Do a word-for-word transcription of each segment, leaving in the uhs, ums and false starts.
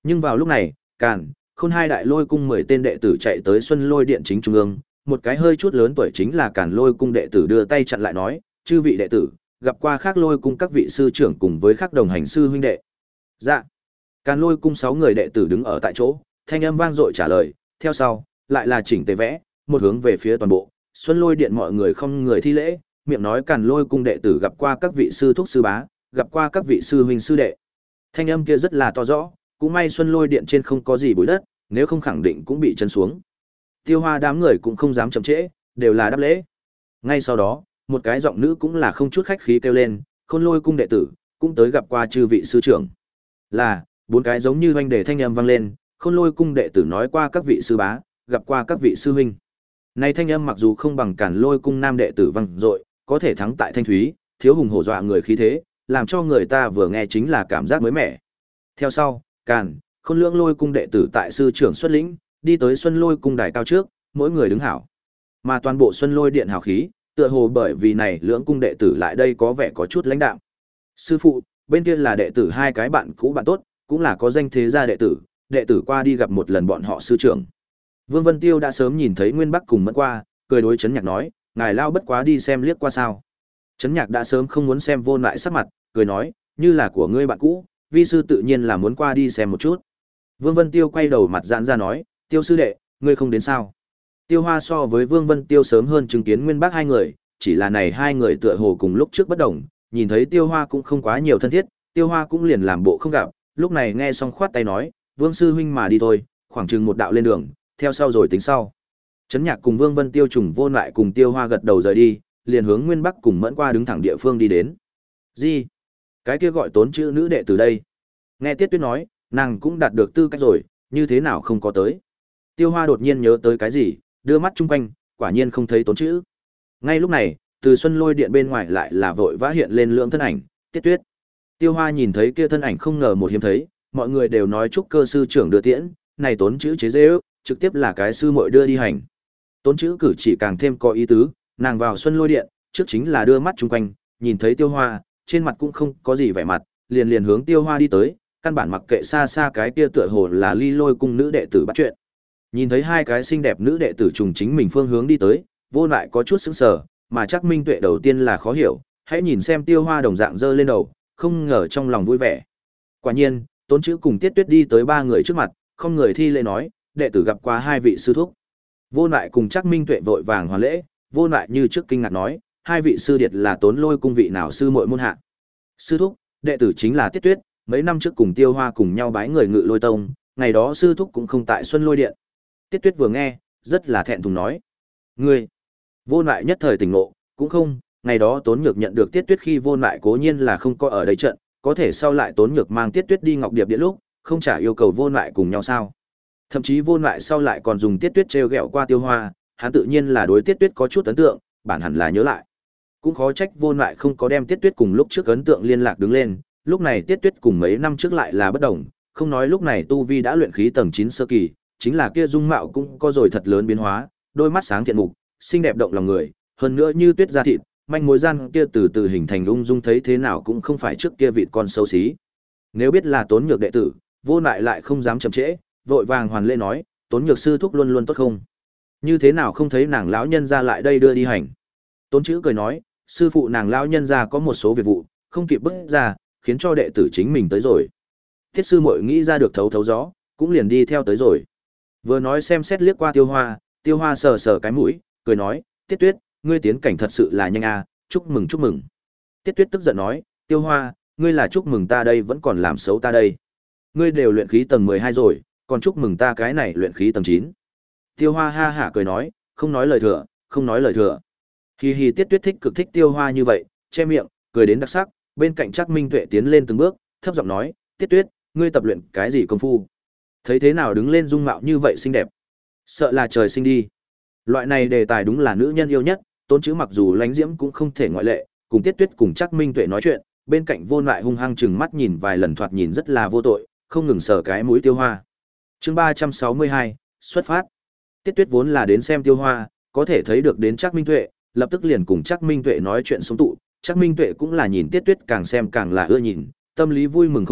Nhưng vào lúc này, Càn, Khôn hai đại lôi cung mười tên đệ tử chạy tới Xuân Lôi Điện chính trung ương, một cái hơi chút lớn tuổi chính là Càn Lôi cung đệ tử đưa tay chặn lại nói, "Chư vị đệ tử, gặp qua khác Lôi cung các vị sư trưởng cùng với khác đồng hành sư huynh đệ." Dạ. Càn Lôi cung sáu người đệ tử đứng ở tại chỗ, thanh âm vang dội trả lời, theo sau, lại là chỉnh tề vẽ, một hướng về phía toàn bộ, Xuân Lôi Điện mọi người không người thi lễ, miệng nói Càn Lôi cung đệ tử gặp qua các vị sư thúc sư bá, gặp qua các vị sư huynh sư đệ. Thanh âm kia rất là to rõ, cũng may Xuân Lôi Điện trên không có gì bụi đất, nếu không khẳng định cũng bị chân xuống. Tiêu Hoa đám người cũng không dám chậm trễ, đều là đáp lễ. Ngay sau đó, một cái giọng nữ cũng là không chút khách khí kêu lên, Khôn Lôi cung đệ tử cũng tới gặp qua chư vị sư trưởng. Là, bốn cái giống như hoành đề thanh âm vang lên, Khôn Lôi cung đệ tử nói qua các vị sư bá, gặp qua các vị sư huynh. Này thanh âm mặc dù không bằng Càn Lôi cung nam đệ tử vang dội, có thể thắng tại thanh thúy, thiếu hùng hổ dọa người khí thế, làm cho người ta vừa nghe chính là cảm giác mới mẻ. Theo sau, Càn, Khôn Lưỡng Lôi cung đệ tử tại sư trưởng xuất lĩnh, đi tới Xuân Lôi cung đài cao trước, mỗi người đứng hảo. Mà toàn bộ Xuân Lôi điện hào khí, tựa hồ bởi vì này lưỡng cung đệ tử lại đây có vẻ có chút lãnh đạm. Sư phụ, bên kia là đệ tử hai cái bạn cũ bạn tốt, cũng là có danh thế gia đệ tử, đệ tử qua đi gặp một lần bọn họ sư trưởng. Vương Vân Tiêu đã sớm nhìn thấy Nguyên Bắc cùng Mẫn qua, cười đối Trấn Nhạc nói, ngài lao bất quá đi xem liếc qua sao. Trấn Nhạc đã sớm không muốn xem Vô Lại sắc mặt, cười nói, như là của ngươi bạn cũ, vi sư tự nhiên là muốn qua đi xem một chút. Vương Vân Tiêu quay đầu mặt giãn ra nói, Tiêu sư đệ, ngươi không đến sao? Tiêu Hoa so với Vương Vân Tiêu sớm hơn chứng kiến Nguyên Bắc hai người, chỉ là này hai người tựa hồ cùng lúc trước bất đồng, nhìn thấy Tiêu Hoa cũng không quá nhiều thân thiết, Tiêu Hoa cũng liền làm bộ không gặp, lúc này nghe xong khoát tay nói, Vương sư huynh mà đi thôi, khoảng chừng một đạo lên đường, theo sau rồi tính sau. Trấn Nhạc cùng Vương Vân Tiêu trùng Vô Lại cùng Tiêu Hoa gật đầu rời đi, liền hướng Nguyên Bắc cùng Mẫn qua đứng thẳng địa phương đi đến. Gì? Cái kia gọi Tốn chữ nữ đệ từ đây. Nghe Tiết Tuyết nói, nàng cũng đạt được tư cách rồi, như thế nào không có tới. Tiêu Hoa đột nhiên nhớ tới cái gì, đưa mắt chung quanh, quả nhiên không thấy Tốn chữ. Ngay lúc này, từ Xuân Lôi điện bên ngoài lại là vội vã hiện lên lượng thân ảnh, Tiết Tuyết. Tiêu Hoa nhìn thấy kia thân ảnh không ngờ một hiếm thấy, mọi người đều nói chúc cơ sư trưởng đưa tiễn, này Tốn chữ chế giễu, trực tiếp là cái sư muội đưa đi hành. Tốn chữ cử chỉ càng thêm có ý tứ, nàng vào Xuân Lôi điện, trước chính là đưa mắt chung quanh, nhìn thấy Tiêu Hoa, trên mặt cũng không có gì vẻ mặt, liền liền hướng Tiêu Hoa đi tới, căn bản mặc kệ xa xa cái kia tựa hồ là Ly Lôi cung nữ đệ tử bắt chuyện. Nhìn thấy hai cái xinh đẹp nữ đệ tử trùng chính mình phương hướng đi tới, Vô Lại có chút sững sờ, mà chắc Minh Tuệ đầu tiên là khó hiểu, hãy nhìn xem Tiêu Hoa đồng dạng giơ lên đầu, không ngờ trong lòng vui vẻ. Quả nhiên, Tốn chữ cùng Tiết Tuyết đi tới ba người trước mặt, không người thi lễ nói, đệ tử gặp qua hai vị sư thúc. Vô Lại cùng chắc Minh Tuệ vội vàng hoàn lễ, Vô Lại như trước kinh ngạc nói, hai vị sư điệt là Tốn Lôi cung vị nào sư muội môn hạ. Sư thúc, đệ tử chính là Tiết Tuyết, mấy năm trước cùng Tiêu Hoa cùng nhau bái người Ngự Lôi tông, ngày đó sư thúc cũng không tại Xuân Lôi điện. Tiết Tuyết vừa nghe, rất là thẹn thùng nói, ngươi. Vô Lại nhất thời tỉnh ngộ, cũng không, ngày đó Tốn Nhược nhận được Tiết Tuyết khi Vô Lại cố nhiên là không có ở đây trận, có thể sau lại Tốn Nhược mang Tiết Tuyết đi Ngọc Điệp điện lúc, không trả yêu cầu Vô Lại cùng nhau sao? Thậm chí Vô Lại sau lại còn dùng Tiết Tuyết trêu ghẹo qua Tiêu Hoa, hắn tự nhiên là đối Tiết Tuyết có chút ấn tượng, bản hẳn là nhớ lại. Cũng khó trách Vô Lại không có đem Tiết Tuyết cùng lúc trước ấn tượng liên lạc đứng lên, lúc này Tiết Tuyết cùng mấy năm trước lại là bất đồng, không nói lúc này tu vi đã luyện khí tầng chín sơ kỳ, chính là kia dung mạo cũng có rồi thật lớn biến hóa, đôi mắt sáng thiện mục, xinh đẹp động lòng người, hơn nữa như tuyết da thịt, manh mối gian kia từ từ hình thành ung dung thấy thế nào cũng không phải trước kia vịt con xấu xí. Nếu biết là Tốn Nhược đệ tử, Vô Lại lại không dám chậm trễ, vội vàng hoàn lễ nói, Tốn Nhược sư thúc luôn luôn tốt không? Như thế nào không thấy nàng lão nhân ra lại đây đưa đi hành? Tốn chữ cười nói, sư phụ nàng lão nhân ra có một số việc vụ, không kịp bước ra, khiến cho đệ tử chính mình tới rồi. Thiết sư muội nghĩ ra được thấu thấu gió, cũng liền đi theo tới rồi. Vừa nói xem xét liếc qua Tiêu Hoa, Tiêu Hoa sờ sờ cái mũi, cười nói, Tiết Tuyết, ngươi tiến cảnh thật sự là nhanh à, chúc mừng chúc mừng. Tiết Tuyết tức giận nói, Tiêu Hoa, ngươi là chúc mừng ta đây vẫn còn làm xấu ta đây. Ngươi đều luyện khí tầng mười hai rồi, còn chúc mừng ta cái này luyện khí tầng chín. Tiêu Hoa ha hả cười nói, không nói lời thừa, không nói lời thừa. Hi hi. Tiết Tuyết thích cực thích Tiêu Hoa như vậy, che miệng, cười đến đặc sắc, bên cạnh chắc Minh Tuệ tiến lên từng bước, thấp giọng nói, Tiết Tuyết, ngươi tập luyện cái gì công phu? Thấy thế nào đứng lên dung mạo như vậy xinh đẹp? Sợ là trời sinh đi. Loại này đề tài đúng là nữ nhân yêu nhất, Tốn chữ mặc dù lánh diễm cũng không thể ngoại lệ, cùng Tiết Tuyết cùng chắc Minh Tuệ nói chuyện, bên cạnh Vô Lại hung hăng chừng mắt nhìn vài lần thoạt nhìn rất là vô tội, không ngừng sờ cái mũi Tiêu Hoa. Chương ba trăm sáu mươi hai, xuất phát. Tiết Tuyết vốn là đến xem Tiêu Hoa, có thể thấy được đến chắc Minh Tuệ, lập tức liền cùng chắc Minh Tuệ nói chuyện sống tụ, chắc Minh Tuệ cũng là nhìn Tiết Tuyết càng xem càng là ưa nhìn, tâm lý vui mừng không thôi,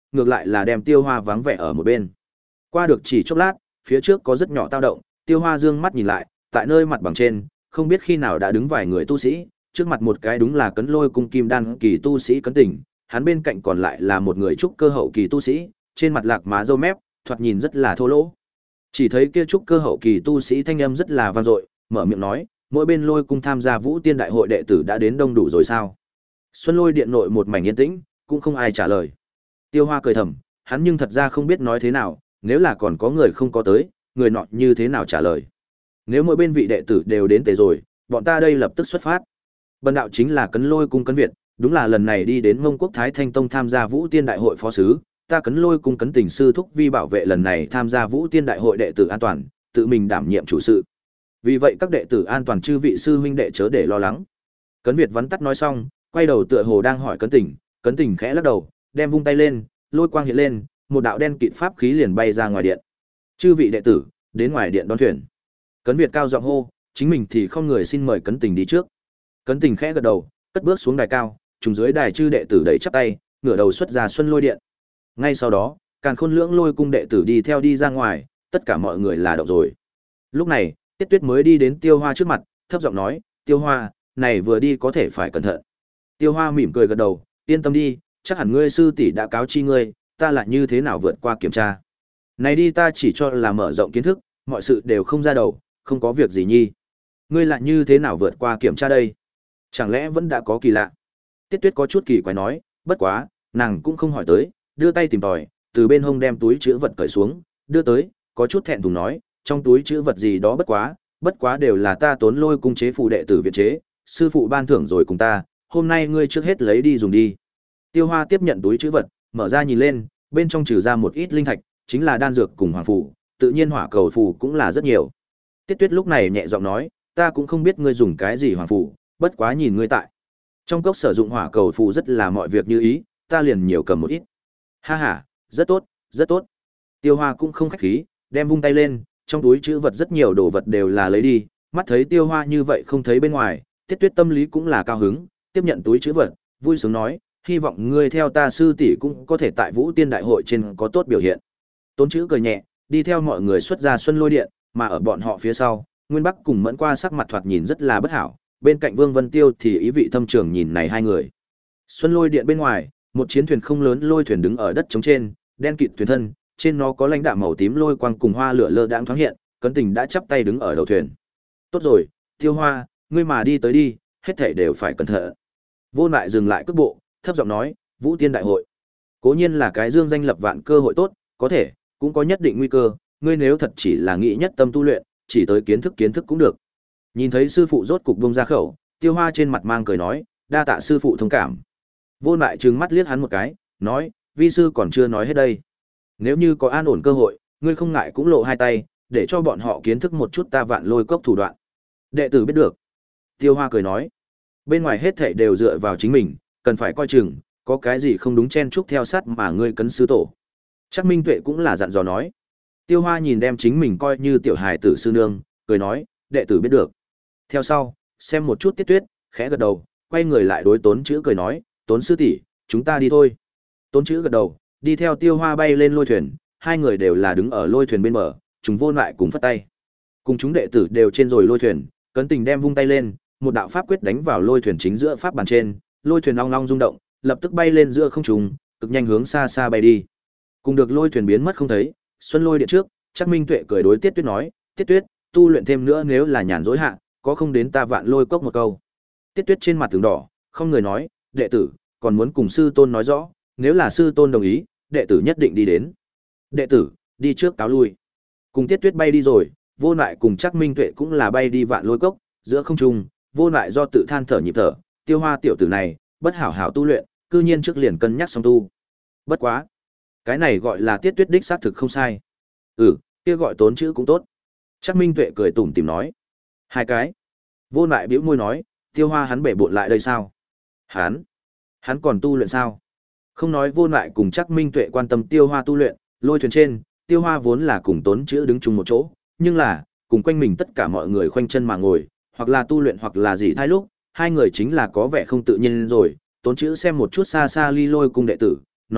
ngược lại là đem Tiêu Hoa vắng vẻ ở một bên. Qua được chỉ chốc lát, phía trước có rất nhỏ dao động, Tiêu Hoa dương mắt nhìn lại, tại nơi mặt bằng trên, không biết khi nào đã đứng vài người tu sĩ, trước mặt một cái đúng là Cấn Lôi cung kim đan kỳ tu sĩ Cấn Tình, hắn bên cạnh còn lại là một người trúc cơ hậu kỳ tu sĩ, trên mặt lạc má râu mép, thoạt nhìn rất là thô lỗ. Chỉ thấy kia trúc cơ hậu kỳ tu sĩ thanh âm rất là vang dội, mở miệng nói, mỗi bên Lôi cung tham gia Vũ Tiên đại hội đệ tử đã đến đông đủ rồi sao? Xuân Lôi điện nội một mảnh yên tĩnh, cũng không ai trả lời. Tiêu Hoa cười thầm, hắn nhưng thật ra không biết nói thế nào, nếu là còn có người không có tới, người nọ như thế nào trả lời. Nếu mỗi bên vị đệ tử đều đến tề rồi, bọn ta đây lập tức xuất phát. Bần đạo chính là Cấn Lôi cung Cấn Việt, đúng là lần này đi đến Mông Quốc Thái Thanh Tông tham gia Vũ Tiên đại hội phó sứ, ta Cấn Lôi cung Cấn Tình sư thúc vi bảo vệ lần này tham gia Vũ Tiên đại hội đệ tử an toàn, tự mình đảm nhiệm chủ sự. Vì vậy các đệ tử an toàn chư vị sư huynh đệ chớ để lo lắng. Cấn Việt vắn tắt nói xong, quay đầu tựa hồ đang hỏi Cấn Tình, Cấn Tình khẽ lắc đầu, đem vung tay lên, lôi quang hiện lên, một đạo đen kịt pháp khí liền bay ra ngoài điện. Chư vị đệ tử, đến ngoài điện đón thuyền. Cấn Việt cao giọng hô, chính mình thì không người xin mời Cấn Tình đi trước. Cấn Tình khẽ gật đầu, cất bước xuống đài cao, trùng dưới đài chư đệ tử đẩy chắp tay, ngửa đầu xuất ra Xuân Lôi điện. Ngay sau đó, Càn Khôn Lưỡng Lôi cung đệ tử đi theo đi ra ngoài, tất cả mọi người là động rồi. Lúc này, Tiết Tuyết mới đi đến Tiêu Hoa trước mặt, thấp giọng nói, "Tiêu Hoa, này vừa đi có thể phải cẩn thận." Tiêu Hoa mỉm cười gật đầu, "Yên tâm đi, chắc hẳn ngươi sư tỷ đã cáo chi ngươi, ta là như thế nào vượt qua kiểm tra. Này đi ta chỉ cho là mở rộng kiến thức, mọi sự đều không ra đầu, không có việc gì nhi. Ngươi lại như thế nào vượt qua kiểm tra đây? Chẳng lẽ vẫn đã có kỳ lạ?" Tiết Tuyết có chút kỳ quái nói, bất quá, nàng cũng không hỏi tới, đưa tay tìm tòi, từ bên hông đem túi trữ vật cởi xuống, đưa tới, có chút thẹn thùng nói, trong túi trữ vật gì đó bất quá, bất quá đều là ta Tốn Lôi cung chế phù đệ tử viện chế, sư phụ ban thưởng rồi cùng ta, hôm nay ngươi trước hết lấy đi dùng đi. Tiêu Hoa tiếp nhận túi trữ vật, mở ra nhìn lên, bên trong trừ ra một ít linh thạch, chính là đan dược cùng hoàng phù, tự nhiên hỏa cầu phù cũng là rất nhiều. Tiết Tuyết lúc này nhẹ giọng nói, ta cũng không biết ngươi dùng cái gì hoàng phù, bất quá nhìn ngươi tại trong cốc sử dụng hỏa cầu phù rất là mọi việc như ý, ta liền nhiều cầm một ít. Ha ha, rất tốt, rất tốt. Tiêu Hoa cũng không khách khí, đem vung tay lên, trong túi trữ vật rất nhiều đồ vật đều là lấy đi, mắt thấy Tiêu Hoa như vậy không thấy bên ngoài, Tiết Tuyết tâm lý cũng là cao hứng, tiếp nhận túi trữ vật, vui sướng nói, hy vọng ngươi theo ta sư tỷ cũng có thể tại Vũ Tiên đại hội trên có tốt biểu hiện. Tốn Chữ cười nhẹ, đi theo mọi người xuất ra Xuân Lôi điện, mà ở bọn họ phía sau, Nguyên Bắc cùng Mẫn Qua sắc mặt thoạt nhìn rất là bất hảo, bên cạnh Vương Vân Tiêu thì ý vị thâm trường nhìn này hai người. Xuân Lôi điện bên ngoài, một chiến thuyền không lớn lôi thuyền đứng ở đất trống trên, đen kịt thuyền thân, trên nó có lãnh đạm màu tím lôi quang cùng hoa lửa lơ đãng thoáng hiện, Cấn Tình đã chắp tay đứng ở đầu thuyền. Tốt rồi, Tiêu Hoa, ngươi mà đi tới đi, hết thảy đều phải cẩn thận. Vô Lại dừng lại cước bộ, thấp giọng nói, Vũ Tiên đại hội, cố nhiên là cái dương danh lập vạn cơ hội tốt, có thể cũng có nhất định nguy cơ, ngươi nếu thật chỉ là nghĩ nhất tâm tu luyện, chỉ tới kiến thức kiến thức cũng được. Nhìn thấy sư phụ rốt cục buông ra khẩu, Tiêu Hoa trên mặt mang cười nói, đa tạ sư phụ thông cảm. Vô Lại trừng mắt liếc hắn một cái, nói, vi sư còn chưa nói hết đây. Nếu như có an ổn cơ hội, ngươi không ngại cũng lộ hai tay, để cho bọn họ kiến thức một chút ta Vạn Lôi cốc thủ đoạn. Đệ tử biết được. Tiêu Hoa cười nói, bên ngoài hết thảy đều dựa vào chính mình, cần phải coi chừng, có cái gì không đúng chen chúc theo sát mà ngươi Cấn sư tổ. Chắc Minh Tuệ cũng là dặn dò nói. Tiêu Hoa nhìn đem chính mình coi như tiểu hài tử sư nương, cười nói, đệ tử biết được. Theo sau, xem một chút Tiết Tuyết, khẽ gật đầu, quay người lại đối Tốn Chữ cười nói, Tốn sư tỷ, chúng ta đi thôi. Tốn Chữ gật đầu, đi theo Tiêu Hoa bay lên lôi thuyền, hai người đều là đứng ở lôi thuyền bên bờ, chúng Vô Lại cùng phất tay. Cùng chúng đệ tử đều trên rồi lôi thuyền, Cấn Tình đem vung tay lên, một đạo pháp quyết đánh vào lôi thuyền chính giữa pháp bàn trên, lôi thuyền long long rung động, lập tức bay lên giữa không trung, cực nhanh hướng xa xa bay đi. Cùng được lôi thuyền biến mất không thấy, Xuân Lôi điện trước, Chắc Minh Tuệ cười đối Tiết Tuyết nói, Tiết Tuyết, tu luyện thêm nữa nếu là nhàn rỗi hạ, có không đến ta Vạn Lôi cốc một câu. Tiết Tuyết trên mặt tướng đỏ, không người nói, đệ tử, còn muốn cùng sư tôn nói rõ, nếu là sư tôn đồng ý, đệ tử nhất định đi đến. Đệ tử, đi trước cáo lui. Cùng Tiết Tuyết bay đi rồi, Vô Lại cùng Chắc Minh Tuệ cũng là bay đi Vạn Lôi cốc, giữa không trung, Vô Lại do tự than thở nhịp thở, Tiêu Hoa tiểu tử này, bất hảo hảo tu luyện, cư nhiên trước liền cân nhắc xong tu. Bất quá, cái này gọi là Tiết Tuyết đích xác thực không sai. Ừ, kia gọi Tốn Chữ cũng tốt. Chắc Minh Tuệ cười tủm tỉm nói. Hai cái. Vô Lại bĩu môi nói, Tiêu Hoa hắn bể bộn lại đây sao? Hắn, hắn còn tu luyện sao? Không nói Vô Lại cùng Chắc Minh Tuệ quan tâm Tiêu Hoa tu luyện, lôi thuyền trên, Tiêu Hoa vốn là cùng Tốn Chữ đứng chung một chỗ, nhưng là, cùng quanh mình tất cả mọi người khoanh chân mà ngồi, hoặc là tu luyện hoặc là gì thay lúc, hai người chính là có vẻ không tự nhiên rồi. Tốn Chữ xem một chút xa xa ly lôi cung đệ tử, nói,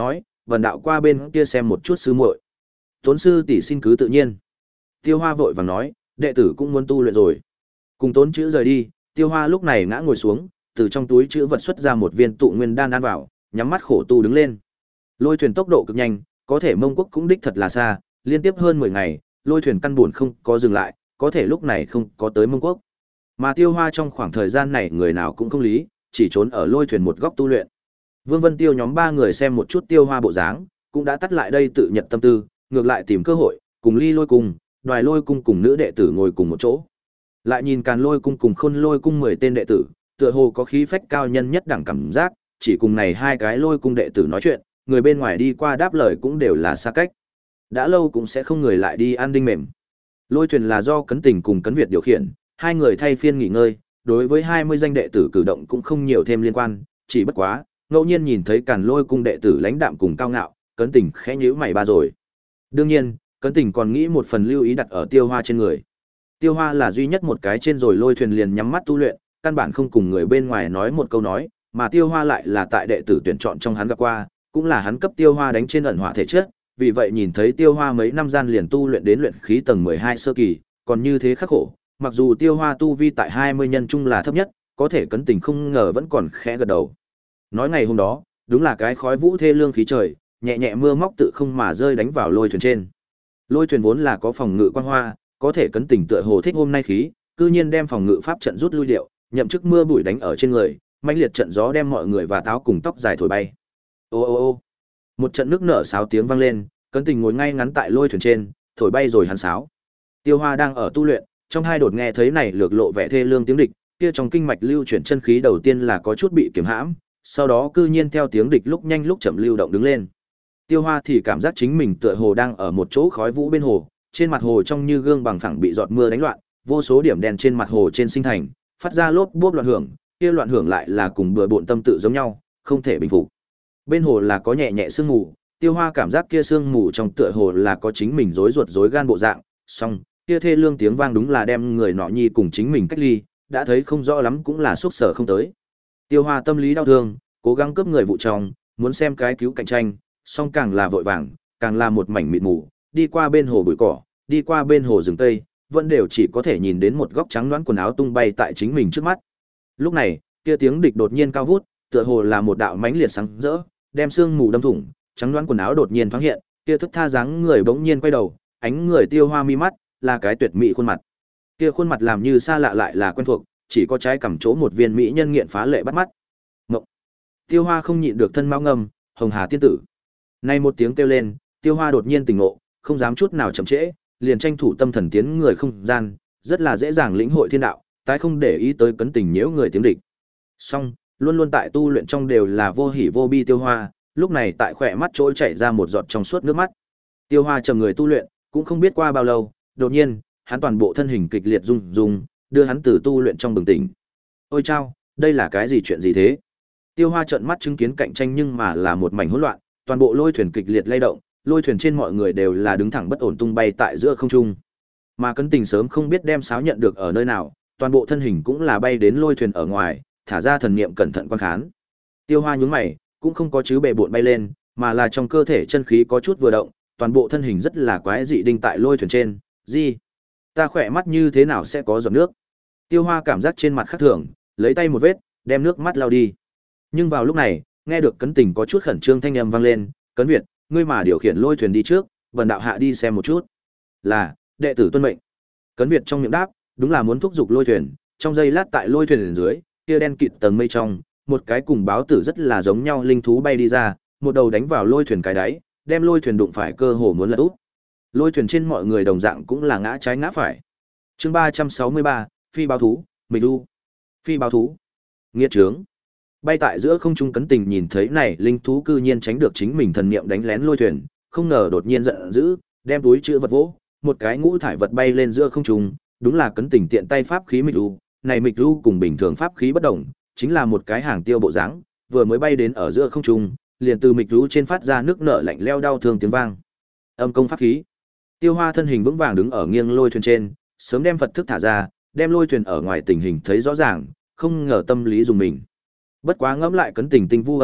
vần đạo qua bên kia xem một chút sư muội. Tốn sư tỷ xin cứ tự nhiên. Tiêu Hoa vội vàng nói, đệ tử cũng muốn tu luyện rồi. Cùng Tốn chữ rời đi, Tiêu Hoa lúc này ngã ngồi xuống, từ trong túi chữ vật xuất ra một viên tụ nguyên đan ăn vào, nhắm mắt khổ tu đứng lên. Lôi thuyền tốc độ cực nhanh, có thể Mông Quốc cũng đích thật là xa, liên tiếp hơn mười ngày, lôi thuyền căn buồn không có dừng lại, có thể lúc này không có tới Mông Quốc. Mà Tiêu Hoa trong khoảng thời gian này người nào cũng không lý, chỉ trốn ở lôi thuyền một góc tu luyện. Vương Vân Tiêu nhóm ba người xem một chút Tiêu Hoa bộ dáng, cũng đã tắt lại đây tự nhật tâm tư, ngược lại tìm cơ hội, cùng Ly Lôi cung, Đoài Lôi cung cùng nữ đệ tử ngồi cùng một chỗ. Lại nhìn Càn Lôi cung cùng Khôn Lôi cung mười tên đệ tử, tựa hồ có khí phách cao nhân nhất đẳng cảm giác, chỉ cùng này hai cái Lôi cung đệ tử nói chuyện, người bên ngoài đi qua đáp lời cũng đều là xa cách. Đã lâu cũng sẽ không người lại đi ăn đinh mềm. Lôi thuyền là do Cấn Tình cùng Cấn Việt điều khiển, hai người thay phiên nghỉ ngơi, đối với hai mươi danh đệ tử cử động cũng không nhiều thêm liên quan, chỉ bất quá, ngẫu nhiên nhìn thấy Càn Lôi cung đệ tử lãnh đạm cùng cao ngạo, Cấn Tình khẽ nhíu mày ba rồi. Đương nhiên, Cấn Tình còn nghĩ một phần lưu ý đặt ở Tiêu Hoa trên người. Tiêu Hoa là duy nhất một cái trên rồi lôi thuyền liền nhắm mắt tu luyện, căn bản không cùng người bên ngoài nói một câu nói, mà Tiêu Hoa lại là tại đệ tử tuyển chọn trong hắn gặp qua, cũng là hắn cấp Tiêu Hoa đánh trên ẩn hỏa thể chất, vì vậy nhìn thấy Tiêu Hoa mấy năm gian liền tu luyện đến luyện khí tầng mười hai sơ kỳ, còn như thế khắc khổ, mặc dù Tiêu Hoa tu vi tại hai mươi nhân trung là thấp nhất, có thể Cấn Tình không ngờ vẫn còn khẽ gật đầu. Nói ngày hôm đó, đúng là cái khói vũ thê lương khí trời, nhẹ nhẹ mưa móc tự không mà rơi đánh vào lôi thuyền trên. Lôi thuyền vốn là có phòng ngự quang hoa, có thể Cấn Tình tựa hồ thích hôm nay khí, cư nhiên đem phòng ngự pháp trận rút lui điệu, nhậm chức mưa bụi đánh ở trên người, mãnh liệt trận gió đem mọi người và táo cùng tóc dài thổi bay. Ô ô ô. Một trận nước nở sáo tiếng vang lên, Cấn Tình ngồi ngay ngắn tại lôi thuyền trên, thổi bay rồi hắn sáo. Tiêu Hoa đang ở tu luyện, trong hai đột nghe thấy này lược lộ vẻ thê lương tiếng địch, kia trong kinh mạch lưu chuyển chân khí đầu tiên là có chút bị kiềm hãm, sau đó cư nhiên theo tiếng địch lúc nhanh lúc chậm lưu động đứng lên. Tiêu Hoa thì cảm giác chính mình tựa hồ đang ở một chỗ khói vũ bên hồ, trên mặt hồ trong như gương bằng phẳng bị giọt mưa đánh loạn, vô số điểm đèn trên mặt hồ trên sinh thành, phát ra lốp bốp loạn hưởng, kia loạn hưởng lại là cùng bừa bộn tâm tự giống nhau, không thể bình phục. Bên hồ là có nhẹ nhẹ sương mù, Tiêu Hoa cảm giác kia sương mù trong tựa hồ là có chính mình rối ruột rối gan bộ dạng, song kia thê lương tiếng vang đúng là đem người nọ nhi cùng chính mình cách ly, đã thấy không rõ lắm cũng là xúc sở không tới. Tiêu Hoa tâm lý đau thương, cố gắng cướp người vụ trong, muốn xem cái cứu cạnh tranh, song càng là vội vàng, càng là một mảnh mịt mù, đi qua bên hồ bụi cỏ, đi qua bên hồ rừng tây, vẫn đều chỉ có thể nhìn đến một góc trắng loãng quần áo tung bay tại chính mình trước mắt. Lúc này, kia tiếng địch đột nhiên cao vút, tựa hồ là một đạo mãnh liệt sáng rỡ, đem sương mù đâm thủng, trắng loãng quần áo đột nhiên thoáng hiện, kia thức tha dáng người bỗng nhiên quay đầu, ánh người Tiêu Hoa mi mắt, là cái tuyệt mỹ khuôn mặt. Kia khuôn mặt làm như xa lạ lại là quen thuộc, chỉ có trái cằm chỗ một viên mỹ nhân nghiện phá lệ bắt mắt. Ngộng. Tiêu Hoa không nhịn được thân máu ngầm, Hồng Hà tiên tử. Nay một tiếng kêu lên, Tiêu Hoa đột nhiên tỉnh ngộ, không dám chút nào chậm trễ, liền tranh thủ tâm thần tiến người không gian, rất là dễ dàng lĩnh hội thiên đạo, tái không để ý tới Cấn Tình nhiễu người tiếng địch. Song, luôn luôn tại tu luyện trong đều là vô hỉ vô bi Tiêu Hoa, lúc này tại khỏe mắt trỗi chảy ra một giọt trong suốt nước mắt. Tiêu Hoa trầm người tu luyện, cũng không biết qua bao lâu, đột nhiên, hắn toàn bộ thân hình kịch liệt rung rung, đưa hắn từ tu luyện trong bừng tỉnh. Ôi chao, đây là cái gì chuyện gì thế? Tiêu Hoa trợn mắt chứng kiến cạnh tranh nhưng mà là một mảnh hỗn loạn, toàn bộ lôi thuyền kịch liệt lay động, lôi thuyền trên mọi người đều là đứng thẳng bất ổn tung bay tại giữa không trung. Mà Cấn Tình sớm không biết đem sáo nhận được ở nơi nào, toàn bộ thân hình cũng là bay đến lôi thuyền ở ngoài, thả ra thần niệm cẩn thận quan khán. Tiêu Hoa nhướng mày, cũng không có chứ bề bộn bay lên, mà là trong cơ thể chân khí có chút vừa động, toàn bộ thân hình rất là quái dị đinh tại lôi thuyền trên. Gì? Ta khỏe mắt như thế nào sẽ có giọt nước? Tiêu Hoa cảm giác trên mặt khác thường, lấy tay một vết, đem nước mắt lau đi. Nhưng vào lúc này, nghe được Cấn Tình có chút khẩn trương thanh âm vang lên, "Cấn Việt, ngươi mà điều khiển lôi thuyền đi trước, bần đạo hạ đi xem một chút." "Là, đệ tử tuân mệnh." Cấn Việt trong miệng đáp, đúng là muốn thúc giục lôi thuyền, trong giây lát tại lôi thuyền dưới, kia đen kịt tầng mây trong, một cái cùng báo tử rất là giống nhau linh thú bay đi ra, một đầu đánh vào lôi thuyền cái đáy, đem lôi thuyền đụng phải cơ hồ muốn lật úp. Lôi thuyền trên mọi người đồng dạng cũng là ngã trái ngã phải. Chương ba trăm sáu mươi ba, phi báo thú, mình du. Phi báo thú. Nghiệt trướng. Bay tại giữa không trung Cấn Tình nhìn thấy này linh thú cư nhiên tránh được chính mình thần niệm đánh lén lôi thuyền, không ngờ đột nhiên giận dữ, đem túi chứa vật vỗ, một cái ngũ thải vật bay lên giữa không trung, đúng là Cấn Tình tiện tay pháp khí mịch du, này mịch du cùng bình thường pháp khí bất đồng, chính là một cái hàng tiêu bộ dáng, vừa mới bay đến ở giữa không trung, liền từ mịch du trên phát ra nước nở lạnh lẽo đau thương tiếng vang. Âm công pháp khí. Tiêu Hoa thân hình vững vàng đứng ở nghiêng lôi thuyền trên, sớm đem Phật thức thả ra, đem lôi thuyền ở ngoài tình hình thấy rõ ràng, không ngờ tâm lý dùng mình. Bất quá ngẫm lại Cấn Tình tinh vu âm luật,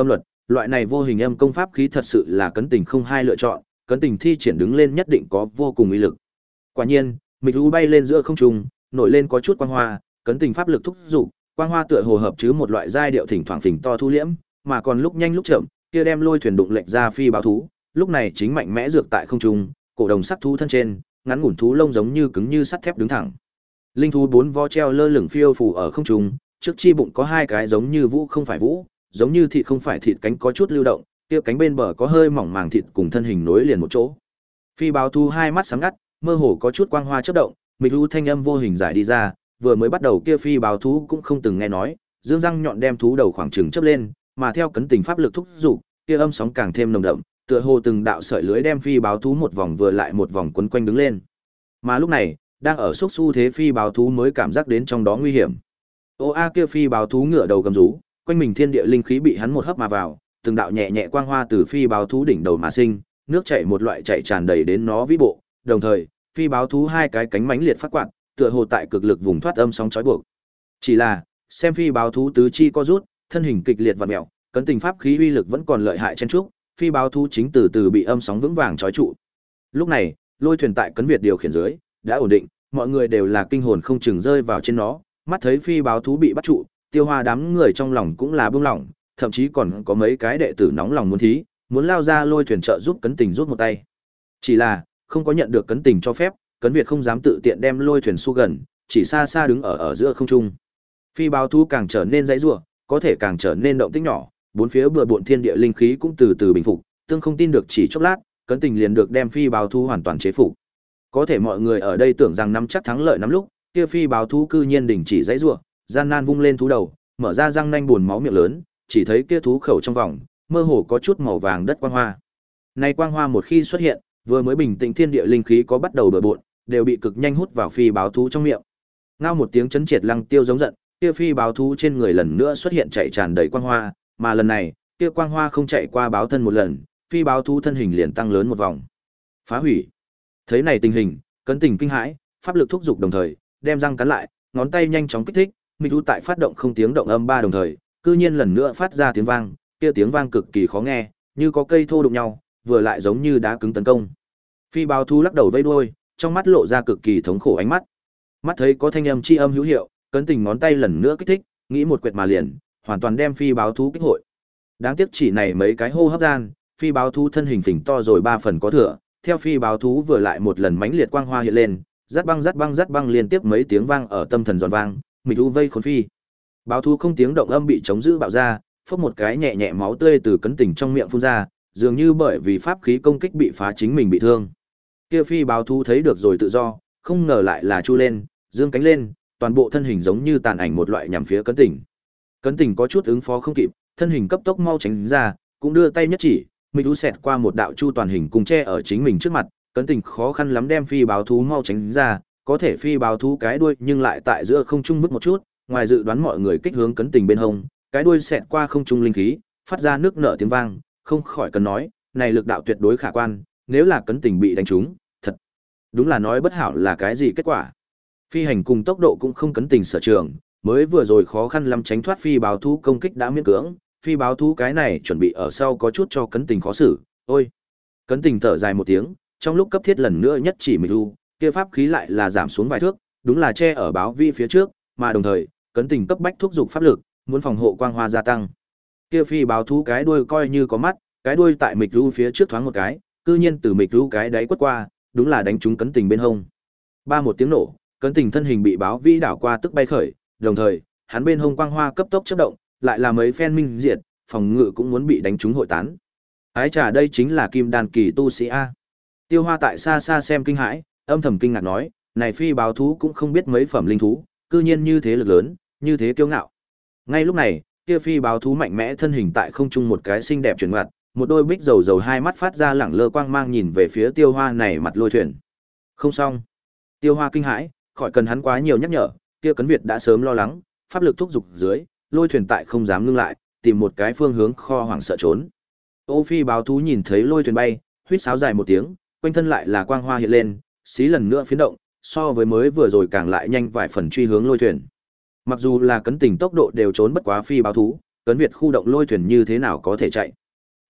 loại này vô hình âm công pháp khí thật sự là Cấn Tình không hai lựa chọn, Cấn Tình thi triển đứng lên nhất định có vô cùng uy lực. Quả nhiên, mịch thú bay lên giữa không trung, nổi lên có chút quang hoa, Cấn Tình pháp lực thúc dục, quang hoa tựa hồ hợp chứ một loại giai điệu thỉnh thoảng phình to thu liễm, mà còn lúc nhanh lúc chậm, kia đem lôi thuyền đụng lệch ra phi báo thú, lúc này chính mạnh mẽ dược tại không trung, cổ đồng sắc thú thân trên, ngắn ngủn thú lông giống như cứng như sắt thép đứng thẳng. Linh thú bốn vó treo lơ lửng phiêu phù ở không trung, trước chi bụng có hai cái giống như vũ không phải vũ, giống như thịt không phải thịt cánh có chút lưu động, kia cánh bên bờ có hơi mỏng màng thịt cùng thân hình nối liền một chỗ. Phi báo thú hai mắt sáng ngắt, mơ hồ có chút quang hoa chớp động, mịch thú thanh âm vô hình giải đi ra, vừa mới bắt đầu kia phi báo thú cũng không từng nghe nói, dương răng nhọn đem thú đầu khoảng trừng chớp lên, mà theo Cấn Tình pháp lực thúc dục, kia âm sóng càng thêm nồng đậm, tựa hồ từng đạo sợi lưới đem phi báo thú một vòng vừa lại một vòng quấn quanh đứng lên. Mà lúc này, đang ở xúc xu thế phi báo thú mới cảm giác đến trong đó nguy hiểm. Ô a kia phi báo thú ngửa đầu gầm rú, quanh mình thiên địa linh khí bị hắn một hấp mà vào, từng đạo nhẹ nhẹ quang hoa từ phi báo thú đỉnh đầu mà sinh, nước chảy một loại chảy tràn đầy đến nó vĩ bộ, đồng thời, phi báo thú hai cái cánh mãnh liệt phát quạt, tựa hồ tại cực lực vùng thoát âm sóng trói buộc. Chỉ là, xem phi báo thú tứ chi co rút, thân hình kịch liệt vặn mèo, Cấn Tình pháp khí uy lực vẫn còn lợi hại chen trúc, phi báo thú chính từ từ bị âm sóng vững vàng trói trụ. Lúc này, lôi thuyền tại Cấn Việt điều khiển dưới, đã ổn định, mọi người đều là kinh hồn không chừng rơi vào trên nó, mắt thấy phi báo thú bị bắt trụ, Tiêu Hoa đám người trong lòng cũng là bưng lỏng, thậm chí còn có mấy cái đệ tử nóng lòng muốn thí, muốn lao ra lôi thuyền trợ giúp Cấn Tình rút một tay. Chỉ là, không có nhận được Cấn Tình cho phép, Cấn Việt không dám tự tiện đem lôi thuyền xu gần, chỉ xa xa đứng ở ở giữa không trung. Phi báo thú càng trở nên dãy rủa, có thể càng trở nên động tĩnh nhỏ, bốn phía bừa bộn thiên địa linh khí cũng từ từ bình phục, tương không tin được chỉ chốc lát, Cấn Tình liền được đem phi báo thú hoàn toàn chế phục. Có thể mọi người ở đây tưởng rằng nắm chắc thắng lợi nắm lúc, kia phi báo thú cư nhiên đình chỉ dãy rủa, gian nan vung lên thú đầu, mở ra răng nanh buồn máu miệng lớn, chỉ thấy kia thú khẩu trong vòng, mơ hồ có chút màu vàng đất quang hoa. Này quang hoa một khi xuất hiện, vừa mới bình tĩnh thiên địa linh khí có bắt đầu bừa bộn, đều bị cực nhanh hút vào phi báo thú trong miệng. Ngao một tiếng chấn triệt lăng tiêu giống giận, kia phi báo thú trên người lần nữa xuất hiện chạy tràn đầy quang hoa, mà lần này, kia quang hoa không chạy qua báo thân một lần, phi báo thú thân hình liền tăng lớn một vòng. Phá hủy. Thấy này tình hình, Cấn Tình kinh hãi, pháp lực thúc dục đồng thời, đem răng cắn lại, ngón tay nhanh chóng kích thích, mịch thú tại phát động không tiếng động âm ba đồng thời, cư nhiên lần nữa phát ra tiếng vang, kia tiếng vang cực kỳ khó nghe, như có cây thô đụng nhau, vừa lại giống như đá cứng tấn công. Phi báo thú lắc đầu vây đuôi, trong mắt lộ ra cực kỳ thống khổ ánh mắt. Mắt thấy có thanh âm chi âm hữu hiệu, Cấn Tình ngón tay lần nữa kích thích, nghĩ một quệt mà liền, hoàn toàn đem phi báo thú kích hội. Đáng tiếc chỉ này mấy cái hô hấp gian, phi báo thú thân hình phình to rồi ba phần có thừa, theo phi báo thú vừa lại một lần mãnh liệt quang hoa hiện lên, rát băng rát băng rát băng liên tiếp mấy tiếng vang ở tâm thần giòn vang, mịch thú vây khốn phi. Báo thú không tiếng động âm bị chống giữ bạo ra, phốc một cái nhẹ nhẹ máu tươi từ Cấn Tình trong miệng phun ra, dường như bởi vì pháp khí công kích bị phá chính mình bị thương. Kia phi báo thú thấy được rồi tự do, không ngờ lại là chu lên, dương cánh lên, toàn bộ thân hình giống như tàn ảnh một loại nhằm phía Cấn Tình. Cấn Tình có chút ứng phó không kịp, thân hình cấp tốc mau tránh ra, cũng đưa tay nhất chỉ, mịch thú xẹt qua một đạo chu toàn hình cùng che ở chính mình trước mặt, Cấn Tình khó khăn lắm đem phi báo thú mau tránh ra, có thể phi báo thú cái đuôi nhưng lại tại giữa không trung vứt một chút, ngoài dự đoán mọi người kích hướng Cấn Tình bên hông, cái đuôi xẹt qua không trung linh khí, phát ra nước nở tiếng vang, không khỏi cần nói, này lực đạo tuyệt đối khả quan, nếu là Cấn Tình bị đánh trúng, thật đúng là nói bất hảo là cái gì kết quả. Phi hành cùng tốc độ cũng không Cấn Tình sở trường, mới vừa rồi khó khăn lắm tránh thoát phi báo thú công kích đã miễn cưỡng, phi báo thú cái này chuẩn bị ở sau có chút cho Cấn Tình khó xử. Ôi! Cấn Tình thở dài một tiếng, trong lúc cấp thiết lần nữa nhất chỉ mịch thú, kia pháp khí lại là giảm xuống vài thước, đúng là che ở báo vi phía trước, mà đồng thời, Cấn Tình cấp bách thúc dục pháp lực, muốn phòng hộ quang hoa gia tăng. Kia phi báo thú cái đuôi coi như có mắt, cái đuôi tại mịch thú phía trước thoáng một cái, cư nhiên từ mịch thú cái đáy quất qua, đúng là đánh trúng Cấn Tình bên hông. Ba một tiếng nổ, Cấn Tình thân hình bị báo vi đảo qua tức bay khởi, đồng thời, hắn bên hông quang hoa cấp tốc chớp động, lại là mấy phen minh diệt, phòng ngự cũng muốn bị đánh trúng hội tán. Ái trà đây chính là kim đan kỳ tu sĩ a. Tiêu Hoa tại xa xa xem kinh hãi, âm thầm kinh ngạc nói, này phi báo thú cũng không biết mấy phẩm linh thú, cư nhiên như thế lực lớn, như thế kiêu ngạo. Ngay lúc này, kia phi báo thú mạnh mẽ thân hình tại không trung một cái xinh đẹp chuyển ngoặt, một đôi bích dầu dầu hai mắt phát ra lẳng lơ quang mang nhìn về phía Tiêu Hoa này mặt lôi thuyền. Không xong. Tiêu Hoa kinh hãi, khỏi cần hắn quá nhiều nhắc nhở, kia Cấn Việt đã sớm lo lắng, pháp lực thúc dục dưới, lôi thuyền tại không dám ngưng lại, tìm một cái phương hướng kho hoảng sợ trốn. Ô phi báo thú nhìn thấy lôi thuyền bay, huýt sáo dài một tiếng, quanh thân lại là quang hoa hiện lên, xí lần nữa phiến động, so với mới vừa rồi càng lại nhanh vài phần truy hướng lôi thuyền. Mặc dù là Cấn Tình tốc độ đều trốn bất quá phi báo thú, Cấn Việt khu động lôi thuyền như thế nào có thể chạy.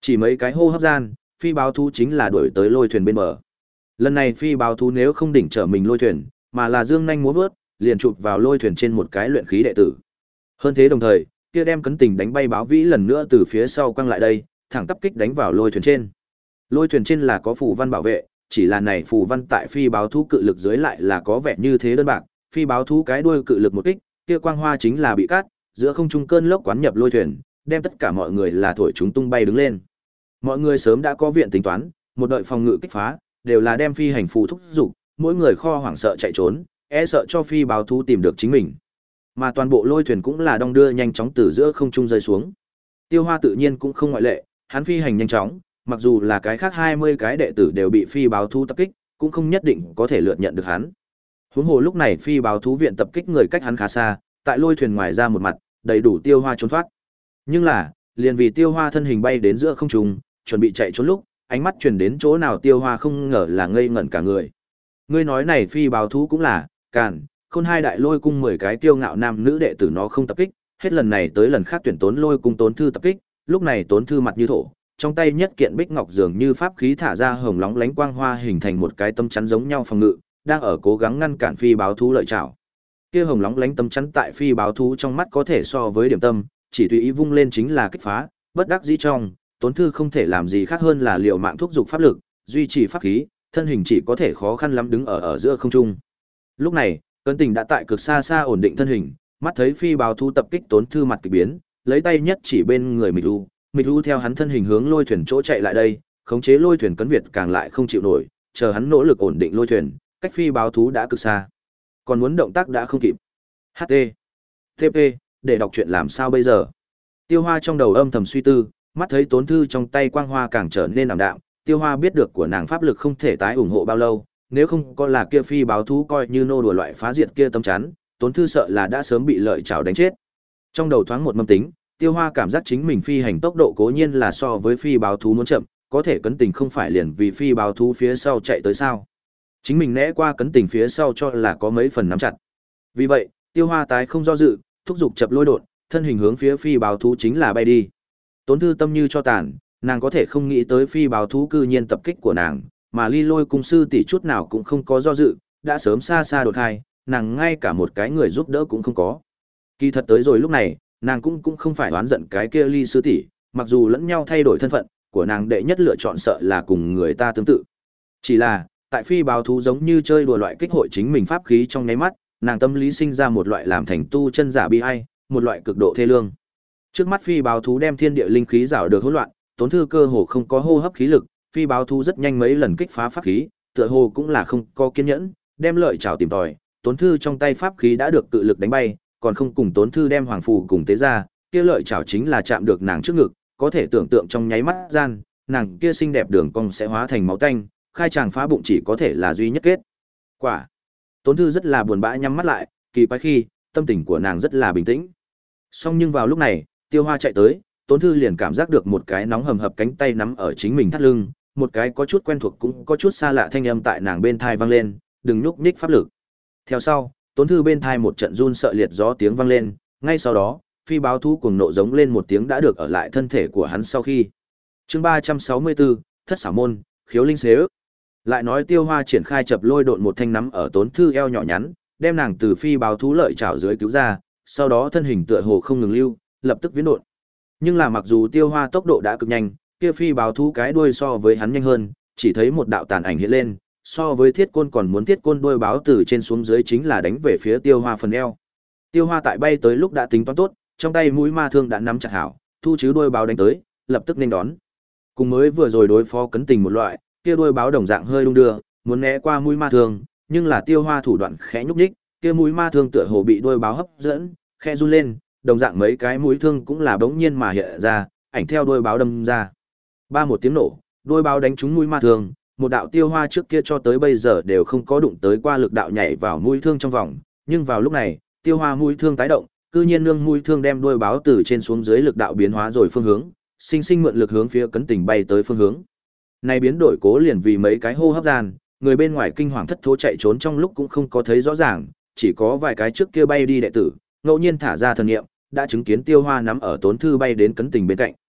Chỉ mấy cái hô hấp gian, phi báo thú chính là đuổi tới lôi thuyền bên bờ. Lần này phi báo thú nếu không đỉnh trở mình lôi thuyền, mà là dương nhanh múa vớt, liền chụp vào lôi thuyền trên một cái luyện khí đệ tử. Hơn thế đồng thời, kia đem cấn tình đánh bay báo vĩ lần nữa từ phía sau quăng lại đây, thẳng tắp kích đánh vào lôi thuyền trên. Lôi thuyền trên là có phù văn bảo vệ, chỉ là này phù văn tại phi báo thú cự lực dưới lại là có vẻ như thế đơn bạc, phi báo thú cái đuôi cự lực một kích, kia quang hoa chính là bị cắt, giữa không trung cơn lốc quán nhập lôi thuyền, đem tất cả mọi người là thổi chúng tung bay đứng lên. Mọi người sớm đã có viện tính toán, một đợi phòng ngự kích phá, đều là đem phi hành phù thúc dục, mỗi người kho hoảng sợ chạy trốn, e sợ cho phi báo thú tìm được chính mình. Mà toàn bộ lôi thuyền cũng là đong đưa nhanh chóng từ giữa không trung rơi xuống. Tiêu Hoa tự nhiên cũng không ngoại lệ, hắn phi hành nhanh chóng, mặc dù là cái khác hai mươi cái đệ tử đều bị phi báo thú tập kích, cũng không nhất định có thể lượt nhận được hắn. Huống hồ lúc này phi báo thú viện tập kích người cách hắn khá xa, tại lôi thuyền ngoài ra một mặt, đầy đủ Tiêu Hoa trốn thoát. Nhưng là, liền vì Tiêu Hoa thân hình bay đến giữa không trung, chuẩn bị chạy trốn lúc, ánh mắt truyền đến chỗ nào Tiêu Hoa không ngờ là ngây ngẩn cả người. Ngươi nói này phi báo thú cũng là, càn, khôn hai đại lôi cung mười cái kiêu ngạo nam nữ đệ tử nó không tập kích, hết lần này tới lần khác tuyển tốn lôi cung tốn thư tập kích, lúc này tốn thư mặt như thổ, trong tay nhất kiện bích ngọc dường như pháp khí thả ra hồng lóng lánh quang hoa hình thành một cái tấm chắn giống nhau phòng ngự, đang ở cố gắng ngăn cản phi báo thú lợi chảo. Kia hồng lóng lánh tấm chắn tại phi báo thú trong mắt có thể so với điểm tâm, chỉ tùy ý vung lên chính là kích phá, bất đắc dĩ trong, tốn thư không thể làm gì khác hơn là liều mạng thúc giục pháp lực, duy trì pháp khí, thân hình chỉ có thể khó khăn lắm đứng ở ở giữa không trung. Lúc này, Cấn Tình đã tại cực xa xa ổn định thân hình, mắt thấy phi báo thú tập kích tốn thư mặt kỳ biến, lấy tay nhất chỉ bên người Mịch U, Mịch U theo hắn thân hình hướng lôi thuyền chỗ chạy lại đây, khống chế lôi thuyền Cấn Việt càng lại không chịu nổi, chờ hắn nỗ lực ổn định lôi thuyền, cách phi báo thú đã cực xa, còn muốn động tác đã không kịp. hát tê tê pê để đọc truyện làm sao bây giờ? Tiêu Hoa trong đầu âm thầm suy tư, mắt thấy tốn thư trong tay quang hoa càng trở nên ảm đạm, Tiêu Hoa biết được của nàng pháp lực không thể tái ủng hộ bao lâu, nếu không có là kia phi báo thú coi như nô đùa loại phá diệt kia tâm chắn, tốn thư sợ là đã sớm bị lợi chảo đánh chết. Trong đầu thoáng một mâm tính, Tiêu Hoa cảm giác chính mình phi hành tốc độ cố nhiên là so với phi báo thú muốn chậm, có thể Cấn Tình không phải liền vì phi báo thú phía sau chạy tới sao? Chính mình né qua Cấn Tình phía sau cho là có mấy phần nắm chặt. Vì vậy, Tiêu Hoa tái không do dự, thúc giục chập lôi đột, thân hình hướng phía phi báo thú chính là bay đi. Tốn thư tâm như cho tàn, nàng có thể không nghĩ tới phi báo thú cư nhiên tập kích của nàng, mà Ly Lôi cung sư tỷ chút nào cũng không có do dự, đã sớm xa xa đột hai, nàng ngay cả một cái người giúp đỡ cũng không có. Kỳ thật tới rồi lúc này, nàng cũng cũng không phải oán giận cái kia Ly sư tỷ, mặc dù lẫn nhau thay đổi thân phận, của nàng đệ nhất lựa chọn sợ là cùng người ta tương tự. Chỉ là, tại phi báo thú giống như chơi đùa loại kích hội chính mình pháp khí trong nháy mắt, nàng tâm lý sinh ra một loại làm thành tu chân giả bi ai, một loại cực độ thê lương. Trước mắt phi báo thú đem thiên địa linh khí rảo được hỗn loạn, tốn thư cơ hồ không có hô hấp khí lực, phi báo thú rất nhanh mấy lần kích phá pháp khí, tựa hồ cũng là không có kiên nhẫn, đem lợi chảo tìm tòi, tốn thư trong tay pháp khí đã được cự lực đánh bay, còn không cùng tốn thư đem hoàng phù cùng tế ra, kia lợi chảo chính là chạm được nàng trước ngực, có thể tưởng tượng trong nháy mắt gian, nàng kia xinh đẹp đường cong sẽ hóa thành máu tanh, khai tràng phá bụng chỉ có thể là duy nhất kết quả. Tốn thư rất là buồn bã nhắm mắt lại, kỳ quái khi, tâm tình của nàng rất là bình tĩnh. Song nhưng vào lúc này, Tiêu Hoa chạy tới, Tốn thư liền cảm giác được một cái nóng hầm hập cánh tay nắm ở chính mình thắt lưng, một cái có chút quen thuộc cũng có chút xa lạ thanh âm tại nàng bên thai vang lên, đừng nhúc nhích pháp lực. Theo sau, Tốn thư bên thai một trận run sợ liệt gió tiếng vang lên, ngay sau đó, phi báo thú cuồng nộ giống lên một tiếng đã được ở lại thân thể của hắn sau khi. Chương ba trăm sáu mươi tư, Thất xảo môn, khiếu linh xế ức. Lại nói Tiêu Hoa triển khai chập lôi độn một thanh nắm ở Tốn thư eo nhỏ nhắn, đem nàng từ phi báo thú lợi chảo dưới cứu ra, sau đó thân hình tựa hồ không ngừng lưu, lập tức viễn độn. Nhưng là mặc dù Tiêu Hoa tốc độ đã cực nhanh, kia phi báo thú cái đuôi so với hắn nhanh hơn, chỉ thấy một đạo tàn ảnh hiện lên, so với thiết côn còn muốn thiết côn đuôi báo từ trên xuống dưới chính là đánh về phía Tiêu Hoa phần eo. Tiêu Hoa tại bay tới lúc đã tính toán tốt, trong tay mũi ma thương đã nắm chặt hảo, thu chứ đuôi báo đánh tới, lập tức nên đón. Cùng mới vừa rồi đối phó Cấn Tình một loại, kia đuôi báo đồng dạng hơi đung đưa, muốn né qua mũi ma thương, nhưng là Tiêu Hoa thủ đoạn khẽ nhúc nhích, kia mũi ma thương tựa hồ bị đuôi báo hấp dẫn, khẽ run lên, đồng dạng mấy cái mũi thương cũng là bỗng nhiên mà hiện ra, ảnh theo đuôi báo đâm ra. Ba một tiếng nổ, đuôi báo đánh trúng mũi ma thương, một đạo Tiêu Hoa trước kia cho tới bây giờ đều không có đụng tới qua lực đạo nhảy vào mũi thương trong vòng, nhưng vào lúc này, Tiêu Hoa mũi thương tái động, cư nhiên nương mũi thương đem đuôi báo từ trên xuống dưới lực đạo biến hóa rồi phương hướng, sinh sinh mượn lực hướng phía Cấn Tình bay tới phương hướng. Này biến đổi cố liền vì mấy cái hô hấp gian, người bên ngoài kinh hoàng thất thố chạy trốn trong lúc cũng không có thấy rõ ràng, chỉ có vài cái trước kia bay đi đệ tử, ngẫu nhiên thả ra thần niệm, đã chứng kiến Tiêu Hoa nắm ở Tốn thư bay đến Cấn Tình bên cạnh.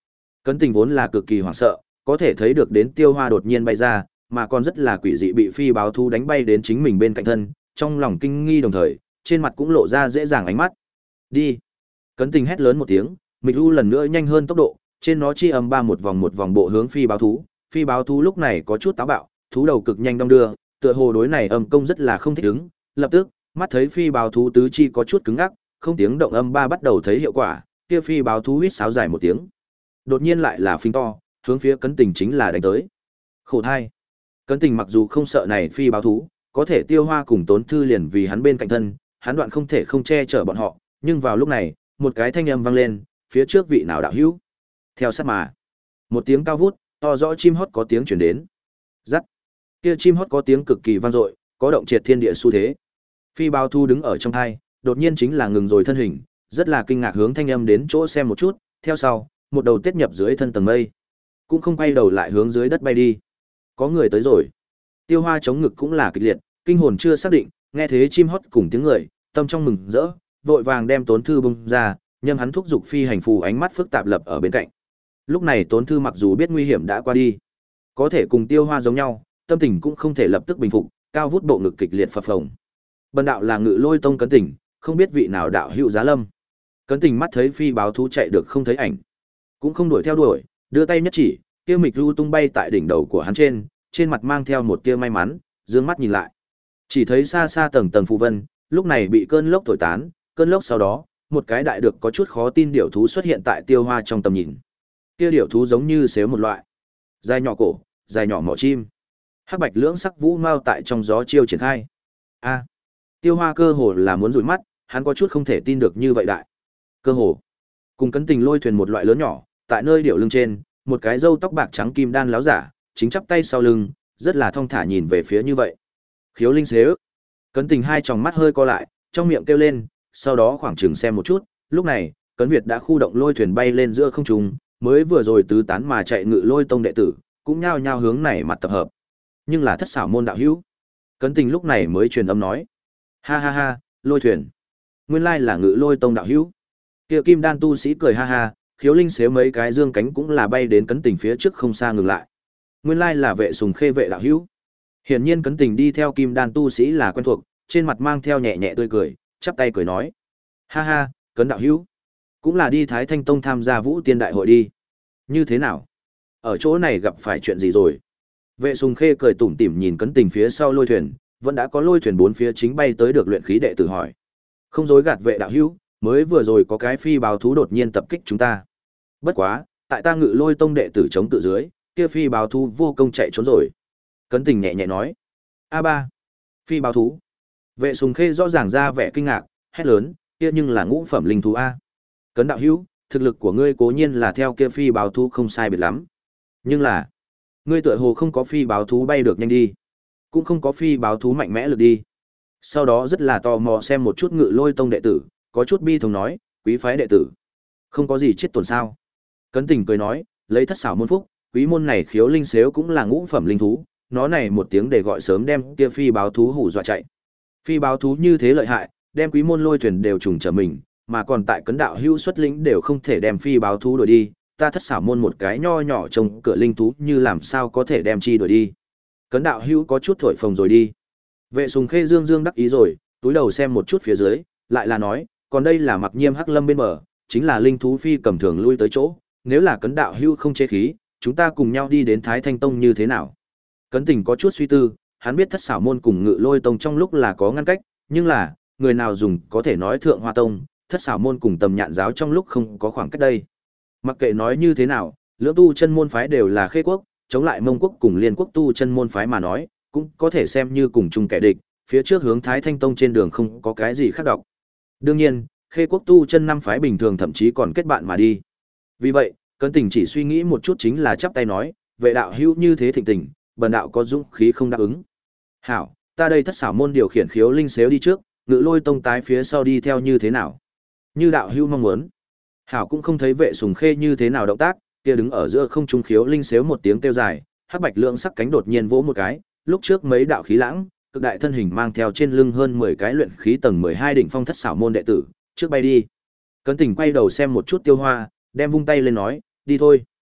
Cấn Tình vốn là cực kỳ hoảng sợ, có thể thấy được đến Tiêu Hoa đột nhiên bay ra, mà còn rất là quỷ dị bị phi báo thú đánh bay đến chính mình bên cạnh thân, trong lòng kinh nghi đồng thời, trên mặt cũng lộ ra dễ dàng ánh mắt. Đi! Cấn Tình hét lớn một tiếng, Mịch U lần nữa nhanh hơn tốc độ, trên nó chi âm ba một vòng một vòng bộ hướng phi báo thú. Phi báo thú lúc này có chút táo bạo, thú đầu cực nhanh đong đưa, tựa hồ đối này âm công rất là không thích ứng, lập tức, mắt thấy phi báo thú tứ chi có chút cứng ngắc, không tiếng động âm ba bắt đầu thấy hiệu quả, kia phi báo thú huýt sáo dài một tiếng. Đột nhiên lại là phình to, hướng phía Cấn Tình chính là đánh tới. Khổ thai. Cấn Tình mặc dù không sợ này phi báo thú, có thể Tiêu Hoa cùng Tốn Thư liền vì hắn bên cạnh thân, hắn đoạn không thể không che chở bọn họ, nhưng vào lúc này, một cái thanh âm vang lên, phía trước vị nào đạo hữu? Theo sát mà. Một tiếng cao vút, to rõ chim hót có tiếng truyền đến. Rắc. Kia chim hót có tiếng cực kỳ vang dội, có động triệt thiên địa xu thế. Phi báo thú đứng ở trong thai, đột nhiên chính là ngừng rồi thân hình, rất là kinh ngạc hướng thanh âm đến chỗ xem một chút, theo sau, một đầu tiết nhập dưới thân tầng mây, cũng không quay đầu lại hướng dưới đất bay đi. Có người tới rồi. Tiêu Hoa chống ngực cũng là kịch liệt, kinh hồn chưa xác định, nghe thế chim hót cùng tiếng người, tâm trong mừng rỡ, vội vàng đem Tốn Thư bung ra, nhâm hắn thúc giục phi hành phù ánh mắt phức tạp lập ở bên cạnh. Lúc này Tốn Thư mặc dù biết nguy hiểm đã qua đi, có thể cùng Tiêu Hoa giống nhau, tâm tình cũng không thể lập tức bình phục, cao vút bộ ngực kịch liệt phập phồng. Bần đạo là Ngự Lôi Tông Cấn Tình, không biết vị nào đạo hữu giá lâm. Cấn Tình mắt thấy phi báo thú chạy được không thấy ảnh, cũng không đuổi theo đuổi, đưa tay nhất chỉ, kia mịch ru tung bay tại đỉnh đầu của hắn trên, trên mặt mang theo một tia may mắn, dương mắt nhìn lại, chỉ thấy xa xa tầng tầng phù vân, lúc này bị cơn lốc thổi tán, cơn lốc sau đó, một cái đại được có chút khó tin điểu thú xuất hiện tại Tiêu Hoa trong tầm nhìn. Kia điểu thú giống như sếu một loại, dài nhỏ cổ, dài nhỏ mỏ chim, hắc bạch lưỡng sắc vũ mao tại trong gió chiêu triển khai. A, Tiêu Hoa cơ hồ là muốn dụi mắt, hắn có chút không thể tin được như vậy đại. Cơ hồ cùng Cấn Tình lôi thuyền một loại lớn nhỏ, tại nơi điểu lưng trên, một cái râu tóc bạc trắng kim đan láo giả, chính chắp tay sau lưng, rất là thong thả nhìn về phía như vậy. Khiếu Linh Xế ức. Cấn Tình hai tròng mắt hơi co lại, trong miệng kêu lên, sau đó khoảng chừng xem một chút, lúc này, Cấn Việt đã khu động lôi thuyền bay lên giữa không trung, mới vừa rồi tứ tán mà chạy Ngự Lôi Tông đệ tử, cũng nhao nhao hướng này mặt tập hợp. Nhưng là Thất Xảo môn đạo hữu. Cấn Tình lúc này mới truyền âm nói: "Ha ha ha, lôi thuyền. Nguyên lai là Ngự Lôi Tông đạo hữu." Kia kim đan tu sĩ cười ha ha, Khiếu Linh Xế mấy cái dương cánh cũng là bay đến Cấn Tình phía trước không xa ngừng lại. Nguyên lai là Vệ Sùng Khê vệ đạo hữu. Hiển nhiên Cấn Tình đi theo kim đan tu sĩ là quen thuộc, trên mặt mang theo nhẹ nhẹ tươi cười, chắp tay cười nói: "Ha ha, Cấn đạo hữu, cũng là đi Thái Thanh Tông tham gia Vũ Tiên đại hội đi. Như thế nào? Ở chỗ này gặp phải chuyện gì rồi?" Vệ Sùng Khê cười tủm tỉm nhìn Cấn Tình phía sau lôi thuyền, vẫn đã có lôi thuyền bốn phía chính bay tới được luyện khí đệ tử hỏi: "Không dối gạt Vệ đạo hữu, mới vừa rồi có cái phi báo thú đột nhiên tập kích chúng ta. Bất quá, tại ta Ngự Lôi Tông đệ tử chống cự dưới, kia phi báo thú vô công chạy trốn rồi." Cấn Tình nhẹ nhẹ nói: "A ba, phi báo thú?" Vệ Sùng Khê rõ ràng ra vẻ kinh ngạc, hét lớn: "Kia nhưng là ngũ phẩm linh thú a. Cấn đạo hữu, thực lực của ngươi cố nhiên là theo kia phi báo thú không sai biệt lắm, nhưng là, ngươi tựa hồ không có phi báo thú bay được nhanh đi, cũng không có phi báo thú mạnh mẽ lực đi." Sau đó rất là tò mò xem một chút Ngự Lôi Tông đệ tử, có chút bi thống nói: "Quý phái đệ tử, không có gì chết tổn sao?" Cấn Tình cười nói: "Lấy Thất Xảo môn phúc, quý môn này Khiếu Linh Xếu cũng là ngũ phẩm linh thú, nó này một tiếng để gọi sớm đem kia phi báo thú hù dọa chạy. Phi báo thú như thế lợi hại, đem quý môn lôi thuyền đều trùng trở mình, mà còn tại Cấn đạo hữu xuất lĩnh đều không thể đem phi báo thú đuổi đi, ta Thất Xảo môn một cái nho nhỏ trông cửa linh thú như làm sao có thể đem chi đuổi đi. Cấn đạo hữu có chút thổi phồng rồi đi." Vệ Sùng Khê dương dương đắc ý rồi, túi đầu xem một chút phía dưới, lại là nói: "Còn đây là Mặc Nhiêm Hắc Lâm bên bờ, chính là linh thú phi cầm thường lui tới chỗ, nếu là Cấn đạo hữu không chế khí, chúng ta cùng nhau đi đến Thái Thanh Tông như thế nào?" Cấn Tình có chút suy tư, hắn biết Thất Xảo môn cùng Ngự Lôi Tông trong lúc là có ngăn cách, nhưng là, người nào dùng có thể nói Thượng Hoa Tông, Thất Xảo môn cùng Tầm Nhạn giáo trong lúc không có khoảng cách đây. Mặc kệ nói như thế nào, lưỡng tu chân môn phái đều là Khê quốc, chống lại Mông quốc cùng Liên quốc tu chân môn phái mà nói, cũng có thể xem như cùng chung kẻ địch, phía trước hướng Thái Thanh Tông trên đường không có cái gì khác độc. Đương nhiên, Khê quốc tu chân năm phái bình thường thậm chí còn kết bạn mà đi. Vì vậy, Cấn Tình chỉ suy nghĩ một chút chính là chắp tay nói: "Vệ đạo hữu như thế thịnh tình, bần đạo có dũng khí không đáp ứng." "Hảo, ta đây Thất Xảo môn điều khiển Khiếu Linh Xếu đi trước, Ngự Lôi Tông tái phía sau đi theo như thế nào?" "Như đạo hữu mong muốn." Hảo cũng không thấy Vệ Sùng Khê như thế nào động tác, kia đứng ở giữa không trung Khiếu Linh Xếu một tiếng kêu dài, hắc bạch lượng sắc cánh đột nhiên vỗ một cái, lúc trước mấy đạo khí lãng, cực đại thân hình mang theo trên lưng hơn mười cái luyện khí tầng mười hai đỉnh phong Thất Xảo môn đệ tử, trước bay đi. Cấn Tình quay đầu xem một chút Tiêu Hoa, đem vung tay lên nói: "Đi thôi."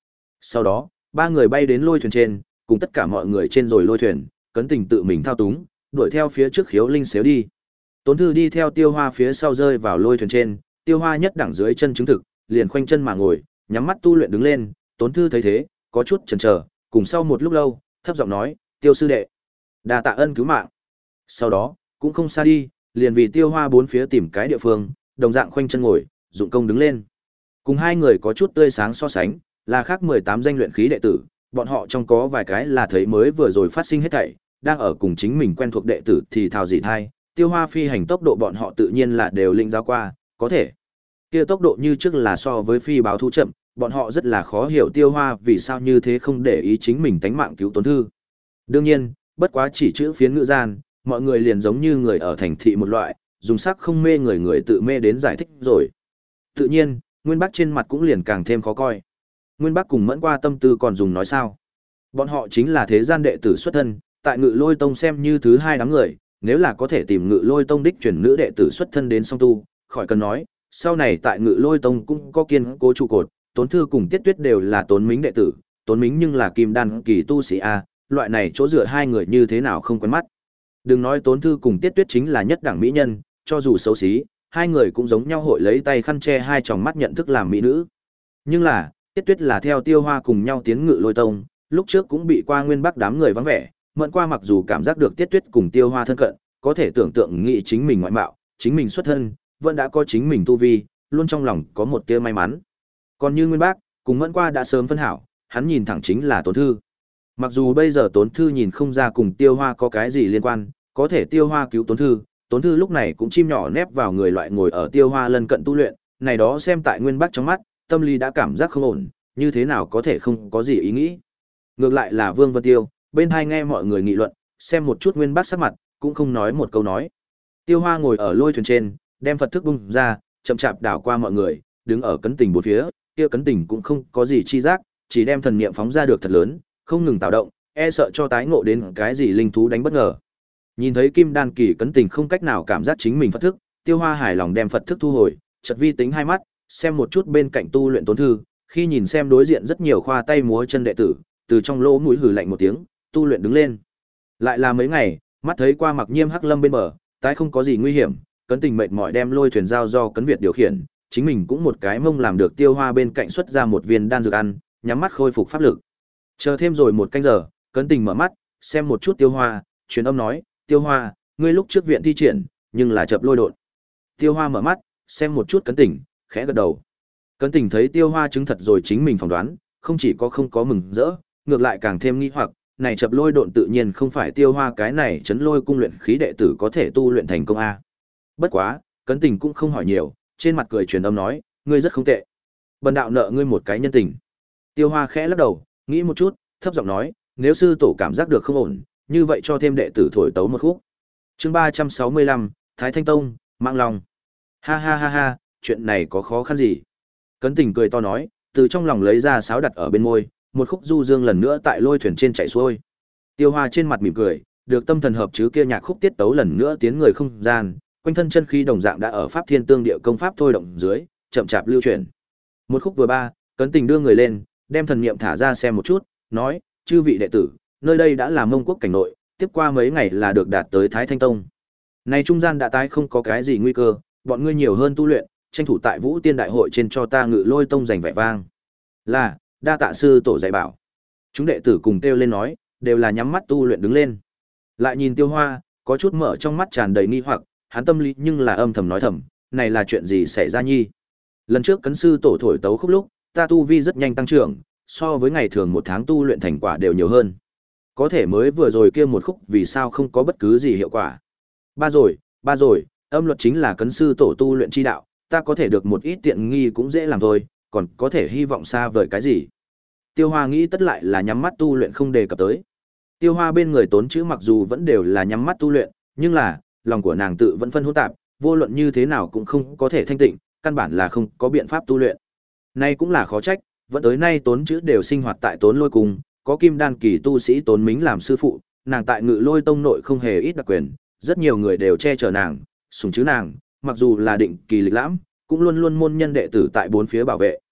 Sau đó, ba người bay đến lôi thuyền trên, cùng tất cả mọi người trên rồi lôi thuyền, Cấn Tình tự mình thao túng, đuổi theo phía trước Khiếu Linh xéo đi. Tốn Thư đi theo Tiêu Hoa phía sau rơi vào lôi thuyền trên, Tiêu Hoa nhất đẳng dưới chân chứng thực, liền khoanh chân mà ngồi, nhắm mắt tu luyện đứng lên, Tốn Thư thấy thế, có chút chần chờ, cùng sau một lúc lâu, thấp giọng nói, "Tiêu sư đệ, đa tạ ân cứu mạng." Sau đó, cũng không xa đi, liền vì Tiêu Hoa bốn phía tìm cái địa phương, đồng dạng khoanh chân ngồi, dụng công đứng lên. Cùng hai người có chút tươi sáng so sánh, là khác mười tám danh luyện khí đệ tử, bọn họ trong có vài cái là thấy mới vừa rồi phát sinh hết thảy, đang ở cùng chính mình quen thuộc đệ tử thì thào dị thai, Tiêu Hoa phi hành tốc độ bọn họ tự nhiên là đều linh giáo qua, có thể. Kia tốc độ như trước là so với phi báo thú chậm, bọn họ rất là khó hiểu Tiêu Hoa vì sao như thế không để ý chính mình tánh mạng cứu Tốn Thư. Đương nhiên, bất quá chỉ chữ phiến ngữ gian, mọi người liền giống như người ở thành thị một loại, dùng sắc không mê người người tự mê đến giải thích rồi. Tự nhiên, Nguyên Bắc trên mặt cũng liền càng thêm khó coi. Nguyên Bắc cùng Mẫn Qua tâm tư còn dùng nói sao? Bọn họ chính là thế gian đệ tử xuất thân, tại Ngự Lôi Tông xem như thứ hai đám người, nếu là có thể tìm Ngự Lôi Tông đích truyền nữ đệ tử xuất thân đến song tu, khỏi cần nói, sau này tại Ngự Lôi Tông cũng có kiên cố trụ cột, Tốn Thư cùng Tiết Tuyết đều là Tốn Mính đệ tử, Tốn Mính nhưng là kim đan kỳ tu sĩ a, loại này chỗ dựa hai người như thế nào không quen mắt. Đừng nói Tốn Thư cùng Tiết Tuyết chính là nhất đẳng mỹ nhân, cho dù xấu xí, hai người cũng giống nhau hội lấy tay khăn che hai tròng mắt nhận thức làm mỹ nữ. Nhưng là, Tiết Tuyết là theo Tiêu Hoa cùng nhau tiến Ngự Lôi Tông, lúc trước cũng bị qua Nguyên Bắc đám người vắng vẻ, Mẫn Qua mặc dù cảm giác được Tiết Tuyết cùng Tiêu Hoa thân cận, có thể tưởng tượng nghĩ chính mình ngoại mạo, chính mình xuất thân, vẫn đã có chính mình tu vi, luôn trong lòng có một tia may mắn. Còn như Nguyên Bắc, cùng Mẫn Qua đã sớm phân hảo, hắn nhìn thẳng chính là Tốn Thư. Mặc dù bây giờ Tốn Thư nhìn không ra cùng Tiêu Hoa có cái gì liên quan, có thể Tiêu Hoa cứu Tốn Thư, Tốn Thư lúc này cũng chim nhỏ nép vào người loại ngồi ở Tiêu Hoa lân cận tu luyện, này đó xem tại Nguyên Bắc trong mắt, tâm lý đã cảm giác không ổn, như thế nào có thể không có gì ý nghĩ. Ngược lại là Vương Vân Tiêu, bên hai nghe mọi người nghị luận, xem một chút Nguyên Bắc sắc mặt, cũng không nói một câu nói. Tiêu Hoa ngồi ở lôi thuyền trên, đem Phật thức bung ra, chậm chạp đảo qua mọi người, đứng ở Cấn Tình bốn phía, kia Cấn Tình cũng không có gì chi giác, chỉ đem thần niệm phóng ra được thật lớn, không ngừng tạo động, e sợ cho tái ngộ đến cái gì linh thú đánh bất ngờ. Nhìn thấy Kim Đan kỳ Cấn Tình không cách nào cảm giác chính mình Phật thức, Tiêu Hoa hài lòng đem Phật thức thu hồi, chợt vi tính hai mắt, xem một chút bên cạnh tu luyện Tốn Thư, khi nhìn xem đối diện rất nhiều khoa tay múa chân đệ tử, từ trong lỗ mũi hừ lạnh một tiếng, tu luyện đứng lên. Lại là mấy ngày, mắt thấy qua Mặc Nhiêm Hắc Lâm bên bờ, tái không có gì nguy hiểm, Cấn Tình mệt mỏi đem lôi thuyền giao do Cấn Việt điều khiển, chính mình cũng một cái mông làm được Tiêu Hoa bên cạnh xuất ra một viên đan dược ăn, nhắm mắt khôi phục pháp lực. Chờ thêm rồi một canh giờ, Cấn Tình mở mắt, xem một chút Tiêu Hoa, truyền âm nói, "Tiêu Hoa, ngươi lúc trước viện thi triển, nhưng là chập lôi độn." Tiêu Hoa mở mắt, xem một chút Cấn Tình, khẽ gật đầu. Cấn Tình thấy Tiêu Hoa chứng thật rồi chính mình phỏng đoán, không chỉ có không có mừng rỡ, ngược lại càng thêm nghi hoặc, này chập lôi độn tự nhiên không phải Tiêu Hoa cái này chấn lôi cung luyện khí đệ tử có thể tu luyện thành công a. Bất quá, Cấn Tình cũng không hỏi nhiều, trên mặt cười truyền âm nói, "Ngươi rất không tệ. Bần đạo nợ ngươi một cái nhân tình." Tiêu Hoa khẽ lắc đầu, nghĩ một chút, thấp giọng nói, "Nếu sư tổ cảm giác được không ổn, như vậy cho thêm đệ tử thổi tấu một khúc." Chương ba trăm sáu mươi lăm, Thái Thanh Tông, Mạng Long. Ha ha ha ha, chuyện này có khó khăn gì? Cấn Tình cười to nói, từ trong lòng lấy ra sáo đặt ở bên môi, một khúc du dương lần nữa tại lôi thuyền trên chạy xuôi. Tiêu Hoa trên mặt mỉm cười, được tâm thần hợp chứ kia nhạc khúc tiết tấu lần nữa tiến người không gian, quanh thân chân khí đồng dạng đã ở pháp thiên tương địa công pháp thôi động dưới, chậm chạp lưu chuyển. Một khúc vừa ba, Cấn Tình đưa người lên, đem thần niệm thả ra xem một chút, nói, "Chư vị đệ tử, nơi đây đã là Mông Quốc cảnh nội, tiếp qua mấy ngày là được đạt tới Thái Thanh Tông. Này trung gian đã tái không có cái gì nguy cơ, bọn ngươi nhiều hơn tu luyện, tranh thủ tại Vũ Tiên đại hội trên cho ta Ngự Lôi Tông giành vẻ vang." Là, đa tạ sư tổ dạy bảo. Chúng đệ tử cùng kêu lên nói, đều là nhắm mắt tu luyện đứng lên. Lại nhìn Tiêu Hoa, có chút mở trong mắt tràn đầy nghi hoặc, hắn tâm lý nhưng là âm thầm nói thầm, này là chuyện gì xảy ra nhi? Lần trước Cấn sư tổ thổi tấu khúc lúc, ta tu vi rất nhanh tăng trưởng, so với ngày thường một tháng tu luyện thành quả đều nhiều hơn. Có thể mới vừa rồi kia một khúc vì sao không có bất cứ gì hiệu quả? Ba rồi, ba rồi, âm luật chính là Cấn sư tổ tu luyện chi đạo, ta có thể được một ít tiện nghi cũng dễ làm thôi, còn có thể hy vọng xa vời cái gì? Tiêu Hoa nghĩ tất lại là nhắm mắt tu luyện không đề cập tới. Tiêu Hoa bên người Tốn Chữ mặc dù vẫn đều là nhắm mắt tu luyện, nhưng là, lòng của nàng tự vẫn phân hỗn tạp, vô luận như thế nào cũng không có thể thanh tịnh, căn bản là không có biện pháp tu luyện. Nay cũng là khó trách, vẫn tới nay Tốn Chữ đều sinh hoạt tại Tốn Lôi Cung, có kim đan kỳ tu sĩ Tốn Mính làm sư phụ, nàng tại Ngự Lôi Tông nội không hề ít đặc quyền, rất nhiều người đều che chở nàng, sủng chứ nàng, mặc dù là định kỳ lịch lãm, cũng luôn luôn môn nhân đệ tử tại bốn phía bảo vệ.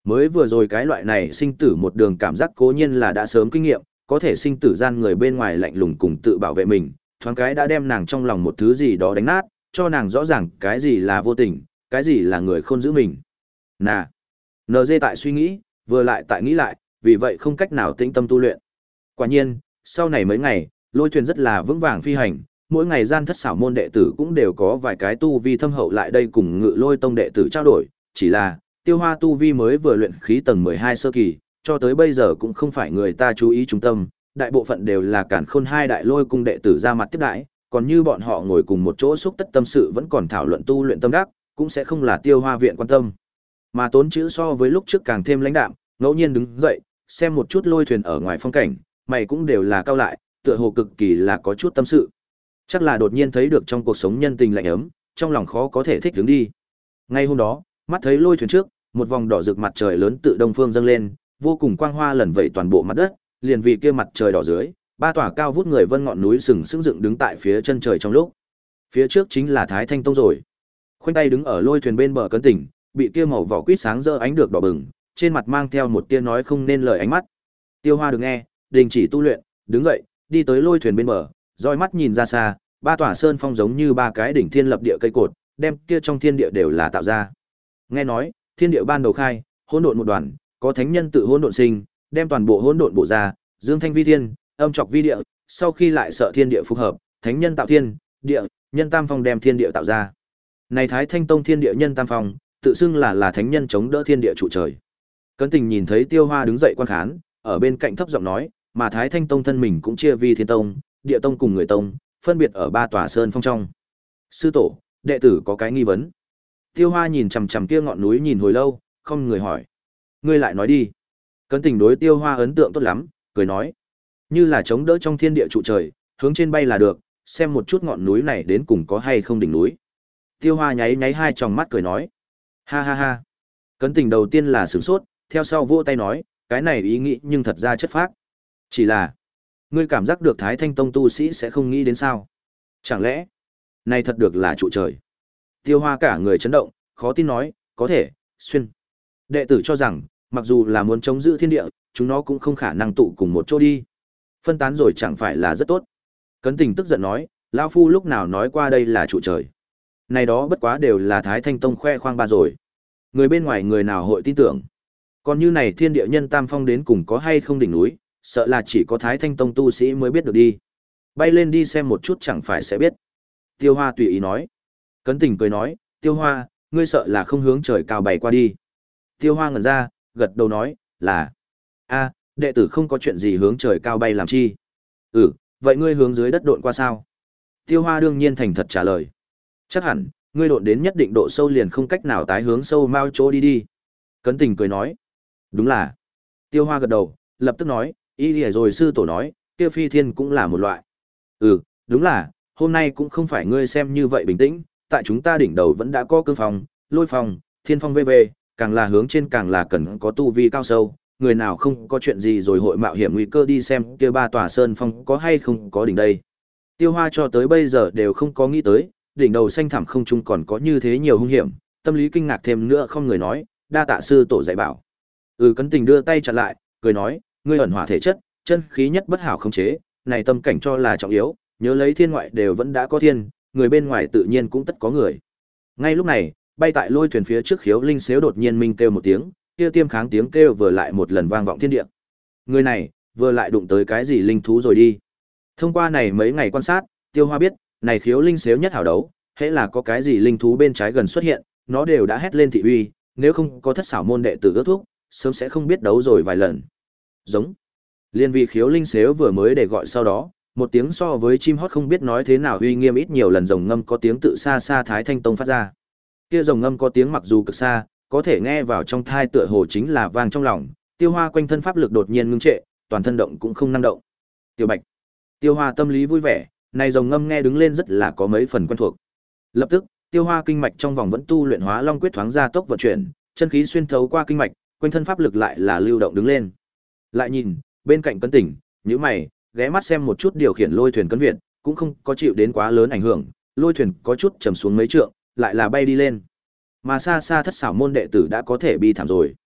Mới vừa rồi cái loại này sinh tử một đường cảm giác cố nhiên là đã sớm kinh nghiệm, có thể sinh tử gian người bên ngoài lạnh lùng cùng tự bảo vệ mình, thoáng cái đã đem nàng trong lòng một thứ gì đó đánh nát, cho nàng rõ ràng cái gì là vô tình, cái gì là người khôn giữ mình. Nà, en giê tại suy nghĩ, vừa lại tại nghĩ lại, vì vậy không cách nào tĩnh tâm tu luyện. Quả nhiên, sau này mấy ngày, Lôi Thuyền rất là vững vàng phi hành, mỗi ngày gian thất xảo môn đệ tử cũng đều có vài cái tu vi thâm hậu lại đây cùng Ngự Lôi tông đệ tử trao đổi, chỉ là Tiêu Hoa tu vi mới vừa luyện khí tầng mười hai sơ kỳ, cho tới bây giờ cũng không phải người ta chú ý trung tâm, đại bộ phận đều là Càn Khôn hai đại Lôi cung đệ tử ra mặt tiếp đãi, còn như bọn họ ngồi cùng một chỗ xúc tất tâm sự vẫn còn thảo luận tu luyện tâm đắc, cũng sẽ không là Tiêu Hoa viện quan tâm. Mà Tốn Chữ so với lúc trước càng thêm lãnh đạm, ngẫu nhiên đứng dậy, xem một chút Lôi Thuyền ở ngoài phong cảnh, mày cũng đều là cao lại, tựa hồ cực kỳ là có chút tâm sự. Chắc là đột nhiên thấy được trong cuộc sống nhân tình lạnh ấm, trong lòng khó có thể thích đứng đi. Ngay hôm đó, mắt thấy Lôi Thuyền trước, một vòng đỏ rực mặt trời lớn tự đông phương dâng lên, vô cùng quang hoa lần vẩy toàn bộ mặt đất, liền vì kia mặt trời đỏ dưới, ba tòa cao vút người vân ngọn núi sừng sững dựng đứng tại phía chân trời trong lúc. Phía trước chính là Thái Thanh Tông rồi. Khoanh tay đứng ở Lôi Thuyền bên bờ Cấn Tỉnh, bị kia màu vỏ quýt sáng rỡ ánh được đỏ bừng, trên mặt mang theo một tia nói không nên lời ánh mắt. Tiêu Hoa được nghe, đình chỉ tu luyện, đứng dậy, đi tới Lôi Thuyền bên bờ, dõi mắt nhìn ra xa, ba tòa sơn phong giống như ba cái đỉnh thiên lập địa cây cột, đem kia trong thiên địa đều là tạo ra. Nghe nói, thiên địa ban đầu khai, hỗn độn một đoàn, có thánh nhân tự hỗn độn sinh, đem toàn bộ hỗn độn bổ ra, dương thanh vi thiên, âm trọc vi địa, sau khi lại sợ thiên địa phù hợp, thánh nhân tạo thiên, địa, nhân tam phong đem thiên địa tạo ra. Này Thái Thanh Tông thiên địa nhân tam phong, tự xưng là là thánh nhân chống đỡ thiên địa trụ trời. Cấn Tình nhìn thấy Tiêu Hoa đứng dậy quan khán, ở bên cạnh thấp giọng nói, mà Thái Thanh Tông thân mình cũng chia vi thiên tông, địa tông cùng người tông, phân biệt ở ba tòa sơn phong trong. Sư tổ, đệ tử có cái nghi vấn. Tiêu Hoa nhìn chằm chằm kia ngọn núi nhìn hồi lâu, không người hỏi. Ngươi lại nói đi. Cấn Tình đối Tiêu Hoa ấn tượng tốt lắm, cười nói, như là chống đỡ trong thiên địa trụ trời, hướng trên bay là được, xem một chút ngọn núi này đến cùng có hay không đỉnh núi. Tiêu Hoa nháy nháy hai tròng mắt cười nói, ha ha ha. Cấn Tình đầu tiên là sửng sốt, theo sau vỗ tay nói, cái này ý nghĩ nhưng thật ra chất phác. Chỉ là, ngươi cảm giác được Thái Thanh Tông tu sĩ sẽ không nghĩ đến sao? Chẳng lẽ, này thật được là trụ trời? Tiêu Hoa cả người chấn động, khó tin nói, có thể, xuyên. Đệ tử cho rằng, mặc dù là muốn chống giữ thiên địa, chúng nó cũng không khả năng tụ cùng một chỗ đi. Phân tán rồi chẳng phải là rất tốt. Cấn Tình tức giận nói, lão phu lúc nào nói qua đây là trụ trời. Này đó bất quá đều là Thái Thanh Tông khoe khoang ba rồi. Người bên ngoài người nào hội tin tưởng. Còn như này thiên địa nhân tam phong đến cùng có hay không đỉnh núi, sợ là chỉ có Thái Thanh Tông tu sĩ mới biết được đi. Bay lên đi xem một chút chẳng phải sẽ biết. Tiêu Hoa tùy ý nói. Cấn Tình cười nói, Tiêu Hoa, ngươi sợ là không hướng trời cao bay qua đi. Tiêu Hoa ngẩn ra, gật đầu nói, là. A, đệ tử không có chuyện gì hướng trời cao bay làm chi. Ừ, vậy ngươi hướng dưới đất độn qua sao? Tiêu Hoa đương nhiên thành thật trả lời. Chắc hẳn, ngươi độn đến nhất định độ sâu liền không cách nào tái hướng sâu mau chỗ đi đi. Cấn Tình cười nói. Đúng là. Tiêu Hoa gật đầu, lập tức nói, ý lìa rồi sư tổ nói, kia phi thiên cũng là một loại. Ừ, đúng là, hôm nay cũng không phải ngươi xem như vậy bình tĩnh, tại chúng ta đỉnh đầu vẫn đã có cương phong, lôi phong, thiên phong vê vê, càng là hướng trên càng là cần có tu vi cao sâu, người nào không có chuyện gì rồi hội mạo hiểm nguy cơ đi xem kia ba tòa sơn phong có hay không có đỉnh đây. Tiêu Hoa cho tới bây giờ đều không có nghĩ tới, đỉnh đầu xanh thẳm không trung còn có như thế nhiều hung hiểm, tâm lý kinh ngạc thêm nữa không người nói, đa tạ sư tổ dạy bảo. Ừ, Cấn Tình đưa tay chặn lại, cười nói, ngươi ẩn hỏa thể chất, chân khí nhất bất hảo khống chế, này tâm cảnh cho là trọng yếu, nhớ lấy thiên ngoại đều vẫn đã có thiên, người bên ngoài tự nhiên cũng tất có người. Ngay lúc này, bay tại Lôi Thuyền phía trước Khiếu Linh Xếu đột nhiên minh kêu một tiếng, kia tiêm kháng tiếng kêu vừa lại một lần vang vọng thiên địa. Người này, vừa lại đụng tới cái gì linh thú rồi đi. Thông qua này mấy ngày quan sát, Tiêu Hoa biết, này Khiếu Linh Xếu nhất hảo đấu, hễ là có cái gì linh thú bên trái gần xuất hiện, nó đều đã hét lên thị uy, nếu không có thất xảo môn đệ tử ước thúc, sớm sẽ không biết đấu rồi vài lần. Giống. Liên vì Khiếu Linh Xếu vừa mới để gọi sau đó, một tiếng so với chim hót không biết nói thế nào uy nghiêm ít nhiều lần rồng ngâm có tiếng tự xa xa Thái Thanh Tông phát ra. Kia rồng ngâm có tiếng mặc dù cực xa, có thể nghe vào trong thai tựa hồ chính là vang trong lòng. Tiêu Hoa quanh thân pháp lực đột nhiên ngưng trệ, toàn thân động cũng không năng động. Tiểu Bạch. Tiêu Hoa tâm lý vui vẻ, này rồng ngâm nghe đứng lên rất là có mấy phần quen thuộc. Lập tức, Tiêu Hoa kinh mạch trong vòng vẫn tu luyện Hóa Long quyết thoáng ra tốc vận chuyển, chân khí xuyên thấu qua kinh mạch, quanh thân pháp lực lại là lưu động đứng lên. Lại nhìn, bên cạnh Cấn Tỉnh, nhíu mày, ghé mắt xem một chút điều khiển Lôi Thuyền Cấn Việt, cũng không có chịu đến quá lớn ảnh hưởng, Lôi Thuyền có chút trầm xuống mấy trượng, lại là bay đi lên. Mà xa xa thất xảo môn đệ tử đã có thể bi thảm rồi.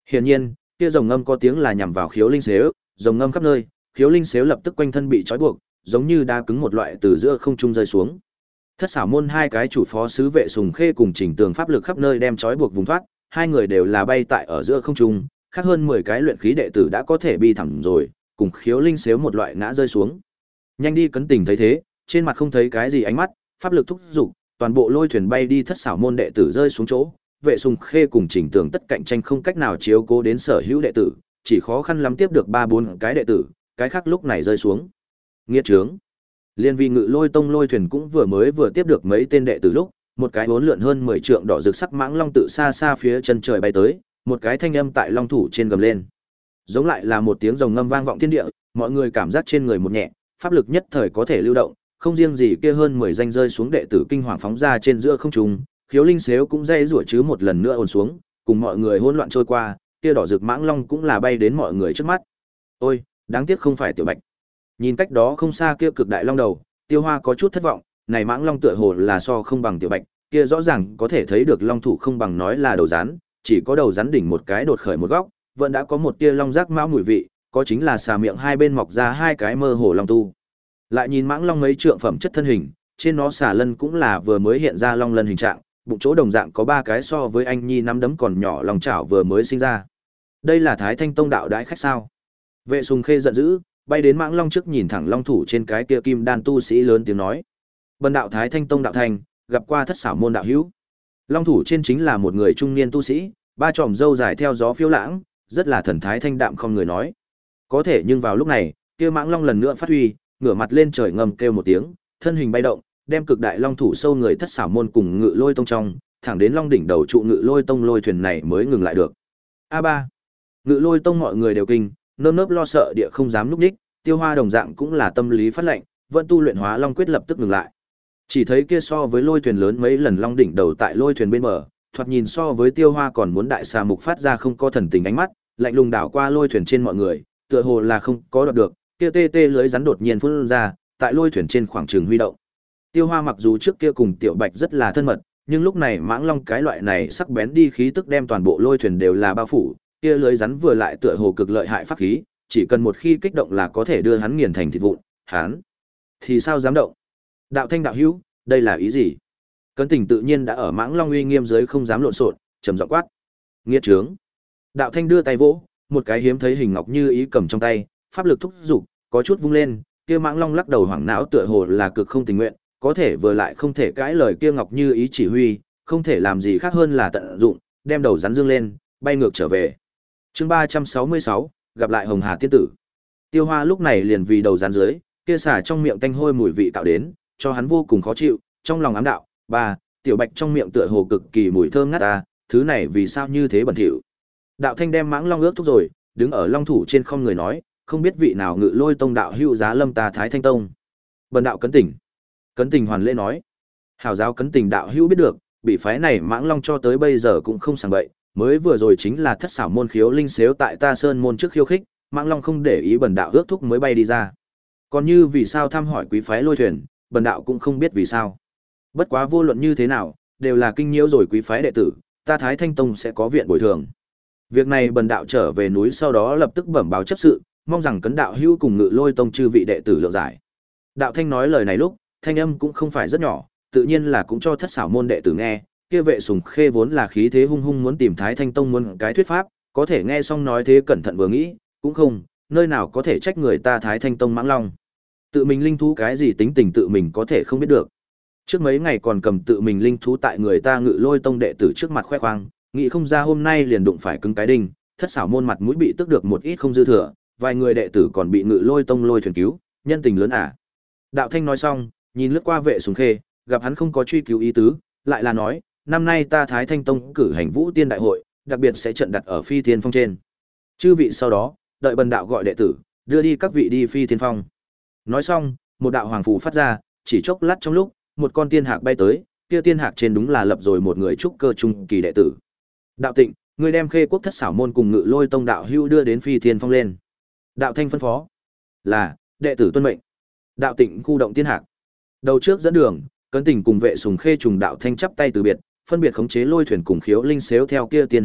Hiển nhiên, kia rồng ngâm có tiếng là nhằm vào Khiếu Linh Sếu, rồng ngâm khắp nơi, Khiếu Linh Sếu lập tức quanh thân bị trói buộc, giống như đá cứng một loại từ giữa không trung rơi xuống. Thất xảo môn hai cái chủ phó sứ vệ Sùng Khê cùng Trình Tường pháp lực khắp nơi đem trói buộc vùng thoát, hai người đều là bay tại ở giữa không trung, khác hơn mười cái luyện khí đệ tử đã có thể bi thẳng rồi, cùng Khiếu Linh Sếu một loại ngã rơi xuống. Nhanh đi Cấn Tình thấy thế, trên mặt không thấy cái gì ánh mắt, pháp lực thúc giục, toàn bộ lôi thuyền bay đi thất xảo môn đệ tử rơi xuống chỗ, vệ Sùng Khê cùng Trình Tường tất cạnh tranh không cách nào chiếu cố đến sở hữu đệ tử, chỉ khó khăn lắm tiếp được ba bốn cái đệ tử, cái khác lúc này rơi xuống. Nghiệt trướng. Liên vi Ngự Lôi Tông lôi thuyền cũng vừa mới vừa tiếp được mấy tên đệ tử lúc, một cái bốn lượn hơn mười trượng đỏ rực sắc mãng long tự xa xa phía chân trời bay tới, một cái thanh âm tại long thủ trên gầm lên. Giống lại là một tiếng rồng ngâm vang vọng thiên địa, mọi người cảm giác trên người một nhẹ, pháp lực nhất thời có thể lưu động, không riêng gì kia hơn mười danh rơi xuống đệ tử kinh hoàng phóng ra trên giữa không trung, Khiếu Linh Sếu cũng dây rủa chứ một lần nữa ồn xuống, cùng mọi người hỗn loạn trôi qua, kia đỏ rực mãng long cũng là bay đến mọi người trước mắt. Ôi, đáng tiếc không phải Tiểu Bạch. Nhìn cách đó không xa kia cực đại long đầu, Tiêu Hoa có chút thất vọng, này mãng long tựa hồ là so không bằng Tiểu Bạch, kia rõ ràng có thể thấy được long thủ không bằng nói là đầu rắn, chỉ có đầu rắn đỉnh một cái đột khởi một góc, vẫn đã có một tia long giác mão mùi vị, có chính là xà miệng hai bên mọc ra hai cái mơ hồ long tu. Lại nhìn mãng long mấy trượng phẩm chất thân hình, trên nó xà lân cũng là vừa mới hiện ra long lân hình trạng, bụng chỗ đồng dạng có ba cái so với anh nhi nắm đấm còn nhỏ lòng chảo vừa mới sinh ra. Đây là Thái Thanh Tông đạo đãi khách sao? Vệ Sùng Khê giận dữ, bay đến mãng long trước nhìn thẳng long thủ trên cái kia kim đan tu sĩ lớn tiếng nói: "Bần đạo Thái Thanh Tông đạo thành, gặp qua thất xảo môn đạo hữu." Long thủ trên chính là một người trung niên tu sĩ, ba tròm râu dài theo gió phiêu lãng, rất là thần thái thanh đạm không người nói. Có thể nhưng vào lúc này, kia mãng long lần nữa phát huy, ngửa mặt lên trời ngầm kêu một tiếng, thân hình bay động, đem cực đại long thủ sâu người thất xảo môn cùng Ngự Lôi Tông trong, thẳng đến long đỉnh đầu trụ Ngự Lôi Tông lôi thuyền này mới ngừng lại được. A ba, Ngự Lôi Tông mọi người đều kinh, nơm nớp lo sợ địa không dám núp nhích, Tiêu Hoa đồng dạng cũng là tâm lý phát lệnh, vẫn tu luyện Hóa Long quyết lập tức ngừng lại. Chỉ thấy kia so với lôi thuyền lớn mấy lần long đỉnh đầu tại lôi thuyền bên bờ, thoạt nhìn so với Tiêu Hoa còn muốn đại xà mục phát ra không có thần tình ánh mắt, lạnh lùng đảo qua lôi thuyền trên mọi người, tựa hồ là không có đoạt được, kia tê tê lưới rắn đột nhiên phun ra, tại lôi thuyền trên khoảng trường huy động. Tiêu Hoa mặc dù trước kia cùng Tiểu Bạch rất là thân mật, nhưng lúc này mãng long cái loại này sắc bén đi khí tức đem toàn bộ lôi thuyền đều là bao phủ, kia lưới rắn vừa lại tựa hồ cực lợi hại pháp khí, chỉ cần một khi kích động là có thể đưa hắn nghiền thành thịt vụn, hắn thì sao dám động? Đạo Thanh đạo hữu, đây là ý gì? Cấn Tình tự nhiên đã ở mãng long uy nghiêm dưới không dám lộn xộn, trầm giọng quát: "Nghiệt trướng!" Đạo Thanh đưa tay vỗ, một cái hiếm thấy hình ngọc như ý cầm trong tay, pháp lực thúc dục, có chút vung lên, kia mãng long lắc đầu hoảng não tựa hồ là cực không tình nguyện, có thể vừa lại không thể cãi lời kia ngọc như ý chỉ huy, không thể làm gì khác hơn là tận dụng, đem đầu rắn dương lên, bay ngược trở về. Chương ba trăm sáu mươi sáu, gặp lại Hồng Hà tiên tử. Tiêu Hoa lúc này liền vì đầu rắn dưới, kia xả trong miệng tanh hôi mùi vị tạo đến, cho hắn vô cùng khó chịu, trong lòng ám đạo, ba, Tiểu Bạch trong miệng tựa hồ cực kỳ mùi thơm ngát ta, thứ này vì sao như thế bẩn thỉu. Đạo Thanh đem mãng long ước thúc rồi, đứng ở long thủ trên không người nói, không biết vị nào Ngự Lôi Tông đạo hữu giá lâm ta Thái Thanh Tông. Bần đạo Cấn Tình. Cấn Tình hoàn lễ nói, hảo giáo Cấn Tình đạo hữu biết được, bị phái này mãng long cho tới bây giờ cũng không sảng bậy, mới vừa rồi chính là thất xảo môn khiếu linh xếu tại ta sơn môn trước khiêu khích, mãng long không để ý bần đạo ước thúc mới bay đi ra. Còn như vì sao thăm hỏi quý phái lôi thuyền, bần đạo cũng không biết vì sao. Bất quá vô luận như thế nào, đều là kinh nhiễu rồi quý phái đệ tử, ta Thái Thanh Tông sẽ có viện bồi thường. Việc này bần đạo trở về núi sau đó lập tức bẩm báo chấp sự, mong rằng Cấn đạo hữu cùng Ngự Lôi Tông chư vị đệ tử lượng giải. Đạo Thanh nói lời này lúc, thanh âm cũng không phải rất nhỏ, tự nhiên là cũng cho thất xảo môn đệ tử nghe, kia vệ Sùng Khê vốn là khí thế hung hung muốn tìm Thái Thanh Tông muốn cái thuyết pháp, có thể nghe xong nói thế cẩn thận vừa nghĩ, cũng không, nơi nào có thể trách người ta Thái Thanh Tông mãng long. Tự mình linh thú cái gì tính tình tự mình có thể không biết được. Trước mấy ngày còn cầm tự mình linh thú tại người ta Ngự Lôi Tông đệ tử trước mặt khoe khoang, nghĩ không ra hôm nay liền đụng phải cứng cái đinh, thất xảo môn mặt mũi bị tức được một ít không dư thừa, vài người đệ tử còn bị Ngự Lôi Tông lôi thuyền cứu, nhân tình lớn à. Đạo Thanh nói xong, nhìn lướt qua vệ Sùng Khê, gặp hắn không có truy cứu ý tứ, lại là nói, năm nay ta Thái Thanh Tông cử hành Vũ Tiên đại hội, đặc biệt sẽ trận đặt ở Phi Thiên Phong trên. Chư vị sau đó, đợi bần đạo gọi đệ tử, đưa đi các vị đi Phi Thiên Phong. Nói xong, một đạo hoàng phù phát ra, chỉ chốc lát trong lúc, một con tiên hạc bay tới, kia tiên hạc trên đúng là lập rồi một người trúc cơ trung kỳ đệ tử. Đạo Tịnh, ngươi đem Khê Quốc thất xảo môn cùng Ngự Lôi Tông đạo hữu đưa đến Phi Thiên Phong lên. Đạo Thanh phân phó. Là, đệ tử tuân mệnh. Đạo Tịnh khu động tiên hạc. Đầu trước dẫn đường, Cấn Tình cùng vệ Sùng Khê trùng Đạo Thanh chắp tay từ biệt, phân biệt khống chế lôi thuyền cùng khiếu linh xếu theo kia tiên hạc đi,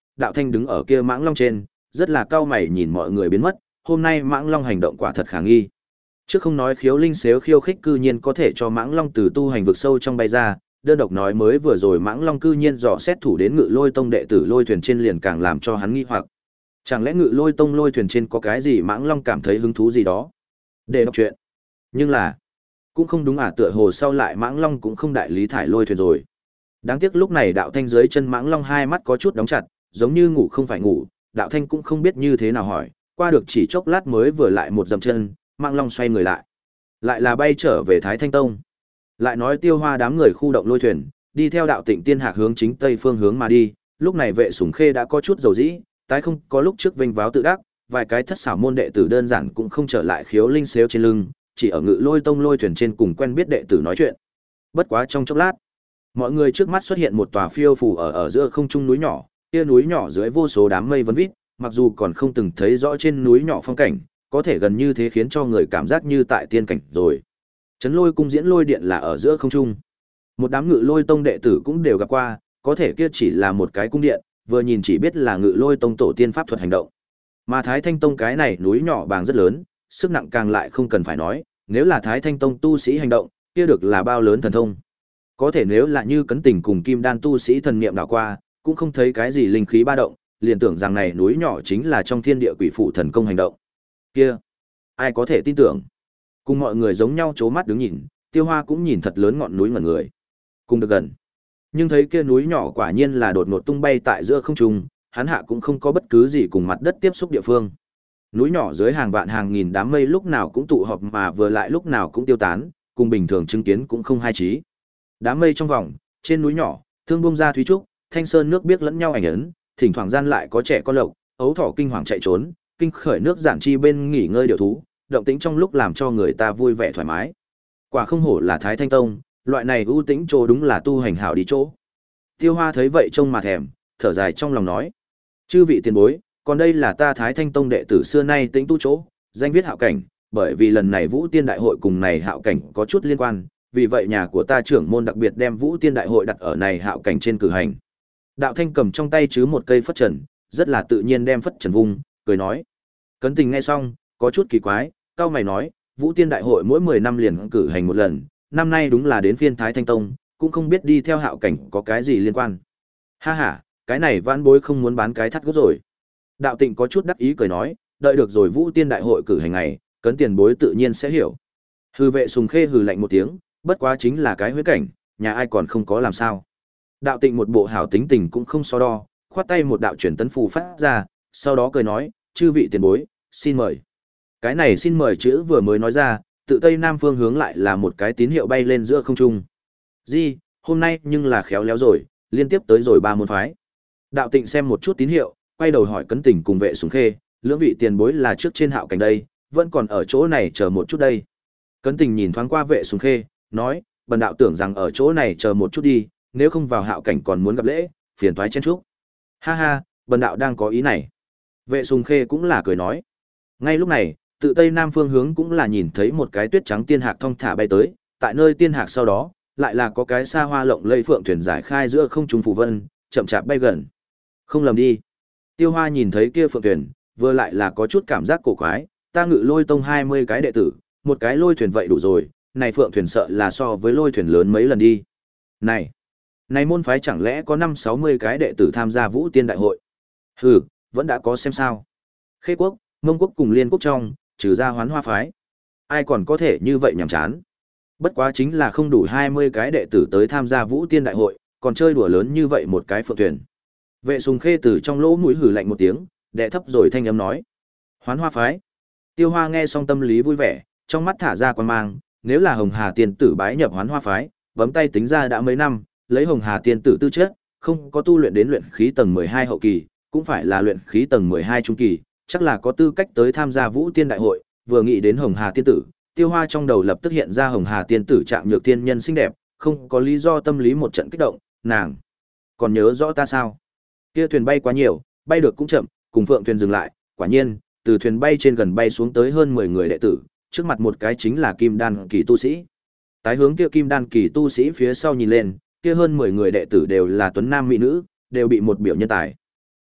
Đạo Thanh đứng ở kia mãng long trên, rất là cao mày nhìn mọi người biến mất, hôm nay mãng long hành động quả thật khả nghi. Trước không nói khiếu linh xếu khiêu khích cư nhiên có thể cho mãng long từ tu hành vực sâu trong bay ra, đơn độc nói mới vừa rồi mãng long cư nhiên dò xét thủ đến Ngự Lôi Tông đệ tử lôi thuyền trên liền càng làm cho hắn nghi hoặc. Chẳng lẽ Ngự Lôi Tông lôi thuyền trên có cái gì mãng long cảm thấy hứng thú gì đó để đọc chuyện. Nhưng là cũng không đúng à, tựa hồ sau lại mãng long cũng không đại lý thải lôi thuyền rồi. Đáng tiếc lúc này Đạo Thanh dưới chân mãng long hai mắt có chút đóng chặt, giống như ngủ không phải ngủ. Đạo Thanh cũng không biết như thế nào hỏi, qua được chỉ chốc lát mới vừa lại một dậm chân, mãng long xoay người lại, lại là bay trở về Thái Thanh Tông. Lại nói Tiêu Hoa đám người khu động lôi thuyền, đi theo Đạo Tịnh Tiên Hạc hướng chính tây phương hướng mà đi. Lúc này Vệ Sủng Khê đã có chút dầu dĩ, tái không có lúc trước vênh váo tự đắc, vài cái thất xảo môn đệ tử đơn giản cũng không trở lại khiếu linh xếu trên lưng, chỉ ở Ngự Lôi Tông lôi thuyền trên cùng quen biết đệ tử nói chuyện. Bất quá trong chốc lát, mọi người trước mắt xuất hiện một tòa phiêu phù ở ở giữa không trung núi nhỏ, kia núi nhỏ dưới vô số đám mây vấn vít, mặc dù còn không từng thấy rõ trên núi nhỏ phong cảnh, có thể gần như thế khiến cho người cảm giác như tại tiên cảnh rồi. Trấn Lôi cung diễn lôi điện là ở giữa không trung. Một đám Ngự Lôi Tông đệ tử cũng đều gặp qua, có thể kia chỉ là một cái cung điện, vừa nhìn chỉ biết là Ngự Lôi Tông tổ tiên pháp thuật hành động. Mà Thái Thanh Tông cái này núi nhỏ bàng rất lớn, sức nặng càng lại không cần phải nói, nếu là Thái Thanh Tông tu sĩ hành động, kia được là bao lớn thần thông. Có thể nếu là như Cấn Tình cùng Kim Đan tu sĩ thần niệm đảo qua, cũng không thấy cái gì linh khí ba động, liền tưởng rằng này núi nhỏ chính là trong thiên địa quỷ phụ thần công hành động. Kia, ai có thể tin tưởng? Cùng mọi người giống nhau chố mắt đứng nhìn, Tiêu Hoa cũng nhìn thật lớn ngọn núi ngẩn người. Cùng được gần, nhưng thấy kia núi nhỏ quả nhiên là đột ngột tung bay tại giữa không trung, hắn hạ cũng không có bất cứ gì cùng mặt đất tiếp xúc địa phương. Núi nhỏ dưới hàng vạn hàng nghìn đám mây lúc nào cũng tụ họp mà vừa lại lúc nào cũng tiêu tán, cùng bình thường chứng kiến cũng không hai chí. Đám mây trong vòng, trên núi nhỏ, thương bông ra thúy trúc, thanh sơn nước biếc lẫn nhau ảnh ấn, thỉnh thoảng gian lại có trẻ con lộc, ấu thỏ kinh hoàng chạy trốn, kinh khởi nước giản chi bên nghỉ ngơi điều thú, động tĩnh trong lúc làm cho người ta vui vẻ thoải mái. Quả không hổ là Thái Thanh Tông, loại này ưu tĩnh chỗ đúng là tu hành hảo đi chỗ. Tiêu Hoa thấy vậy trông mà thèm, thở dài trong lòng nói: "Chư vị tiền bối, còn đây là ta Thái Thanh Tông đệ tử xưa nay tĩnh tu chỗ, danh viết Hạo Cảnh, bởi vì lần này Vũ Tiên đại hội cùng này Hạo Cảnh có chút liên quan, vì vậy nhà của ta trưởng môn đặc biệt đem Vũ Tiên đại hội đặt ở này Hạo Cảnh trên cử hành." Đạo Thanh cầm trong tay chứ một cây phất trần, rất là tự nhiên đem phất trần vung, cười nói. Cấn Tình nghe xong, có chút kỳ quái, cao mày nói: "Vũ Tiên đại hội mỗi mười năm liền cử hành một lần, năm nay đúng là đến phiên Thái Thanh Tông, cũng không biết đi theo Hạo Cảnh có cái gì liên quan." Ha ha, cái này vãn bối không muốn bán cái thắt gốc rồi. Đạo Tịnh có chút đắc ý cười nói: "Đợi được rồi Vũ Tiên đại hội cử hành ngày, Cấn tiền bối tự nhiên sẽ hiểu." Hư Vệ Sùng Khê hừ lạnh một tiếng, bất quá chính là cái huyết cảnh, nhà ai còn không có làm sao. Đạo Tịnh một bộ hảo tính tình cũng không so đo, khoát tay một đạo chuyển tấn phù phát ra, sau đó cười nói: "Chư vị tiền bối, xin mời." Cái này xin mời chữ vừa mới nói ra, tự tây nam phương hướng lại là một cái tín hiệu bay lên giữa không trung. Di, hôm nay nhưng là khéo léo rồi, liên tiếp tới rồi ba môn phái. Đạo Tịnh xem một chút tín hiệu, quay đầu hỏi Cấn Tình cùng Vệ Sùng Khê: "Lưỡng vị tiền bối là trước trên Hạo Cảnh đây, vẫn còn ở chỗ này chờ một chút đây?" Cấn Tình nhìn thoáng qua Vệ Sùng Khê, nói: "Bần đạo tưởng rằng ở chỗ này chờ một chút đi, nếu không vào Hạo Cảnh còn muốn gặp lễ, phiền toái chen chúc." Ha ha, bần đạo đang có ý này. Vệ Sùng Khê cũng là cười nói. Ngay lúc này, tự tây nam phương hướng cũng là nhìn thấy một cái tuyết trắng tiên hạc thong thả bay tới, tại nơi tiên hạc sau đó, lại là có cái xa hoa lộng lẫy phượng thuyền giải khai giữa không trung phù vân, chậm chạp bay gần. Không lầm đi. Tiêu Hoa nhìn thấy kia phượng thuyền, vừa lại là có chút cảm giác cổ quái, ta Ngự Lôi Tông hai mươi cái đệ tử, một cái lôi thuyền vậy đủ rồi, này phượng thuyền sợ là so với lôi thuyền lớn mấy lần đi. Này, này môn phái chẳng lẽ có năm sáu mươi cái đệ tử tham gia Vũ Tiên đại hội? Hừ, vẫn đã có xem sao. Khê quốc, Mông quốc cùng Liên quốc trong, trừ ra Hoán Hoa phái, ai còn có thể như vậy nhàm chán. Bất quá chính là không đủ hai mươi cái đệ tử tới tham gia Vũ Tiên đại hội, còn chơi đùa lớn như vậy một cái phượng thuyền. Vệ Sùng Khê từ trong lỗ mũi hừ lạnh một tiếng, đệ thấp rồi thanh âm nói: "Hoán Hoa phái." Tiêu Hoa nghe xong tâm lý vui vẻ, trong mắt thả ra quan mang, nếu là Hồng Hà tiên tử bái nhập Hoán Hoa phái, bấm tay tính ra đã mấy năm, lấy Hồng Hà tiên tử tư chất, không có tu luyện đến luyện khí tầng mười hai hậu kỳ, cũng phải là luyện khí tầng mười hai trung kỳ, chắc là có tư cách tới tham gia Vũ Tiên đại hội. Vừa nghĩ đến Hồng Hà tiên tử, Tiêu Hoa trong đầu lập tức hiện ra Hồng Hà tiên tử Trạm Nhược tiên nhân xinh đẹp, không có lý do tâm lý một trận kích động, nàng còn nhớ rõ ta sao? Kia thuyền bay quá nhiều, bay được cũng chậm, cùng phượng thuyền dừng lại, quả nhiên, từ thuyền bay trên gần bay xuống tới hơn mười người đệ tử, trước mặt một cái chính là Kim Đan kỳ tu sĩ. Tái hướng kia Kim Đan kỳ tu sĩ phía sau nhìn lên, kia hơn mười người đệ tử đều là tuấn nam mỹ nữ, đều bị một biểu nhân tài.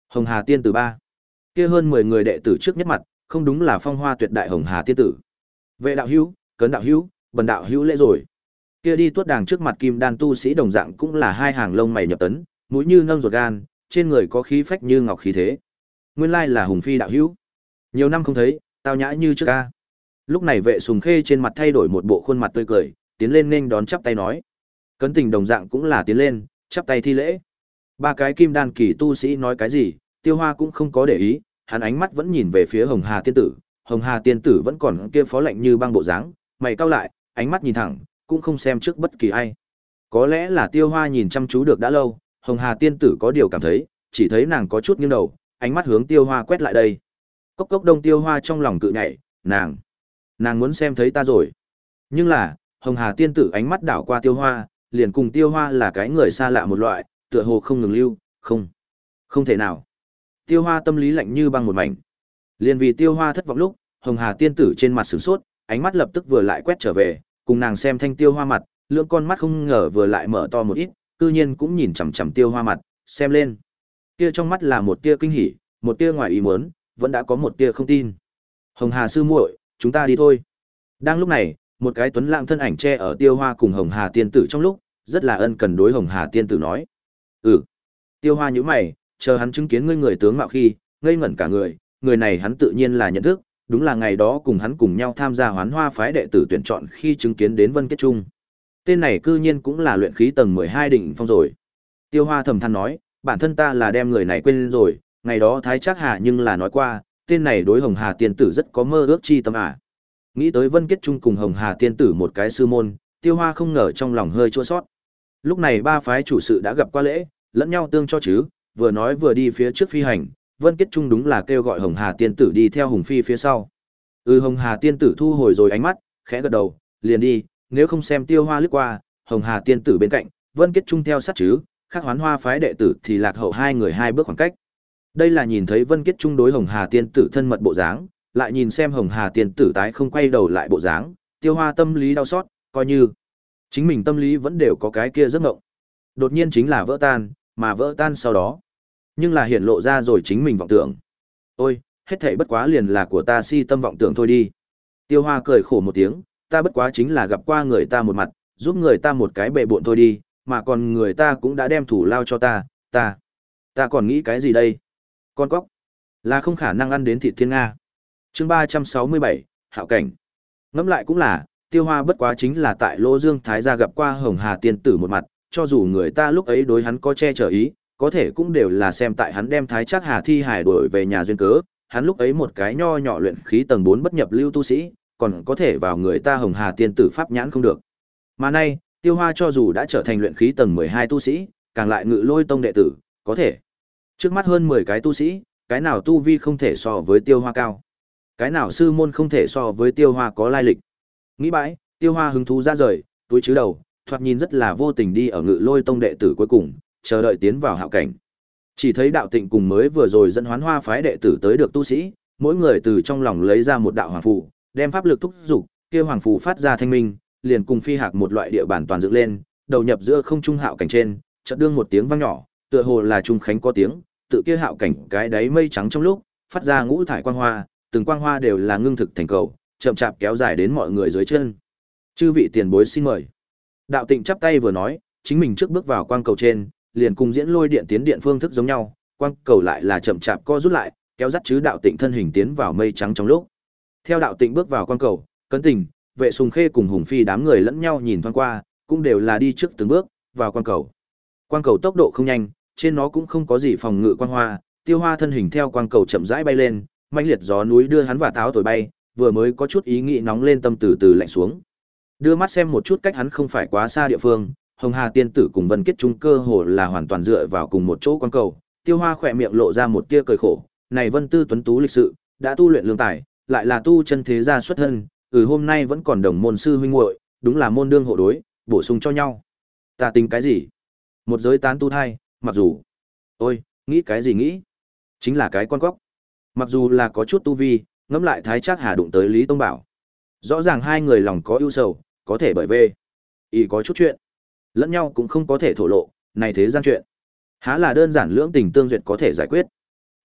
Hồng Hà tiên tử ba. Kia hơn mười người đệ tử trước nhất mặt, không đúng là phong hoa tuyệt đại Hồng Hà tiên tử. Vệ đạo hữu, Cấn đạo hữu, Bần đạo hữu lễ rồi. Kia đi tuốt đàng trước mặt kim đan tu sĩ đồng dạng cũng là hai hàng lông mày nhập tấn, mũi như nâng ruột gan, trên người có khí phách như ngọc khí thế. Nguyên lai là Hùng Phi đạo hữu. Nhiều năm không thấy, tao nhã như trước ca. Lúc này Vệ Sùng Khê trên mặt thay đổi một bộ khuôn mặt tươi cười, tiến lên nên đón chắp tay nói. Cấn Tình đồng dạng cũng là tiến lên, chắp tay thi lễ. Ba cái kim đan kỳ tu sĩ nói cái gì, Tiêu Hoa cũng không có để ý, hắn ánh mắt vẫn nhìn về phía Hồng Hà tiên tử, Hồng Hà tiên tử vẫn còn kia phó lạnh như băng bộ dáng, mày cau lại, ánh mắt nhìn thẳng, cũng không xem trước bất kỳ ai. Có lẽ là Tiêu Hoa nhìn chăm chú được đã lâu, Hồng Hà tiên tử có điều cảm thấy, chỉ thấy nàng có chút nghiêng đầu, ánh mắt hướng Tiêu Hoa quét lại đây. Cốc cốc đông Tiêu Hoa trong lòng cự nhảy, nàng, nàng muốn xem thấy ta rồi. Nhưng là, Hồng Hà tiên tử ánh mắt đảo qua Tiêu Hoa, liền cùng Tiêu Hoa là cái người xa lạ một loại, tựa hồ không ngừng lưu, không, không thể nào. Tiêu Hoa tâm lý lạnh như băng một mảnh. Liền vì Tiêu Hoa thất vọng lúc, Hồng Hà tiên tử trên mặt sửng sốt, ánh mắt lập tức vừa lại quét trở về, cùng nàng xem thanh Tiêu Hoa mặt, lưỡng con mắt không ngờ vừa lại mở to một ít, cư nhiên cũng nhìn chằm chằm Tiêu Hoa mặt, xem lên. Kia trong mắt là một tia kinh hỉ, một tia ngoài ý muốn, vẫn đã có một tia không tin. Hồng Hà sư muội, chúng ta đi thôi. Đang lúc này, một cái tuấn lãng thân ảnh che ở Tiêu Hoa cùng Hồng Hà tiên tử trong lúc, rất là ân cần đối Hồng Hà tiên tử nói. Ừ. Tiêu Hoa nhíu mày, chờ hắn chứng kiến ngươi người tướng mạo khi, ngây ngẩn cả người, người này hắn tự nhiên là nhận thức, đúng là ngày đó cùng hắn cùng nhau tham gia Hoán Hoa phái đệ tử tuyển chọn khi chứng kiến đến Vân Kết Trung. Tên này cư nhiên cũng là luyện khí tầng mười hai đỉnh phong rồi. Tiêu Hoa thầm than nói, bản thân ta là đem người này quên rồi, ngày đó Thái Trác Hà nhưng là nói qua, tên này đối Hồng Hà tiên tử rất có mơ ước chi tâm à. Nghĩ tới Vân Kết Trung cùng Hồng Hà tiên tử một cái sư môn, Tiêu Hoa không ngờ trong lòng hơi chua xót. Lúc này ba phái chủ sự đã gặp qua lễ, lẫn nhau tương cho chứ, vừa nói vừa đi phía trước phi hành, Vân Kết Trung đúng là kêu gọi Hồng Hà tiên tử đi theo Hùng Phi phía sau. Ừ, Hồng Hà tiên tử thu hồi rồi ánh mắt, khẽ gật đầu, liền đi, nếu không xem Tiêu Hoa lướt qua, Hồng Hà tiên tử bên cạnh, Vân Kết Trung theo sát chứ, khác Hoán Hoa phái đệ tử thì lạc hậu hai người hai bước khoảng cách. Đây là nhìn thấy Vân Kết Trung đối Hồng Hà tiên tử thân mật bộ dáng, lại nhìn xem Hồng Hà tiên tử tái không quay đầu lại bộ dáng, Tiêu Hoa tâm lý đau xót, coi như chính mình tâm lý vẫn đều có cái kia giấc mộng. Đột nhiên chính là vỡ tan, mà vỡ tan sau đó, nhưng là hiện lộ ra rồi chính mình vọng tưởng. Ôi, hết thảy bất quá liền là của ta si tâm vọng tưởng thôi đi. Tiêu Hoa cười khổ một tiếng, ta bất quá chính là gặp qua người ta một mặt, giúp người ta một cái bệ bộn thôi đi, mà còn người ta cũng đã đem thủ lao cho ta, ta, ta còn nghĩ cái gì đây? Con cóc, là không khả năng ăn đến thịt thiên Nga. Chương ba trăm sáu mươi bảy, Hạo Cảnh. Ngẫm lại cũng là, Tiêu Hoa bất quá chính là tại Lô Dương Thái gia gặp qua Hồng Hà tiên tử một mặt, cho dù người ta lúc ấy đối hắn có che chở ý, có thể cũng đều là xem tại hắn đem Thái Trác Hà thi hải đuổi về nhà duyên cớ, hắn lúc ấy một cái nho nhỏ luyện khí tầng bốn bất nhập lưu tu sĩ, còn có thể vào người ta Hồng Hà tiên tử pháp nhãn không được. Mà nay, Tiêu Hoa cho dù đã trở thành luyện khí tầng mười hai tu sĩ, càng lại Ngự Lôi tông đệ tử, có thể. Trước mắt hơn mười cái tu sĩ, cái nào tu vi không thể so với Tiêu Hoa cao? Cái nào sư môn không thể so với Tiêu Hoa có lai lịch? Nghĩ bãi, Tiêu Hoa hứng thú ra rời, túi chứ đầu, thoạt nhìn rất là vô tình đi ở Ngự Lôi tông đệ tử cuối cùng, chờ đợi tiến vào Hạo Cảnh. Chỉ thấy Đạo Tịnh cùng mới vừa rồi dẫn Hoán Hoa phái đệ tử tới được tu sĩ, mỗi người từ trong lòng lấy ra một đạo hoàng phù, đem pháp lực thúc dục, kia hoàng phù phát ra thanh minh, liền cùng phi hạc một loại địa bản toàn dựng lên, đầu nhập giữa không trung Hạo Cảnh trên, chợt đương một tiếng vang nhỏ, tựa hồ là trung khánh có tiếng, tự kia Hạo Cảnh cái đáy mây trắng trong lúc, phát ra ngũ thải quang hoa, từng quang hoa đều là ngưng thực thành cầu, chậm chạp kéo dài đến mọi người dưới chân. Chư vị tiền bối xin mời. Đạo Tịnh chắp tay vừa nói, chính mình trước bước vào quang cầu trên, liền cùng diễn lôi điện tiến điện phương thức giống nhau, quang cầu lại là chậm chạp co rút lại, kéo dắt chứ Đạo Tịnh thân hình tiến vào mây trắng trong lúc. Theo Đạo Tịnh bước vào quang cầu, Cấn Tình, Vệ Sùng Khê cùng Hùng Phi đám người lẫn nhau nhìn thoáng qua, cũng đều là đi trước từng bước vào quang cầu. Quang cầu tốc độ không nhanh, trên nó cũng không có gì phòng ngự quang hoa, Tiêu Hoa thân hình theo quang cầu chậm rãi bay lên, mãnh liệt gió núi đưa hắn và táo thổi bay, vừa mới có chút ý nghĩ nóng lên tâm từ từ lạnh xuống. Đưa mắt xem một chút cách hắn không phải quá xa địa phương, Hồng Hà tiên tử cùng Vân Kết Trung cơ hồ là hoàn toàn dựa vào cùng một chỗ quang cầu, Tiêu Hoa khỏe miệng lộ ra một tia cười khổ, này Vân Tư tuấn tú lịch sự, đã tu luyện lương tài, lại là tu chân thế gia xuất thân, ừ hôm nay vẫn còn đồng môn sư huynh muội, đúng là môn đương hộ đối, bổ sung cho nhau. Ta tính cái gì? Một giới tán tu thai, mặc dù, ôi, nghĩ cái gì nghĩ? Chính là cái con cóc. Mặc dù là có chút tu vi, ngẫm lại Thái Trác Hà đụng tới Lý Tông Bảo. Rõ ràng hai người lòng có ưu sầu, có thể bởi về, ý có chút chuyện, lẫn nhau cũng không có thể thổ lộ, này thế gian chuyện, há là đơn giản lưỡng tình tương duyệt có thể giải quyết.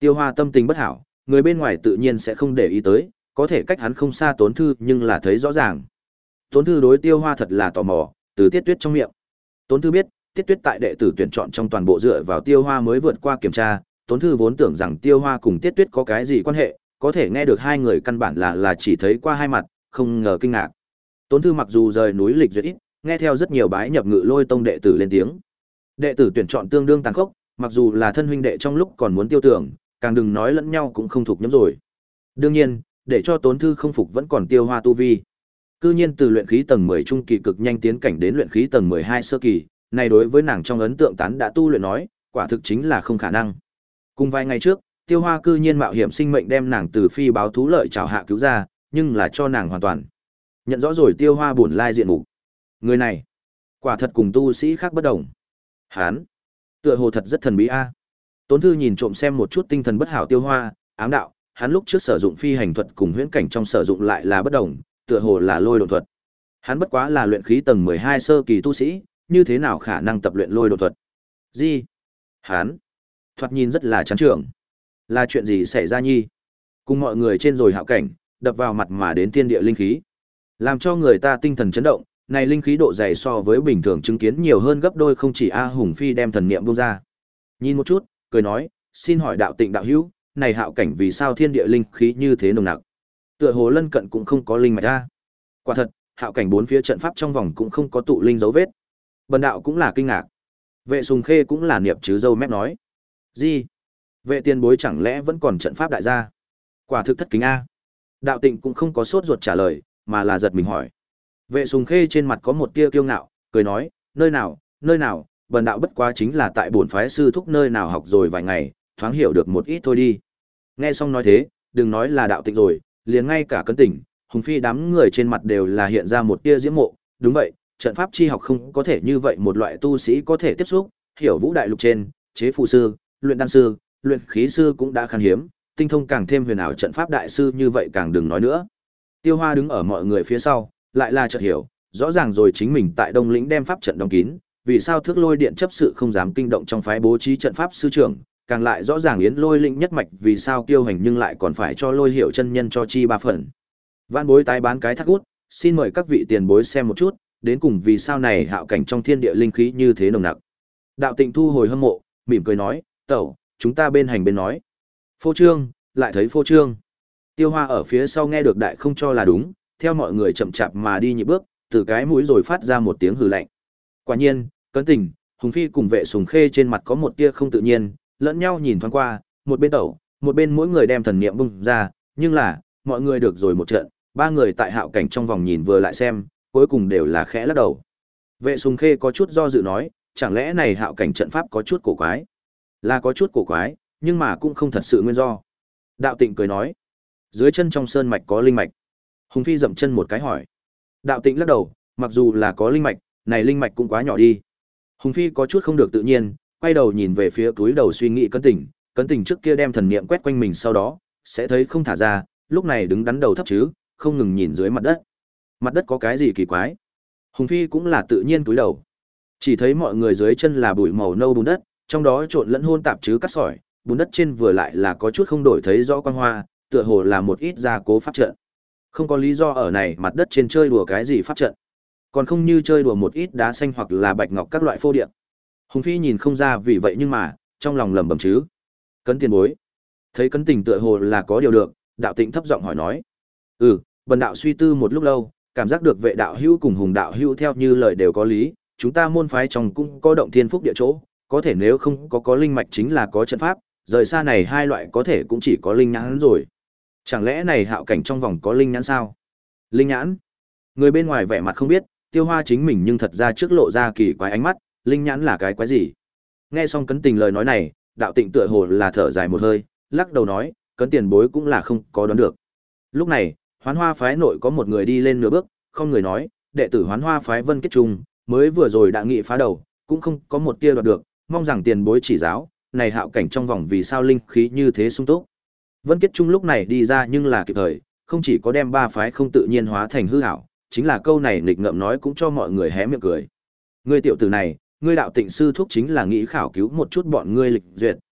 Tiêu Hoa tâm tình bất hảo, người bên ngoài tự nhiên sẽ không để ý tới, có thể cách hắn không xa Tốn Thư nhưng là thấy rõ ràng. Tốn Thư đối Tiêu Hoa thật là tò mò, từ Tiết Tuyết trong miệng. Tốn Thư biết, Tiết Tuyết tại đệ tử tuyển chọn trong toàn bộ dựa vào Tiêu Hoa mới vượt qua kiểm tra, Tốn Thư vốn tưởng rằng Tiêu Hoa cùng Tiết Tuyết có cái gì quan hệ, có thể nghe được hai người căn bản là là chỉ thấy qua hai mặt, không ngờ kinh ngạc. Tốn Thư mặc dù rời núi lịch duyệt ít, nghe theo rất nhiều bái nhập Ngự Lôi tông đệ tử lên tiếng. Đệ tử tuyển chọn tương đương tàn khốc, mặc dù là thân huynh đệ trong lúc còn muốn tiêu tưởng, càng đừng nói lẫn nhau cũng không thuộc nhóm rồi. Đương nhiên, để cho Tốn Thư không phục vẫn còn Tiêu Hoa tu vi. Cư nhiên từ luyện khí tầng mười trung kỳ cực nhanh tiến cảnh đến luyện khí tầng mười hai sơ kỳ, này đối với nàng trong ấn tượng tán đã tu luyện nói, quả thực chính là không khả năng. Cùng vài ngày trước, Tiêu Hoa cư nhiên mạo hiểm sinh mệnh đem nàng từ phi báo thú lợi trảo hạ cứu ra, nhưng là cho nàng hoàn toàn nhận rõ rồi Tiêu Hoa bổn lai diện mục. Người này, quả thật cùng tu sĩ khác bất đồng. Hán, tựa hồ thật rất thần bí a. Tốn Thư nhìn trộm xem một chút tinh thần bất hảo Tiêu Hoa, ám đạo, hắn lúc trước sử dụng phi hành thuật cùng huyễn cảnh trong sử dụng lại là bất đồng, tựa hồ là lôi độn thuật. Hắn bất quá là luyện khí tầng mười hai sơ kỳ tu sĩ, như thế nào khả năng tập luyện lôi độn thuật? Gì? Hắn, thoạt nhìn rất là chán trường. Là chuyện gì xảy ra nhi? Cùng mọi người trên rồi hạo cảnh, đập vào mặt mà đến thiên địa linh khí, làm cho người ta tinh thần chấn động, này linh khí độ dày so với bình thường chứng kiến nhiều hơn gấp đôi, không chỉ A Hùng Phi đem thần niệm buông ra. Nhìn một chút, cười nói, xin hỏi đạo tịnh đạo hữu, này hạo cảnh vì sao thiên địa linh khí như thế nồng nặc? Tựa hồ lân cận cũng không có linh mạch a. Quả thật, hạo cảnh bốn phía trận pháp trong vòng cũng không có tụ linh dấu vết. Bần đạo cũng là kinh ngạc. Vệ Sùng Khê cũng là niệm chứ dâu mép nói. Gì? Vệ tiền bối chẳng lẽ vẫn còn trận pháp đại gia? Quả thực thất kính a. Đạo tịnh cũng không có sốt ruột trả lời, mà là giật mình hỏi. Vệ Sùng Khê trên mặt có một tia kiêu ngạo, cười nói, nơi nào, nơi nào, bần đạo bất quá chính là tại bổn phái sư thúc nơi nào học rồi vài ngày, thoáng hiểu được một ít thôi đi. Nghe xong nói thế, đừng nói là đạo tịnh rồi, liền ngay cả Cấn Tỉnh, Hùng Phi đám người trên mặt đều là hiện ra một tia diễm mộ, đúng vậy, trận pháp chi học không có thể như vậy một loại tu sĩ có thể tiếp xúc, hiểu vũ đại lục trên, chế phù sư, luyện đan sư, luyện khí sư cũng đã khan hiếm, tinh thông càng thêm huyền ảo trận pháp đại sư như vậy càng đừng nói nữa. Tiêu Hoa đứng ở mọi người phía sau, lại là chợt hiểu, rõ ràng rồi chính mình tại Đông Lĩnh đem pháp trận đóng kín, vì sao Thước Lôi Điện chấp sự không dám kinh động trong phái bố trí trận pháp sư trưởng, càng lại rõ ràng Yến Lôi Lĩnh nhất mạch vì sao kiêu hành nhưng lại còn phải cho Lôi Hiểu chân nhân cho chi ba phần. Vạn bối tái bán cái thác út, xin mời các vị tiền bối xem một chút, đến cùng vì sao này hạo cảnh trong thiên địa linh khí như thế nồng nặc. Đạo Tịnh thu hồi hâm mộ, mỉm cười nói, "Tẩu, chúng ta bên hành bên nói." Phô trương, lại thấy phô trương. Tiêu Hoa ở phía sau nghe được đại không cho là đúng, theo mọi người chậm chạp mà đi nhịp bước, từ cái mũi rồi phát ra một tiếng hừ lạnh. Quả nhiên, Cấn Tình, Hùng Phi cùng Vệ Sùng Khê trên mặt có một tia không tự nhiên, lẫn nhau nhìn thoáng qua, một bên tẩu, một bên mỗi người đem thần niệm bung ra, nhưng là, mọi người được rồi một trận, ba người tại hạo cảnh trong vòng nhìn vừa lại xem, cuối cùng đều là khẽ lắc đầu. Vệ Sùng Khê có chút do dự nói, chẳng lẽ này hạo cảnh trận pháp có chút cổ quái? Là có chút cổ quái, nhưng mà cũng không thật sự nguyên do. Đạo Tịnh cười nói, dưới chân trong sơn mạch có linh mạch. Hùng Phi dậm chân một cái hỏi. Đạo Tịnh lắc đầu, mặc dù là có linh mạch, này linh mạch cũng quá nhỏ đi. Hùng Phi có chút không được tự nhiên, quay đầu nhìn về phía túi đầu suy nghĩ Cấn Tình, Cấn Tình trước kia đem thần niệm quét quanh mình sau đó, sẽ thấy không thả ra, lúc này đứng đắn đầu thấp chứ, không ngừng nhìn dưới mặt đất. Mặt đất có cái gì kỳ quái? Hùng Phi cũng là tự nhiên túi đầu. Chỉ thấy mọi người dưới chân là bụi màu nâu bùn đất, trong đó trộn lẫn hôn tạp chứ cát sỏi, bùn đất trên vừa lại là có chút không đổi thấy rõ quang hoa, tựa hồ là một ít gia cố pháp trận. Không có lý do ở này mặt đất trên chơi đùa cái gì pháp trận, còn không như chơi đùa một ít đá xanh hoặc là bạch ngọc các loại phô điện. Hùng Phi nhìn không ra vì vậy nhưng mà, trong lòng lẩm bẩm chứ. Cấn tiền bối. Thấy Cấn Tình tựa hồ là có điều được, Đạo Tịnh thấp giọng hỏi nói. Ừ, bần đạo suy tư một lúc lâu, cảm giác được Vệ đạo hữu cùng Hùng đạo hữu theo như lời đều có lý, chúng ta môn phái trong cũng có động thiên phúc địa chỗ, có thể nếu không có có linh mạch chính là có trận pháp, rời xa này hai loại có thể cũng chỉ có linh nhãn rồi. Chẳng lẽ này hạo cảnh trong vòng có linh nhãn sao? Linh nhãn? Người bên ngoài vẻ mặt không biết, Tiêu Hoa chính mình nhưng thật ra trước lộ ra kỳ quái ánh mắt, linh nhãn là cái quái gì? Nghe xong Cấn Tình lời nói này, Đạo Tịnh tựa hồ là thở dài một hơi, lắc đầu nói, Cấn tiền bối cũng là không có đoán được. Lúc này, Hoán Hoa phái nội có một người đi lên nửa bước, không người nói, đệ tử Hoán Hoa phái Vân Kết Trung, mới vừa rồi đã nghị phá đầu, cũng không có một tia đoạt được, mong rằng tiền bối chỉ giáo, này hạo cảnh trong vòng vì sao linh khí như thế sung túc. Vân Kết Trung lúc này đi ra nhưng là kịp thời, không chỉ có đem ba phái không tự nhiên hóa thành hư ảo, chính là câu này nghịch ngợm nói cũng cho mọi người hé miệng cười. Ngươi tiểu tử này, ngươi Đạo Tịnh sư thúc chính là nghĩ khảo cứu một chút bọn ngươi lịch duyệt,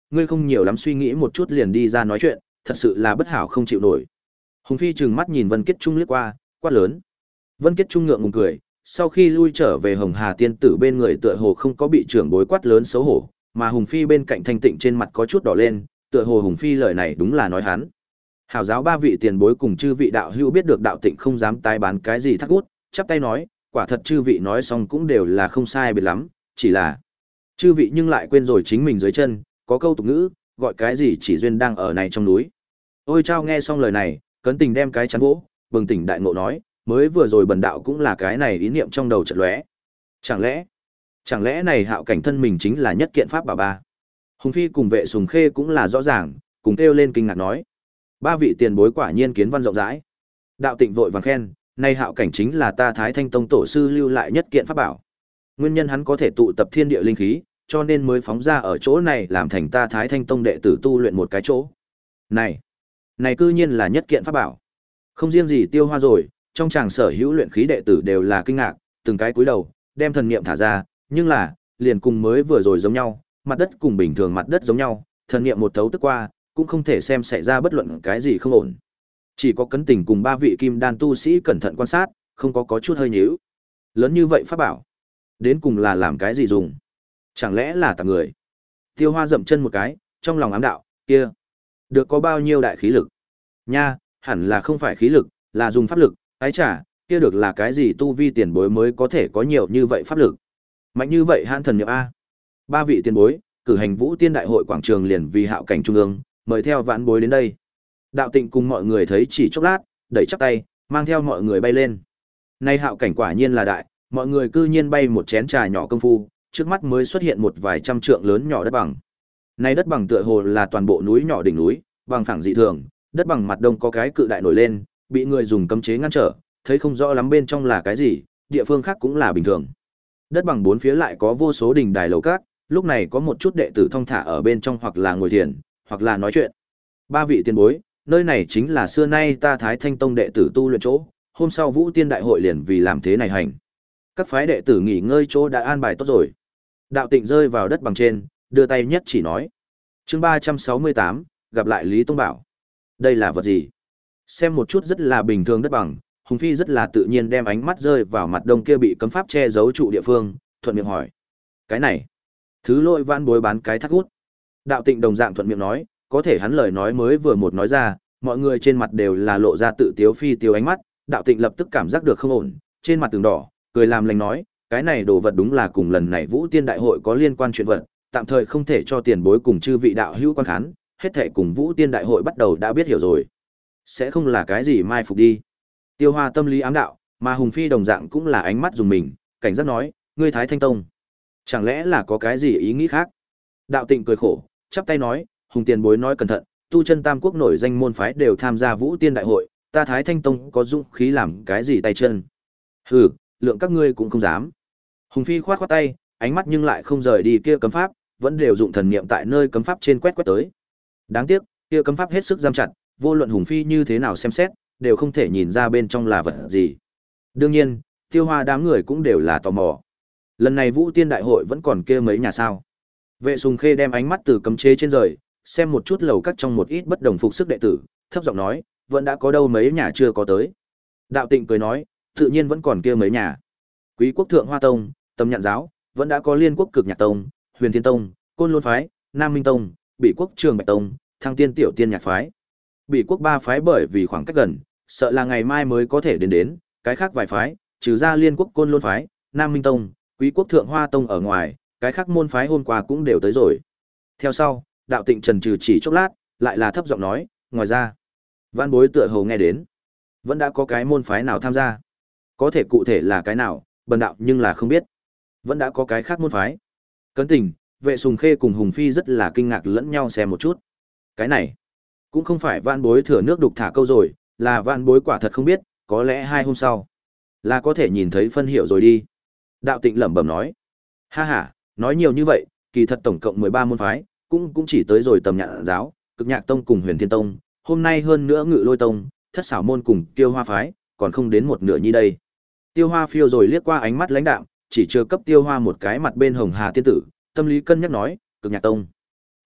ngươi không nhiều lắm suy nghĩ một chút liền đi ra nói chuyện, thật sự là bất hảo không chịu nổi. Hùng Phi trừng mắt nhìn Vân Kiết Trung liếc qua, quát lớn. Vân Kiết Trung ngượng ngùng cười, sau khi lui trở về Hồng Hà tiên tử bên người tựa hồ không có bị trưởng bối quát lớn xấu hổ, mà Hùng Phi bên cạnh Thanh Tịnh trên mặt có chút đỏ lên, tựa hồ Hùng Phi lời này đúng là nói hắn. Hảo giáo ba vị tiền bối cùng chư vị đạo hữu biết được đạo Tịnh không dám tái bán cái gì thắc út, chắp tay nói, quả thật chư vị nói xong cũng đều là không sai biệt lắm, chỉ là chư vị nhưng lại quên rồi chính mình dưới chân, có câu tục ngữ, gọi cái gì chỉ duyên đang ở này trong núi. Ôi Trao nghe xong lời này, cấn tình đem cái chắn vỗ, bừng tỉnh đại ngộ nói, mới vừa rồi bần đạo cũng là cái này ý niệm trong đầu chợt lóe. Chẳng lẽ, chẳng lẽ này Hạo cảnh thân mình chính là nhất kiện pháp bảo ba? Hùng Phi cùng Vệ Sùng Khê cũng là rõ ràng, cùng kêu lên kinh ngạc nói, ba vị tiền bối quả nhiên kiến văn rộng rãi. Đạo Tịnh vội vàng khen, này Hạo cảnh chính là ta Thái Thanh Tông tổ sư lưu lại nhất kiện pháp bảo. Nguyên nhân hắn có thể tụ tập thiên địa linh khí, cho nên mới phóng ra ở chỗ này làm thành ta Thái Thanh Tông đệ tử tu luyện một cái chỗ. Này, này cư nhiên là nhất kiện pháp bảo. Không riêng gì Tiêu Hoa rồi, trong chàng sở hữu luyện khí đệ tử đều là kinh ngạc, từng cái cúi đầu, đem thần niệm thả ra, nhưng là, liền cùng mới vừa rồi giống nhau, mặt đất cùng bình thường mặt đất giống nhau, thần niệm một thấu tức qua, cũng không thể xem xảy ra bất luận cái gì không ổn. Chỉ có Cấn Tình cùng ba vị kim đan tu sĩ cẩn thận quan sát, không có có chút hơi nhíu. Lớn như vậy pháp bảo, đến cùng là làm cái gì dùng? Chẳng lẽ là tặng người? Tiêu Hoa dậm chân một cái, trong lòng ám đạo, kia, được có bao nhiêu đại khí lực? Nha, hẳn là không phải khí lực, là dùng pháp lực, ái chả, kia được là cái gì tu vi tiền bối mới có thể có nhiều như vậy pháp lực. Mạnh như vậy hãn thần niệm A. Ba vị tiền bối, cử hành Vũ Tiên Đại hội quảng trường liền vì Hạo cảnh trung ương, mời theo vãn bối đến đây. Đạo Tịnh cùng mọi người thấy chỉ chốc lát, đẩy chắp tay, mang theo mọi người bay lên. Nay Hạo cảnh quả nhiên là đại, mọi người cư nhiên bay một chén trà nhỏ công phu, trước mắt mới xuất hiện một vài trăm trượng lớn nhỏ đất bằng. Nay đất bằng tựa hồ là toàn bộ núi nhỏ đỉnh núi, bằng phẳng dị thường, đất bằng mặt đông có cái cự đại nổi lên, bị người dùng cấm chế ngăn trở, thấy không rõ lắm bên trong là cái gì, địa phương khác cũng là bình thường. Đất bằng bốn phía lại có vô số đình đài lầu các, lúc này có một chút đệ tử thong thả ở bên trong hoặc là ngồi thiền, hoặc là nói chuyện. Ba vị tiền bối, nơi này chính là xưa nay ta Thái Thanh Tông đệ tử tu luyện chỗ, hôm sau Vũ Tiên Đại hội liền vì làm thế này hành. Các phái đệ tử nghỉ ngơi chỗ đã an bài tốt rồi. Đạo Tịnh rơi vào đất bằng trên, đưa tay nhất chỉ nói. Chương ba trăm sáu mươi tám, gặp lại Lý Tông Bảo. Đây là vật gì? Xem một chút rất là bình thường đất bằng, Hùng Phi rất là tự nhiên đem ánh mắt rơi vào mặt đông kia bị cấm pháp che giấu trụ địa phương, thuận miệng hỏi. Cái này, thứ lỗi vãn bối bán cái thắt hút. Đạo Tịnh đồng dạng thuận miệng nói, có thể hắn lời nói mới vừa một nói ra, mọi người trên mặt đều là lộ ra tự tiếu phi tiếu ánh mắt, Đạo Tịnh lập tức cảm giác được không ổn, trên mặt tường đỏ, cười làm lành nói, cái này đồ vật đúng là cùng lần này Vũ Tiên Đại hội có liên quan chuyện vật, tạm thời không thể cho tiền bối cùng chư vị đạo hữu quan khán, hết thảy cùng Vũ Tiên Đại hội bắt đầu đã biết hiểu rồi. Sẽ không là cái gì mai phục đi. Tiêu Hoa tâm lý ám đạo, mà Hùng Phi đồng dạng cũng là ánh mắt dùng mình, cảnh giác nói, ngươi Thái Thanh Tông, chẳng lẽ là có cái gì ý nghĩ khác? Đạo Tịnh cười khổ, chắp tay nói, Hùng tiền bối nói cẩn thận, tu chân tam quốc nổi danh môn phái đều tham gia Vũ Tiên Đại hội, ta Thái Thanh Tông có dũng khí làm cái gì tay chân? Hừ, lượng các ngươi cũng không dám. Hùng Phi khoát khoát tay, ánh mắt nhưng lại không rời đi kia cấm pháp, vẫn đều dụng thần niệm tại nơi cấm pháp trên quét quét tới. Đáng tiếc, kia cấm pháp hết sức giam chặt, vô luận Hùng Phi như thế nào xem xét, đều không thể nhìn ra bên trong là vật gì. Đương nhiên, Tiêu Hoa đám người cũng đều là tò mò. Lần này Vũ Tiên Đại hội vẫn còn kia mấy nhà sao? Vệ Sùng Khê đem ánh mắt từ cấm chế trên rời, xem một chút lầu các trong một ít bất đồng phục sức đệ tử, thấp giọng nói, vẫn đã có đâu mấy nhà chưa có tới. Đạo Tịnh cười nói, tự nhiên vẫn còn kia mấy nhà. Quý Quốc Thượng Hoa Tông, Tâm Nhạn Giáo, vẫn đã có Liên Quốc Cực Nhạc Tông, Huyền Thiên Tông, Côn Lôn Phái, Nam Minh Tông, Bị Quốc Trường Bạch Tông, Thăng Tiên Tiểu Tiên Nhạc Phái. Bị Quốc ba phái bởi vì khoảng cách gần, sợ là ngày mai mới có thể đến đến, cái khác vài phái, trừ ra Liên Quốc Côn Lôn Phái, Nam Minh Tông, Quý Quốc Thượng Hoa Tông ở ngoài, cái khác môn phái hôm qua cũng đều tới rồi. Theo sau, Đạo Tịnh trần trừ chỉ chốc lát, lại là thấp giọng nói, ngoài ra, Vãn bối tựa hồ nghe đến, vẫn đã có cái môn phái nào tham gia. Có thể cụ thể là cái nào, bần đạo nhưng là không biết. Vẫn đã có cái khác môn phái. Cấn Tình, Vệ Sùng Khê cùng Hùng Phi rất là kinh ngạc lẫn nhau xem một chút. Cái này, cũng không phải Vãn bối thừa nước đục thả câu rồi, là Vãn bối quả thật không biết, có lẽ hai hôm sau là có thể nhìn thấy phân hiệu rồi đi. Đạo Tịnh lẩm bẩm nói. Ha ha, nói nhiều như vậy, kỳ thật tổng cộng mười ba môn phái, cũng cũng chỉ tới rồi Tầm Nhạn Giáo, Cực Nhạc Tông cùng Huyền Thiên Tông, hôm nay hơn nữa Ngự Lôi Tông, Thất Xảo môn cùng Tiêu Hoa phái, còn không đến một nửa như đây. Tiêu Hoa phiêu rồi liếc qua ánh mắt lãnh đạm, chỉ chưa cấp Tiêu Hoa một cái mặt bên Hồng Hà tiên tử, tâm lý cân nhắc nói, Cực Nhạc Tông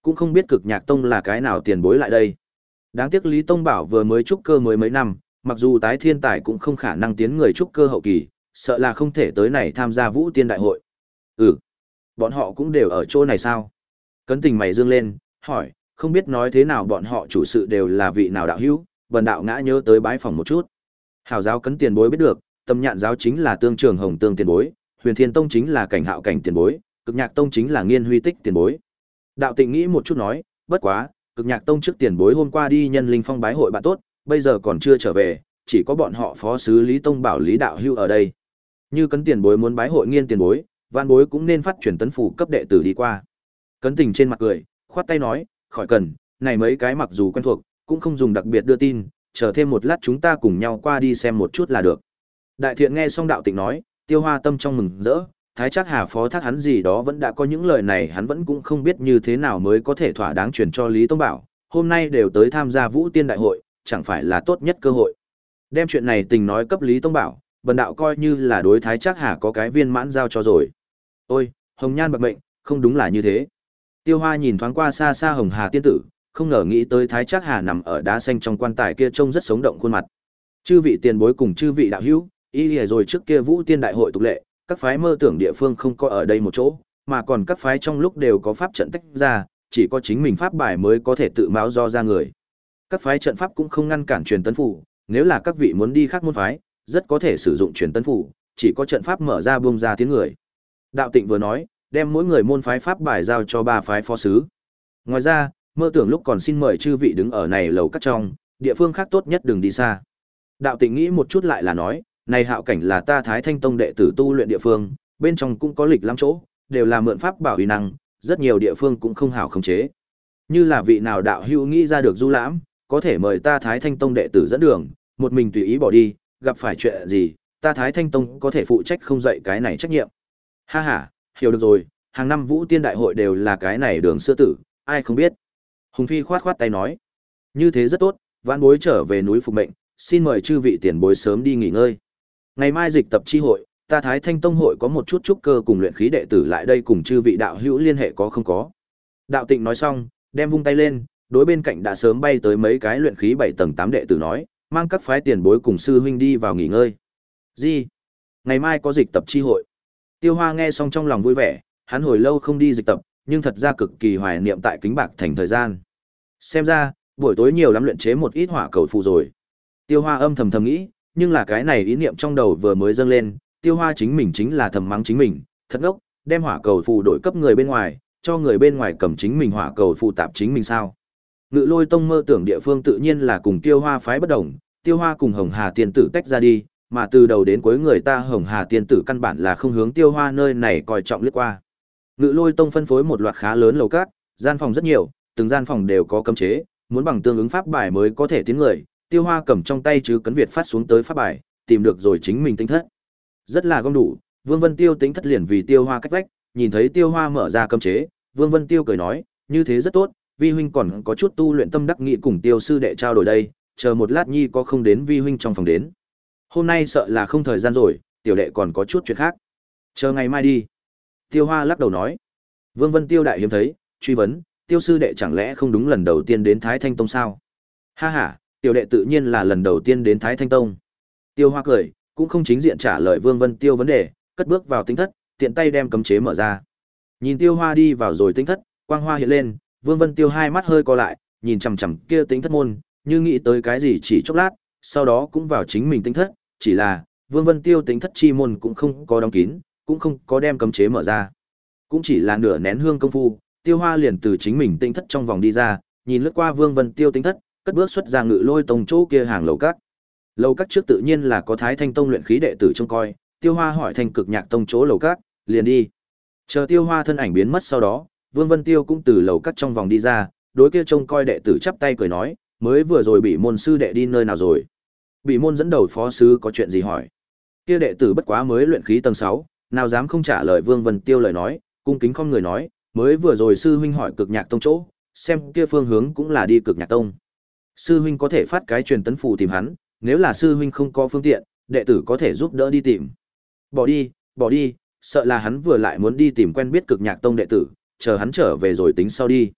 Cũng không biết Cực Nhạc Tông là cái nào tiền bối lại đây. Đáng tiếc Lý Tông Bảo vừa mới trúc cơ mới mấy năm, mặc dù tái thiên tài cũng không khả năng tiến người trúc cơ hậu kỳ, sợ là không thể tới này tham gia Vũ Tiên đại hội. Ừ, bọn họ cũng đều ở chỗ này sao? Cấn Tình mày dương lên, hỏi, không biết nói thế nào bọn họ chủ sự đều là vị nào đạo hữu, bần đạo ngã nhớ tới bái phòng một chút. Hảo giáo Cấn tiền bối biết được, Tâm Nhạn giáo chính là Tương Trường Hồng Tương tiền bối, Huyền Thiên Tông chính là Cảnh Hạo Cảnh tiền bối, Cực Nhạc Tông chính là Nghiên Huy Tích tiền bối. Đạo Tịnh nghĩ một chút nói, bất quá, Cực Nhạc Tông trước tiền bối hôm qua đi Nhân Linh Phong bái hội bạn tốt, bây giờ còn chưa trở về, chỉ có bọn họ phó sứ Lý Tông Bảo Lý đạo hữu ở đây. Như Cấn tiền bối muốn bái hội Nghiên tiền bối, Vạn bối cũng nên phát truyền tấn phủ cấp đệ tử đi qua. Cấn Tình trên mặt cười, khoát tay nói, khỏi cần, này mấy cái mặc dù quen thuộc, cũng không dùng đặc biệt đưa tin, chờ thêm một lát chúng ta cùng nhau qua đi xem một chút là được. Đại Thiện nghe xong Đạo Tịnh nói, Tiêu Hoa tâm trong mừng rỡ, Thái Trác Hà phó thác hắn gì đó vẫn đã có những lời này, hắn vẫn cũng không biết như thế nào mới có thể thỏa đáng truyền cho Lý Tông Bảo, hôm nay đều tới tham gia Vũ Tiên đại hội, chẳng phải là tốt nhất cơ hội. Đem chuyện này tình nói cấp Lý Tông Bảo, bần đạo coi như là đối Thái Trác Hà có cái viên mãn giao cho rồi. Ôi, Hồng Nhan bạc mệnh, không đúng là như thế. Tiêu Hoa nhìn thoáng qua xa xa Hồng Hà tiên tử, không ngờ nghĩ tới Thái Trác Hà nằm ở đá xanh trong quan tài kia trông rất sống động khuôn mặt. Chư vị tiền bối cùng chư vị đạo hữu, y lìa rồi trước kia Vũ Tiên đại hội tục lệ, các phái mơ tưởng địa phương không có ở đây một chỗ, mà còn các phái trong lúc đều có pháp trận tách ra, chỉ có chính mình pháp bài mới có thể tự mão do ra người. Các phái trận pháp cũng không ngăn cản truyền tấn phủ, nếu là các vị muốn đi khác môn phái, rất có thể sử dụng truyền tấn phủ, chỉ có trận pháp mở ra buông ra tiếng người. Đạo Tịnh vừa nói, đem mỗi người môn phái pháp bài giao cho ba phái phó sứ. Ngoài ra, mơ tưởng lúc còn xin mời chư vị đứng ở này lầu các trong, địa phương khác tốt nhất đừng đi xa. Đạo Tịnh nghĩ một chút lại là nói, này Hạo Cảnh là ta Thái Thanh Tông đệ tử tu luyện địa phương, bên trong cũng có lịch lắm chỗ, đều là mượn pháp bảo uy năng, rất nhiều địa phương cũng không hảo khống chế. Như là vị nào đạo hữu nghĩ ra được du lãm, có thể mời ta Thái Thanh Tông đệ tử dẫn đường, một mình tùy ý bỏ đi, gặp phải chuyện gì, ta Thái Thanh Tông có thể phụ trách không dậy cái này trách nhiệm. Ha ha, hiểu được rồi, hàng năm Vũ Tiên đại hội đều là cái này đường xưa tử, ai không biết. Hùng Phi khoát khoát tay nói, như thế rất tốt, vãn bối trở về núi phục mệnh, xin mời chư vị tiền bối sớm đi nghỉ ngơi. Ngày mai dịch tập chi hội, ta Thái Thanh Tông hội có một chút trúc cơ cùng luyện khí đệ tử lại đây cùng chư vị đạo hữu liên hệ có không có. Đạo Tịnh nói xong, đem vung tay lên, đối bên cạnh đã sớm bay tới mấy cái luyện khí bảy tầng tám đệ tử nói, mang các phái tiền bối cùng sư huynh đi vào nghỉ ngơi. Gì? Ngày mai có dịch tập chi hội. Tiêu Hoa nghe xong trong lòng vui vẻ, hắn hồi lâu không đi dịch tập, nhưng thật ra cực kỳ hoài niệm tại Kính Bạc Thành thời gian. Xem ra, buổi tối nhiều lắm luyện chế một ít hỏa cầu phù rồi. Tiêu Hoa âm thầm thầm nghĩ, nhưng là cái này ý niệm trong đầu vừa mới dâng lên, Tiêu Hoa chính mình chính là thầm mắng chính mình, thật ngốc, đem hỏa cầu phù đổi cấp người bên ngoài, cho người bên ngoài cầm chính mình hỏa cầu phù tạp chính mình sao? Ngự Lôi Tông mơ tưởng địa phương tự nhiên là cùng Tiêu Hoa phái bất đồng, Tiêu Hoa cùng Hồng Hà tiên tử tách ra đi, mà từ đầu đến cuối người ta Hồng Hà tiên tử căn bản là không hướng Tiêu Hoa nơi này coi trọng liếc qua. Ngự Lôi Tông phân phối một loạt khá lớn lầu các, gian phòng rất nhiều, từng gian phòng đều có cấm chế, muốn bằng tương ứng pháp bài mới có thể tiến người. Tiêu Hoa cầm trong tay chứ cấn Việt phát xuống tới pháp bài, tìm được rồi chính mình tính thất. Rất là gom đủ, Vương Vân Tiêu tính thất liền vì Tiêu Hoa cách vách, nhìn thấy Tiêu Hoa mở ra cấm chế, Vương Vân Tiêu cười nói, như thế rất tốt, vi huynh còn có chút tu luyện tâm đắc nghị cùng Tiêu sư đệ trao đổi đây, chờ một lát nhi có không đến vi huynh trong phòng đến. Hôm nay sợ là không thời gian rồi, tiểu đệ còn có chút chuyện khác. Chờ ngày mai đi. Tiêu Hoa lắc đầu nói. Vương Vân Tiêu đại hiếm thấy, truy vấn, Tiêu sư đệ chẳng lẽ không đúng lần đầu tiên đến Thái Thanh Tông sao? Ha ha, tiểu đệ tự nhiên là lần đầu tiên đến Thái Thanh Tông. Tiêu Hoa cười, cũng không chính diện trả lời Vương Vân Tiêu vấn đề, cất bước vào tính thất, tiện tay đem cấm chế mở ra. Nhìn Tiêu Hoa đi vào rồi tính thất, quang hoa hiện lên, Vương Vân Tiêu hai mắt hơi co lại, nhìn chằm chằm kia tính thất môn, như nghĩ tới cái gì chỉ chốc lát, sau đó cũng vào chính mình tính thất, chỉ là Vương Vân Tiêu tính thất chi môn cũng không có đóng kín, cũng không có đem cấm chế mở ra. Cũng chỉ là nửa nén hương công phu, Tiêu Hoa liền từ chính mình tính thất trong vòng đi ra, nhìn lướt qua Vương Vân Tiêu tính thất, cất bước xuất ra Ngự Lôi Tông chỗ kia hàng lầu các. Lầu các trước tự nhiên là có Thái Thanh Tông luyện khí đệ tử trông coi, Tiêu Hoa hỏi Thanh Cực Nhạc Tông chỗ lầu các, liền đi. Chờ Tiêu Hoa thân ảnh biến mất sau đó, Vương Vân Tiêu cũng từ lầu các trong vòng đi ra, đối kia trông coi đệ tử chắp tay cười nói, mới vừa rồi bị môn sư đệ đi nơi nào rồi? Bị môn dẫn đầu phó sứ có chuyện gì hỏi? Kia đệ tử bất quá mới luyện khí tầng sáu, nào dám không trả lời Vương Vân Tiêu lời nói, cung kính không người nói, mới vừa rồi sư huynh hỏi Cực Nhạc Tông chỗ, xem kia phương hướng cũng là đi Cực Nhạc Tông. Sư huynh có thể phát cái truyền tấn phù tìm hắn, nếu là sư huynh không có phương tiện, đệ tử có thể giúp đỡ đi tìm. Bỏ đi, bỏ đi, sợ là hắn vừa lại muốn đi tìm quen biết Cực Nhạc Tông đệ tử, chờ hắn trở về rồi tính sau đi.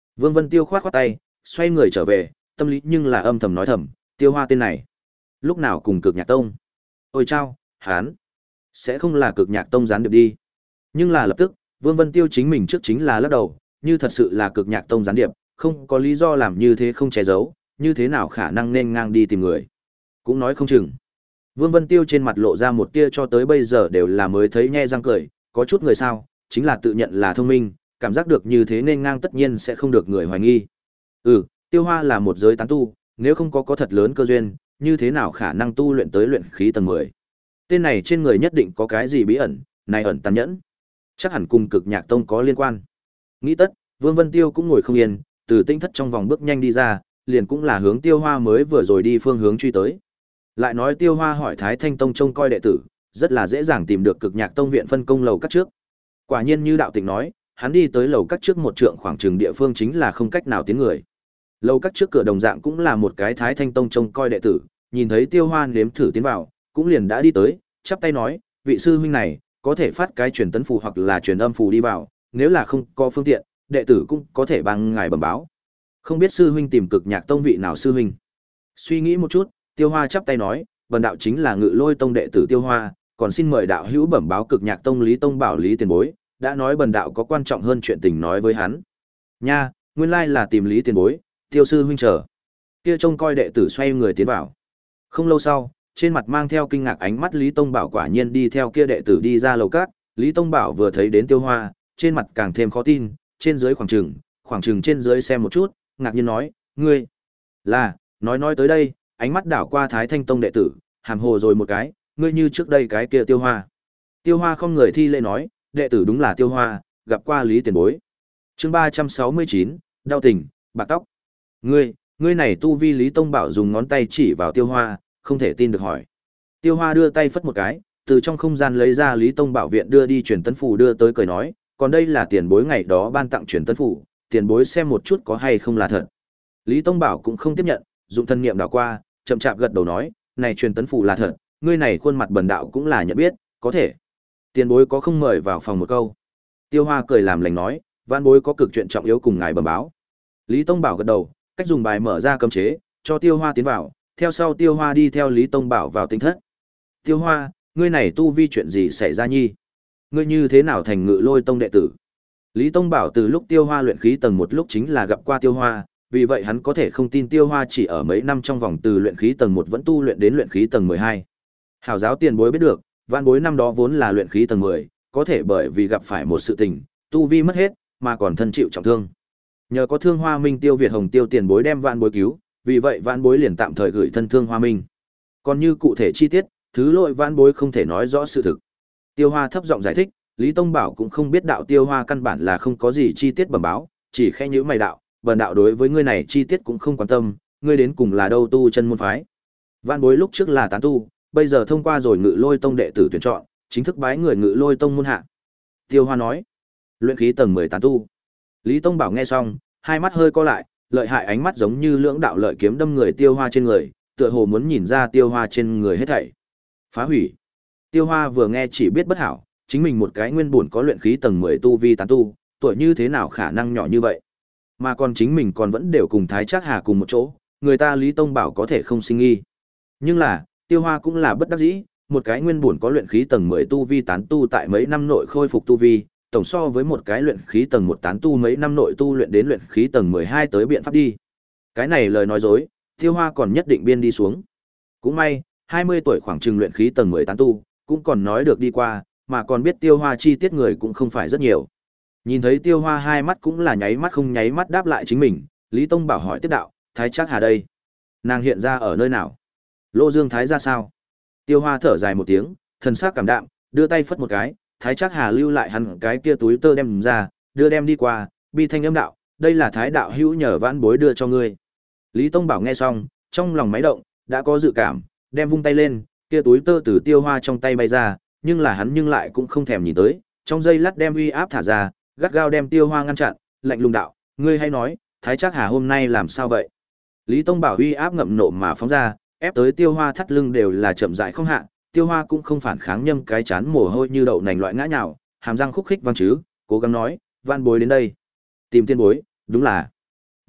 Vương Vân Tiêu khoát khoát tay, xoay người trở về, tâm lý nhưng là âm thầm nói thầm, Tiêu Hoa tên này, lúc nào cùng Cực Nhạc Tông. Ôi chao, hán, sẽ không là Cực Nhạc Tông gián điệp đi. Nhưng là lập tức, Vương Vân Tiêu chính mình trước chính là lắc đầu, như thật sự là Cực Nhạc Tông gián điệp, không có lý do làm như thế không che giấu, như thế nào khả năng nên ngang đi tìm người. Cũng nói không chừng. Vương Vân Tiêu trên mặt lộ ra một tia cho tới bây giờ đều là mới thấy nhe răng cười, có chút người sao, chính là tự nhận là thông minh, cảm giác được như thế nên ngang tất nhiên sẽ không được người hoài nghi. Ừ, Tiêu Hoa là một giới tán tu, nếu không có có thật lớn cơ duyên, như thế nào khả năng tu luyện tới luyện khí tầng mười. Tên này trên người nhất định có cái gì bí ẩn, này ẩn tàn nhẫn. Chắc hẳn cùng Cực Nhạc Tông có liên quan. Nghĩ tất, Vương Vân Tiêu cũng ngồi không yên, từ tinh thất trong vòng bước nhanh đi ra, liền cũng là hướng Tiêu Hoa mới vừa rồi đi phương hướng truy tới. Lại nói Tiêu Hoa hỏi Thái Thanh Tông trông coi đệ tử, rất là dễ dàng tìm được Cực Nhạc Tông viện phân công lầu các trước. Quả nhiên như đạo tịnh nói, hắn đi tới lầu các trước một trượng khoảng trường địa phương chính là không cách nào tiến người. Lầu các trước cửa đồng dạng cũng là một cái Thái Thanh Tông trông coi đệ tử, nhìn thấy Tiêu Hoa nếm thử tiến vào, cũng liền đã đi tới, chắp tay nói, vị sư huynh này, có thể phát cái truyền tấn phù hoặc là truyền âm phù đi vào, nếu là không có phương tiện, đệ tử cũng có thể bằng ngài bẩm báo. Không biết sư huynh tìm Cực Nhạc Tông vị nào sư huynh? Suy nghĩ một chút, Tiêu Hoa chắp tay nói, bần đạo chính là Ngự Lôi Tông đệ tử Tiêu Hoa, còn xin mời đạo hữu bẩm báo Cực Nhạc Tông Lý Tông Bảo Lý tiền bối, đã nói bần đạo có quan trọng hơn chuyện tình nói với hắn. Nha, nguyên lai là tìm Lý tiền bối, Tiêu sư huynh chờ. Kia trông coi đệ tử xoay người tiến vào. Không lâu sau, trên mặt mang theo kinh ngạc ánh mắt Lý Tông Bảo quả nhiên đi theo kia đệ tử đi ra lầu cát, Lý Tông Bảo vừa thấy đến Tiêu Hoa, trên mặt càng thêm khó tin, trên dưới khoảng chừng, khoảng chừng trên dưới xem một chút, ngạc nhiên nói, ngươi, là, nói nói tới đây, ánh mắt đảo qua Thái Thanh Tông đệ tử, hàm hồ rồi một cái, ngươi như trước đây cái kia Tiêu Hoa. Tiêu Hoa không người thi lễ nói, đệ tử đúng là Tiêu Hoa, gặp qua Lý tiền bối. Chương ba trăm sáu mươi chín, đau tình, bạc tóc. Ngươi, ngươi này tu vi Lý Tông Bảo dùng ngón tay chỉ vào Tiêu Hoa, không thể tin được hỏi. Tiêu Hoa đưa tay phất một cái, từ trong không gian lấy ra Lý Tông Bảo viện đưa đi truyền tấn phù đưa tới cười nói, còn đây là tiền bối ngày đó ban tặng truyền tấn phù, tiền bối xem một chút có hay không là thật. Lý Tông Bảo cũng không tiếp nhận, dụng thân niệm đảo qua, chậm chạp gật đầu nói, này truyền tấn phù là thật, ngươi này khuôn mặt bần đạo cũng là nhận biết, có thể. Tiền bối có không mời vào phòng một câu. Tiêu Hoa cười làm lành nói, vãn bối có cực chuyện trọng yếu cùng ngài bẩm báo. Lý Tông Bảo gật đầu, cách dùng bài mở ra cấm chế, cho Tiêu Hoa tiến vào, theo sau Tiêu Hoa đi theo Lý Tông Bảo vào tinh thất. Tiêu Hoa, ngươi này tu vi chuyện gì xảy ra nhi? Ngươi như thế nào thành Ngự Lôi Tông đệ tử? Lý Tông Bảo từ lúc Tiêu Hoa luyện khí tầng một lúc chính là gặp qua Tiêu Hoa, vì vậy hắn có thể không tin Tiêu Hoa chỉ ở mấy năm trong vòng từ luyện khí tầng một vẫn tu luyện đến luyện khí tầng mười hai. Hảo giáo tiền bối biết được, vạn bối năm đó vốn là luyện khí tầng mười, có thể bởi vì gặp phải một sự tình, tu vi mất hết, mà còn thân chịu trọng thương. Nhờ có Thương Hoa Minh Tiêu Việt Hồng Tiêu tiền bối đem vạn bối cứu, vì vậy vạn bối liền tạm thời gửi thân Thương Hoa Minh. Còn như cụ thể chi tiết, thứ lỗi vạn bối không thể nói rõ sự thực. Tiêu Hoa thấp giọng giải thích, Lý Tông Bảo cũng không biết đạo Tiêu Hoa căn bản là không có gì chi tiết bẩm báo, chỉ khẽ nhíu mày đạo, bần đạo đối với ngươi này chi tiết cũng không quan tâm, ngươi đến cùng là đâu tu chân môn phái. Vạn bối lúc trước là tán tu, bây giờ thông qua rồi Ngự Lôi Tông đệ tử tuyển chọn, chính thức bái người Ngự Lôi Tông môn hạ. Tiêu Hoa nói, luyện khí tầng mười tán tu. Lý Tông Bảo nghe xong, hai mắt hơi co lại, lợi hại ánh mắt giống như lưỡng đạo lợi kiếm đâm người Tiêu Hoa trên người, tựa hồ muốn nhìn ra Tiêu Hoa trên người hết thảy. Phá hủy. Tiêu Hoa vừa nghe chỉ biết bất hảo, chính mình một cái nguyên bổn có luyện khí tầng mười tu vi tán tu, tuổi như thế nào khả năng nhỏ như vậy. Mà còn chính mình còn vẫn đều cùng Thái Trác Hà cùng một chỗ, người ta Lý Tông Bảo có thể không sinh nghi. Nhưng là, Tiêu Hoa cũng là bất đắc dĩ, một cái nguyên bổn có luyện khí tầng mười tu vi tán tu tại mấy năm nội khôi phục tu vi, tổng so với một cái luyện khí tầng một tán tu mấy năm nội tu luyện đến luyện khí tầng mười hai tới biện pháp đi. Cái này lời nói dối, Tiêu Hoa còn nhất định biên đi xuống. Cũng may, hai mươi tuổi khoảng chừng luyện khí tầng mười tán tu, cũng còn nói được đi qua, mà còn biết Tiêu Hoa chi tiết người cũng không phải rất nhiều. Nhìn thấy Tiêu Hoa hai mắt cũng là nháy mắt không nháy mắt đáp lại chính mình, Lý Tông Bảo hỏi tiếp đạo, Thái Trác Hà đây? Nàng hiện ra ở nơi nào? Lô Dương Thái ra sao? Tiêu Hoa thở dài một tiếng, thần sắc cảm đạm, đưa tay phất một cái, Thái Trác Hà lưu lại hắn cái kia túi tơ đem ra, đưa đem đi qua, bi thanh âm đạo, đây là Thái đạo hữu nhờ vãn bối đưa cho ngươi. Lý Tông Bảo nghe xong, trong lòng máy động, đã có dự cảm, đem vung tay lên, kia túi tơ từ Tiêu Hoa trong tay bay ra, nhưng là hắn nhưng lại cũng không thèm nhìn tới, trong giây lát đem uy áp thả ra, gắt gao đem Tiêu Hoa ngăn chặn, lạnh lùng đạo, ngươi hay nói, Thái Trác Hà hôm nay làm sao vậy? Lý Tông Bảo uy áp ngậm nộ mà phóng ra, ép tới Tiêu Hoa thắt lưng đều là chậm rãi không hạ, Tiêu Hoa cũng không phản kháng, nhâm cái chán mồ hôi như đậu nành loại ngã nhào, hàm răng khúc khích vang chứ, cố gắng nói, van bối đến đây. Tìm tiên bối, đúng là.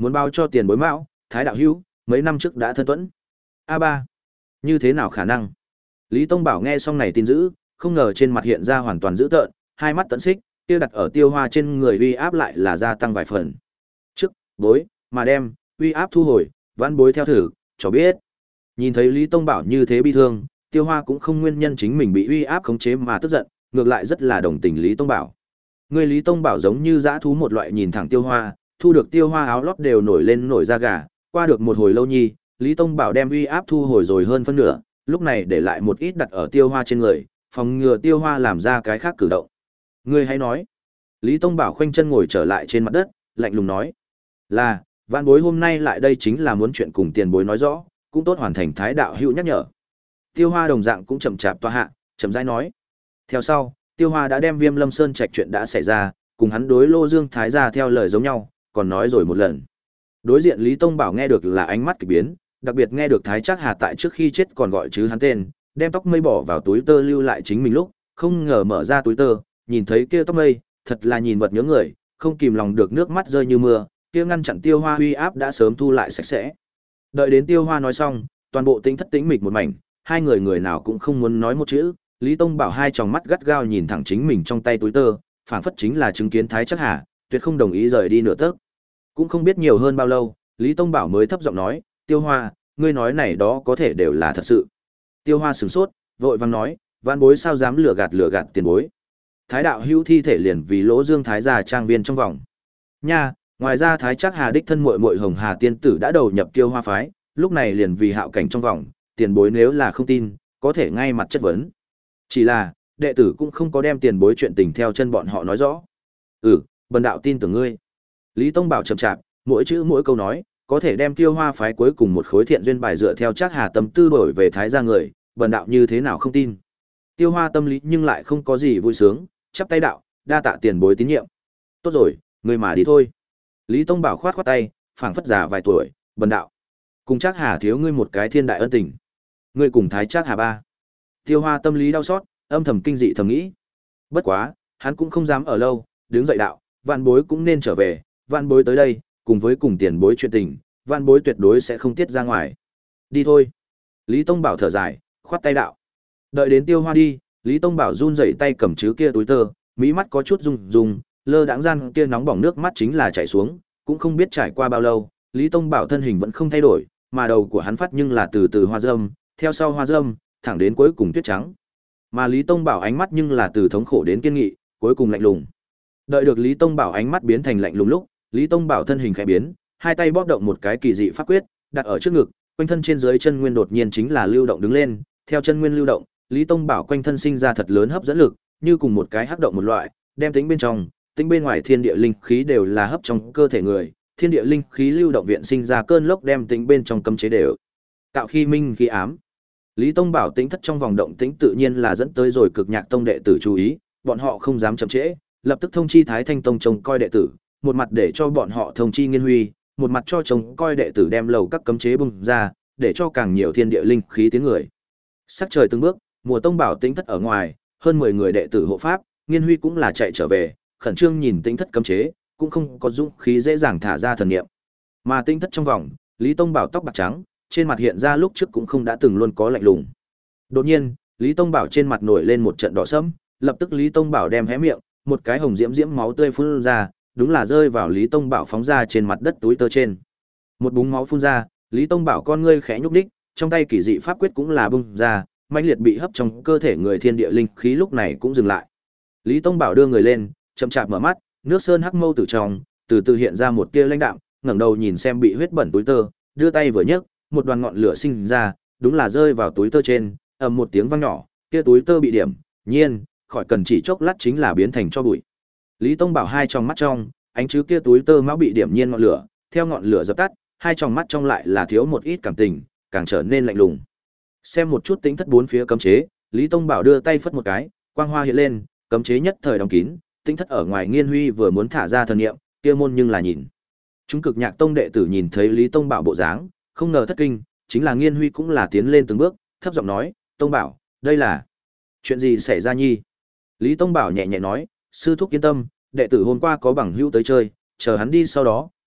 muốn bao cho tiền bối mão, Thái đạo hữu, mấy năm trước đã thân tuẫn. A ba, như thế nào khả năng? Lý Tông Bảo nghe xong này tin dữ, không ngờ trên mặt hiện ra hoàn toàn dữ tợn, hai mắt tận xích, kia đặt ở Tiêu Hoa trên người uy áp lại là gia tăng vài phần. Trước, bối, mà đem uy áp thu hồi, vãn bối theo thử, cho biết. Nhìn thấy Lý Tông Bảo như thế bi thương, Tiêu Hoa cũng không nguyên nhân chính mình bị uy áp khống chế mà tức giận, ngược lại rất là đồng tình Lý Tông Bảo. Người Lý Tông Bảo giống như dã thú một loại nhìn thẳng Tiêu Hoa, thu được Tiêu Hoa áo lót đều nổi lên nổi da gà, qua được một hồi lâu nhi, Lý Tông Bảo đem uy áp thu hồi rồi hơn phân nửa, lúc này để lại một ít đặt ở Tiêu Hoa trên người, phòng ngừa Tiêu Hoa làm ra cái khác cử động. Ngươi hãy nói. Lý Tông Bảo khoanh chân ngồi trở lại trên mặt đất, lạnh lùng nói: "Là, vạn bối hôm nay lại đây chính là muốn chuyện cùng tiền bối nói rõ, cũng tốt hoàn thành Thái đạo hữu nhắc nhở." Tiêu Hoa đồng dạng cũng chậm chạp tọa hạ, chậm rãi nói. Theo sau, Tiêu Hoa đã đem Viêm Lâm Sơn Trạch chuyện đã xảy ra, cùng hắn đối Lô Dương Thái gia theo lời giống nhau, còn nói rồi một lần. Đối diện Lý Tông Bảo nghe được là ánh mắt kỳ biến, đặc biệt nghe được Thái Trác Hà tại trước khi chết còn gọi chứ hắn tên, đem tóc mây bỏ vào túi tơ lưu lại chính mình lúc, không ngờ mở ra túi tơ, nhìn thấy kia tóc mây, thật là nhìn vật nhớ người, không kìm lòng được nước mắt rơi như mưa, kia ngăn chặn Tiêu Hoa uy áp đã sớm thu lại sạch sẽ. Đợi đến Tiêu Hoa nói xong, toàn bộ tĩnh thất tĩnh mịch một mảnh, hai người người nào cũng không muốn nói một chữ. Lý Tông Bảo hai tròng mắt gắt gao nhìn thẳng chính mình trong tay túi tơ, phảng phất chính là chứng kiến Thái Trác Hà, tuyệt không đồng ý rời đi nửa tấc. Cũng không biết nhiều hơn bao lâu, Lý Tông Bảo mới thấp giọng nói: "Tiêu Hoa, ngươi nói này đó có thể đều là thật sự." Tiêu Hoa sửng sốt, vội vàng nói: "Vạn bối sao dám lừa gạt lừa gạt tiền bối? Thái đạo hữu thi thể liền vì Lỗ Dương Thái gia trang viên trong vòng." Nha, ngoài ra Thái Trác Hà đích thân muội muội Hồng Hà tiên tử đã đầu nhập Tiêu Hoa phái, lúc này liền vì hạo cảnh trong vòng, tiền bối nếu là không tin, có thể ngay mặt chất vấn. Chỉ là, đệ tử cũng không có đem tiền bối chuyện tình theo chân bọn họ nói rõ. "Ừ, bần đạo tin tưởng ngươi." Lý Tông Bảo chậm chạp, mỗi chữ mỗi câu nói, có thể đem Tiêu Hoa phái cuối cùng một khối thiện duyên bài dựa theo Trác Hà tâm tư đổi về Thái gia người, bần đạo như thế nào không tin. Tiêu Hoa tâm lý nhưng lại không có gì vui sướng, chắp tay đạo: "Đa tạ tiền bối tín nhiệm. Tốt rồi, ngươi mà đi thôi." Lý Tông Bảo khoát khoát tay, phảng phất già vài tuổi: "Bần đạo cùng Trác Hà thiếu ngươi một cái thiên đại ân tình. Ngươi cùng Thái Trác Hà ba." Tiêu Hoa tâm lý đau xót, âm thầm kinh dị thầm nghĩ. Bất quá, hắn cũng không dám ở lâu, đứng dậy đạo: "Vạn bối cũng nên trở về, vạn bối tới đây, cùng với cùng tiền bối chuyện tình, vạn bối tuyệt đối sẽ không tiết ra ngoài. Đi thôi." Lý Tông Bảo thở dài, khoát tay đạo. Đợi đến Tiêu Hoa đi, Lý Tông Bảo run rẩy tay cầm chứa kia túi tơ, mỹ mắt có chút rung rung, lơ đãng gian kia nóng bỏng nước mắt chính là chảy xuống, cũng không biết trải qua bao lâu, Lý Tông Bảo thân hình vẫn không thay đổi, mà đầu của hắn phát nhưng là từ từ hoa râm, theo sau hoa râm, thẳng đến cuối cùng tuyết trắng. Mà Lý Tông Bảo ánh mắt nhưng là từ thống khổ đến kiên nghị, cuối cùng lạnh lùng. Đợi được Lý Tông Bảo ánh mắt biến thành lạnh lùng lúc, Lý Tông Bảo thân hình khẽ biến, hai tay bóp động một cái kỳ dị pháp quyết, đặt ở trước ngực, quanh thân trên dưới chân nguyên đột nhiên chính là lưu động đứng lên, theo chân nguyên lưu động, Lý Tông Bảo quanh thân sinh ra thật lớn hấp dẫn lực, như cùng một cái hắc động một loại, đem tính bên trong, tính bên ngoài thiên địa linh khí đều là hấp trong cơ thể người, thiên địa linh khí lưu động viện sinh ra cơn lốc đem tính bên trong cấm chế đều. Tạo khi minh khí ám. Lý Tông Bảo tính thất trong vòng động tĩnh tự nhiên là dẫn tới rồi Cực Nhạc Tông đệ tử chú ý, bọn họ không dám chậm trễ, lập tức thông chi Thái Thanh Tông trông coi đệ tử, một mặt để cho bọn họ thông chi Nghiên Huy, một mặt cho trông coi đệ tử đem lầu các cấm chế bung ra, để cho càng nhiều thiên địa linh khí tiến người. Sắc trời từng bước, mùa Tông Bảo tính thất ở ngoài, hơn mười người đệ tử hộ pháp, Nghiên Huy cũng là chạy trở về, khẩn trương nhìn tính thất cấm chế, cũng không có dũng khí dễ dàng thả ra thần niệm. Mà tính thất trong vòng, Lý Tông Bảo tóc bạc trắng, trên mặt hiện ra lúc trước cũng không đã từng luôn có lạnh lùng. Đột nhiên, Lý Tông Bảo trên mặt nổi lên một trận đỏ sẫm, lập tức Lý Tông Bảo đem hé miệng, một cái hồng diễm diễm máu tươi phun ra, đúng là rơi vào Lý Tông Bảo phóng ra trên mặt đất túi tơ trên. Một búng máu phun ra, Lý Tông Bảo con ngươi khẽ nhúc nhích, trong tay kỳ dị pháp quyết cũng là bung ra, mãnh liệt bị hấp trong cơ thể người thiên địa linh khí lúc này cũng dừng lại. Lý Tông Bảo đưa người lên, chậm chạp mở mắt, nước sơn hắc mâu từ trong, từ từ hiện ra một tia lãnh đạm, ngẩng đầu nhìn xem bị huyết bẩn túi tơ, đưa tay vừa nhấc, một đoàn ngọn lửa sinh ra, đúng là rơi vào túi tơ trên, ầm một tiếng vang nhỏ, kia túi tơ bị điểm, nhiên, khỏi cần chỉ chốc lát chính là biến thành cho bụi. Lý Tông Bảo hai tròng mắt trong, ánh chứ kia túi tơ máu bị điểm nhiên ngọn lửa, theo ngọn lửa dập tắt, hai tròng mắt trong lại là thiếu một ít cảm tình, càng trở nên lạnh lùng. Xem một chút tính thất bốn phía cấm chế, Lý Tông Bảo đưa tay phất một cái, quang hoa hiện lên, cấm chế nhất thời đóng kín, tính thất ở ngoài Nghiên Huy vừa muốn thả ra thần niệm, kia môn nhưng là nhìn. Chúng Cực Nhạc Tông đệ tử nhìn thấy Lý Tông Bảo bộ dáng, không ngờ thất kinh, chính là Nghiên Huy cũng là tiến lên từng bước, thấp giọng nói: "Tông Bảo, đây là chuyện gì xảy ra nhi?" Lý Tông Bảo nhẹ nhẹ nói: "Sư thúc yên tâm, đệ tử hôm qua có bằng hữu tới chơi, chờ hắn đi sau đó,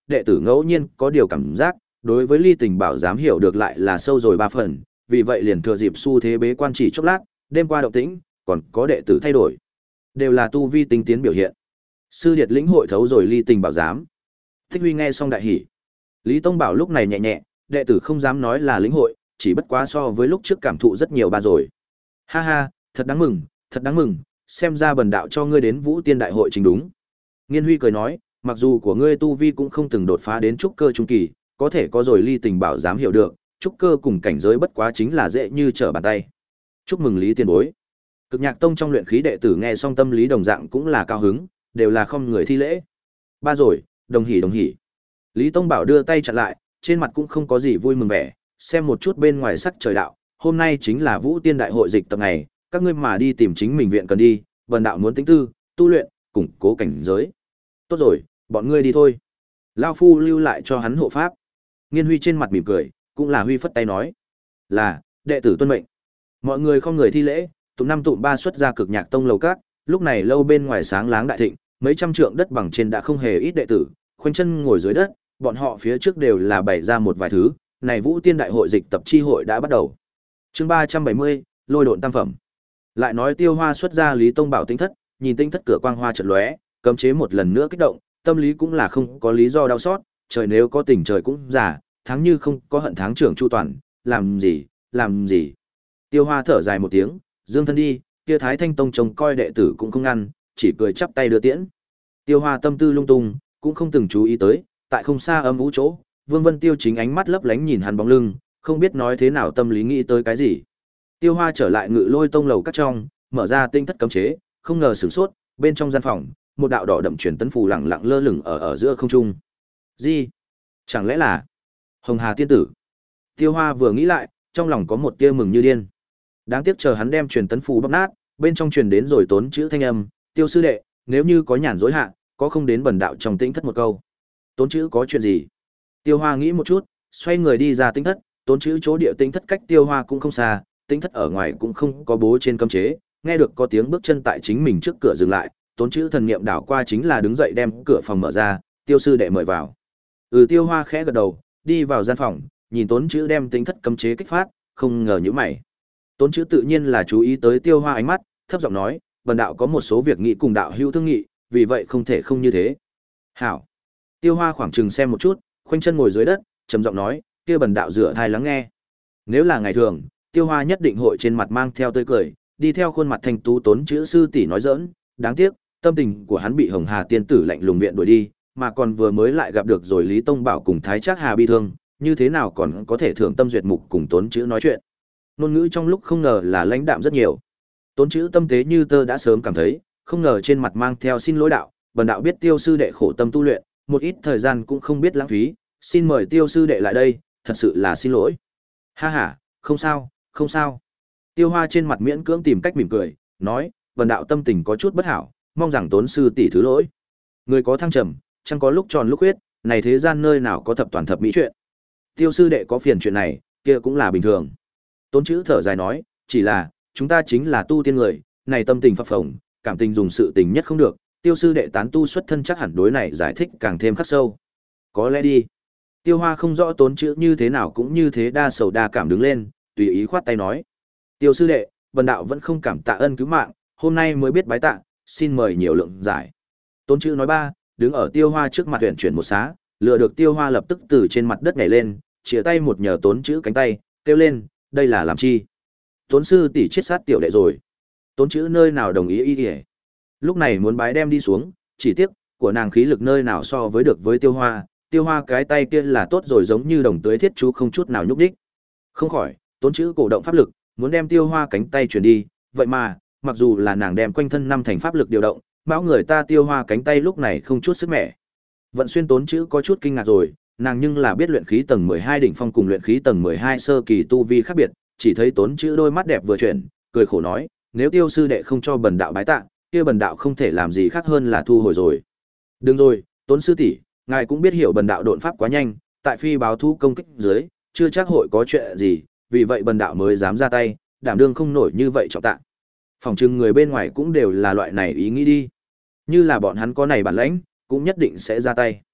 đệ tử ngẫu nhiên có điều cảm giác, đối với ly tình bảo dám hiểu được lại là sâu rồi ba phần, vì vậy liền thừa dịp xu thế bế quan chỉ chốc lát, đêm qua động tĩnh, còn có đệ tử thay đổi. Đều là tu vi tinh tiến biểu hiện. Sư điệt lĩnh hội thấu rồi ly tình bảo dám. Thích Huy nghe xong đại hỉ. Lý Tông Bảo lúc này nhẹ nhẹ, đệ tử không dám nói là lĩnh hội, chỉ bất quá so với lúc trước cảm thụ rất nhiều ba rồi. Ha ha, thật đáng mừng, thật đáng mừng, xem ra bần đạo cho ngươi đến Vũ Tiên đại hội chính đúng. Nghiên Huy cười nói, mặc dù của ngươi tu vi cũng không từng đột phá đến trúc cơ trung kỳ, có thể có rồi ly tình bảo dám hiểu được, trúc cơ cùng cảnh giới bất quá chính là dễ như trở bàn tay. Chúc mừng Lý tiền bối. Cực Nhạc Tông trong luyện khí đệ tử nghe xong tâm lý đồng dạng cũng là cao hứng, đều là không người thi lễ. Ba rồi, đồng hỉ đồng hỉ. Lý Tông Bảo đưa tay chặn lại, trên mặt cũng không có gì vui mừng vẻ, xem một chút bên ngoài sắc trời đạo, hôm nay chính là Vũ Tiên đại hội dịch tập ngày, các ngươi mà đi tìm chính mình viện cần đi, bần đạo muốn tính tư, tu luyện, củng cố cảnh giới. Tốt rồi, bọn ngươi đi thôi. Lão phu lưu lại cho hắn hộ pháp. Nghiên Huy trên mặt mỉm cười, cũng là Huy phất tay nói, là đệ tử tuân mệnh. Mọi người không người thi lễ, tụm năm tụm ba xuất ra Cực Nhạc Tông lầu các, lúc này lâu bên ngoài sáng láng đại thịnh, mấy trăm trượng đất bằng trên đã không hề ít đệ tử, khoanh chân ngồi dưới đất, bọn họ phía trước đều là bày ra một vài thứ, này Vũ Tiên đại hội dịch tập chi hội đã bắt đầu. Chương ba trăm bảy mươi, lôi độn tam phẩm. Lại nói Tiêu Hoa xuất ra Lý Tông Bảo tinh thất, nhìn tinh thất cửa quang hoa chợt lóe, cấm chế một lần nữa kích động, tâm lý cũng là không có lý do đau xót, trời nếu có tình trời cũng giả, tháng như không có hận tháng trưởng chu toàn, làm gì, làm gì. Tiêu Hoa thở dài một tiếng, dương thân đi, kia Thái Thanh Tông trông coi đệ tử cũng không ngăn, chỉ cười chắp tay đưa tiễn. Tiêu Hoa tâm tư lung tung, cũng không từng chú ý tới, tại không xa âm u chỗ, Vương Vân Tiêu chính ánh mắt lấp lánh nhìn hắn bóng lưng, không biết nói thế nào tâm lý nghĩ tới cái gì. Tiêu Hoa trở lại Ngự Lôi Tông lầu các trong, mở ra tinh thất cấm chế, không ngờ sửng sốt, bên trong gian phòng, một đạo đỏ đậm truyền tấn phù lẳng lặng lơ lửng ở ở giữa không trung. Gì? Chẳng lẽ là Hồng Hà tiên tử? Tiêu Hoa vừa nghĩ lại, trong lòng có một tia mừng như điên. Đáng tiếc chờ hắn đem truyền tấn phù bóp nát, bên trong truyền đến rồi tốn chữ thanh âm, "Tiêu sư đệ, nếu như có nhàn rỗi hạ, có không đến bần đạo trong tinh thất một câu." Tốn chữ có chuyện gì? Tiêu Hoa nghĩ một chút, xoay người đi ra tinh thất, tốn chữ chỗ địa tinh thất cách Tiêu Hoa cũng không xa, tinh thất ở ngoài cũng không có bố trên cấm chế, nghe được có tiếng bước chân tại chính mình trước cửa dừng lại, tốn chữ thần niệm đảo qua chính là đứng dậy đem cửa phòng mở ra, "Tiêu sư đệ mời vào." Ừ, Tiêu Hoa khẽ gật đầu, đi vào gian phòng, nhìn tốn chữ đem tinh thất cấm chế kích phát, không ngờ nhíu mày. Tốn chữ tự nhiên là chú ý tới Tiêu Hoa ánh mắt, thấp giọng nói, "Bần đạo có một số việc nghị cùng đạo hữu thương nghị, vì vậy không thể không như thế." "Hảo." Tiêu Hoa khoảng chừng xem một chút, khoanh chân ngồi dưới đất, trầm giọng nói, "Kia bần đạo rửa thai lắng nghe." Nếu là ngày thường, Tiêu Hoa nhất định hội trên mặt mang theo tươi cười, đi theo khuôn mặt thanh tú tốn chữ sư tỷ nói giỡn, đáng tiếc, tâm tình của hắn bị Hồng Hà tiên tử lạnh lùng viện đuổi đi, mà còn vừa mới lại gặp được rồi Lý Tông Bảo cùng Thái Trác Hà bi thương, như thế nào còn có thể thưởng tâm duyệt mục cùng tốn chữ nói chuyện. Ngôn ngữ trong lúc không ngờ là lãnh đạm rất nhiều. Tốn chữ tâm tế như tơ đã sớm cảm thấy, không ngờ trên mặt mang theo xin lỗi đạo, bần đạo biết Tiêu sư đệ khổ tâm tu luyện, một ít thời gian cũng không biết lãng phí, xin mời Tiêu sư đệ lại đây, thật sự là xin lỗi. Ha ha, không sao, không sao. Tiêu Hoa trên mặt miễn cưỡng tìm cách mỉm cười, nói, bần đạo tâm tình có chút bất hảo, mong rằng tốn sư tỷ thứ lỗi. Người có thăng trầm, chẳng có lúc tròn lúc huyết, này thế gian nơi nào có thập toàn thập mỹ chuyện. Tiêu sư đệ có phiền chuyện này, kia cũng là bình thường. Tốn chữ thở dài nói, chỉ là, chúng ta chính là tu tiên người, này tâm tình phập phồng, cảm tình dùng sự tình nhất không được, Tiêu sư đệ tán tu xuất thân chắc hẳn đối này giải thích càng thêm khắc sâu. Có lẽ đi. Tiêu Hoa không rõ tốn chữ như thế nào cũng như thế đa sầu đa cảm đứng lên, tùy ý khoát tay nói. Tiêu sư đệ, bần đạo vẫn không cảm tạ ân cứu mạng, hôm nay mới biết bái tạ, xin mời nhiều lượng giải. Tốn chữ nói ba, đứng ở Tiêu Hoa trước mặt tuyển chuyển một xá, lừa được Tiêu Hoa lập tức từ trên mặt đất nhảy lên, chĩa tay một nhờ tốn chữ cánh tay, kêu lên, đây là làm chi? Tốn sư tỷ chết sát tiểu đệ rồi. Tốn chữ nơi nào đồng ý ý kìa. Lúc này muốn bái đem đi xuống, chỉ tiếc, của nàng khí lực nơi nào so với được với Tiêu Hoa, Tiêu Hoa cái tay kia là tốt rồi giống như đồng tưới thiết chú không chút nào nhúc đích. Không khỏi, tốn chữ cổ động pháp lực, muốn đem Tiêu Hoa cánh tay chuyển đi, vậy mà, mặc dù là nàng đem quanh thân năm thành pháp lực điều động, bão người ta Tiêu Hoa cánh tay lúc này không chút sức mẻ. Vận Xuyên tốn chữ có chút kinh ngạc rồi, nàng nhưng là biết luyện khí tầng mười hai đỉnh phong cùng luyện khí tầng mười hai sơ kỳ tu vi khác biệt, chỉ thấy tốn chữ đôi mắt đẹp vừa chuyển, cười khổ nói, nếu Tiêu sư đệ không cho bần đạo bái tạ, kia bần đạo không thể làm gì khác hơn là thu hồi rồi. Đừng rồi, Tốn sư tỷ, ngài cũng biết hiểu bần đạo độn pháp quá nhanh, tại phi báo thu công kích dưới, chưa chắc hội có chuyện gì, vì vậy bần đạo mới dám ra tay, đảm đương không nổi như vậy trọng tạ. Phòng trừng người bên ngoài cũng đều là loại này ý nghĩ đi. Như là bọn hắn có này bản lãnh, cũng nhất định sẽ ra tay.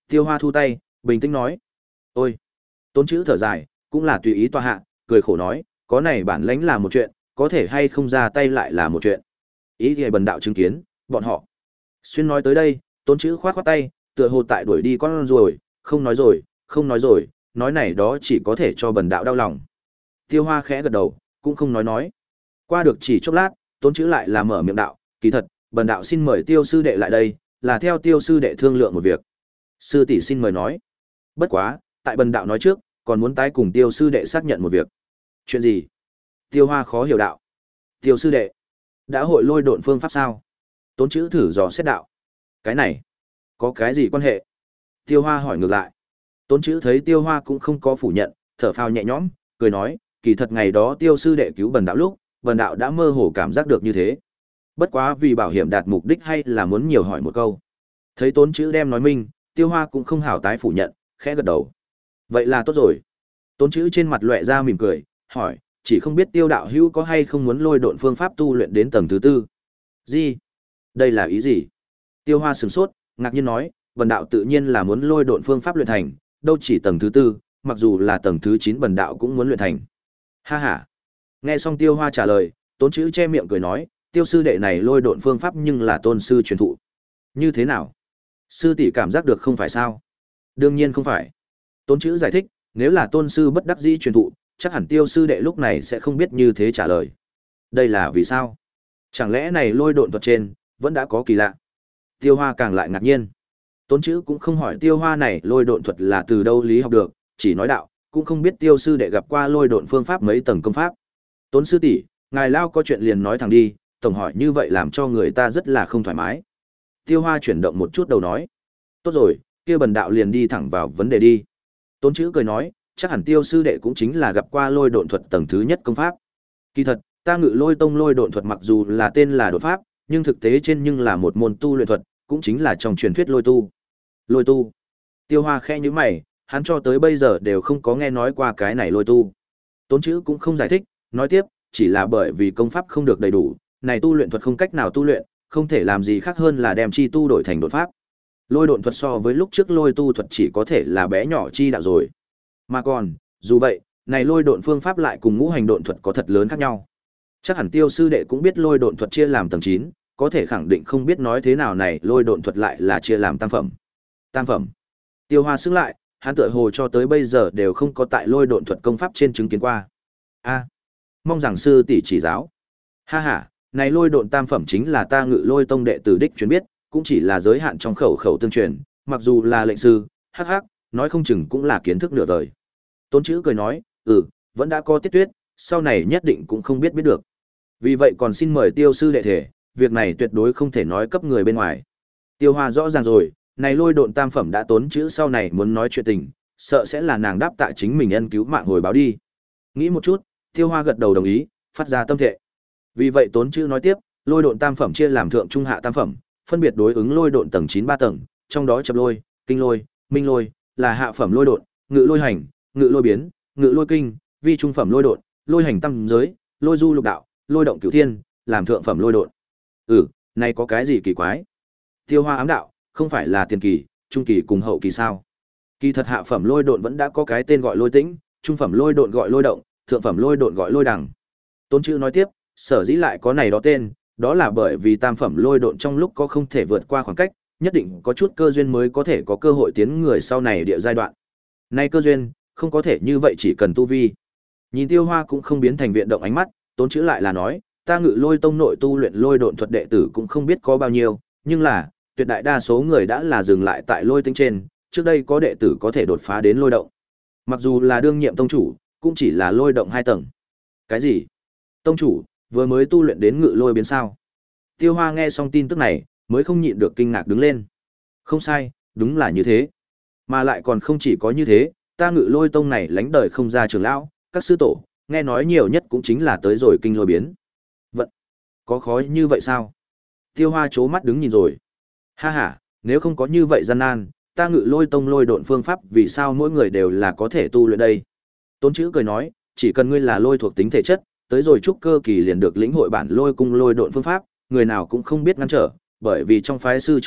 Tiêu Hoa thu tay, bình tĩnh nói. Ôi! Tốn chữ thở dài, cũng là tùy ý tòa hạ, cười khổ nói, có này bản lãnh là một chuyện, có thể hay không ra tay lại là một chuyện. Ý thì bần đạo chứng kiến, bọn họ. Xuyên nói tới đây, tốn chữ khoát khoát tay, tựa hồ tại đuổi đi con rồi, không nói rồi, không nói rồi, nói này đó chỉ có thể cho bần đạo đau lòng. Tiêu Hoa khẽ gật đầu, cũng không nói nói. Qua được chỉ chốc lát, tốn chữ lại là mở miệng đạo, kỳ thật, bần đạo xin mời Tiêu sư đệ lại đây, là theo Tiêu sư đệ thương lượng một việc. Sư tỷ xin mời nói. Bất quá, tại bần đạo nói trước, còn muốn tái cùng Tiêu sư đệ xác nhận một việc. Chuyện gì? Tiêu Hoa khó hiểu đạo. Tiêu sư đệ, đã hội lôi độn phương pháp sao? Tốn chữ thử dò xét đạo. Cái này, có cái gì quan hệ? Tiêu Hoa hỏi ngược lại. Tốn chữ thấy Tiêu Hoa cũng không có phủ nhận, thở phào nhẹ nhõm, cười nói, kỳ thật ngày đó Tiêu sư đệ cứu bần đạo lúc, bần đạo đã mơ hồ cảm giác được như thế. Bất quá vì bảo hiểm đạt mục đích hay là muốn nhiều hỏi một câu. Thấy tốn chữ đem nói minh, Tiêu Hoa cũng không hảo tái phủ nhận, khẽ gật đầu. Vậy là tốt rồi. Tốn chữ trên mặt loẹ ra mỉm cười, hỏi, chỉ không biết Tiêu đạo hữu có hay không muốn lôi độn phương pháp tu luyện đến tầng thứ tư. Gì? Đây là ý gì? Tiêu Hoa sửng sốt, ngạc nhiên nói, bần đạo tự nhiên là muốn lôi độn phương pháp luyện thành, đâu chỉ tầng thứ tư, mặc dù là tầng thứ chín bần đạo cũng muốn luyện thành. Ha ha. Nghe xong Tiêu Hoa trả lời, tốn chữ che miệng cười nói, Tiêu sư đệ này lôi độn phương pháp nhưng là tôn sư truyền thụ. Như thế nào? Sư tỷ cảm giác được không phải sao? Đương nhiên không phải. Tốn chữ giải thích, nếu là tôn sư bất đắc dĩ truyền thụ, chắc hẳn Tiêu sư đệ lúc này sẽ không biết như thế trả lời. Đây là vì sao? Chẳng lẽ này lôi độn thuật trên, vẫn đã có kỳ lạ? Tiêu Hoa càng lại ngạc nhiên. Tốn chữ cũng không hỏi Tiêu Hoa này lôi độn thuật là từ đâu lý học được, chỉ nói đạo, cũng không biết Tiêu sư đệ gặp qua lôi độn phương pháp mấy tầng công pháp. Tốn sư tỷ, ngài lao có chuyện liền nói thẳng đi, tổng hỏi như vậy làm cho người ta rất là không thoải mái. Tiêu Hoa chuyển động một chút đầu nói. Tốt rồi, kia bần đạo liền đi thẳng vào vấn đề đi. Tốn chữ cười nói, chắc hẳn Tiêu sư đệ cũng chính là gặp qua lôi độn thuật tầng thứ nhất công pháp. Kỳ thật, ta Ngự Lôi tông lôi độn thuật mặc dù là tên là đột pháp, nhưng thực tế trên nhưng là một môn tu luyện thuật, cũng chính là trong truyền thuyết lôi tu. Lôi tu. Tiêu Hoa khẽ nhíu mày, hắn cho tới bây giờ đều không có nghe nói qua cái này lôi tu. Tốn chữ cũng không giải thích, nói tiếp, chỉ là bởi vì công pháp không được đầy đủ, này tu luyện thuật không cách nào tu luyện, không thể làm gì khác hơn là đem chi tu đổi thành đột pháp. Lôi độn thuật so với lúc trước lôi tu thuật chỉ có thể là bé nhỏ chi đạo rồi. Mà còn, dù vậy, này lôi độn phương pháp lại cùng ngũ hành độn thuật có thật lớn khác nhau. Chắc hẳn Tiêu sư đệ cũng biết lôi độn thuật chia làm tầng chín, có thể khẳng định không biết nói thế nào này lôi độn thuật lại là chia làm tam phẩm. Tam phẩm. Tiêu Hoa sững lại, hắn tựa hồ cho tới bây giờ đều không có tại lôi độn thuật công pháp trên chứng kiến qua. A, mong rằng sư tỷ chỉ giáo. Ha ha, này lôi độn tam phẩm chính là ta Ngự Lôi tông đệ tử đích truyền biết, cũng chỉ là giới hạn trong khẩu khẩu tương truyền, mặc dù là lệnh sư, hắc hắc, nói không chừng cũng là kiến thức nửa vời. Tốn chữ cười nói, ừ, vẫn đã có tiết tuyết, sau này nhất định cũng không biết biết được. Vì vậy còn xin mời Tiêu sư đệ thể, việc này tuyệt đối không thể nói cấp người bên ngoài. Tiêu Hoa rõ ràng rồi, này lôi độn tam phẩm đã tốn chữ sau này muốn nói chuyện tình, sợ sẽ là nàng đáp tạ chính mình ân cứu mạng hồi báo đi. Nghĩ một chút, Tiêu Hoa gật đầu đồng ý, phát ra tâm thệ. Vì vậy tốn chữ nói tiếp, lôi độn tam phẩm chia làm thượng trung hạ tam phẩm, phân biệt đối ứng lôi độn tầng chín ba tầng, trong đó chập lôi, kinh lôi, minh lôi là hạ phẩm lôi độn, ngự lôi hành, ngự lôi biến, ngự lôi kinh, vi trung phẩm lôi độn, lôi hành tam giới, lôi du lục đạo, lôi động cửu thiên, làm thượng phẩm lôi độn. Ừ, này có cái gì kỳ quái? Tiêu Hoa ám đạo, không phải là tiền kỳ, trung kỳ cùng hậu kỳ sao? Kỳ thật hạ phẩm lôi độn vẫn đã có cái tên gọi lôi tĩnh, trung phẩm lôi độn gọi lôi động, thượng phẩm lôi độn gọi lôi đằng. Tôn chữ nói tiếp, sở dĩ lại có này đó tên, đó là bởi vì tam phẩm lôi độn trong lúc có không thể vượt qua khoảng cách, nhất định có chút cơ duyên mới có thể có cơ hội tiến người sau này địa giai đoạn. Nay cơ duyên, không có thể như vậy chỉ cần tu vi. Nhìn Tiêu Hoa cũng không biến thành viện động ánh mắt, tốn chữ lại là nói, ta Ngự Lôi tông nội tu luyện lôi độn thuật đệ tử cũng không biết có bao nhiêu, nhưng là, tuyệt đại đa số người đã là dừng lại tại lôi tinh trên, trước đây có đệ tử có thể đột phá đến lôi động. Mặc dù là đương nhiệm tông chủ, cũng chỉ là lôi động hai tầng. Cái gì? Tông chủ, vừa mới tu luyện đến ngự lôi biến sao? Tiêu Hoa nghe xong tin tức này, mới không nhịn được kinh ngạc đứng lên. Không sai, đúng là như thế. Mà lại còn không chỉ có như thế, ta Ngự Lôi tông này lánh đời không ra trưởng lão, các sư tổ, nghe nói nhiều nhất cũng chính là tới rồi kinh lôi biến. Vận, có khó như vậy sao? Tiêu Hoa chố mắt đứng nhìn rồi. Ha ha, nếu không có như vậy gian nan, ta Ngự Lôi tông lôi độn phương pháp vì sao mỗi người đều là có thể tu luyện đây? Tôn chữ cười nói, chỉ cần ngươi là lôi thuộc tính thể chất, tới rồi trúc cơ kỳ liền được lĩnh hội bản lôi cung lôi độn phương pháp, người nào cũng không biết ngăn trở, bởi vì trong phái sư trưởng biết,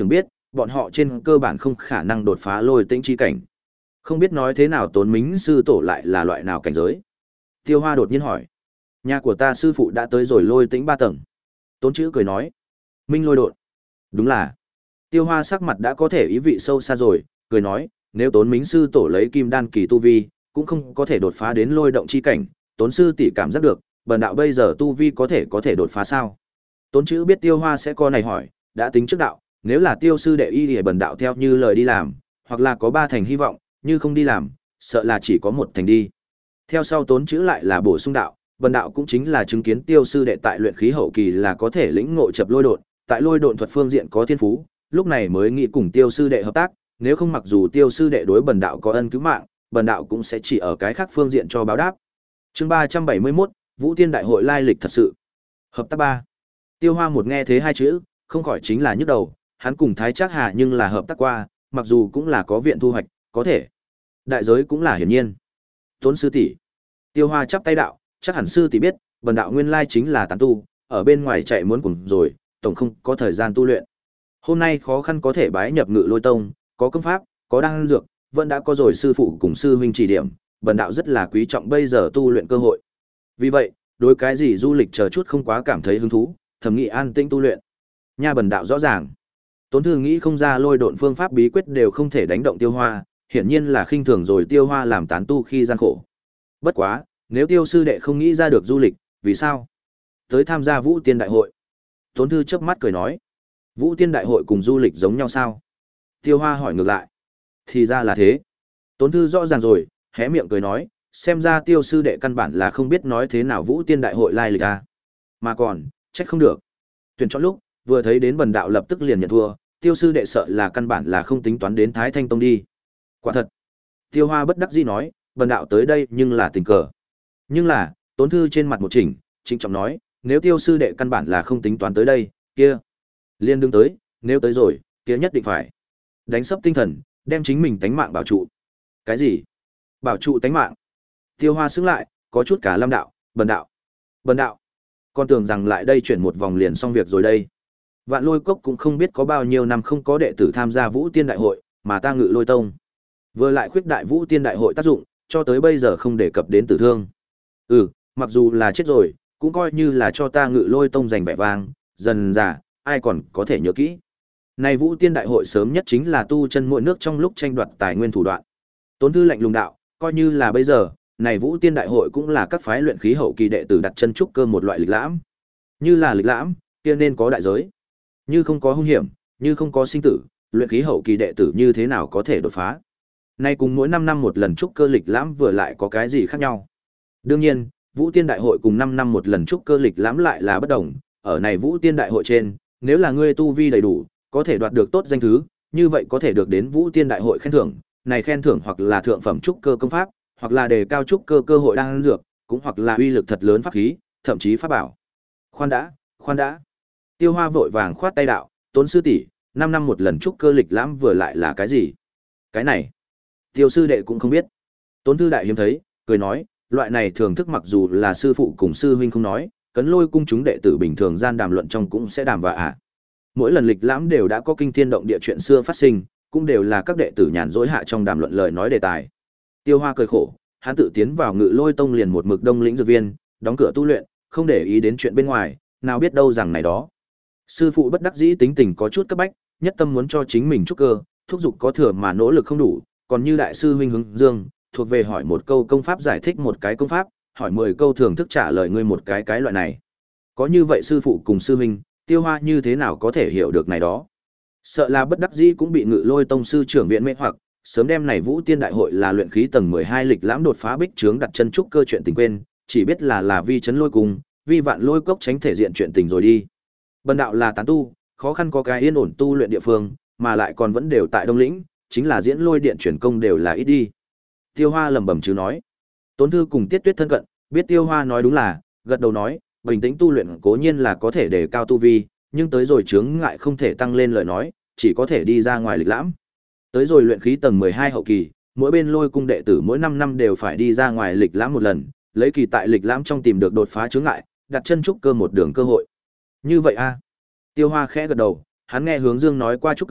bọn họ trên cơ bản không khả năng đột phá lôi tĩnh chi cảnh. Không biết nói thế nào Tốn Mính sư tổ lại là loại nào cảnh giới? Tiêu Hoa đột nhiên hỏi. Nhà của ta sư phụ đã tới rồi lôi tĩnh ba tầng. Tốn Chữ cười nói. Minh lôi đột. Đúng là. Tiêu Hoa sắc mặt đã có thể ý vị sâu xa rồi, cười nói, nếu Tốn Mính sư tổ lấy kim đan kỳ tu vi, cũng không có thể đột phá đến lôi động chi cảnh, Tốn sư tỷ cảm giác được, bần đạo bây giờ tu vi có thể có thể đột phá sao? Tốn Chữ biết Tiêu Hoa sẽ có này hỏi, đã tính trước đạo, nếu là Tiêu sư đệ y thì bần đạo theo như lời đi làm, hoặc là có ba thành hy vọng, như không đi làm, sợ là chỉ có một thành đi. Theo sau Tốn Chữ lại là bổ sung đạo, bần đạo cũng chính là chứng kiến Tiêu sư đệ tại luyện khí hậu kỳ là có thể lĩnh ngộ chập lôi độn, tại lôi độn thuật phương diện có thiên phú, lúc này mới nghĩ cùng Tiêu sư đệ hợp tác, nếu không mặc dù Tiêu sư đệ đối bần đạo có ân cứu mạng, bần đạo cũng sẽ chỉ ở cái khác phương diện cho báo đáp. Chương ba trăm bảy mươi mốt, Vũ Tiên đại hội lai lịch thật sự. Hợp tác ba. Tiêu Hoa một nghe thế hai chữ, không khỏi chính là nhức đầu, hắn cùng Thái Trác Hà nhưng là hợp tác qua, mặc dù cũng là có viện thu hoạch, có thể đại giới cũng là hiển nhiên. Tốn sư tỷ. Tiêu Hoa chắp tay đạo, chắc hẳn sư tỷ biết, bần đạo nguyên lai chính là tán tu, ở bên ngoài chạy muốn cùng rồi, tổng không có thời gian tu luyện. Hôm nay khó khăn có thể bái nhập Ngự Lôi Tông, có công pháp, có đan dược, vẫn đã có rồi sư phụ cùng sư huynh chỉ điểm, bần đạo rất là quý trọng bây giờ tu luyện cơ hội. Vì vậy, đối cái gì du lịch chờ chút không quá cảm thấy hứng thú, thầm nghĩ an tĩnh tu luyện. Nha bần đạo rõ ràng. Tốn Thư nghĩ không ra lôi độn phương pháp bí quyết đều không thể đánh động Tiêu Hoa, hiển nhiên là khinh thường rồi Tiêu Hoa làm tán tu khi gian khổ. Bất quá, nếu Tiêu sư đệ không nghĩ ra được du lịch, vì sao tới tham gia Vũ Tiên đại hội? Tốn Thư chớp mắt cười nói, Vũ Tiên đại hội cùng du lịch giống nhau sao? Tiêu Hoa hỏi ngược lại. Thì ra là thế. Tốn Thư rõ ràng rồi, hé miệng cười nói, xem ra Tiêu sư đệ căn bản là không biết nói thế nào Vũ Tiên đại hội lai lịch à. Mà còn, trách không được. Tuyển chọn lúc, vừa thấy đến bần đạo lập tức liền nhận thua, Tiêu sư đệ sợ là căn bản là không tính toán đến Thái Thanh Tông đi. Quả thật. Tiêu Hoa bất đắc dĩ nói, bần đạo tới đây nhưng là tình cờ. Nhưng là, Tốn Thư trên mặt một chỉnh, trịnh trọng nói, nếu Tiêu sư đệ căn bản là không tính toán tới đây, kia liên đương tới, nếu tới rồi, kia nhất định phải đánh sấp tinh thần, đem chính mình tánh mạng bảo trụ. Cái gì? Bảo trụ tánh mạng? Tiêu Hoa sững lại, có chút cả lâm đạo, bần đạo. Bần đạo. Con tưởng rằng lại đây chuyển một vòng liền xong việc rồi đây. Vạn Lôi Cốc cũng không biết có bao nhiêu năm không có đệ tử tham gia Vũ Tiên đại hội, mà ta Ngự Lôi Tông vừa lại khuyết đại Vũ Tiên đại hội tác dụng, cho tới bây giờ không đề cập đến tử thương. Ừ, mặc dù là chết rồi, cũng coi như là cho ta Ngự Lôi Tông giành vẻ vang, dần dà, ai còn có thể nhớ kỹ. Này Vũ Tiên đại hội sớm nhất chính là tu chân mỗi nước trong lúc tranh đoạt tài nguyên thủ đoạn. Tốn Thư lạnh lùng đạo, coi như là bây giờ, này Vũ Tiên đại hội cũng là các phái luyện khí hậu kỳ đệ tử đặt chân trúc cơ một loại lịch lãm. Như là lịch lãm, kia nên có đại giới. Như không có hung hiểm, như không có sinh tử, luyện khí hậu kỳ đệ tử như thế nào có thể đột phá? Nay cùng mỗi năm năm một lần trúc cơ lịch lãm vừa lại có cái gì khác nhau? Đương nhiên, Vũ Tiên đại hội cùng năm năm một lần trúc cơ lịch lãm lại là bất đồng, ở này Vũ Tiên đại hội trên, nếu là ngươi tu vi đầy đủ, có thể đoạt được tốt danh thứ, như vậy có thể được đến Vũ Tiên đại hội khen thưởng, này khen thưởng hoặc là thượng phẩm trúc cơ công pháp, hoặc là đề cao trúc cơ cơ hội đang dược, cũng hoặc là uy lực thật lớn pháp khí, thậm chí pháp bảo. Khoan đã, khoan đã. Tiêu Hoa vội vàng khoát tay đạo, Tốn sư tỷ, năm năm một lần trúc cơ lịch lãm vừa lại là cái gì? Cái này, Tiêu sư đệ cũng không biết. Tốn Thư đại hiếm thấy, cười nói, loại này thường thức mặc dù là sư phụ cùng sư huynh không nói, Cấn Lôi cung chúng đệ tử bình thường gian đàm luận trong cũng sẽ đàm và ạ. À. Mỗi lần lịch lãm đều đã có kinh thiên động địa chuyện xưa phát sinh, cũng đều là các đệ tử nhàn rỗi hạ trong đàm luận lời nói đề tài. Tiêu Hoa cười khổ, hắn tự tiến vào Ngự Lôi Tông liền một mực đông lĩnh dược viên, đóng cửa tu luyện, không để ý đến chuyện bên ngoài, nào biết đâu rằng này đó. Sư phụ bất đắc dĩ tính tình có chút cấp bách, nhất tâm muốn cho chính mình trúc cơ, thúc giục có thừa mà nỗ lực không đủ, còn như đại sư huynh Hướng Dương, thuộc về hỏi một câu công pháp giải thích một cái công pháp, hỏi mười câu thường thức trả lời ngươi một cái cái loại này. Có như vậy sư phụ cùng sư huynh, Tiêu Hoa như thế nào có thể hiểu được này đó? Sợ là bất đắc dĩ cũng bị Ngự Lôi Tông sư trưởng viện mê hoặc, sớm đem này Vũ Tiên đại hội là luyện khí tầng mười hai lịch lãm đột phá bích trướng đặt chân trúc cơ chuyện tình quên, chỉ biết là là vi chấn lôi cùng, vi Vạn Lôi Cốc tránh thể diện chuyện tình rồi đi. Bần đạo là tán tu, khó khăn có cái yên ổn tu luyện địa phương, mà lại còn vẫn đều tại Đông Lĩnh, chính là diễn lôi điện chuyển công đều là ít đi. Tiêu Hoa lẩm bẩm chứ nói. Tốn Thư cùng Tiết Tuyết thân cận, biết Tiêu Hoa nói đúng là, gật đầu nói, bình tĩnh tu luyện cố nhiên là có thể đề cao tu vi, nhưng tới rồi chướng ngại không thể tăng lên lời nói, chỉ có thể đi ra ngoài lịch lãm. Tới rồi luyện khí tầng mười hai hậu kỳ, mỗi bên lôi cung đệ tử mỗi năm năm đều phải đi ra ngoài lịch lãm một lần, lấy kỳ tại lịch lãm trong tìm được đột phá chướng ngại, đặt chân trúc cơ một đường cơ hội. Như vậy a? Tiêu Hoa khẽ gật đầu, hắn nghe Hướng Dương nói qua trúc cơ,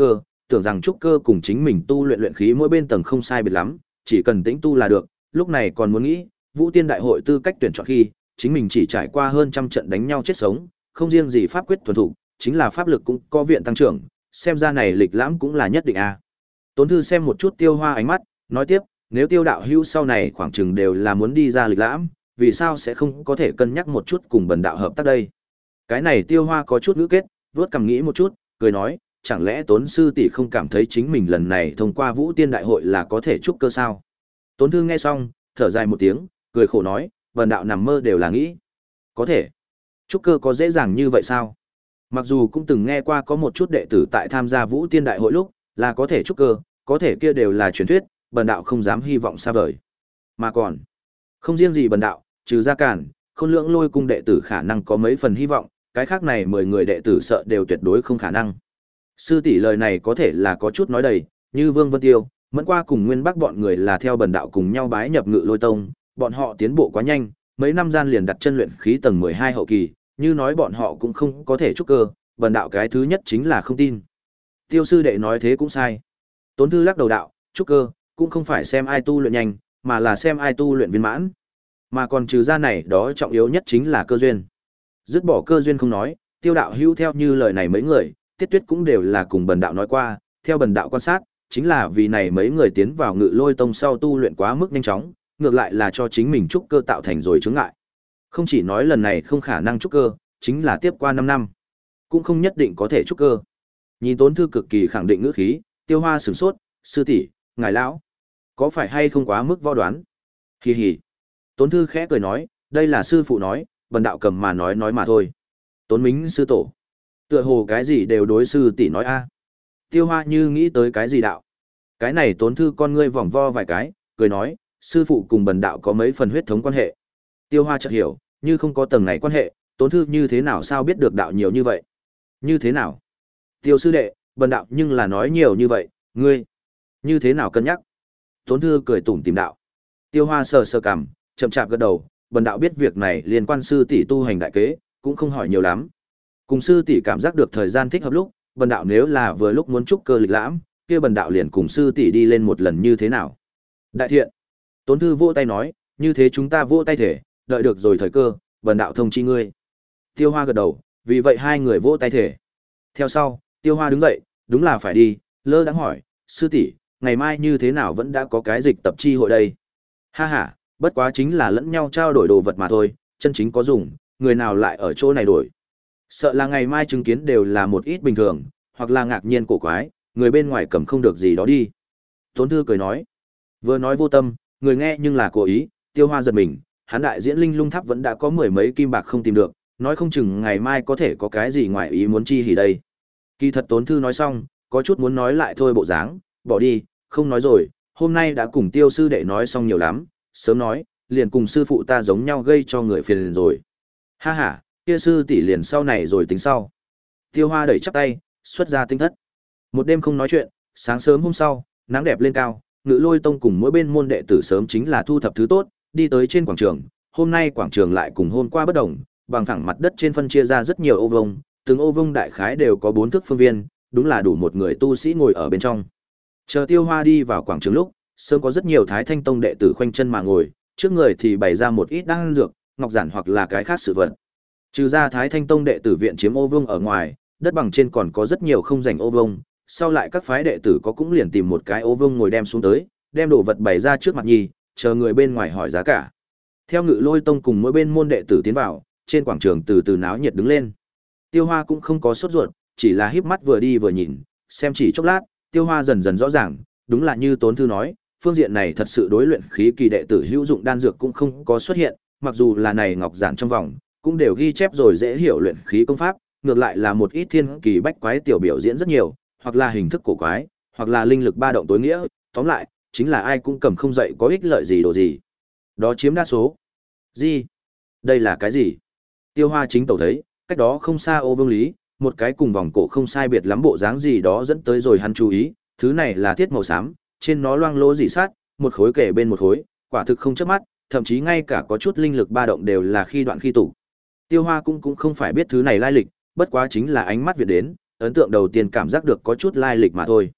tưởng rằng trúc cơ cùng chính mình tu luyện luyện khí mỗi bên tầng không sai biệt lắm, chỉ cần tĩnh tu là được, lúc này còn muốn nghĩ, Vũ Tiên đại hội tư cách tuyển chọn khi, chính mình chỉ trải qua hơn trăm trận đánh nhau chết sống, không riêng gì pháp quyết thuần thục, chính là pháp lực cũng có viện tăng trưởng, xem ra này lịch lãm cũng là nhất định a. Tốn Thư xem một chút Tiêu Hoa ánh mắt, nói tiếp, nếu Tiêu đạo hữu sau này khoảng chừng đều là muốn đi ra lịch lãm, vì sao sẽ không có thể cân nhắc một chút cùng bần đạo hợp tác đây? Cái này Tiêu Hoa có chút ngữ kết, vớt cằm nghĩ một chút, cười nói, chẳng lẽ Tốn sư tỷ không cảm thấy chính mình lần này thông qua Vũ Tiên đại hội là có thể trúc cơ sao? Tốn Thư nghe xong, thở dài một tiếng, cười khổ nói, bần đạo nằm mơ đều là nghĩ. Có thể. Trúc cơ có dễ dàng như vậy sao? Mặc dù cũng từng nghe qua có một chút đệ tử tại tham gia Vũ Tiên đại hội lúc, là có thể trúc cơ, có thể kia đều là truyền thuyết, bần đạo không dám hy vọng xa vời. Mà còn, không riêng gì bần đạo, trừ ra cản, Khôn Lưỡng Lôi cung đệ tử khả năng có mấy phần hy vọng, cái khác này mười người đệ tử sợ đều tuyệt đối không khả năng. Sư tỷ lời này có thể là có chút nói đầy, như Vương Vân Tiêu, Mẫn Qua cùng Nguyên Bắc bọn người là theo bần đạo cùng nhau bái nhập Ngự Lôi tông, bọn họ tiến bộ quá nhanh, mấy năm gian liền đặt chân luyện khí tầng mười hai hậu kỳ, như nói bọn họ cũng không có thể trúc cơ, bần đạo cái thứ nhất chính là không tin. Tiêu sư đệ nói thế cũng sai. Tốn Thư lắc đầu đạo, trúc cơ cũng không phải xem ai tu luyện nhanh, mà là xem ai tu luyện viên mãn. Mà còn trừ ra này, đó trọng yếu nhất chính là cơ duyên. Dứt bỏ cơ duyên không nói, Tiêu đạo hữu theo như lời này mấy người, Tiết Tuyết cũng đều là cùng bần đạo nói qua, theo bần đạo quan sát, chính là vì này mấy người tiến vào Ngự Lôi tông sau tu luyện quá mức nhanh chóng, ngược lại là cho chính mình trúc cơ tạo thành rồi chướng ngại. Không chỉ nói lần này không khả năng trúc cơ, chính là tiếp qua năm năm, cũng không nhất định có thể trúc cơ. Nhìn Tốn Thư cực kỳ khẳng định ngữ khí, Tiêu Hoa sửng sốt, sư tỷ, ngài lão, có phải hay không quá mức vo đoán? Hì hì. Tốn Thư khẽ cười nói, đây là sư phụ nói, bần đạo cầm mà nói nói mà thôi. Tốn Mính sư tổ, tựa hồ cái gì đều đối sư tỷ nói a. Tiêu Hoa như nghĩ tới cái gì đạo. Cái này Tốn Thư con ngươi vòng vo vài cái, cười nói, sư phụ cùng bần đạo có mấy phần huyết thống quan hệ. Tiêu Hoa chợt hiểu, như không có tầng này quan hệ, Tốn Thư như thế nào sao biết được đạo nhiều như vậy? Như thế nào? Tiêu sư đệ, bần đạo nhưng là nói nhiều như vậy, ngươi như thế nào cân nhắc? Tốn Thư cười tủm tỉm đạo. Tiêu Hoa sờ sờ cằm, chậm chạp gật đầu, bần đạo biết việc này liên quan sư tỷ tu hành đại kế, cũng không hỏi nhiều lắm. Cùng sư tỷ cảm giác được thời gian thích hợp lúc, bần đạo nếu là vừa lúc muốn trúc cơ lịch lãm, kia bần đạo liền cùng sư tỷ đi lên một lần như thế nào? Đại thiện. Tốn Thư vỗ tay nói, như thế chúng ta vỗ tay thể, đợi được rồi thời cơ, bần đạo thông chi ngươi. Tiêu Hoa gật đầu, vì vậy hai người vỗ tay thể. Theo sau, Tiêu Hoa đứng dậy, đúng là phải đi, lơ đãng hỏi, sư tỷ, ngày mai như thế nào vẫn đã có cái dịch tập chi hội đây? Ha ha, bất quá chính là lẫn nhau trao đổi đồ vật mà thôi, chân chính có dùng, người nào lại ở chỗ này đổi. Sợ là ngày mai chứng kiến đều là một ít bình thường, hoặc là ngạc nhiên cổ quái, người bên ngoài cầm không được gì đó đi. Tốn Thư cười nói, vừa nói vô tâm, người nghe nhưng là cố ý. Tiêu Hoa giật mình, hắn đại diễn Linh Lung Tháp vẫn đã có mười mấy kim bạc không tìm được, nói không chừng ngày mai có thể có cái gì ngoài ý muốn chi hỉ đây. Kỳ thật Tốn Thư nói xong, có chút muốn nói lại thôi bộ dáng, bỏ đi, không nói rồi, hôm nay đã cùng Tiêu sư đệ nói xong nhiều lắm, sớm nói, liền cùng sư phụ ta giống nhau gây cho người phiền rồi. Ha ha, kia sư tỷ liền sau này rồi tính sau. Tiêu Hoa đẩy chắp tay, xuất ra tinh thất. Một đêm không nói chuyện, sáng sớm hôm sau, nắng đẹp lên cao, Ngự Lôi tông cùng mỗi bên môn đệ tử sớm chính là thu thập thứ tốt, đi tới trên quảng trường. Hôm nay quảng trường lại cùng hôm qua bất đồng, bằng phẳng mặt đất trên phân chia ra rất nhiều ô vuông, từng ô vuông đại khái đều có bốn thước phương viên, đúng là đủ một người tu sĩ ngồi ở bên trong. Chờ Tiêu Hoa đi vào quảng trường lúc, sớm có rất nhiều Thái Thanh tông đệ tử khoanh chân mà ngồi, trước người thì bày ra một ít đan dược, ngọc giản hoặc là cái khác sự vật. Trừ ra Thái Thanh tông đệ tử viện chiếm ô vuông ở ngoài, đất bằng trên còn có rất nhiều không rảnh ô vuông, sau lại các phái đệ tử có cũng liền tìm một cái ô vuông ngồi đem xuống tới, đem đồ vật bày ra trước mặt nhi, chờ người bên ngoài hỏi giá cả. Theo Ngự Lôi tông cùng mỗi bên môn đệ tử tiến vào, trên quảng trường từ từ náo nhiệt đứng lên. Tiêu Hoa cũng không có sốt ruột, chỉ là híp mắt vừa đi vừa nhìn, xem chỉ chốc lát, Tiêu Hoa dần dần rõ ràng, đúng là như Tốn Thư nói, phương diện này thật sự đối luyện khí kỳ đệ tử hữu dụng đan dược cũng không có xuất hiện, mặc dù là này ngọc giản trong vòng, cũng đều ghi chép rồi dễ hiểu luyện khí công pháp, ngược lại là một ít thiên kỳ bách quái tiểu biểu diễn rất nhiều, hoặc là hình thức cổ quái, hoặc là linh lực ba động tối nghĩa, tóm lại, chính là ai cũng cầm không dậy có ích lợi gì đồ gì. Đó chiếm đa số. Gì? Đây là cái gì? Tiêu Hoa chính tẩu thấy, cách đó không xa ô vương lý, một cái cùng vòng cổ không sai biệt lắm bộ dáng gì đó dẫn tới rồi hắn chú ý, thứ này là thiết màu xám, trên nó loang lỗ dị sát, một khối kể bên một khối, quả thực không chớp mắt, thậm chí ngay cả có chút linh lực ba động đều là khi đoạn khi tụ. Tiêu Hoa cũng cũng không phải biết thứ này lai lịch, bất quá chính là ánh mắt việt đến, ấn tượng đầu tiên cảm giác được có chút lai lịch mà thôi.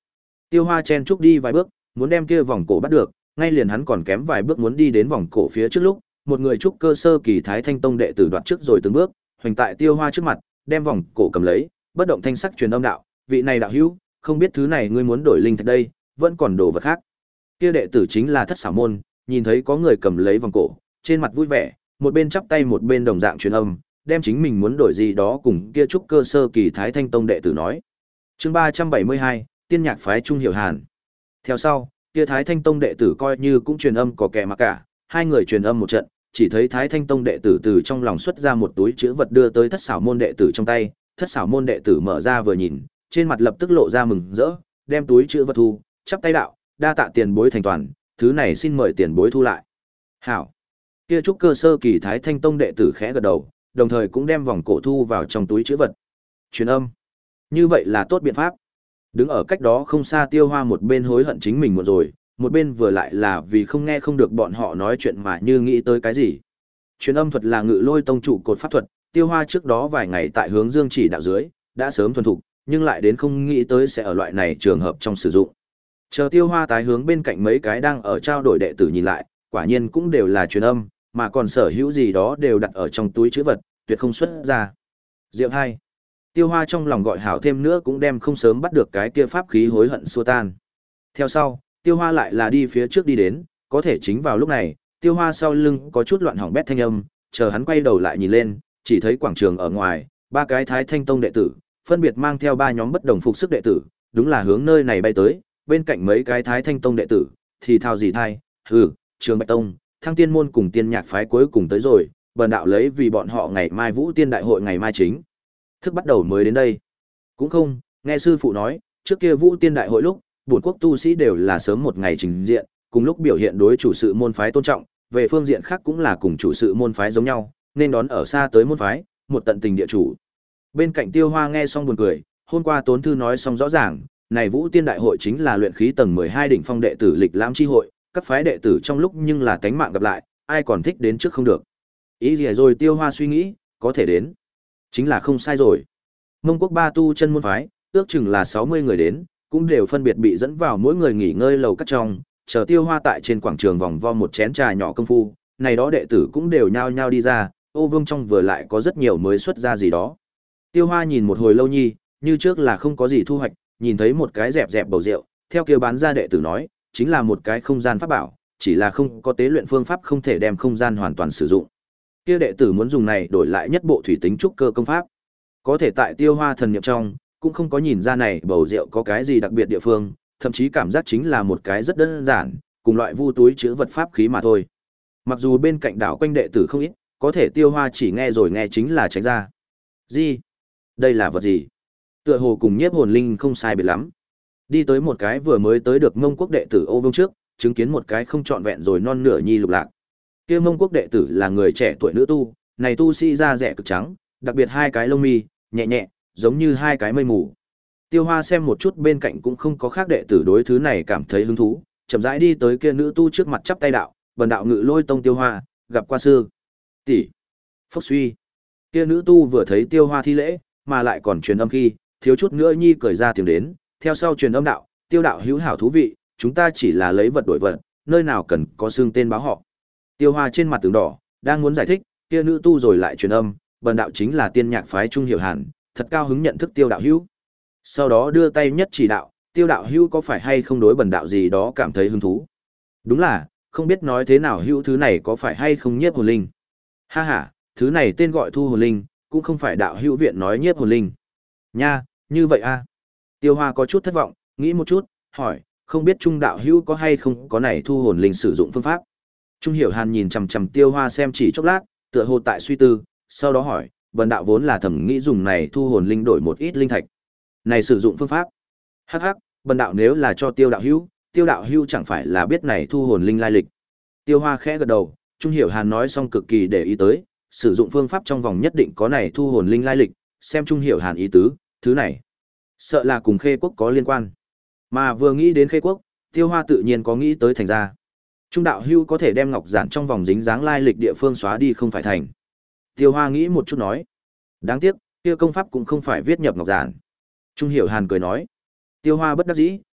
Tiêu Hoa chen chúc đi vài bước, muốn đem kia vòng cổ bắt được, ngay liền hắn còn kém vài bước muốn đi đến vòng cổ phía trước lúc, một người trúc cơ sơ kỳ Thái Thanh Tông đệ tử đoạt trước rồi từng bước, hoành tại Tiêu Hoa trước mặt, đem vòng cổ cầm lấy, bất động thanh sắc truyền âm đạo, vị này đạo hữu, không biết thứ này ngươi muốn đổi linh thạch đây, vẫn còn đồ vật khác. Kia đệ tử chính là Thất Xảo môn, nhìn thấy có người cầm lấy vòng cổ, trên mặt vui vẻ, một bên chắp tay một bên đồng dạng truyền âm, đem chính mình muốn đổi gì đó cùng kia trúc cơ sơ kỳ Thái Thanh Tông đệ tử nói. Chương ba trăm bảy mươi hai, Tiên Nhạc phái Trung Hiểu Hàn. Theo sau, kia Thái Thanh Tông đệ tử coi như cũng truyền âm có kẻ mà cả, hai người truyền âm một trận, chỉ thấy Thái Thanh Tông đệ tử từ trong lòng xuất ra một túi chứa vật đưa tới Thất Xảo môn đệ tử trong tay, Thất Xảo môn đệ tử mở ra vừa nhìn, trên mặt lập tức lộ ra mừng rỡ, đem túi chứa vật thu, chắp tay đạo, đa tạ tiền bối thành toàn, thứ này xin mời tiền bối thu lại. Hảo. Kia trúc cơ sơ kỳ Thái Thanh Tông đệ tử khẽ gật đầu, đồng thời cũng đem vòng cổ thu vào trong túi chứa vật. Truyền âm. Như vậy là tốt biện pháp. Đứng ở cách đó không xa Tiêu Hoa một bên hối hận chính mình một rồi, một bên vừa lại là vì không nghe không được bọn họ nói chuyện mà như nghĩ tới cái gì. Truyền âm thuật là Ngự Lôi tông trụ cột pháp thuật, Tiêu Hoa trước đó vài ngày tại hướng Dương chỉ đạo dưới, đã sớm thuần thục, nhưng lại đến không nghĩ tới sẽ ở loại này trường hợp trong sử dụng. Chờ Tiêu Hoa tái hướng bên cạnh mấy cái đang ở trao đổi đệ tử nhìn lại, quả nhiên cũng đều là truyền âm, mà còn sở hữu gì đó đều đặt ở trong túi trữ vật, tuyệt không xuất ra. Diệu hai. Tiêu Hoa trong lòng gọi hảo thêm nữa cũng đem không sớm bắt được cái kia pháp khí hối hận xua tan. Theo sau, Tiêu Hoa lại là đi phía trước đi đến, có thể chính vào lúc này, Tiêu Hoa sau lưng có chút loạn hỏng bét thanh âm, chờ hắn quay đầu lại nhìn lên, chỉ thấy quảng trường ở ngoài, ba cái Thái Thanh Tông đệ tử, phân biệt mang theo ba nhóm bất đồng phục sức đệ tử, đúng là hướng nơi này bay tới, bên cạnh mấy cái Thái Thanh Tông đệ tử, thì thao gì thai, hừ, Trường Bạch Tông, Thăng Tiên môn cùng Tiên Nhạc phái cuối cùng tới rồi, bần đạo lấy vì bọn họ ngày mai Vũ Tiên đại hội ngày mai chính thức bắt đầu mới đến đây. Cũng không, nghe sư phụ nói, trước kia Vũ Tiên đại hội lúc, bổn quốc tu sĩ đều là sớm một ngày trình diện, cùng lúc biểu hiện đối chủ sự môn phái tôn trọng, về phương diện khác cũng là cùng chủ sự môn phái giống nhau, nên đón ở xa tới môn phái, một tận tình địa chủ. Bên cạnh Tiêu Hoa nghe xong buồn cười, hôm qua Tốn Thư nói xong rõ ràng, này Vũ Tiên đại hội chính là luyện khí tầng mười hai đỉnh phong đệ tử lịch lãm chi hội, các phái đệ tử trong lúc nhưng là tánh mạng gặp lại, ai còn thích đến trước không được. Ý gì rồi Tiêu Hoa suy nghĩ, có thể đến. Chính là không sai rồi. Mông Quốc ba tu chân môn phái, ước chừng là sáu mươi người đến, cũng đều phân biệt bị dẫn vào mỗi người nghỉ ngơi lầu cắt trong, chờ Tiêu Hoa tại trên quảng trường vòng vo một chén trà nhỏ công phu, này đó đệ tử cũng đều nhao nhao đi ra, ô vương trong vừa lại có rất nhiều mới xuất ra gì đó. Tiêu Hoa nhìn một hồi lâu nhi, như trước là không có gì thu hoạch, nhìn thấy một cái dẹp dẹp bầu rượu, theo kia bán ra đệ tử nói, chính là một cái không gian pháp bảo, chỉ là không có tế luyện phương pháp không thể đem không gian hoàn toàn sử dụng. Kia đệ tử muốn dùng này đổi lại nhất bộ thủy tính trúc cơ công pháp. Có thể tại Tiêu Hoa thần niệm trong, cũng không có nhìn ra này bầu rượu có cái gì đặc biệt địa phương, thậm chí cảm giác chính là một cái rất đơn giản, cùng loại vu túi chứa vật pháp khí mà thôi. Mặc dù bên cạnh đảo quanh đệ tử không ít, có thể Tiêu Hoa chỉ nghe rồi nghe chính là tránh ra. Gì? Đây là vật gì? Tựa hồ cùng nhiếp hồn linh không sai biệt lắm. Đi tới một cái vừa mới tới được Mông Quốc đệ tử Ô Vương trước, chứng kiến một cái không trọn vẹn rồi non nửa nhi lục lạc. Kia Mông Quốc đệ tử là người trẻ tuổi nữ tu, này tu sĩ da rẻ cực trắng, đặc biệt hai cái lông mi nhẹ nhẹ, giống như hai cái mây mù. Tiêu Hoa xem một chút bên cạnh cũng không có khác đệ tử đối thứ này cảm thấy hứng thú, chậm rãi đi tới kia nữ tu trước mặt chắp tay đạo, "Bần đạo Ngự Lôi tông Tiêu Hoa, gặp qua sư tỷ." Phốc suy. Kia nữ tu vừa thấy Tiêu Hoa thi lễ, mà lại còn truyền âm khi, thiếu chút nữa nhi cười ra tiếng đến, theo sau truyền âm đạo, "Tiêu đạo hữu hảo thú vị, chúng ta chỉ là lấy vật đổi vật, nơi nào cần có xương tên báo họ." Tiêu Hoa trên mặt tướng đỏ, đang muốn giải thích, kia nữ tu rồi lại truyền âm, "Bần đạo chính là Tiên Nhạc phái Trung Hiểu Hàn, thật cao hứng nhận thức Tiêu đạo hữu." Sau đó đưa tay nhất chỉ đạo, "Tiêu đạo hữu có phải hay không đối bần đạo gì đó cảm thấy hứng thú?" Đúng là, không biết nói thế nào hữu thứ này có phải hay không nhiếp hồn linh. Ha ha, thứ này tên gọi thu hồn linh, cũng không phải đạo hữu viện nói nhiếp hồn linh. Nha, như vậy a. Tiêu Hoa có chút thất vọng, nghĩ một chút, hỏi, không biết Trung đạo hữu có hay không có này thu hồn linh sử dụng phương pháp. Trung Hiểu Hàn nhìn chằm chằm Tiêu Hoa xem chỉ chốc lát, tựa hồ tại suy tư, sau đó hỏi, bần đạo vốn là thẩm nghĩ dùng này thu hồn linh đổi một ít linh thạch. Này sử dụng phương pháp. Hắc hắc, bần đạo nếu là cho Tiêu đạo hữu, Tiêu đạo hữu chẳng phải là biết này thu hồn linh lai lịch. Tiêu Hoa khẽ gật đầu, Trung Hiểu Hàn nói xong cực kỳ để ý tới, sử dụng phương pháp trong vòng nhất định có này thu hồn linh lai lịch, xem Trung Hiểu Hàn ý tứ, thứ này sợ là cùng Khê Quốc có liên quan. Mà vừa nghĩ đến Khê Quốc, Tiêu Hoa tự nhiên có nghĩ tới thành ra. Trung đạo hữu có thể đem ngọc giản trong vòng dính dáng lai lịch địa phương xóa đi không phải thành. Tiêu Hoa nghĩ một chút nói, đáng tiếc, kia công pháp cũng không phải viết nhập ngọc giản. Trung Hiểu Hàn cười nói, Tiêu Hoa bất đắc dĩ,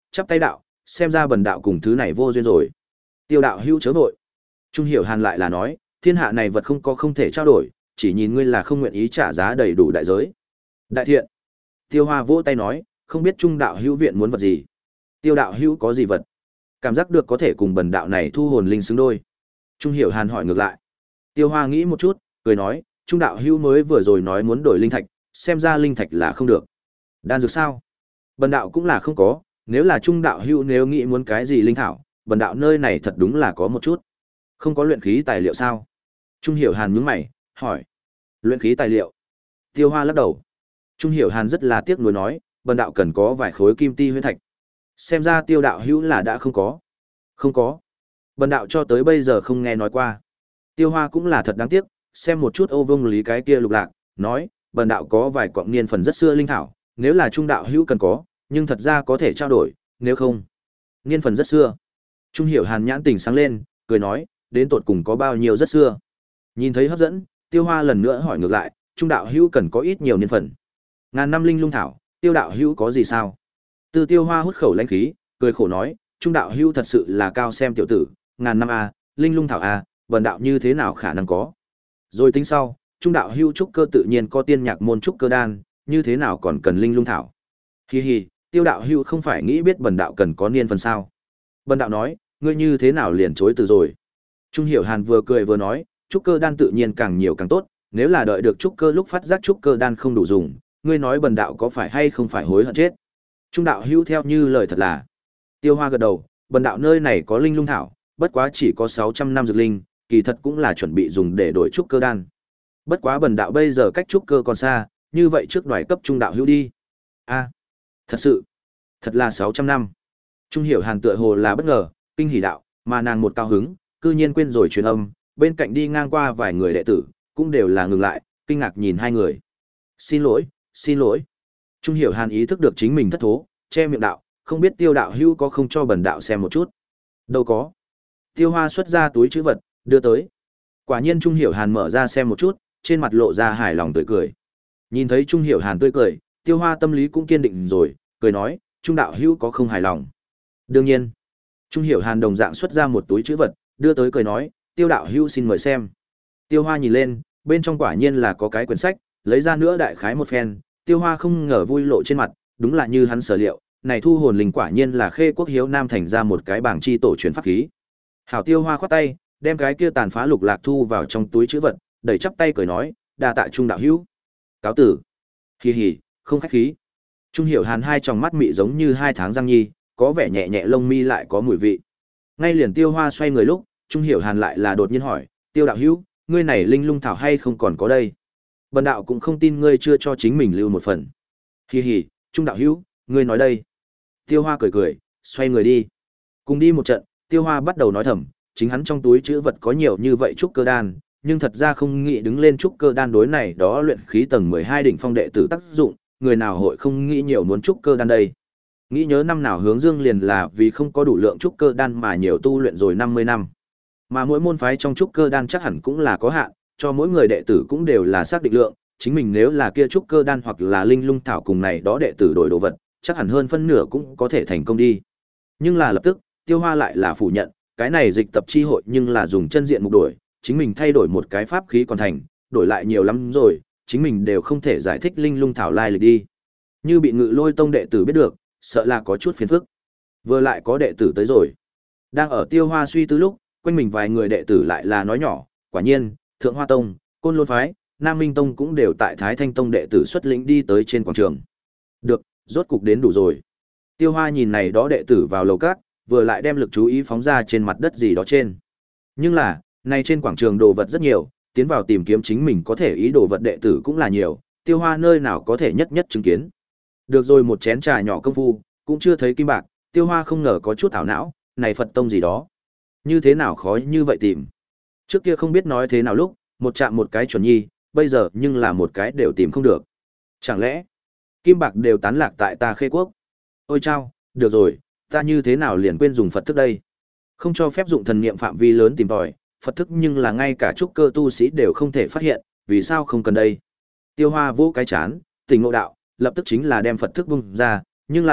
chắp tay đạo, xem ra bần đạo cùng thứ này vô duyên rồi. Tiêu đạo hữu chớ vội. Trung Hiểu Hàn lại là nói, thiên hạ này vật không có không thể trao đổi, chỉ nhìn ngươi là không nguyện ý trả giá đầy đủ đại giới. Đại thiện. Tiêu Hoa vỗ tay nói, không biết Trung đạo hữu viện muốn vật gì. Tiêu đạo hữu có gì vật? Cảm giác được có thể cùng bần đạo này thu hồn linh xứng đôi. Trung Hiểu Hàn hỏi ngược lại. Tiêu Hoa nghĩ một chút, cười nói, Trung đạo hữu mới vừa rồi nói muốn đổi linh thạch, xem ra linh thạch là không được. Đan dược sao? Bần đạo cũng là không có, nếu là Trung đạo hữu nếu nghĩ muốn cái gì linh thảo, bần đạo nơi này thật đúng là có một chút. Không có luyện khí tài liệu sao? Trung Hiểu Hàn nhướng mày, hỏi. Luyện khí tài liệu? Tiêu Hoa lắc đầu. Trung Hiểu Hàn rất là tiếc nuối nói, bần đạo cần có vài khối kim ti huyễn thạch. Xem ra Tiêu đạo hữu là đã không có. Không có. Bần đạo cho tới bây giờ không nghe nói qua. Tiêu Hoa cũng là thật đáng tiếc, xem một chút Âu Vương Lý cái kia lục lạc, nói, bần đạo có vài cọng niên phần rất xưa linh thảo, nếu là Trung đạo hữu cần có, nhưng thật ra có thể trao đổi, nếu không. Niên phần rất xưa. Trung Hiểu Hàn nhãn tình sáng lên, cười nói, đến tột cùng có bao nhiêu rất xưa. Nhìn thấy hấp dẫn, Tiêu Hoa lần nữa hỏi ngược lại, Trung đạo hữu cần có ít nhiều niên phần. Ngàn năm linh lung thảo, Tiêu đạo hữu có gì sao? Từ Tiêu Hoa hút khẩu lãnh khí, cười khổ nói, Trung đạo hữu thật sự là cao xem tiểu tử, ngàn năm a, linh lung thảo a, bần đạo như thế nào khả năng có? Rồi tính sau, Trung đạo hữu trúc cơ tự nhiên có tiên nhạc môn trúc cơ đan, như thế nào còn cần linh lung thảo? Hi hi, Tiêu đạo hữu không phải nghĩ biết bần đạo cần có niên phần sao? Bần đạo nói, ngươi như thế nào liền chối từ rồi? Trung Hiểu Hàn vừa cười vừa nói, trúc cơ đan tự nhiên càng nhiều càng tốt, nếu là đợi được trúc cơ lúc phát giác trúc cơ đan không đủ dùng, ngươi nói bần đạo có phải hay không phải hối hận chết? Trung đạo hữu theo như lời thật là. Tiêu Hoa gật đầu, bần đạo nơi này có linh lung thảo, bất quá chỉ có sáu trăm năm dược linh, kỳ thật cũng là chuẩn bị dùng để đổi trúc cơ đan. Bất quá bần đạo bây giờ cách trúc cơ còn xa, như vậy trước đoái cấp trung đạo hữu đi. A, thật sự, thật là sáu trăm năm. Trung Hiểu Hàn tựa hồ là bất ngờ, kinh hỉ đạo, mà nàng một cao hứng, cư nhiên quên rồi truyền âm, bên cạnh đi ngang qua vài người đệ tử, cũng đều là ngừng lại, kinh ngạc nhìn hai người. Xin lỗi, xin lỗi. Trung Hiểu Hàn ý thức được chính mình thất thố, che miệng đạo, không biết Tiêu đạo hữu có không cho bần đạo xem một chút. Đâu có. Tiêu Hoa xuất ra túi trữ vật, đưa tới. Quả nhiên Trung Hiểu Hàn mở ra xem một chút, trên mặt lộ ra hài lòng tươi cười. Nhìn thấy Trung Hiểu Hàn tươi cười, Tiêu Hoa tâm lý cũng kiên định rồi, cười nói, Trung đạo hữu có không hài lòng. Đương nhiên. Trung Hiểu Hàn đồng dạng xuất ra một túi trữ vật, đưa tới cười nói, Tiêu đạo hữu xin mời xem. Tiêu Hoa nhìn lên, bên trong quả nhiên là có cái quyển sách, lấy ra nữa đại khái một phen, Tiêu Hoa không ngờ vui lộ trên mặt, đúng là như hắn sở liệu, này thu hồn linh quả nhiên là Khê Quốc Hiếu Nam thành ra một cái bảng chi tổ truyền pháp khí. Hảo Tiêu Hoa khoát tay, đem cái kia tàn phá lục lạc thu vào trong túi trữ vật, đẩy chắp tay cười nói, đa tạ Trung đạo hữu. Cáo tử. Hì hì, không khách khí. Trung Hiểu Hàn hai tròng mắt mị giống như hai tháng răng nhi, có vẻ nhẹ nhẹ lông mi lại có mùi vị. Ngay liền Tiêu Hoa xoay người lúc, Trung Hiểu Hàn lại là đột nhiên hỏi, Tiêu đạo hữu, ngươi này linh lung thảo hay không còn có đây? Bần đạo cũng không tin ngươi chưa cho chính mình lưu một phần. Hì hì, Trung đạo hữu, ngươi nói đây. Tiêu Hoa cười cười, xoay người đi. Cùng đi một trận, Tiêu Hoa bắt đầu nói thầm, chính hắn trong túi trữ vật có nhiều như vậy trúc cơ đan, nhưng thật ra không nghĩ đứng lên trúc cơ đan đối này đó luyện khí tầng mười hai đỉnh phong đệ tử tác dụng, người nào hội không nghĩ nhiều muốn trúc cơ đan đây. Nghĩ nhớ năm nào Hướng Dương liền là vì không có đủ lượng trúc cơ đan mà nhiều tu luyện rồi năm mươi năm. Mà mỗi môn phái trong trúc cơ đan chắc hẳn cũng là có hạn, cho mỗi người đệ tử cũng đều là xác định lượng, chính mình nếu là kia trúc cơ đan hoặc là linh lung thảo cùng này đó đệ tử đổi đồ vật, chắc hẳn hơn phân nửa cũng có thể thành công đi. Nhưng là lập tức, Tiêu Hoa lại là phủ nhận, cái này dịch tập chi hội nhưng là dùng chân diện mục đổi, chính mình thay đổi một cái pháp khí còn thành, đổi lại nhiều lắm rồi, chính mình đều không thể giải thích linh lung thảo lai lịch đi. Như bị Ngự Lôi tông đệ tử biết được, sợ là có chút phiền phức. Vừa lại có đệ tử tới rồi. Đang ở Tiêu Hoa suy tư lúc, quanh mình vài người đệ tử lại là nói nhỏ, quả nhiên, Thượng Hoa tông, Côn Lôn phái, Nam Minh tông cũng đều tại Thái Thanh tông đệ tử xuất lĩnh đi tới trên quảng trường. Được, rốt cục đến đủ rồi. Tiêu Hoa nhìn này đó đệ tử vào lầu cát, vừa lại đem lực chú ý phóng ra trên mặt đất gì đó trên. Nhưng là, này trên quảng trường đồ vật rất nhiều, tiến vào tìm kiếm chính mình có thể ý đồ vật đệ tử cũng là nhiều, Tiêu Hoa nơi nào có thể nhất nhất chứng kiến. Được rồi, một chén trà nhỏ công phu, cũng chưa thấy kim bạc, Tiêu Hoa không ngờ có chút ảo não, này Phật tông gì đó. Như thế nào khó như vậy tìm. Trước kia không biết nói thế nào lúc, một chạm một cái chuẩn nhi, bây giờ nhưng là một cái đều tìm không được. Chẳng lẽ, kim bạc đều tán lạc tại ta Khê Quốc? Ôi chao, được rồi, ta như thế nào liền quên dùng Phật thức đây? Không cho phép dụng thần niệm phạm vi lớn tìm tòi, Phật thức nhưng là ngay cả trúc cơ tu sĩ đều không thể phát hiện, vì sao không cần đây? Tiêu Hoa vỗ cái chán, tỉnh ngộ đạo, lập tức chính là đem Phật thức bung ra, nhưng là,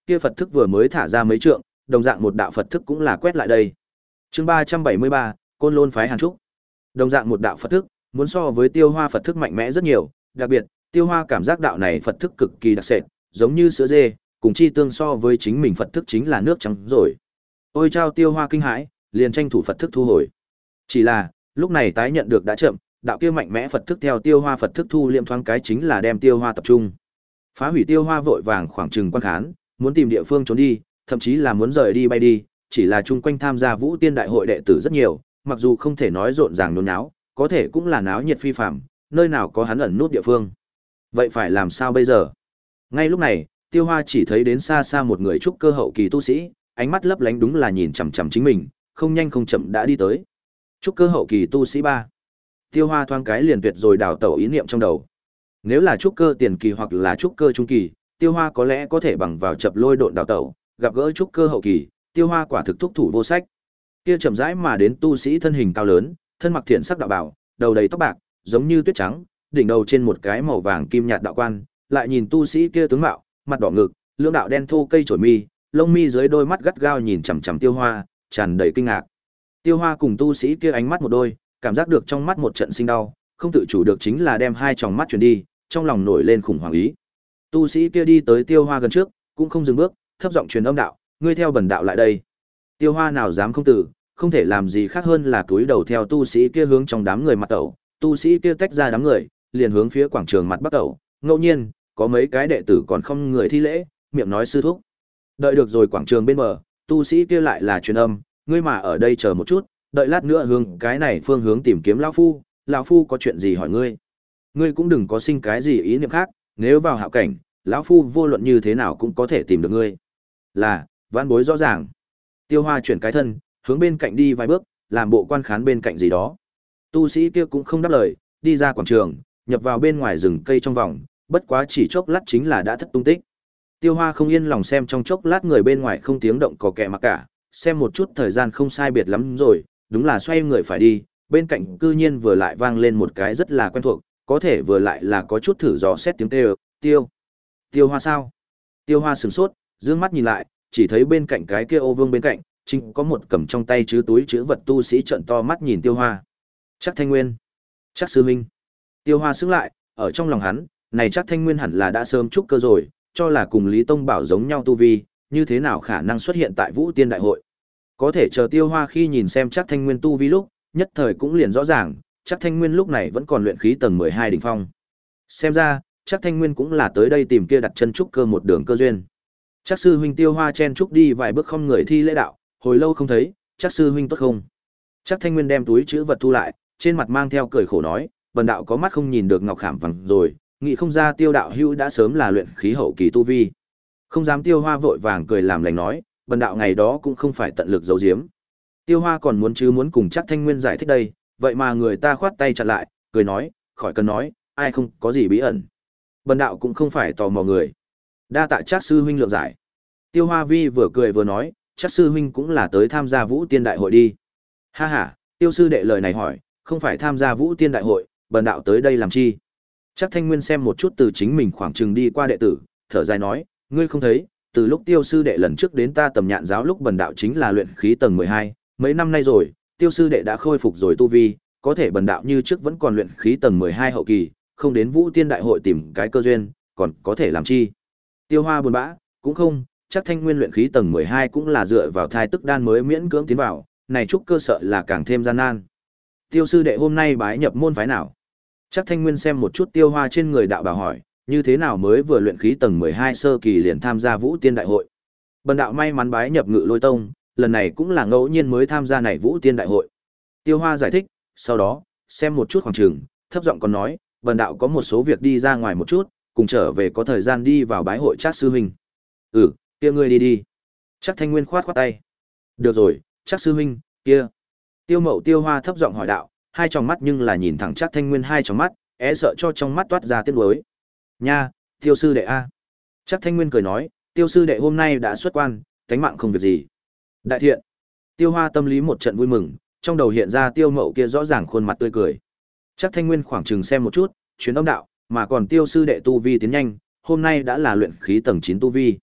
kia Phật thức vừa mới thả ra mấy trượng, đồng dạng một đạo Phật thức cũng là quét lại đây. Chương ba trăm bảy mươi ba, Côn Lôn phái Hàn Trúc. Đồng dạng một đạo Phật thức, muốn so với Tiêu Hoa Phật thức mạnh mẽ rất nhiều, đặc biệt, Tiêu Hoa cảm giác đạo này Phật thức cực kỳ đặc sệt, giống như sữa dê, cùng chi tương so với chính mình Phật thức chính là nước trắng rồi. Ôi chao, Tiêu Hoa kinh hãi, liền tranh thủ Phật thức thu hồi. Chỉ là, lúc này tái nhận được đã chậm, đạo kia mạnh mẽ Phật thức theo Tiêu Hoa Phật thức thu liệm thoáng cái chính là đem Tiêu Hoa tập trung. Phá hủy Tiêu Hoa vội vàng khoảng trừng quan khán, muốn tìm địa phương trốn đi, thậm chí là muốn rời đi bay đi, chỉ là chung quanh tham gia Vũ Tiên đại hội đệ tử rất nhiều, mặc dù không thể nói rộn ràng nhốn nháo, có thể cũng là náo nhiệt phi phàm, nơi nào có hắn ẩn nút địa phương. Vậy phải làm sao bây giờ? Ngay lúc này, Tiêu Hoa chỉ thấy đến xa xa một người trúc cơ hậu kỳ tu sĩ, ánh mắt lấp lánh đúng là nhìn chằm chằm chính mình, không nhanh không chậm đã đi tới. Trúc cơ hậu kỳ tu sĩ ba. Tiêu Hoa thoáng cái liền tuyệt rồi đào tẩu ý niệm trong đầu. Nếu là trúc cơ tiền kỳ hoặc là trúc cơ trung kỳ, Tiêu Hoa có lẽ có thể bằng vào chập lôi độn đào tẩu, gặp gỡ trúc cơ hậu kỳ, Tiêu Hoa quả thực thúc thủ vô sách. Kia chậm rãi mà đến tu sĩ thân hình cao lớn, thân mặc thiện sắc đạo bào, đầu đầy tóc bạc, giống như tuyết trắng, đỉnh đầu trên một cái màu vàng kim nhạt đạo quan, lại nhìn tu sĩ kia tướng mạo, mặt đỏ ngực, lưỡng đạo đen thô cây chổi mi, lông mi dưới đôi mắt gắt gao nhìn chằm chằm Tiêu Hoa, tràn đầy kinh ngạc. Tiêu Hoa cùng tu sĩ kia ánh mắt một đôi, cảm giác được trong mắt một trận sinh đau, không tự chủ được chính là đem hai tròng mắt chuyển đi, trong lòng nổi lên khủng hoảng ý. Tu sĩ kia đi tới Tiêu Hoa gần trước, cũng không dừng bước, thấp giọng truyền âm đạo, ngươi theo bần đạo lại đây. Tiêu Hoa nào dám không tử, không thể làm gì khác hơn là cúi đầu theo tu sĩ kia hướng trong đám người mặt tẩu, tu sĩ kia tách ra đám người, liền hướng phía quảng trường mặt bắc tẩu, ngẫu nhiên, có mấy cái đệ tử còn không người thi lễ, miệng nói sư thúc. Đợi được rồi quảng trường bên bờ, tu sĩ kia lại là truyền âm, ngươi mà ở đây chờ một chút, đợi lát nữa hướng cái này phương hướng tìm kiếm lão phu, lão phu có chuyện gì hỏi ngươi. Ngươi cũng đừng có sinh cái gì ý niệm khác, nếu vào hạo cảnh, lão phu vô luận như thế nào cũng có thể tìm được ngươi. Là, vãn bối rõ ràng. Tiêu Hoa chuyển cái thân, hướng bên cạnh đi vài bước, làm bộ quan khán bên cạnh gì đó. Tu sĩ kia cũng không đáp lời, đi ra quảng trường, nhập vào bên ngoài rừng cây trong vòng, bất quá chỉ chốc lát chính là đã thất tung tích. Tiêu Hoa không yên lòng xem trong chốc lát người bên ngoài không tiếng động có kẻ mặc cả, xem một chút thời gian không sai biệt lắm rồi, đúng là xoay người phải đi, bên cạnh cư nhiên vừa lại vang lên một cái rất là quen thuộc, có thể vừa lại là có chút thử dò xét tiếng kêu, tiêu. Tiêu Hoa sao? Tiêu Hoa sửng sốt, dương mắt nhìn lại, chỉ thấy bên cạnh cái kia ô vương bên cạnh, chính có một cầm trong tay chứa túi chứa vật tu sĩ trợn to mắt nhìn Tiêu Hoa. Chắc Thanh Nguyên, chắc sư huynh. Tiêu Hoa sững lại, ở trong lòng hắn, này chắc Thanh Nguyên hẳn là đã sớm trúc cơ rồi, cho là cùng Lý Tông Bảo giống nhau tu vi, như thế nào khả năng xuất hiện tại Vũ Tiên đại hội. Có thể chờ Tiêu Hoa khi nhìn xem chắc Thanh Nguyên tu vi lúc, nhất thời cũng liền rõ ràng, chắc Thanh Nguyên lúc này vẫn còn luyện khí tầng mười hai đỉnh phong. Xem ra, chắc Thanh Nguyên cũng là tới đây tìm kia đặt chân trúc cơ một đường cơ duyên. Chắc sư huynh Tiêu Hoa chen trúc đi vài bước không người thi lễ đạo, hồi lâu không thấy, chắc sư huynh tốt không? Chắc Thanh Nguyên đem túi trữ vật thu lại, trên mặt mang theo cười khổ nói, bần đạo có mắt không nhìn được ngọc khảm vàng rồi, nghĩ không ra Tiêu đạo hữu đã sớm là luyện khí hậu kỳ tu vi. Không dám. Tiêu Hoa vội vàng cười làm lành nói, bần đạo ngày đó cũng không phải tận lực giấu giếm. Tiêu Hoa còn muốn chứ muốn cùng chắc Thanh Nguyên giải thích đây, vậy mà người ta khoát tay chặn lại, cười nói, khỏi cần nói, ai không có gì bí ẩn. Bần đạo cũng không phải tò mò người. Đa tạ chắc sư huynh lượng giải. Tiêu Hoa vi vừa cười vừa nói, chắc sư huynh cũng là tới tham gia Vũ Tiên đại hội đi. Ha ha, Tiêu sư đệ lời này hỏi, không phải tham gia Vũ Tiên đại hội, bần đạo tới đây làm chi? Chắc Thanh Nguyên xem một chút từ chính mình khoảng chừng đi qua đệ tử, thở dài nói, ngươi không thấy, từ lúc Tiêu sư đệ lần trước đến ta tầm nhạn giáo lúc bần đạo chính là luyện khí tầng mười hai, mấy năm nay rồi, Tiêu sư đệ đã khôi phục rồi tu vi, có thể bần đạo như trước vẫn còn luyện khí tầng mười hai hậu kỳ, không đến Vũ Tiên đại hội tìm cái cơ duyên, còn có thể làm chi? Tiêu Hoa buồn bã, cũng không, chắc Thanh Nguyên luyện khí tầng mười hai cũng là dựa vào thai tức đan mới miễn cưỡng tiến vào, này trúc cơ sợ là càng thêm gian nan. Tiêu sư đệ hôm nay bái nhập môn phái nào? Chắc Thanh Nguyên xem một chút Tiêu Hoa trên người đạo bảo hỏi, như thế nào mới vừa luyện khí tầng mười hai sơ kỳ liền tham gia Vũ Tiên đại hội? Bần đạo may mắn bái nhập Ngự Lôi tông, lần này cũng là ngẫu nhiên mới tham gia này Vũ Tiên đại hội. Tiêu Hoa giải thích, sau đó, xem một chút khoảng trường, thấp giọng còn nói, bần đạo có một số việc đi ra ngoài một chút, cùng trở về có thời gian đi vào bái hội Trác sư huynh. Ừ, kia ngươi đi đi. Trác Thanh Nguyên khoát khoát tay. Được rồi, Trác sư huynh, kia. Tiêu Mậu Tiêu Hoa thấp giọng hỏi đạo, hai tròng mắt nhưng là nhìn thẳng Trác Thanh Nguyên hai tròng mắt, é sợ cho trong mắt toát ra tiếc nuối. Nha, Tiêu sư đệ a. Trác Thanh Nguyên cười nói, Tiêu sư đệ hôm nay đã xuất quan, tánh mạng không việc gì. Đại thiện. Tiêu Hoa tâm lý một trận vui mừng, trong đầu hiện ra Tiêu Mậu kia rõ ràng khuôn mặt tươi cười. Trác Thanh Nguyên khoảng chừng xem một chút, chuyến âm đạo, mà còn Tiêu sư đệ tu vi tiến nhanh, hôm nay đã là luyện khí tầng chín tu vi.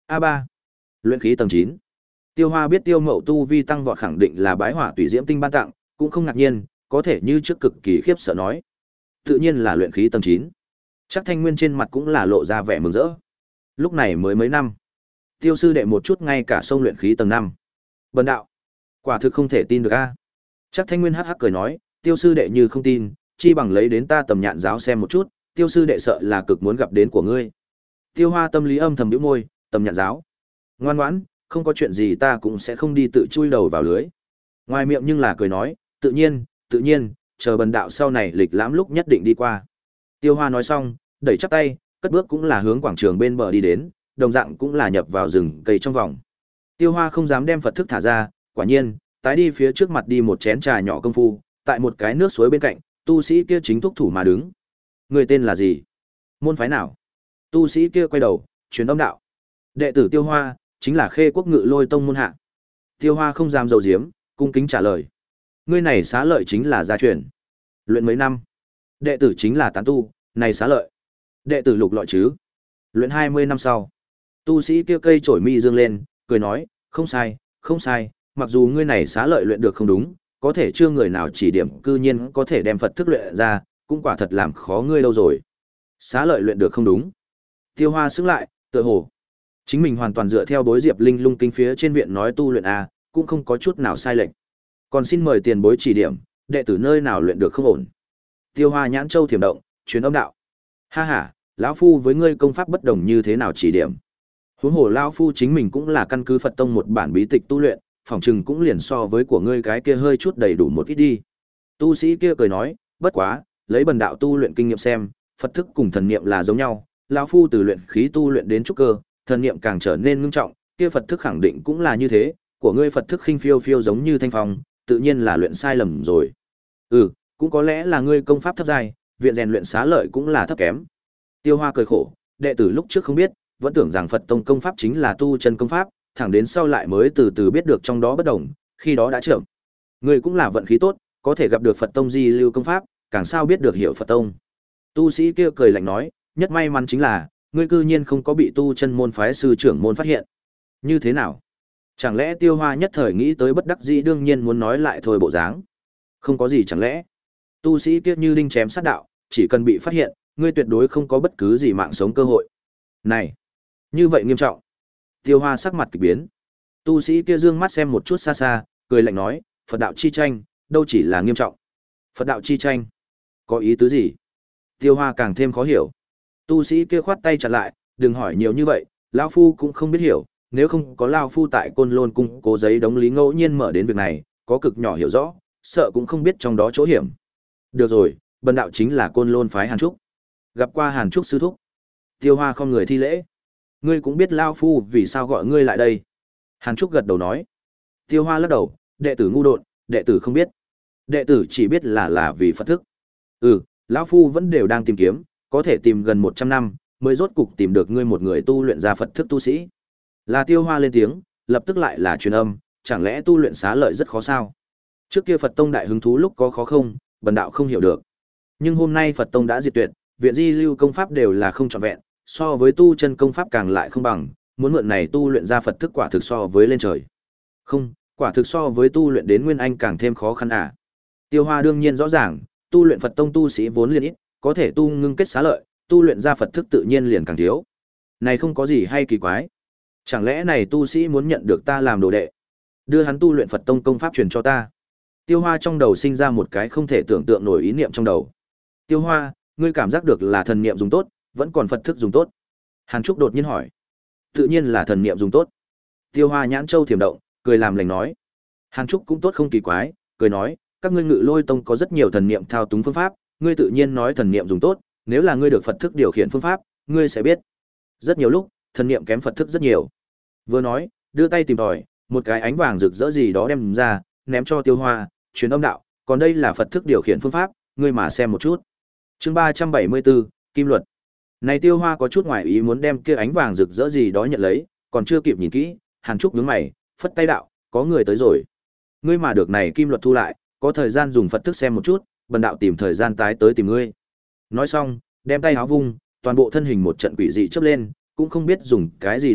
a ba Luyện khí tầng chín. Tiêu Hoa biết Tiêu Mậu tu vi tăng vọt khẳng định là bái hỏa tùy diễm tinh ban tặng, cũng không ngạc nhiên, có thể như trước cực kỳ khiếp sợ nói. Tự nhiên là luyện khí tầng chín. Chắc Thanh Nguyên trên mặt cũng là lộ ra vẻ mừng rỡ. Lúc này mới mấy năm. Tiêu sư đệ một chút ngay cả sông luyện khí tầng năm. Bần đạo, quả thực không thể tin được a. Chắc Thanh Nguyên hắc hắc cười nói, Tiêu sư đệ như không tin, chi bằng lấy đến ta tầm nhạn giáo xem một chút, Tiêu sư đệ sợ là cực muốn gặp đến của ngươi. Tiêu Hoa tâm lý âm thầm bĩu môi, tầm nhạn giáo. Ngoan ngoãn, không có chuyện gì ta cũng sẽ không đi tự chui đầu vào lưới. Ngoài miệng nhưng là cười nói, tự nhiên, tự nhiên, chờ bần đạo sau này lịch lãm lúc nhất định đi qua. Tiêu Hoa nói xong, đẩy chắp tay, cất bước cũng là hướng quảng trường bên bờ đi đến, đồng dạng cũng là nhập vào rừng cây trong vòng. Tiêu Hoa không dám đem Phật thức thả ra, quả nhiên, tái đi phía trước mặt đi một chén trà nhỏ công phu, tại một cái nước suối bên cạnh, tu sĩ kia chính thúc thủ mà đứng. Người tên là gì? Môn phái nào? Tu sĩ kia quay đầu, truyền âm đạo. Đệ tử Tiêu Hoa, chính là Khê Quốc Ngự Lôi Tông môn hạ. Tiêu Hoa không dám giấu giếm, cung kính trả lời. Ngươi này xá lợi chính là gia truyền. Luyện mấy năm? Đệ tử chính là tán tu, này xá lợi. Đệ tử lục lọi chứ? Luyện hai mươi năm sau. Tu sĩ kia cây chổi mi dương lên, cười nói, không sai, không sai, mặc dù ngươi này xá lợi luyện được không đúng, có thể chưa người nào chỉ điểm cư nhiên có thể đem Phật thức luyện ra, cũng quả thật làm khó ngươi lâu rồi. Xá lợi luyện được không đúng. Tiêu Hoa sững lại, tựa hồ chính mình hoàn toàn dựa theo Bối Diệp Linh Lung kinh phía trên viện nói tu luyện a, cũng không có chút nào sai lệch. Còn xin mời tiền bối chỉ điểm, đệ tử nơi nào luyện được không ổn. Tiêu Hoa nhãn châu thiểm động, truyền âm đạo. Ha ha, lão phu với ngươi công pháp bất đồng như thế nào chỉ điểm. Huống hồ lão phu chính mình cũng là căn cứ Phật tông một bản bí tịch tu luyện, phỏng chừng cũng liền so với của ngươi cái kia hơi chút đầy đủ một ít đi. Tu sĩ kia cười nói, bất quá, lấy bần đạo tu luyện kinh nghiệm xem, Phật thức cùng thần niệm là giống nhau, lão phu từ luyện khí tu luyện đến trúc cơ, thần niệm càng trở nên ngưng trọng, kia Phật thức khẳng định cũng là như thế, của ngươi Phật thức khinh phiêu phiêu giống như thanh phong, tự nhiên là luyện sai lầm rồi. Ừ, cũng có lẽ là ngươi công pháp thấp dài, viện rèn luyện xá lợi cũng là thấp kém. Tiêu Hoa cười khổ, đệ tử lúc trước không biết, vẫn tưởng rằng Phật tông công pháp chính là tu chân công pháp, thẳng đến sau lại mới từ từ biết được trong đó bất đồng, khi đó đã chậm. Ngươi cũng là vận khí tốt, có thể gặp được Phật tông di lưu công pháp, càng sao biết được hiểu Phật tông. Tu sĩ kia cười lạnh nói, nhất may mắn chính là, ngươi cư nhiên không có bị tu chân môn phái sư trưởng môn phát hiện. Như thế nào? Chẳng lẽ Tiêu Hoa nhất thời nghĩ tới bất đắc dĩ đương nhiên muốn nói lại thôi bộ dáng. Không có gì chẳng lẽ. Tu sĩ kia như đinh chém sát đạo, chỉ cần bị phát hiện, ngươi tuyệt đối không có bất cứ gì mạng sống cơ hội. Này, như vậy nghiêm trọng. Tiêu Hoa sắc mặt kỳ biến. Tu sĩ kia dương mắt xem một chút xa xa, cười lạnh nói, Phật đạo chi tranh, đâu chỉ là nghiêm trọng. Phật đạo chi tranh, có ý tứ gì? Tiêu Hoa càng thêm khó hiểu. Tu sĩ kia khoát tay chặn lại, đừng hỏi nhiều như vậy, lão phu cũng không biết hiểu, nếu không có lão phu tại Côn Lôn cung cố giấy đóng lý ngẫu nhiên mở đến việc này, có cực nhỏ hiểu rõ, sợ cũng không biết trong đó chỗ hiểm. Được rồi, bần đạo chính là Côn Lôn phái Hàn Trúc. Gặp qua Hàn Trúc sư thúc. Tiêu Hoa không người thi lễ. Ngươi cũng biết lão phu vì sao gọi ngươi lại đây. Hàn Trúc gật đầu nói. Tiêu Hoa lắc đầu, đệ tử ngu độn, đệ tử không biết. Đệ tử chỉ biết là là vì Phật thức. Ừ, lão phu vẫn đều đang tìm kiếm, có thể tìm gần một trăm năm, mới rốt cục tìm được ngươi một người tu luyện ra Phật thức tu sĩ. Là Tiêu Hoa lên tiếng, lập tức lại là truyền âm, chẳng lẽ tu luyện xá lợi rất khó sao? Trước kia Phật tông đại hứng thú lúc có khó không, bần đạo không hiểu được. Nhưng hôm nay Phật tông đã diệt tuyệt, viện di lưu công pháp đều là không trọn vẹn, so với tu chân công pháp càng lại không bằng, muốn mượn này tu luyện ra Phật thức quả thực so với lên trời. Không, quả thực so với tu luyện đến nguyên anh càng thêm khó khăn à. Tiêu Hoa đương nhiên rõ ràng, tu luyện Phật tông tu sĩ vốn liền ít, có thể tu ngưng kết xá lợi, tu luyện ra Phật thức tự nhiên liền càng thiếu. Này không có gì hay kỳ quái. Chẳng lẽ này tu sĩ muốn nhận được ta làm đồ đệ, đưa hắn tu luyện Phật tông công pháp truyền cho ta? Tiêu Hoa trong đầu sinh ra một cái không thể tưởng tượng nổi ý niệm trong đầu. Tiêu Hoa, ngươi cảm giác được là thần niệm dùng tốt, vẫn còn Phật thức dùng tốt? Hàn Trúc đột nhiên hỏi. Tự nhiên là thần niệm dùng tốt. Tiêu Hoa nhãn châu thiểm động, cười làm lành nói. Hàn Trúc cũng tốt không kỳ quái, cười nói, các ngươi Ngự Lôi tông có rất nhiều thần niệm thao túng phương pháp, ngươi tự nhiên nói thần niệm dùng tốt, nếu là ngươi được Phật thức điều khiển phương pháp, ngươi sẽ biết. Rất nhiều lúc, thần niệm kém Phật thức rất nhiều. Vừa nói, đưa tay tìm tòi, một cái ánh vàng rực rỡ gì đó đem ra, ném cho Tiêu Hoa, truyền âm đạo, còn đây là Phật thức điều khiển phương pháp, ngươi mà xem một chút. Chương ba trăm bảy mươi bốn, Kim luật. Này Tiêu Hoa có chút ngoài ý muốn đem kia ánh vàng rực rỡ gì đó nhận lấy, còn chưa kịp nhìn kỹ, Hàn Trúc nhướng mày, phất tay đạo, có người tới rồi. Ngươi mà được này kim luật thu lại, có thời gian dùng Phật thức xem một chút, bần đạo tìm thời gian tái tới tìm ngươi. Nói xong, đem tay áo vung, toàn bộ thân hình một trận quỷ dị chớp lên, cũng không biết dùng cái gì đột pháp,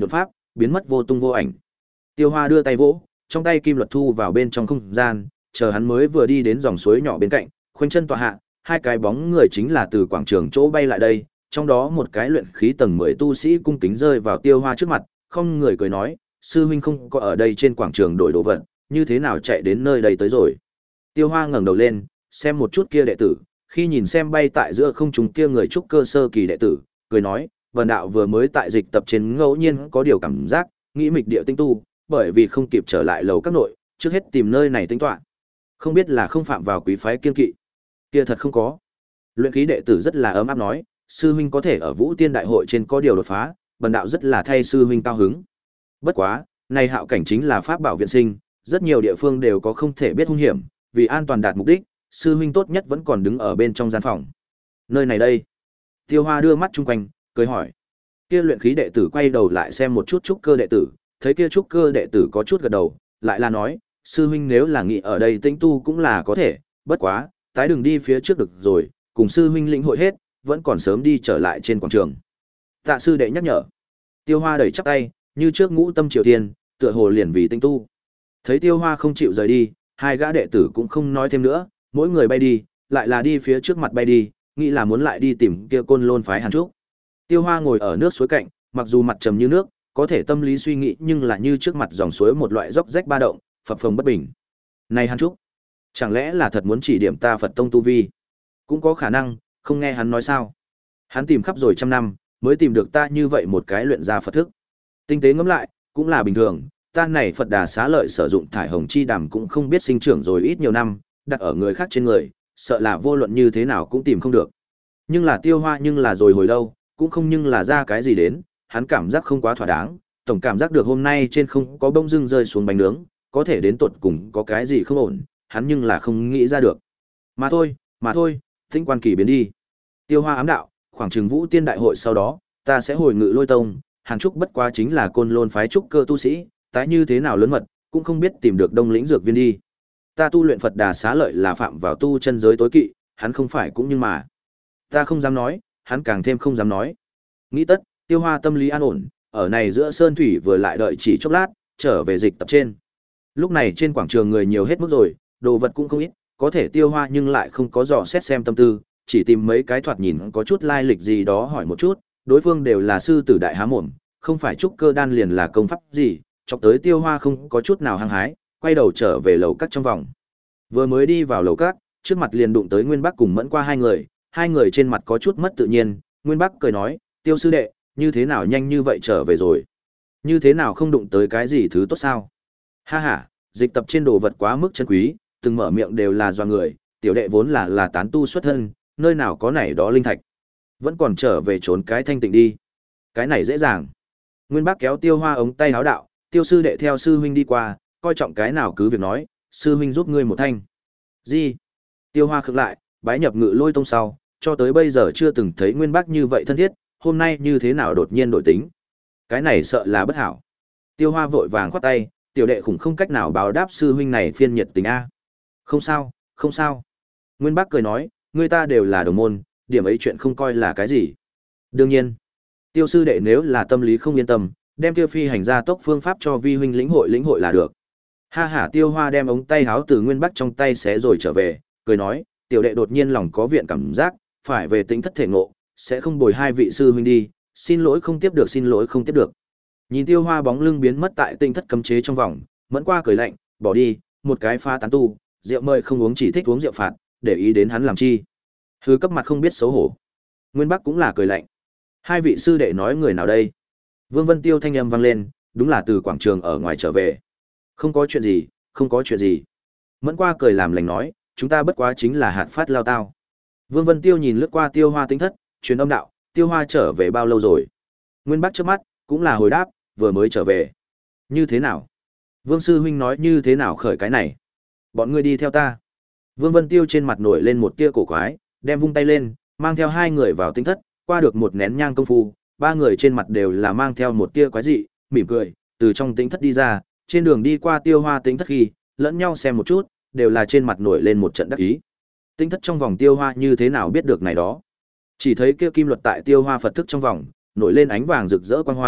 biến mất vô tung vô ảnh. Tiêu Hoa đưa tay vỗ, trong tay kim luật thu vào bên trong không gian, chờ hắn mới vừa đi đến dòng suối nhỏ bên cạnh, khoanh chân tọa hạ, hai cái bóng người chính là từ quảng trường chỗ bay lại đây, trong đó một cái luyện khí tầng mười tu sĩ cung kính rơi vào Tiêu Hoa trước mặt, không người cười nói, sư huynh không có ở đây trên quảng trường đổi đồ vật, như thế nào chạy đến nơi đây tới rồi. Tiêu Hoa ngẩng đầu lên, xem một chút kia đệ tử, khi nhìn xem bay tại giữa không trung kia người trúc cơ sơ kỳ đệ tử, cười nói, Vân đạo vừa mới tại dịch tập trên ngẫu nhiên có điều cảm giác, nghĩ mịch địa tinh tu, bởi vì không kịp trở lại lầu các nội, trước hết tìm nơi này tính toán. Không biết là không phạm vào quý phái kiên kỵ. Kia thật không có. Luyện khí đệ tử rất là ấm áp nói, sư huynh có thể ở Vũ Tiên đại hội trên có điều đột phá, Vân đạo rất là thay sư huynh cao hứng. Bất quá, này hạo cảnh chính là pháp bảo viện sinh, rất nhiều địa phương đều có không thể biết hung hiểm, vì an toàn đạt mục đích, sư huynh tốt nhất vẫn còn đứng ở bên trong gian phòng. Nơi này đây. Tiêu Hoa đưa mắt chung quanh, cười hỏi. Kia luyện khí đệ tử quay đầu lại xem một chút trúc cơ đệ tử, thấy kia trúc cơ đệ tử có chút gật đầu, lại là nói, sư huynh nếu là nghĩ ở đây tĩnh tu cũng là có thể, bất quá, tái đừng đi phía trước được rồi, cùng sư huynh lĩnh hội hết, vẫn còn sớm đi trở lại trên quảng trường. Tạ sư đệ nhắc nhở. Tiêu Hoa đẩy chắp tay, như trước ngũ tâm triều thiên, tựa hồ liền vì tĩnh tu. Thấy Tiêu Hoa không chịu rời đi, hai gã đệ tử cũng không nói thêm nữa, mỗi người bay đi, lại là đi phía trước mặt bay đi, nghĩ là muốn lại đi tìm kia Côn Lôn phái Hàn Trúc. Tiêu Hoa ngồi ở nước suối cạnh, mặc dù mặt trầm như nước, có thể tâm lý suy nghĩ nhưng là như trước mặt dòng suối một loại róc rách ba động, phập phồng bất bình. Này Hàn Trúc, chẳng lẽ là thật muốn chỉ điểm ta Phật tông tu vi? Cũng có khả năng, không nghe hắn nói sao? Hắn tìm khắp rồi trăm năm, mới tìm được ta như vậy một cái luyện ra Phật thức. Tinh tế ngẫm lại, cũng là bình thường, ta này Phật Đà Xá Lợi sử dụng thải hồng chi đàm cũng không biết sinh trưởng rồi ít nhiều năm, đặt ở người khác trên người, sợ là vô luận như thế nào cũng tìm không được. Nhưng là Tiêu Hoa nhưng là rồi hồi lâu, cũng không nhưng là ra cái gì đến, hắn cảm giác không quá thỏa đáng, tổng cảm giác được hôm nay trên không có bông dưng rơi xuống bánh nướng, có thể đến tuột cùng có cái gì không ổn, hắn nhưng là không nghĩ ra được. Mà thôi, mà thôi, tinh quan kỳ biến đi. Tiêu Hoa ám đạo, khoảng chừng Vũ Tiên đại hội sau đó, ta sẽ hồi ngự Lôi tông, Hàn Trúc bất quá chính là Côn Lôn phái trúc cơ tu sĩ, tái như thế nào lớn mật, cũng không biết tìm được Đông lĩnh dược viên đi. Ta tu luyện Phật Đà Xá Lợi là phạm vào tu chân giới tối kỵ, hắn không phải cũng nhưng mà. Ta không dám nói, hắn càng thêm không dám nói. Nghĩ tất, Tiêu Hoa tâm lý an ổn, ở này giữa sơn thủy vừa lại đợi chỉ chốc lát, trở về dịch tập trên. Lúc này trên quảng trường người nhiều hết mức rồi, đồ vật cũng không ít, có thể Tiêu Hoa nhưng lại không có dò xét xem tâm tư, chỉ tìm mấy cái thoạt nhìn có chút lai lịch gì đó hỏi một chút, đối phương đều là sư tử đại há mồm, không phải trúc cơ đan liền là công pháp gì, chọc tới Tiêu Hoa không có chút nào hăng hái, quay đầu trở về lầu các trong vòng. Vừa mới đi vào lầu các, trước mặt liền đụng tới Nguyên Bắc cùng Mẫn Qua hai người, hai người trên mặt có chút mất tự nhiên, Nguyên Bắc cười nói, Tiêu sư đệ, như thế nào nhanh như vậy trở về rồi? Như thế nào không đụng tới cái gì thứ tốt sao? Ha ha, dịch tập trên đồ vật quá mức chân quý, từng mở miệng đều là do người, tiểu đệ vốn là là tán tu xuất thân, nơi nào có này đó linh thạch. Vẫn còn trở về trốn cái thanh tịnh đi. Cái này dễ dàng. Nguyên Bắc kéo Tiêu Hoa ống tay áo đạo, Tiêu sư đệ theo sư huynh đi qua, coi trọng cái nào cứ việc nói, sư huynh giúp ngươi một thanh. Gì? Tiêu Hoa khựng lại, bái nhập ngự Lôi tông sau, cho tới bây giờ chưa từng thấy Nguyên Bắc như vậy thân thiết, hôm nay như thế nào đột nhiên đổi tính. Cái này sợ là bất hảo. Tiêu Hoa vội vàng khoát tay, tiểu đệ khủng không cách nào báo đáp sư huynh này phiên nhiệt tình a. Không sao, không sao. Nguyên Bắc cười nói, người ta đều là đồng môn, điểm ấy chuyện không coi là cái gì. Đương nhiên, Tiêu sư đệ nếu là tâm lý không yên tâm, đem Tiêu phi hành ra tốc phương pháp cho vi huynh lĩnh hội lĩnh hội là được. Ha ha, Tiêu Hoa đem ống tay háo từ Nguyên Bắc trong tay xé rồi trở về, cười nói, tiểu đệ đột nhiên lòng có viện cảm giác, phải về tính thất thể ngộ, sẽ không bồi hai vị sư huynh đi, xin lỗi không tiếp được xin lỗi không tiếp được. Nhìn Tiêu Hoa bóng lưng biến mất tại tinh thất cấm chế trong vòng, Mẫn Qua cười lạnh, bỏ đi, một cái pha tán tu, rượu mời không uống chỉ thích uống rượu phạt, để ý đến hắn làm chi? Hư cấp mặt không biết xấu hổ. Nguyên Bắc cũng là cười lạnh. Hai vị sư đệ nói người nào đây? Vương Vân Tiêu thanh âm vang lên, đúng là từ quảng trường ở ngoài trở về. Không có chuyện gì, không có chuyện gì. Mẫn Qua cười làm lành nói, chúng ta bất quá chính là hạt phát lao tao. Vương Vân Tiêu nhìn lướt qua Tiêu Hoa tinh thất, truyền âm đạo, Tiêu Hoa trở về bao lâu rồi? Nguyên Bắc trước mắt, cũng là hồi đáp, vừa mới trở về. Như thế nào? Vương sư huynh nói như thế nào khởi cái này? Bọn ngươi đi theo ta. Vương Vân Tiêu trên mặt nổi lên một tia cổ quái, đem vung tay lên, mang theo hai người vào tinh thất, qua được một nén nhang công phu, ba người trên mặt đều là mang theo một tia quái dị, mỉm cười, từ trong tinh thất đi ra, trên đường đi qua Tiêu Hoa tinh thất khi, lẫn nhau xem một chút, đều là trên mặt nổi lên một trận đắc ý. Tinh thất trong vòng Tiêu Hoa như thế nào biết được này đó? Chỉ thấy kia kim luật tại Tiêu Hoa Phật thức trong vòng, nổi lên ánh vàng rực rỡ quang hoa,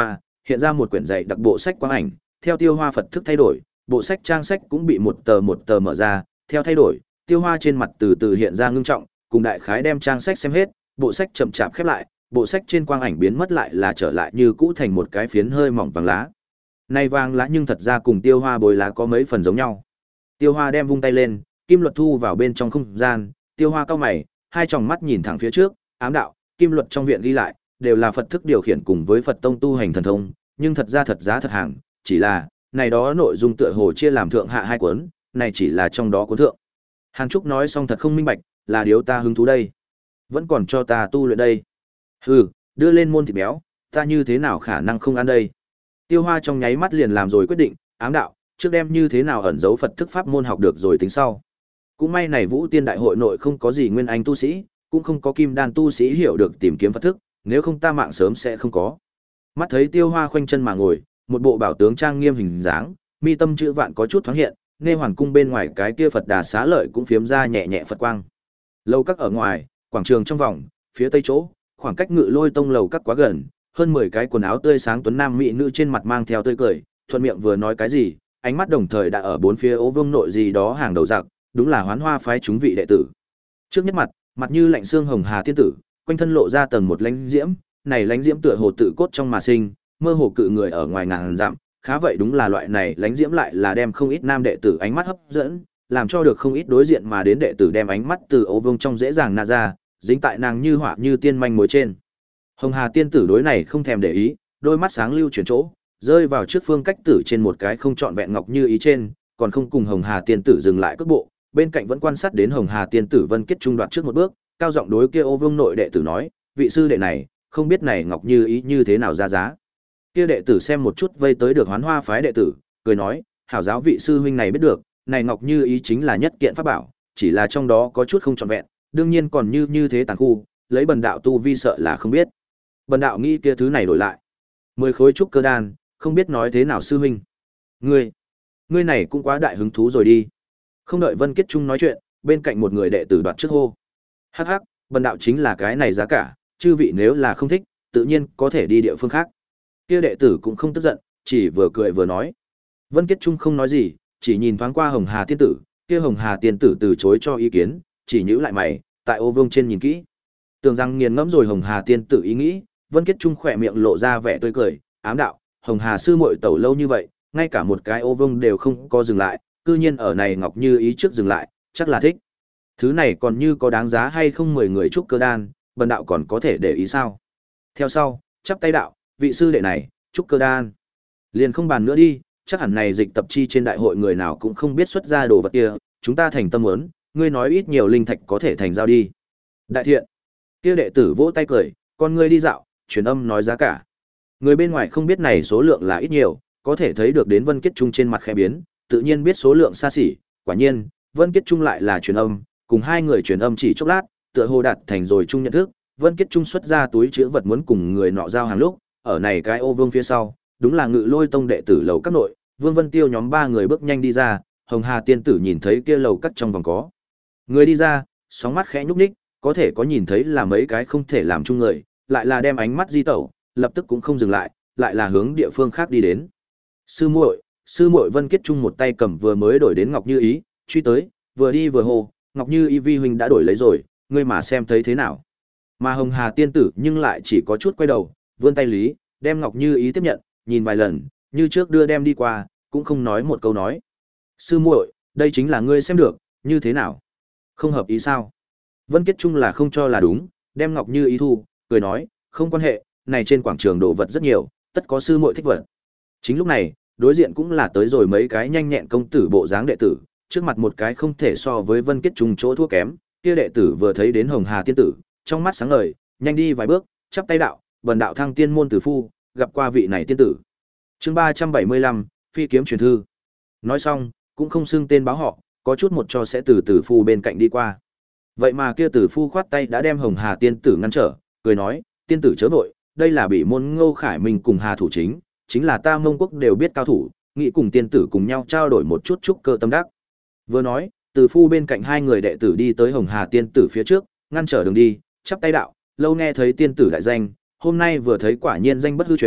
hiện ra một quyển dạy đặc bộ sách quang ảnh, theo Tiêu Hoa Phật thức thay đổi, bộ sách trang sách cũng bị một tờ một tờ mở ra, theo thay đổi, Tiêu Hoa trên mặt từ từ hiện ra ngưng trọng, cùng đại khái đem trang sách xem hết, bộ sách chậm chạp khép lại, bộ sách trên quang ảnh biến mất lại là trở lại như cũ thành một cái phiến hơi mỏng vàng lá. Này vàng lá nhưng thật ra cùng Tiêu Hoa bồi lá có mấy phần giống nhau. Tiêu Hoa đem vung tay lên, kim luật thu vào bên trong không gian, Tiêu Hoa cau mày, hai tròng mắt nhìn thẳng phía trước, ám đạo, kim luật trong viện ghi lại, đều là Phật thức điều khiển cùng với Phật tông tu hành thần thông, nhưng thật ra thật giá thật hàng, chỉ là, này đó nội dung tựa hồ chia làm thượng hạ hai cuốn, này chỉ là trong đó cuốn thượng. Hàn Trúc nói xong thật không minh bạch, là điếu ta hứng thú đây. Vẫn còn cho ta tu luyện đây. Hừ, đưa lên môn thịt béo, ta như thế nào khả năng không ăn đây. Tiêu Hoa trong nháy mắt liền làm rồi quyết định, ám đạo, trước đem như thế nào ẩn giấu Phật thức pháp môn học được rồi tính sau. Cũng may này Vũ Tiên Đại hội nội không có gì nguyên anh tu sĩ, cũng không có kim đan tu sĩ hiểu được tìm kiếm Phật thức, nếu không ta mạng sớm sẽ không có. Mắt thấy Tiêu Hoa khoanh chân mà ngồi, một bộ bảo tướng trang nghiêm hình dáng, mi tâm chữ vạn có chút thoáng hiện, nghe hoàn cung bên ngoài cái kia Phật Đà Xá Lợi cũng phiếm ra nhẹ nhẹ Phật quang. Lầu các ở ngoài, quảng trường trong vòng, phía tây chỗ, khoảng cách Ngự Lôi tông lầu các quá gần, hơn mười cái quần áo tươi sáng tuấn nam mỹ nữ trên mặt mang theo tươi cười, thuận miệng vừa nói cái gì, ánh mắt đồng thời đã ở bốn phía ố vương nội gì đó hàng đầu giặc, đúng là Hoán Hoa phái chúng vị đệ tử. Trước nhất mặt, mặt như lạnh xương hồng hà tiên tử, quanh thân lộ ra tầng một lãnh diễm, này lãnh diễm tựa hồ tự cốt trong mà sinh, mơ hồ cự người ở ngoài ngàn dặm, khá vậy đúng là loại này lãnh diễm lại là đem không ít nam đệ tử ánh mắt hấp dẫn, làm cho được không ít đối diện mà đến đệ tử đem ánh mắt từ ố vương trong dễ dàng na ra, dính tại nàng như họa như tiên manh mối trên. Hồng Hà tiên tử đối này không thèm để ý, đôi mắt sáng lưu chuyển chỗ, rơi vào trước phương cách tử trên một cái không trọn vẹn ngọc như ý trên, còn không cùng Hồng Hà tiên tử dừng lại cước bộ, bên cạnh vẫn quan sát đến Hồng Hà tiên tử Vân Kết trung đoạt trước một bước, cao giọng đối kia Ô Vương nội đệ tử nói, vị sư đệ này, không biết này ngọc như ý như thế nào ra giá. Kia đệ tử xem một chút vây tới được Hoán Hoa phái đệ tử, cười nói, hảo giáo vị sư huynh này biết được, này ngọc như ý chính là nhất kiện pháp bảo, chỉ là trong đó có chút không trọn vẹn, đương nhiên còn như như thế tàn khu, lấy bần đạo tu vi sợ là không biết. Bần đạo nghĩ kia thứ này đổi lại mười khối trúc cơ đan, không biết nói thế nào sư huynh. Ngươi, ngươi này cũng quá đại hứng thú rồi đi. Không đợi Vân Kết Trung nói chuyện, bên cạnh một người đệ tử đoạt trước hô. Hắc hắc, bần đạo chính là cái này giá cả, chư vị nếu là không thích, tự nhiên có thể đi địa phương khác. Kia đệ tử cũng không tức giận, chỉ vừa cười vừa nói. Vân Kết Trung không nói gì, chỉ nhìn thoáng qua Hồng Hà tiên tử, kia Hồng Hà tiên tử từ chối cho ý kiến, chỉ nhíu lại mày, tại Ô Vương trên nhìn kỹ. Tưởng rằng nghiền ngẫm rồi Hồng Hà tiên tử ý nghĩ, Vân Kết Trung khỏe miệng lộ ra vẻ tươi cười, ám đạo, Hồng Hà sư muội tẩu lâu như vậy, ngay cả một cái Ô Vương đều không có dừng lại, cư nhiên ở này Ngọc Như ý trước dừng lại, chắc là thích. Thứ này còn như có đáng giá hay không mười người trúc cơ đan, bần đạo còn có thể để ý sao? Theo sau, chắp tay đạo, vị sư đệ này, trúc cơ đan. Liền không bàn nữa đi, chắc hẳn này dịch tập chi trên đại hội người nào cũng không biết xuất ra đồ vật kia, chúng ta thành tâm muốn, ngươi nói ít nhiều linh thạch có thể thành giao đi. Đại thiện. Kia đệ tử vỗ tay cười, con ngươi đi dạo, truyền âm nói giá cả. Người bên ngoài không biết này số lượng là ít nhiều, có thể thấy được đến Vân Kết Trung trên mặt khẽ biến, tự nhiên biết số lượng xa xỉ, quả nhiên, Vân Kết Trung lại là truyền âm, cùng hai người truyền âm chỉ chốc lát, tựa hồ đạt thành rồi chung nhận thức, Vân Kết Trung xuất ra túi chứa vật muốn cùng người nọ giao hàng lúc, ở này cái Ô Vương phía sau, đúng là Ngự Lôi tông đệ tử lầu các nội, Vương Vân Tiêu nhóm ba người bước nhanh đi ra, Hồng Hà tiên tử nhìn thấy kia lầu các trong vòng có người đi ra, sóng mắt khẽ nhúc nhích, có thể có nhìn thấy là mấy cái không thể làm chung người, lại là đem ánh mắt di tẩu, lập tức cũng không dừng lại, lại là hướng địa phương khác đi đến. Sư muội, sư muội Vân Kết Trung một tay cầm vừa mới đổi đến Ngọc Như Ý, truy tới, vừa đi vừa hô, Ngọc Như Ý vi huynh đã đổi lấy rồi, ngươi mà xem thấy thế nào. Mà Hồng Hà tiên tử nhưng lại chỉ có chút quay đầu, vươn tay lý, đem Ngọc Như Ý tiếp nhận, nhìn vài lần, như trước đưa đem đi qua, cũng không nói một câu nói. Sư muội, đây chính là ngươi xem được, như thế nào? Không hợp ý sao? Vân Kết Trung là không cho là đúng, đem Ngọc Như Ý thu, cười nói, không quan hệ, này trên quảng trường đồ vật rất nhiều, tất có sư muội thích vật. Chính lúc này, đối diện cũng là tới rồi mấy cái nhanh nhẹn công tử bộ dáng đệ tử, trước mặt một cái không thể so với Vân Kết Trung chỗ thua kém, kia đệ tử vừa thấy đến Hồng Hà tiên tử, trong mắt sáng ngời, nhanh đi vài bước, chắp tay đạo, bần đạo Thăng Tiên môn tử phu, gặp qua vị này tiên tử. Chương ba trăm bảy mươi lăm, phi kiếm truyền thư. Nói xong, cũng không xưng tên báo họ, có chút một cho sẽ từ tử phu bên cạnh đi qua. Vậy mà kia tử phu khoát tay đã đem Hồng Hà tiên tử ngăn trở, cười nói, tiên tử chớ vội, đây là bị môn Ngô Khải Minh cùng Hà thủ chính, chính là ta Mông Quốc đều biết cao thủ, nghĩ cùng tiên tử cùng nhau trao đổi một chút chúc cơ tâm đắc. Vừa nói, tử phu bên cạnh hai người đệ tử đi tới Hồng Hà tiên tử phía trước, ngăn trở đường đi, chắp tay đạo, lâu nghe thấy tiên tử đại danh, hôm nay vừa thấy quả nhiên danh bất hư truyền,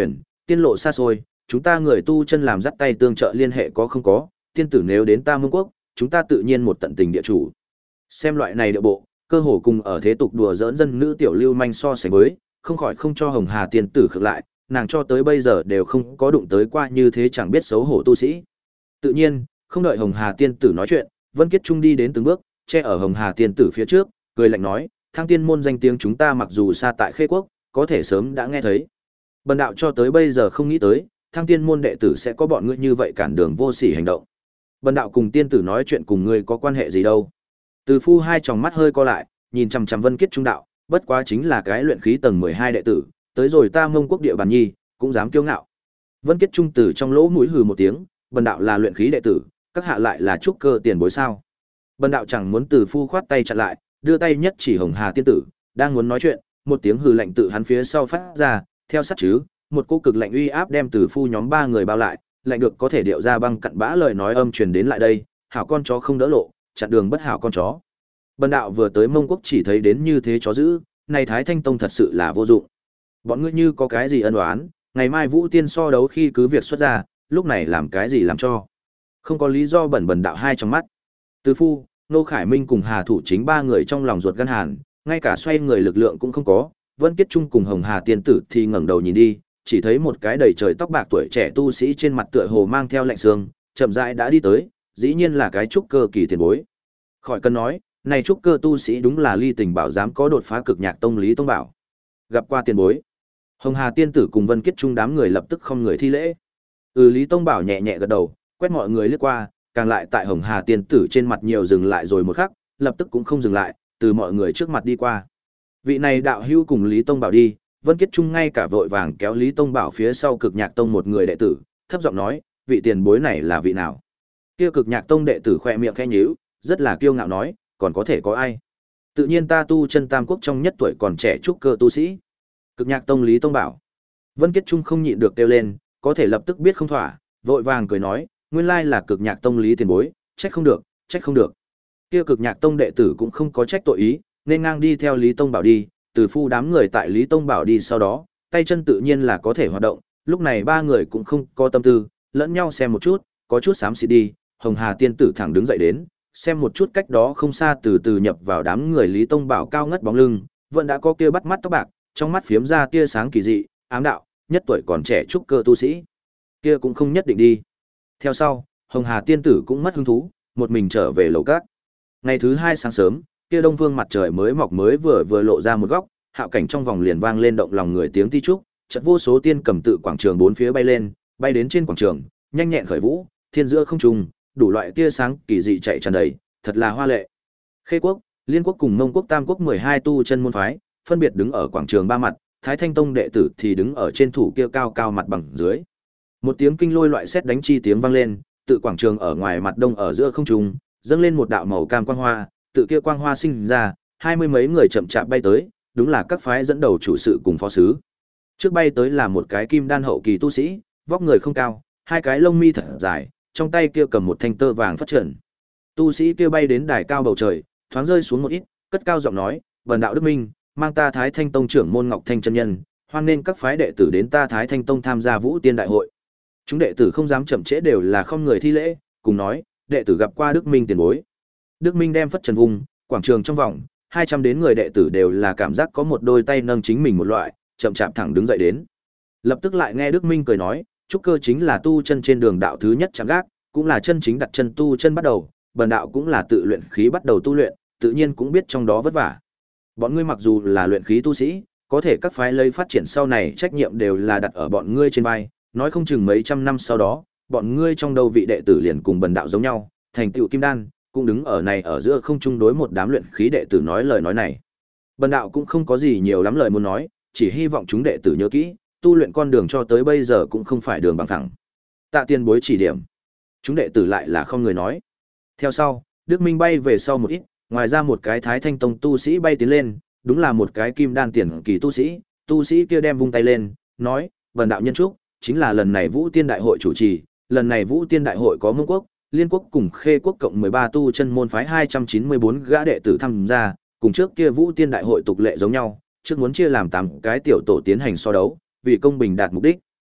tiên lộ xa xôi, chúng ta người tu chân làm dắt tay tương trợ liên hệ có không có, tiên tử nếu đến ta Mông Quốc, chúng ta tự nhiên một tận tình địa chủ. Xem loại này địa bộ, cơ hồ cùng ở thế tục đùa giỡn dân nữ tiểu lưu manh so sánh với, không khỏi không cho Hồng Hà tiên tử khựng lại, nàng cho tới bây giờ đều không có đụng tới qua như thế chẳng biết xấu hổ tu sĩ. Tự nhiên, không đợi Hồng Hà tiên tử nói chuyện, Vân Kiết Trung đi đến từng bước, che ở Hồng Hà tiên tử phía trước, cười lạnh nói, Thăng Tiên môn danh tiếng chúng ta mặc dù xa tại Khê Quốc, có thể sớm đã nghe thấy. Bần đạo cho tới bây giờ không nghĩ tới, Thăng Tiên môn đệ tử sẽ có bọn ngươi như vậy cản đường vô sỉ hành động. Bần đạo cùng tiên tử nói chuyện cùng ngươi có quan hệ gì đâu? Từ Phu hai tròng mắt hơi co lại, nhìn chằm chằm Vân Kiết Trung đạo, bất quá chính là cái luyện khí tầng mười hai đệ tử, tới rồi ta Mông Quốc địa bàn nhi, cũng dám kiêu ngạo. Vân Kiết Trung từ trong lỗ mũi hừ một tiếng, bần đạo là luyện khí đệ tử, các hạ lại là trúc cơ tiền bối sao? Bần đạo chẳng muốn Từ Phu khoát tay chặn lại, đưa tay nhất chỉ Hồng Hà tiên tử, đang muốn nói chuyện, một tiếng hừ lạnh tự hắn phía sau phát ra, theo sát chứ, một cỗ cực lạnh uy áp đem Từ Phu nhóm ba người bao lại, lạnh được có thể điệu ra băng cặn bã lời nói âm truyền đến lại đây, hảo con chó không đỡ lộ, chặn đường bất hảo con chó. Bần đạo vừa tới Mông Quốc chỉ thấy đến như thế chó dữ, này Thái Thanh Tông thật sự là vô dụng. Bọn ngươi như có cái gì ân oán, ngày mai Vũ Tiên so đấu khi cứ việc xuất ra, lúc này làm cái gì làm cho. Không có lý do bẩn bần đạo hai trong mắt. Từ Phu, Nô Khải Minh cùng Hà Thủ chính ba người trong lòng ruột gan hàn, ngay cả xoay người lực lượng cũng không có, Vân Kiết Trung cùng Hồng Hà tiên tử thì ngẩng đầu nhìn đi, chỉ thấy một cái đầy trời tóc bạc tuổi trẻ tu sĩ trên mặt tựa hồ mang theo lạnh sương, chậm rãi đã đi tới, dĩ nhiên là cái trúc cơ kỳ tiền bối. Khỏi cần nói, này trúc cơ tu sĩ đúng là Ly Tình Bảo dám có đột phá Cực Nhạc Tông Lý Tông Bảo. Gặp qua tiền bối. Hồng Hà tiên tử cùng Vân Kiết Trung đám người lập tức không người thi lễ. Ừ, Lý Tông Bảo nhẹ nhẹ gật đầu, quét mọi người liếc qua, càng lại tại Hồng Hà tiên tử trên mặt nhiều dừng lại rồi một khắc, lập tức cũng không dừng lại, từ mọi người trước mặt đi qua. Vị này đạo hữu cùng Lý Tông Bảo đi, Vân Kiết Trung ngay cả vội vàng kéo Lý Tông Bảo phía sau Cực Nhạc Tông một người đệ tử, thấp giọng nói, vị tiền bối này là vị nào? Kia Cực Nhạc Tông đệ tử khoe miệng khẽ nhíu, rất là kiêu ngạo nói, còn có thể có ai? Tự nhiên ta tu chân Tam Quốc trong nhất tuổi còn trẻ trúc cơ tu sĩ. Cực Nhạc Tông Lý Tông Bảo. Vân Kiết Trung không nhịn được kêu lên, có thể lập tức biết không thỏa, vội vàng cười nói, nguyên lai là Cực Nhạc Tông Lý tiền bối, trách không được, trách không được. Kia Cực Nhạc Tông đệ tử cũng không có trách tội ý, nên ngang đi theo Lý Tông Bảo đi, Từ Phu đám người tại Lý Tông Bảo đi sau đó, tay chân tự nhiên là có thể hoạt động, lúc này ba người cũng không có tâm tư, lẫn nhau xem một chút, có chút xám xịt đi, Hồng Hà tiên tử thẳng đứng dậy đến, xem một chút cách đó không xa từ từ nhập vào đám người Lý Tông Bảo cao ngất bóng lưng, vẫn đã có kia bắt mắt tóc bạc, trong mắt phiếm ra tia sáng kỳ dị, ám đạo, nhất tuổi còn trẻ trúc cơ tu sĩ. Kia cũng không nhất định đi. Theo sau, Hồng Hà tiên tử cũng mất hứng thú, một mình trở về lầu cát. Ngày thứ hai sáng sớm, kia đông phương mặt trời mới mọc mới vừa vừa lộ ra một góc, hạo cảnh trong vòng liền vang lên động lòng người tiếng ti trúc, chợt vô số tiên cầm tự quảng trường bốn phía bay lên, bay đến trên quảng trường, nhanh nhẹn khởi vũ, thiên giữa không trung, đủ loại tia sáng kỳ dị chạy tràn đầy, thật là hoa lệ. Khê Quốc, Liên Quốc cùng Mông Quốc Tam Quốc mười hai tu chân môn phái, phân biệt đứng ở quảng trường ba mặt, Thái Thanh Tông đệ tử thì đứng ở trên thủ kia cao cao mặt bằng dưới. Một tiếng kinh lôi loại sét đánh chi tiếng vang lên, tự quảng trường ở ngoài mặt đông ở giữa không trung, dâng lên một đạo màu cam quang hoa, tự kia quang hoa sinh ra, hai mươi mấy người chậm chạp bay tới, đúng là các phái dẫn đầu chủ sự cùng phó sứ. Trước bay tới là một cái kim đan hậu kỳ tu sĩ, vóc người không cao, hai cái lông mi thật dài, trong tay kia cầm một thanh tơ vàng phất trần. Tu sĩ kia bay đến đài cao bầu trời, thoáng rơi xuống một ít, cất cao giọng nói, "Vân đạo Đức Minh, mang ta Thái Thanh Tông trưởng môn Ngọc Thanh chân nhân, hoan nên các phái đệ tử đến ta Thái Thanh Tông tham gia Vũ Tiên đại hội." Chúng đệ tử không dám chậm trễ đều là không người thi lễ, cùng nói, đệ tử gặp qua Đức Minh tiền bối. Đức Minh đem phất trần vùng, quảng trường trong vòng, hai trăm đến người đệ tử đều là cảm giác có một đôi tay nâng chính mình một loại, chậm chạp thẳng đứng dậy đến. Lập tức lại nghe Đức Minh cười nói, trúc cơ chính là tu chân trên đường đạo thứ nhất chạm gác, cũng là chân chính đặt chân tu chân bắt đầu, bần đạo cũng là tự luyện khí bắt đầu tu luyện, tự nhiên cũng biết trong đó vất vả. Bọn ngươi mặc dù là luyện khí tu sĩ, có thể các phái lấy phát triển sau này trách nhiệm đều là đặt ở bọn ngươi trên vai, nói không chừng mấy trăm năm sau đó, bọn ngươi trong đầu vị đệ tử liền cùng bần đạo giống nhau, thành tựu kim đan, cũng đứng ở này ở giữa không chung đối một đám luyện khí đệ tử nói lời nói này. Bần đạo cũng không có gì nhiều lắm lời muốn nói, chỉ hy vọng chúng đệ tử nhớ kỹ, tu luyện con đường cho tới bây giờ cũng không phải đường bằng thẳng. Tạ tiền bối chỉ điểm. Chúng đệ tử lại là không người nói. Theo sau, Đức Minh bay về sau một ít, ngoài ra một cái Thái Thanh Tông tu sĩ bay tiến lên, đúng là một cái kim đan tiền kỳ tu sĩ, tu sĩ kia đem vung tay lên, nói, "Vân đạo nhân trúc, chính là lần này Vũ Tiên đại hội chủ trì, lần này Vũ Tiên đại hội có Mông Quốc, Liên Quốc cùng Khê Quốc cộng mười ba tu chân môn phái hai trăm chín mươi bốn gã đệ tử tham gia, cùng trước kia Vũ Tiên đại hội tục lệ giống nhau, trước muốn chia làm tám cái tiểu tổ tiến hành so đấu, vì công bình đạt mục đích,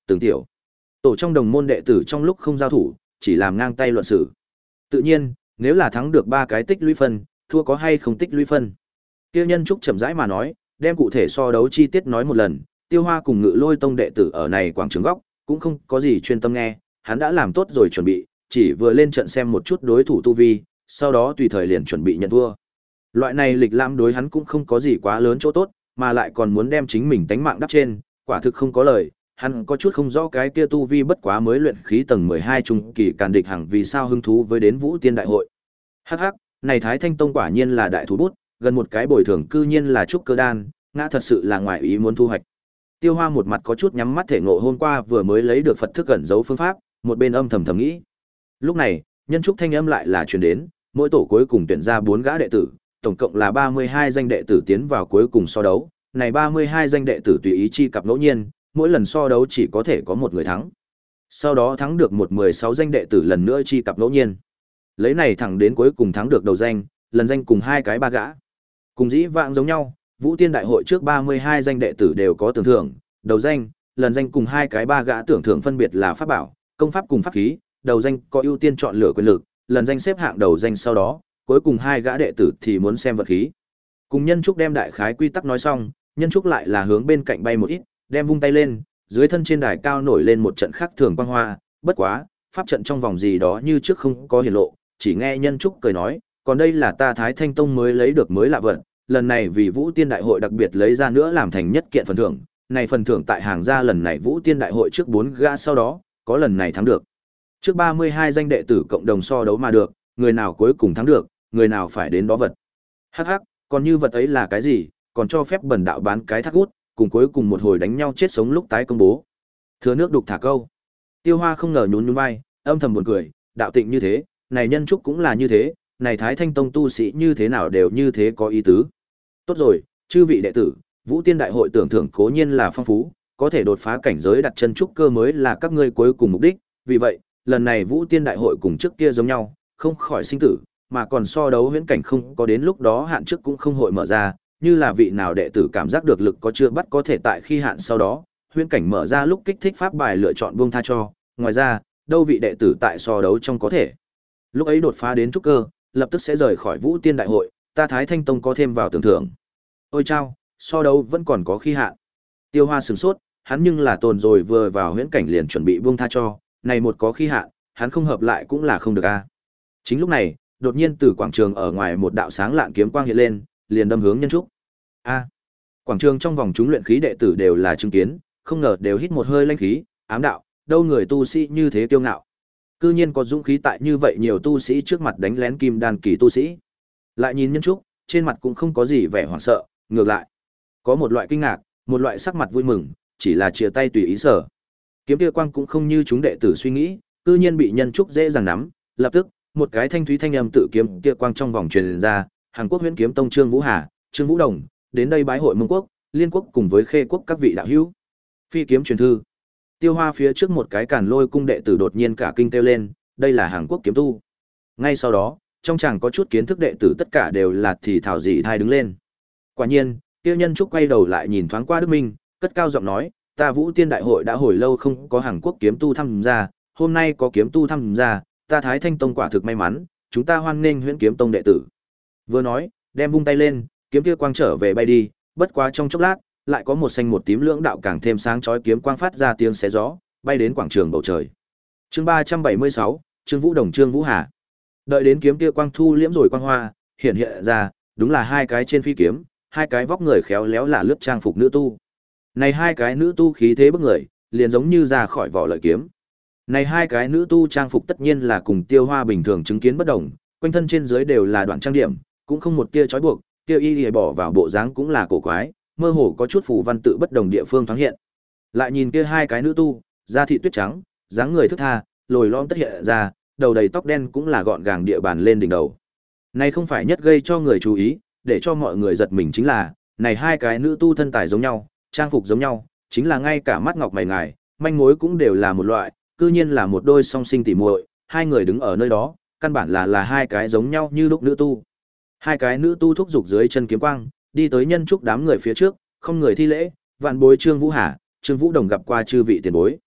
từng tiểu tổ trong đồng môn đệ tử trong lúc không giao thủ, chỉ làm ngang tay luận xử. Tự nhiên, nếu là thắng được ba cái tích lũy phân, thua có hay không tích lũy phân. Tiêu Nhân Trúc chậm rãi mà nói, đem cụ thể so đấu chi tiết nói một lần, Tiêu Hoa cùng Ngự Lôi Tông đệ tử ở này quảng trường góc, cũng không có gì chuyên tâm nghe, hắn đã làm tốt rồi chuẩn bị, chỉ vừa lên trận xem một chút đối thủ tu vi, sau đó tùy thời liền chuẩn bị nhận thua. Loại này lịch lãm đối hắn cũng không có gì quá lớn chỗ tốt, mà lại còn muốn đem chính mình tánh mạng đắp trên, quả thực không có lời. Hắn có chút không rõ cái kia tu vi bất quá mới luyện khí tầng mười hai trung kỳ càn địch hằng vì sao hứng thú với đến Vũ Tiên đại hội. Hắc hắc, này Thái Thanh Tông quả nhiên là đại thú bút, gần một cái bồi thường cư nhiên là trúc cơ đan, ngã thật sự là ngoài ý muốn thu hoạch. Tiêu Hoa một mặt có chút nhắm mắt thể ngộ hôm qua vừa mới lấy được Phật thức ẩn giấu phương pháp, một bên âm thầm thầm nghĩ. Lúc này, nhân trúc thanh âm lại là truyền đến, mỗi tổ cuối cùng tuyển ra bốn gã đệ tử, tổng cộng là ba mươi hai danh đệ tử tiến vào cuối cùng so đấu, này ba mươi hai danh đệ tử tùy ý chi cặp ngẫu nhiên, mỗi lần so đấu chỉ có thể có một người thắng. Sau đó thắng được một mười sáu danh đệ tử lần nữa chi cặp ngẫu nhiên. Lấy này thẳng đến cuối cùng thắng được đầu danh, lần danh cùng hai cái ba gã. Cùng dĩ vãng giống nhau, Vũ Tiên đại hội trước ba mươi hai danh đệ tử đều có tưởng thưởng, đầu danh, lần danh cùng hai cái ba gã tưởng thưởng phân biệt là pháp bảo, công pháp cùng pháp khí, đầu danh có ưu tiên chọn lựa quyền lực, lần danh xếp hạng đầu danh sau đó, cuối cùng hai gã đệ tử thì muốn xem vật khí. Cùng Nhân Trúc đem đại khái quy tắc nói xong, Nhân Trúc lại là hướng bên cạnh bay một ít, đem vung tay lên, dưới thân trên đài cao nổi lên một trận khắc thường quang hoa, bất quá, pháp trận trong vòng gì đó như trước không có hiển lộ, chỉ nghe Nhân Trúc cười nói, còn đây là ta Thái Thanh Tông mới lấy được mới lạ vật, lần này vì Vũ Tiên đại hội đặc biệt lấy ra nữa làm thành nhất kiện phần thưởng, này phần thưởng tại hàng gia lần này Vũ Tiên đại hội trước bốn gã sau đó, có lần này thắng được. Trước ba mươi hai danh đệ tử cộng đồng so đấu mà được, người nào cuối cùng thắng được, người nào phải đến đó vật. Hắc hắc, còn như vật ấy là cái gì, còn cho phép bần đạo bán cái thác hút, cùng cuối cùng một hồi đánh nhau chết sống lúc tái công bố. Thừa nước đục thả câu. Tiêu Hoa không ngờ nhún nhún vai, âm thầm buồn cười, đạo tịnh như thế, này Nhân Trúc cũng là như thế, này Thái Thanh Tông tu sĩ như thế nào đều như thế có ý tứ. Tốt rồi, chư vị đệ tử, Vũ Tiên đại hội tưởng thưởng cố nhiên là phong phú, có thể đột phá cảnh giới đặt chân trúc cơ mới là các ngươi cuối cùng mục đích, vì vậy, lần này Vũ Tiên đại hội cùng trước kia giống nhau, không khỏi sinh tử, mà còn so đấu huyễn cảnh không có đến lúc đó hạn trước cũng không hội mở ra, như là vị nào đệ tử cảm giác được lực có chưa bắt có thể tại khi hạn sau đó, huyễn cảnh mở ra lúc kích thích pháp bài lựa chọn buông tha cho, ngoài ra, đâu vị đệ tử tại so đấu trong có thể. Lúc ấy đột phá đến trúc cơ, lập tức sẽ rời khỏi Vũ Tiên đại hội, ta Thái Thanh Tông có thêm vào tưởng thưởng. Ôi chao, so đấu vẫn còn có khi hạn. Tiêu Hoa sửng sốt, hắn nhưng là tồn rồi vừa vào huyễn cảnh liền chuẩn bị buông tha cho, này một có khi hạn, hắn không hợp lại cũng là không được a. Chính lúc này, đột nhiên từ quảng trường ở ngoài một đạo sáng lạn kiếm quang hiện lên, liền đâm hướng Nhân Trúc. A. Quảng trường trong vòng chúng luyện khí đệ tử đều là chứng kiến, không ngờ đều hít một hơi linh khí, ám đạo, đâu người tu sĩ như thế kiêu ngạo. Cư nhiên có dũng khí tại như vậy nhiều tu sĩ trước mặt đánh lén kim đan kỳ tu sĩ. Lại nhìn Nhân Trúc, trên mặt cũng không có gì vẻ hoảng sợ, ngược lại, có một loại kinh ngạc, một loại sắc mặt vui mừng, chỉ là chia tay tùy ý sở. Kiếm kia quang cũng không như chúng đệ tử suy nghĩ, cư nhiên bị Nhân Trúc dễ dàng nắm, lập tức, một cái thanh thúy thanh âm tự kiếm kia quang trong vòng truyền ra, Hàn Quốc Huyễn Kiếm Tông Trương Vũ Hà, Trương Vũ Đồng, đến đây bái hội Mông Quốc, Liên Quốc cùng với Khê Quốc các vị đạo hữu. Phi kiếm truyền thư. Tiêu Hoa phía trước một cái Càn Lôi cung đệ tử đột nhiên cả kinh kêu lên, đây là Hàn Quốc kiếm tu. Ngay sau đó, trong chàng có chút kiến thức đệ tử tất cả đều là thì thảo dị thai đứng lên. Quả nhiên, Tiêu Nhân Trúc quay đầu lại nhìn thoáng qua Đức Minh, cất cao giọng nói, ta Vũ Tiên đại hội đã hồi lâu không có Hàn Quốc kiếm tu tham gia, hôm nay có kiếm tu tham gia, ta Thái Thanh Tông quả thực may mắn, chúng ta hoan nghênh Huyễn Kiếm Tông đệ tử. Vừa nói, đem vung tay lên, kiếm kia quang trở về bay đi, bất quá trong chốc lát, lại có một xanh một tím lưỡng đạo càng thêm sáng chói kiếm quang phát ra tiếng xé gió, bay đến quảng trường bầu trời. Chương ba trăm bảy mươi sáu, Trương Vũ Đồng Trương Vũ Hà. Đợi đến kiếm kia quang thu liễm rồi quang hoa, hiện hiện ra, đúng là hai cái trên phi kiếm, hai cái vóc người khéo léo là lướt trang phục nữ tu. Này hai cái nữ tu khí thế bức người, liền giống như ra khỏi vỏ lợi kiếm. Này hai cái nữ tu trang phục tất nhiên là cùng Tiêu Hoa bình thường chứng kiến bất đồng, quanh thân trên dưới đều là đoạn trang điểm, cũng không một tia trói buộc, Tiêu Y Y bỏ vào bộ dáng cũng là cổ quái, mơ hồ có chút phù văn tự bất đồng địa phương thoáng hiện. Lại nhìn kia hai cái nữ tu, da thịt tuyết trắng, dáng người thướt tha, lồi lõm tất hiện ra, đầu đầy tóc đen cũng là gọn gàng địa bàn lên đỉnh đầu. Này không phải nhất gây cho người chú ý, để cho mọi người giật mình chính là, này hai cái nữ tu thân tài giống nhau, trang phục giống nhau, chính là ngay cả mắt ngọc mày ngài, manh mối cũng đều là một loại, cư nhiên là một đôi song sinh tỉ muội, hai người đứng ở nơi đó, căn bản là là hai cái giống nhau như lúc nữ tu. Hai cái nữ tu thúc giục dưới chân kiếm quang, đi tới Nhân Trúc đám người phía trước, không người thi lễ, vạn bối Trương Vũ Hà, Trương Vũ Đồng gặp qua chư vị tiền bối.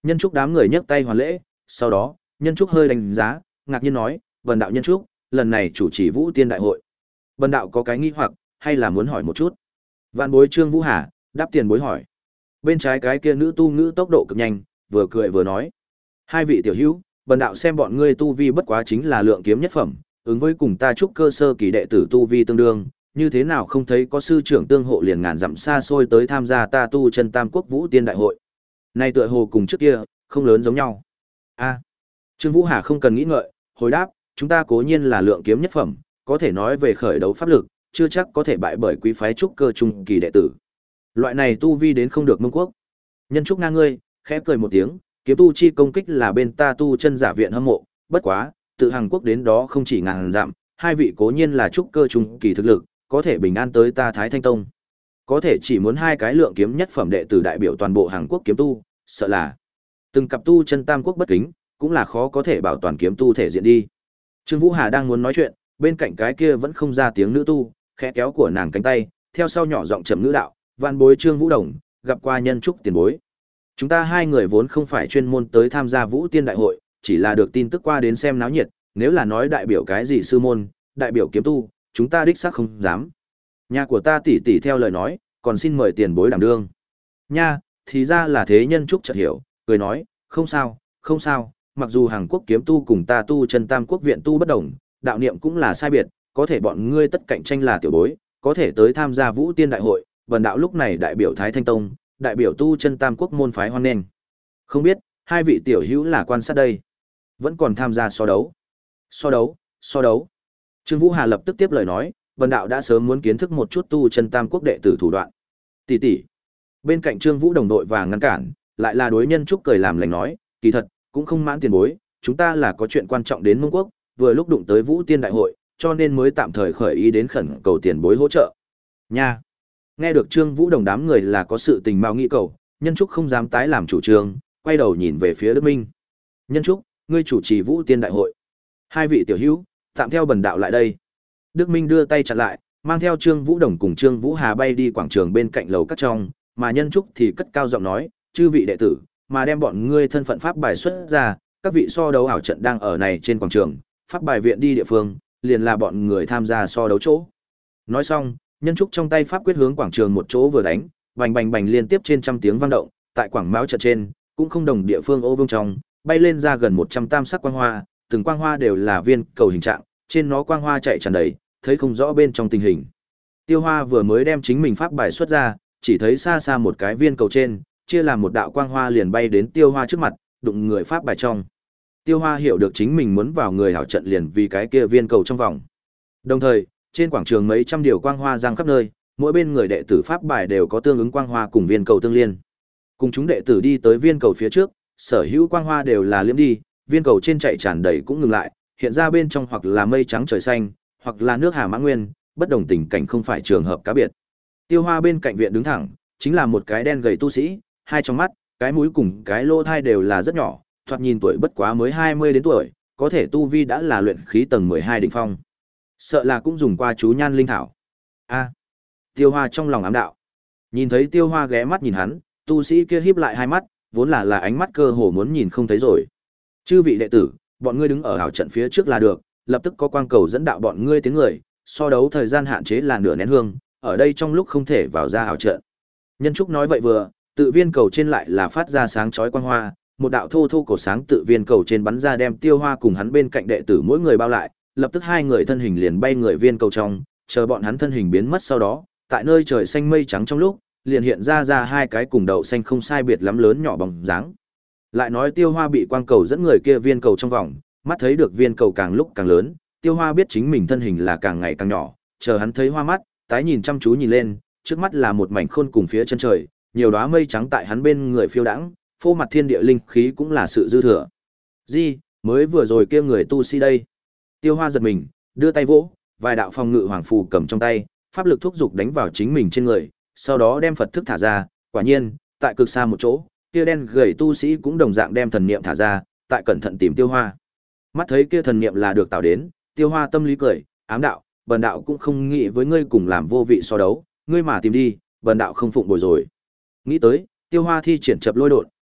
Nhân Trúc đám người nhấc tay hoàn lễ, sau đó, Nhân Trúc hơi đánh giá, ngạc nhiên nói, "Vân đạo Nhân Trúc, lần này chủ trì Vũ Tiên đại hội." Vân đạo có cái nghi hoặc, hay là muốn hỏi một chút. Vạn bối Trương Vũ Hà, đáp tiền bối hỏi. Bên trái cái kia nữ tu ngữ tốc độ cực nhanh, vừa cười vừa nói, "Hai vị tiểu hữu, Vân đạo xem bọn ngươi tu vi bất quá chính là lượng kiếm nhất phẩm, ứng với cùng ta trúc cơ sơ kỳ đệ tử tu vi tương đương, như thế nào không thấy có sư trưởng tương hộ liền ngàn dặm xa xôi tới tham gia ta tu chân Tam Quốc Vũ Tiên đại hội. Này tựa hồ cùng trước kia, không lớn giống nhau." A. Trương Vũ Hà không cần nghĩ ngợi, hồi đáp, "Chúng ta cố nhiên là lượng kiếm nhất phẩm, có thể nói về khởi đấu pháp lực, chưa chắc có thể bại bởi quý phái trúc cơ trung kỳ đệ tử. Loại này tu vi đến không được Mông Quốc." Nhân Trúc ngang ngươi, khẽ cười một tiếng, "Kiếm tu chi công kích là bên ta tu chân giả viện hâm mộ, bất quá, tự Hàn Quốc đến đó không chỉ ngàn dặm, hai vị cố nhiên là trúc cơ trung kỳ thực lực, có thể bình an tới ta Thái Thanh Tông. Có thể chỉ muốn hai cái lượng kiếm nhất phẩm đệ tử đại biểu toàn bộ Hàn Quốc kiếm tu, sợ là từng cặp tu chân Tam Quốc bất kính, cũng là khó có thể bảo toàn kiếm tu thể diện đi." Trương Vũ Hà đang muốn nói chuyện, bên cạnh cái kia vẫn không ra tiếng nữ tu, khẽ kéo của nàng cánh tay, theo sau nhỏ giọng trầm ngữ đạo, "Vạn bối Trương Vũ Đồng, gặp qua Nhân Trúc tiền bối. Chúng ta hai người vốn không phải chuyên môn tới tham gia Vũ Tiên đại hội, chỉ là được tin tức qua đến xem náo nhiệt, nếu là nói đại biểu cái gì sư môn, đại biểu kiếm tu, chúng ta đích xác không dám. Nhà của ta tỷ tỷ theo lời nói, còn xin mời tiền bối đảm đương." Nha, thì ra là thế. Nhân Trúc chợt hiểu, cười nói, "Không sao, không sao, mặc dù Hàn Quốc kiếm tu cùng ta tu chân Tam Quốc viện tu bất đồng, đạo niệm cũng là sai biệt, có thể bọn ngươi tất cạnh tranh là tiểu bối, có thể tới tham gia Vũ Tiên đại hội, Vân đạo lúc này đại biểu Thái Thanh Tông, đại biểu tu chân Tam Quốc môn phái hoan nghênh. Không biết, hai vị tiểu hữu là quan sát đây, vẫn còn tham gia so đấu." So đấu, so đấu. Trương Vũ Hà lập tức tiếp lời nói, "Vân đạo đã sớm muốn kiến thức một chút tu chân Tam Quốc đệ tử thủ đoạn." Tỷ tỷ. Bên cạnh Trương Vũ đồng đội và ngăn cản, lại là đối Nhân Trúc cười làm lành nói, "Kỳ thật, cũng không mãn tiền bối, chúng ta là có chuyện quan trọng đến Mông Quốc, vừa lúc đụng tới Vũ Tiên đại hội, cho nên mới tạm thời khởi ý đến khẩn cầu tiền bối hỗ trợ." Nha. Nghe được Trương Vũ đồng đám người là có sự tình mao nghĩ cầu, Nhân Trúc không dám tái làm chủ trương, quay đầu nhìn về phía Đức Minh. "Nhân Trúc, ngươi chủ trì Vũ Tiên đại hội. Hai vị tiểu hữu, tạm theo bần đạo lại đây." Đức Minh đưa tay chặn lại, mang theo Trương Vũ Đồng cùng Trương Vũ Hà bay đi quảng trường bên cạnh lầu các trong, mà Nhân Trúc thì cất cao giọng nói, "Chư vị đệ tử, mà đem bọn ngươi thân phận pháp bài xuất ra, các vị so đấu ảo trận đang ở này trên quảng trường, pháp bài viện đi địa phương, liền là bọn người tham gia so đấu chỗ." Nói xong, Nhân Trúc trong tay pháp quyết hướng quảng trường một chỗ vừa đánh, bành bành bành liên tiếp trên trăm tiếng vang động, tại quảng mão trận trên, cũng không đồng địa phương ô vương trong, bay lên ra gần một trăm tam sắc quang hoa, từng quang hoa đều là viên cầu hình trạng, trên nó quang hoa chạy tràn đầy, thấy không rõ bên trong tình hình. Tiêu Hoa vừa mới đem chính mình pháp bài xuất ra, chỉ thấy xa xa một cái viên cầu trên, chia làm một đạo quang hoa liền bay đến Tiêu Hoa trước mặt, đụng người pháp bài trong. Tiêu Hoa hiểu được chính mình muốn vào người hảo trận liền vì cái kia viên cầu trong vòng. Đồng thời, trên quảng trường mấy trăm điều quang hoa giăng khắp nơi, mỗi bên người đệ tử pháp bài đều có tương ứng quang hoa cùng viên cầu tương liên. Cùng chúng đệ tử đi tới viên cầu phía trước, sở hữu quang hoa đều là liếm đi, viên cầu trên chạy tràn đầy cũng ngừng lại, hiện ra bên trong hoặc là mây trắng trời xanh, hoặc là nước Hà Mã Nguyên, bất đồng tình cảnh không phải trường hợp cá biệt. Tiêu Hoa bên cạnh viện đứng thẳng, chính là một cái đen gầy tu sĩ, hai trong mắt, cái mũi cùng cái lỗ thai đều là rất nhỏ, thoạt nhìn tuổi bất quá mới hai mươi đến tuổi, có thể tu vi đã là luyện khí tầng mười hai đỉnh phong. Sợ là cũng dùng qua chú nhan linh thảo. A. Tiêu Hoa trong lòng ám đạo. Nhìn thấy Tiêu Hoa ghé mắt nhìn hắn, tu sĩ kia híp lại hai mắt, vốn là là ánh mắt cơ hồ muốn nhìn không thấy rồi. "Chư vị đệ tử, bọn ngươi đứng ở ảo trận phía trước là được, lập tức có quang cầu dẫn đạo bọn ngươi tiếng người, so đấu thời gian hạn chế là nửa nén hương, ở đây trong lúc không thể vào ra ảo trận." Nhân Trúc nói vậy vừa, tự viên cầu trên lại là phát ra sáng chói quang hoa, một đạo thô thô cổ sáng tự viên cầu trên bắn ra đem Tiêu Hoa cùng hắn bên cạnh đệ tử mỗi người bao lại, lập tức hai người thân hình liền bay người viên cầu trong, chờ bọn hắn thân hình biến mất sau đó, tại nơi trời xanh mây trắng trong lúc, liền hiện ra ra hai cái cùng đậu xanh không sai biệt lắm lớn nhỏ bóng dáng. Lại nói Tiêu Hoa bị quang cầu dẫn người kia viên cầu trong vòng, mắt thấy được viên cầu càng lúc càng lớn, Tiêu Hoa biết chính mình thân hình là càng ngày càng nhỏ, chờ hắn thấy hoa mắt, tái nhìn chăm chú nhìn lên, trước mắt là một mảnh khôn cùng phía chân trời, nhiều đóa mây trắng tại hắn bên người phiêu đãng, phô mặt thiên địa linh khí cũng là sự dư thừa. Gì, mới vừa rồi kia người tu sĩ đây. Tiêu Hoa giật mình, đưa tay vỗ, vài đạo phòng ngự hoàng phù cầm trong tay, pháp lực thúc dục đánh vào chính mình trên người, sau đó đem Phật thức thả ra, quả nhiên, tại cực xa một chỗ, kia đen gầy tu sĩ cũng đồng dạng đem thần niệm thả ra, tại cẩn thận tìm Tiêu Hoa. Mắt thấy kia thần niệm là được tạo đến, Tiêu Hoa tâm lý cười, ám đạo, bần đạo cũng không nghĩ với ngươi cùng làm vô vị so đấu, ngươi mà tìm đi, bần đạo không phụng bồi rồi. Nghĩ tới, Tiêu Hoa thi triển chập lôi độn,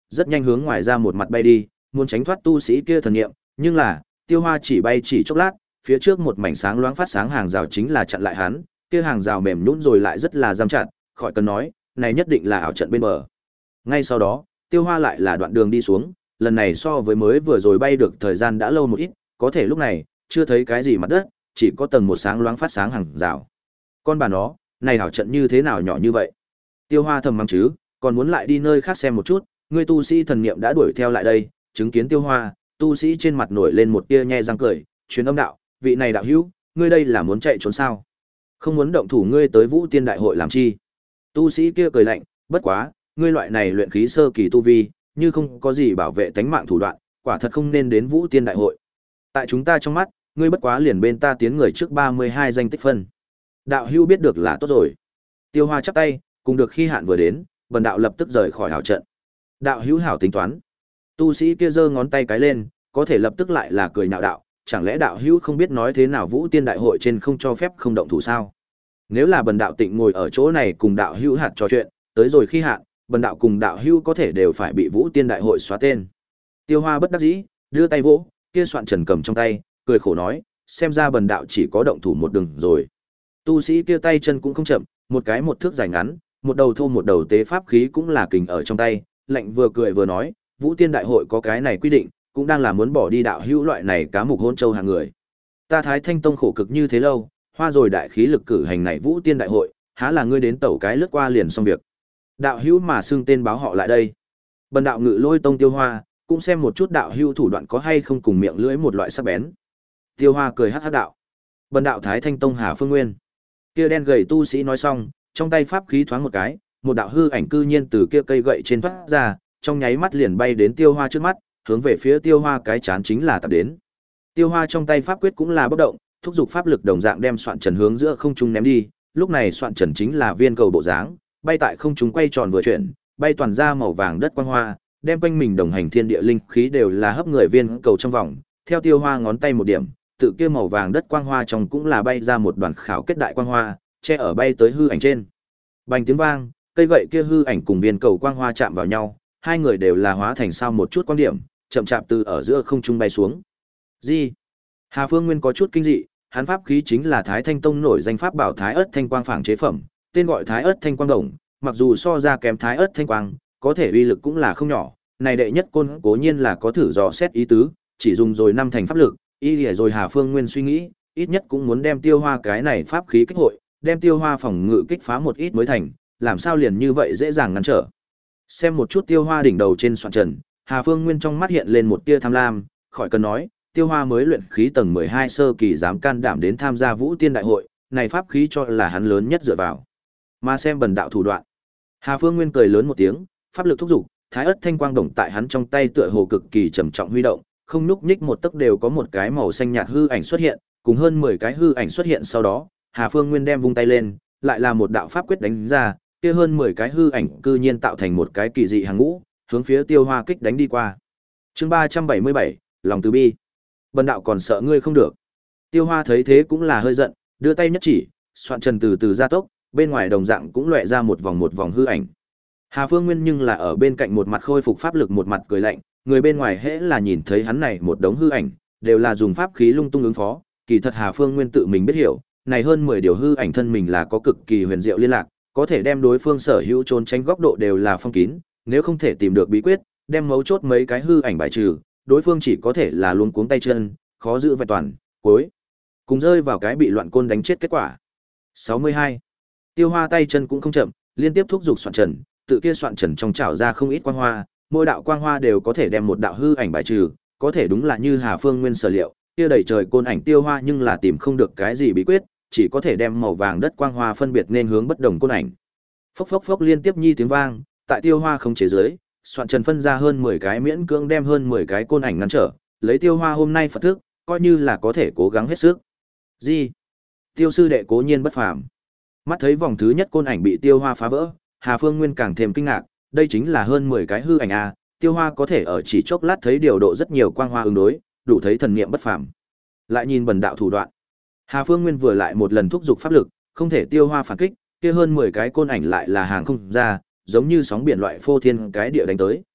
rất nhanh hướng ngoài ra một mặt bay đi, muốn tránh thoát tu sĩ kia thần niệm, nhưng là, Tiêu Hoa chỉ bay chỉ chốc lát, phía trước một mảnh sáng loáng phát sáng hàng rào chính là chặn lại hắn, kia hàng rào mềm nhũn rồi lại rất là giam chặt, khỏi cần nói, này nhất định là ảo trận bên bờ. Ngay sau đó, Tiêu Hoa lại là đoạn đường đi xuống, lần này so với mới vừa rồi bay được thời gian đã lâu một ít, có thể lúc này, chưa thấy cái gì mặt đất, chỉ có tầng một sáng loáng phát sáng hàng rào. Con bà nó, này ảo trận như thế nào nhỏ như vậy? Tiêu Hoa thầm mắng chứ, còn muốn lại đi nơi khác xem một chút, người tu sĩ thần niệm đã đuổi theo lại đây, chứng kiến Tiêu Hoa, tu sĩ trên mặt nổi lên một tia nhe răng cười, truyền âm đạo, vị này đạo hữu, ngươi đây là muốn chạy trốn sao? Không muốn động thủ ngươi tới Vũ Tiên đại hội làm chi? Tu sĩ kia cười lạnh, bất quá, ngươi loại này luyện khí sơ kỳ tu vi, như không có gì bảo vệ tánh mạng thủ đoạn, quả thật không nên đến Vũ Tiên đại hội. Tại chúng ta trong mắt, ngươi bất quá liền bên ta tiến người trước ba mươi hai danh tích phân. Đạo hữu biết được là tốt rồi. Tiêu Hoa chắp tay, cùng được khi hạn vừa đến, Bần đạo lập tức rời khỏi hảo trận. Đạo hữu hảo tính toán. Tu sĩ kia giơ ngón tay cái lên, có thể lập tức lại là cười nhạo đạo, chẳng lẽ đạo hữu không biết nói thế nào Vũ Tiên đại hội trên không cho phép không động thủ sao? Nếu là Bần đạo tịnh ngồi ở chỗ này cùng đạo hữu hạt trò chuyện, tới rồi khi hạn, Bần đạo cùng đạo hữu có thể đều phải bị Vũ Tiên đại hội xóa tên. Tiêu Hoa bất đắc dĩ, đưa tay vỗ, kia soạn trần cầm trong tay, cười khổ nói, xem ra Bần đạo chỉ có động thủ một đường rồi. Tu sĩ kia tay chân cũng không chậm, một cái một thước dài ngắn, một đầu thô một đầu tế pháp khí cũng là kình ở trong tay, lạnh vừa cười vừa nói, Vũ Tiên đại hội có cái này quy định, cũng đang là muốn bỏ đi đạo hữu loại này cá mục hôn châu hàng người. Ta Thái Thanh Tông khổ cực như thế lâu, hoa rồi đại khí lực cử hành này Vũ Tiên đại hội, há là ngươi đến tẩu cái lướt qua liền xong việc. Đạo hữu mà xưng tên báo họ lại đây. Bần đạo Ngự Lôi Tông Tiêu Hoa, cũng xem một chút đạo hữu thủ đoạn có hay không cùng miệng lưỡi một loại sắc bén. Tiêu Hoa cười hắc hắc đạo. Bần đạo Thái Thanh Tông Hà Phương Nguyên. Kia đen gầy tu sĩ nói xong, trong tay pháp khí thoáng một cái, một đạo hư ảnh cư nhiên từ kia cây gậy trên thoát ra, trong nháy mắt liền bay đến Tiêu Hoa trước mắt, hướng về phía Tiêu Hoa cái chán chính là tập đến. Tiêu Hoa trong tay pháp quyết cũng là bất động, thúc giục pháp lực đồng dạng đem soạn trần hướng giữa không trung ném đi, lúc này soạn trần chính là viên cầu bộ dáng, bay tại không trung quay tròn vừa chuyển, bay toàn ra màu vàng đất quang hoa, đem quanh mình đồng hành thiên địa linh khí đều là hấp người viên cầu trong vòng, theo Tiêu Hoa ngón tay một điểm, tự kia màu vàng đất quang hoa trong cũng là bay ra một đoàn khảo kết đại quang hoa, che ở bay tới hư ảnh trên. Bành tiếng vang, cây gậy kia hư ảnh cùng viên cầu quang hoa chạm vào nhau, hai người đều là hóa thành sao một chút quan điểm, chậm chạp từ ở giữa không trung bay xuống. Gì? Hà Phương Nguyên có chút kinh dị, hắn pháp khí chính là Thái Thanh Tông nổi danh pháp bảo Thái Ức Thanh Quang phảng chế phẩm, tên gọi Thái Ức Thanh Quang Đồng, mặc dù so ra kém Thái Ức Thanh Quang, có thể uy lực cũng là không nhỏ. Này đệ nhất côn cố nhiên là có thử dò xét ý tứ, chỉ dùng rồi năm thành pháp lực, y lìa rồi Hà Phương Nguyên suy nghĩ, ít nhất cũng muốn đem Tiêu Hoa cái này pháp khí kích hội, đem Tiêu Hoa phòng ngự kích phá một ít mới thành, làm sao liền như vậy dễ dàng ngăn trở. Xem một chút Tiêu Hoa đỉnh đầu trên soạn trần, Hà Phương Nguyên trong mắt hiện lên một tia tham lam, khỏi cần nói, Tiêu Hoa mới luyện khí tầng mười hai sơ kỳ dám can đảm đến tham gia Vũ Tiên đại hội, này pháp khí cho là hắn lớn nhất dựa vào. Mà xem bần đạo thủ đoạn. Hà Phương Nguyên cười lớn một tiếng, pháp lực thúc giục, Thái Ức Thanh Quang Đồng tại hắn trong tay tựa hồ cực kỳ trầm trọng huy động, không nhúc nhích một tấc đều có một cái màu xanh nhạt hư ảnh xuất hiện, cùng hơn mười cái hư ảnh xuất hiện sau đó, Hà Phương Nguyên đem vung tay lên, lại là một đạo pháp quyết đánh ra, kia hơn mười cái hư ảnh cư nhiên tạo thành một cái kỳ dị hàng ngũ, hướng phía Tiêu Hoa kích đánh đi qua. Chương ba trăm bảy mươi bảy, lòng từ bi. Bần đạo còn sợ ngươi không được. Tiêu Hoa thấy thế cũng là hơi giận, đưa tay nhất chỉ, soạn trần từ từ gia tốc, bên ngoài đồng dạng cũng lóe ra một vòng một vòng hư ảnh. Hà Phương Nguyên nhưng là ở bên cạnh một mặt khôi phục pháp lực một mặt cười lạnh, người bên ngoài hễ là nhìn thấy hắn này một đống hư ảnh, đều là dùng pháp khí lung tung ứng phó, kỳ thật Hà Phương Nguyên tự mình biết hiểu, này hơn mười điều hư ảnh thân mình là có cực kỳ huyền diệu liên lạc, có thể đem đối phương sở hữu trốn tránh góc độ đều là phong kín, nếu không thể tìm được bí quyết, đem mấu chốt mấy cái hư ảnh bài trừ, đối phương chỉ có thể là luống cuống tay chân, khó giữ vẹn toàn, cuối cùng rơi vào cái bị loạn côn đánh chết kết quả. sáu mươi hai. Tiêu Hoa tay chân cũng không chậm, liên tiếp thúc giục soạn trần, tự kia soạn trần trong chảo ra không ít quang hoa, mỗi đạo quang hoa đều có thể đem một đạo hư ảnh bài trừ, có thể đúng là như Hà Phương Nguyên sở liệu, kia đầy trời côn ảnh Tiêu Hoa nhưng là tìm không được cái gì bí quyết, chỉ có thể đem màu vàng đất quang hoa phân biệt nên hướng bất đồng côn ảnh. Phốc phốc phốc liên tiếp nhi tiếng vang, tại Tiêu Hoa không chế dưới, soạn trần phân ra hơn mười cái miễn cưỡng đem hơn mười cái côn ảnh ngăn trở, lấy Tiêu Hoa hôm nay phật thức, coi như là có thể cố gắng hết sức. Gì? Tiêu sư đệ cố nhiên bất phàm. Mắt thấy vòng thứ nhất côn ảnh bị Tiêu Hoa phá vỡ, Hà Phương Nguyên càng thêm kinh ngạc, đây chính là hơn mười cái hư ảnh a, Tiêu Hoa có thể ở chỉ chốc lát thấy điều độ rất nhiều quang hoa ứng đối, đủ thấy thần niệm bất phàm. Lại nhìn bần đạo thủ đoạn. Hà Phương Nguyên vừa lại một lần thúc giục pháp lực, không thể Tiêu Hoa phản kích, kia hơn mười cái côn ảnh lại là hàng không ra, giống như sóng biển loại phô thiên cái địa đánh tới.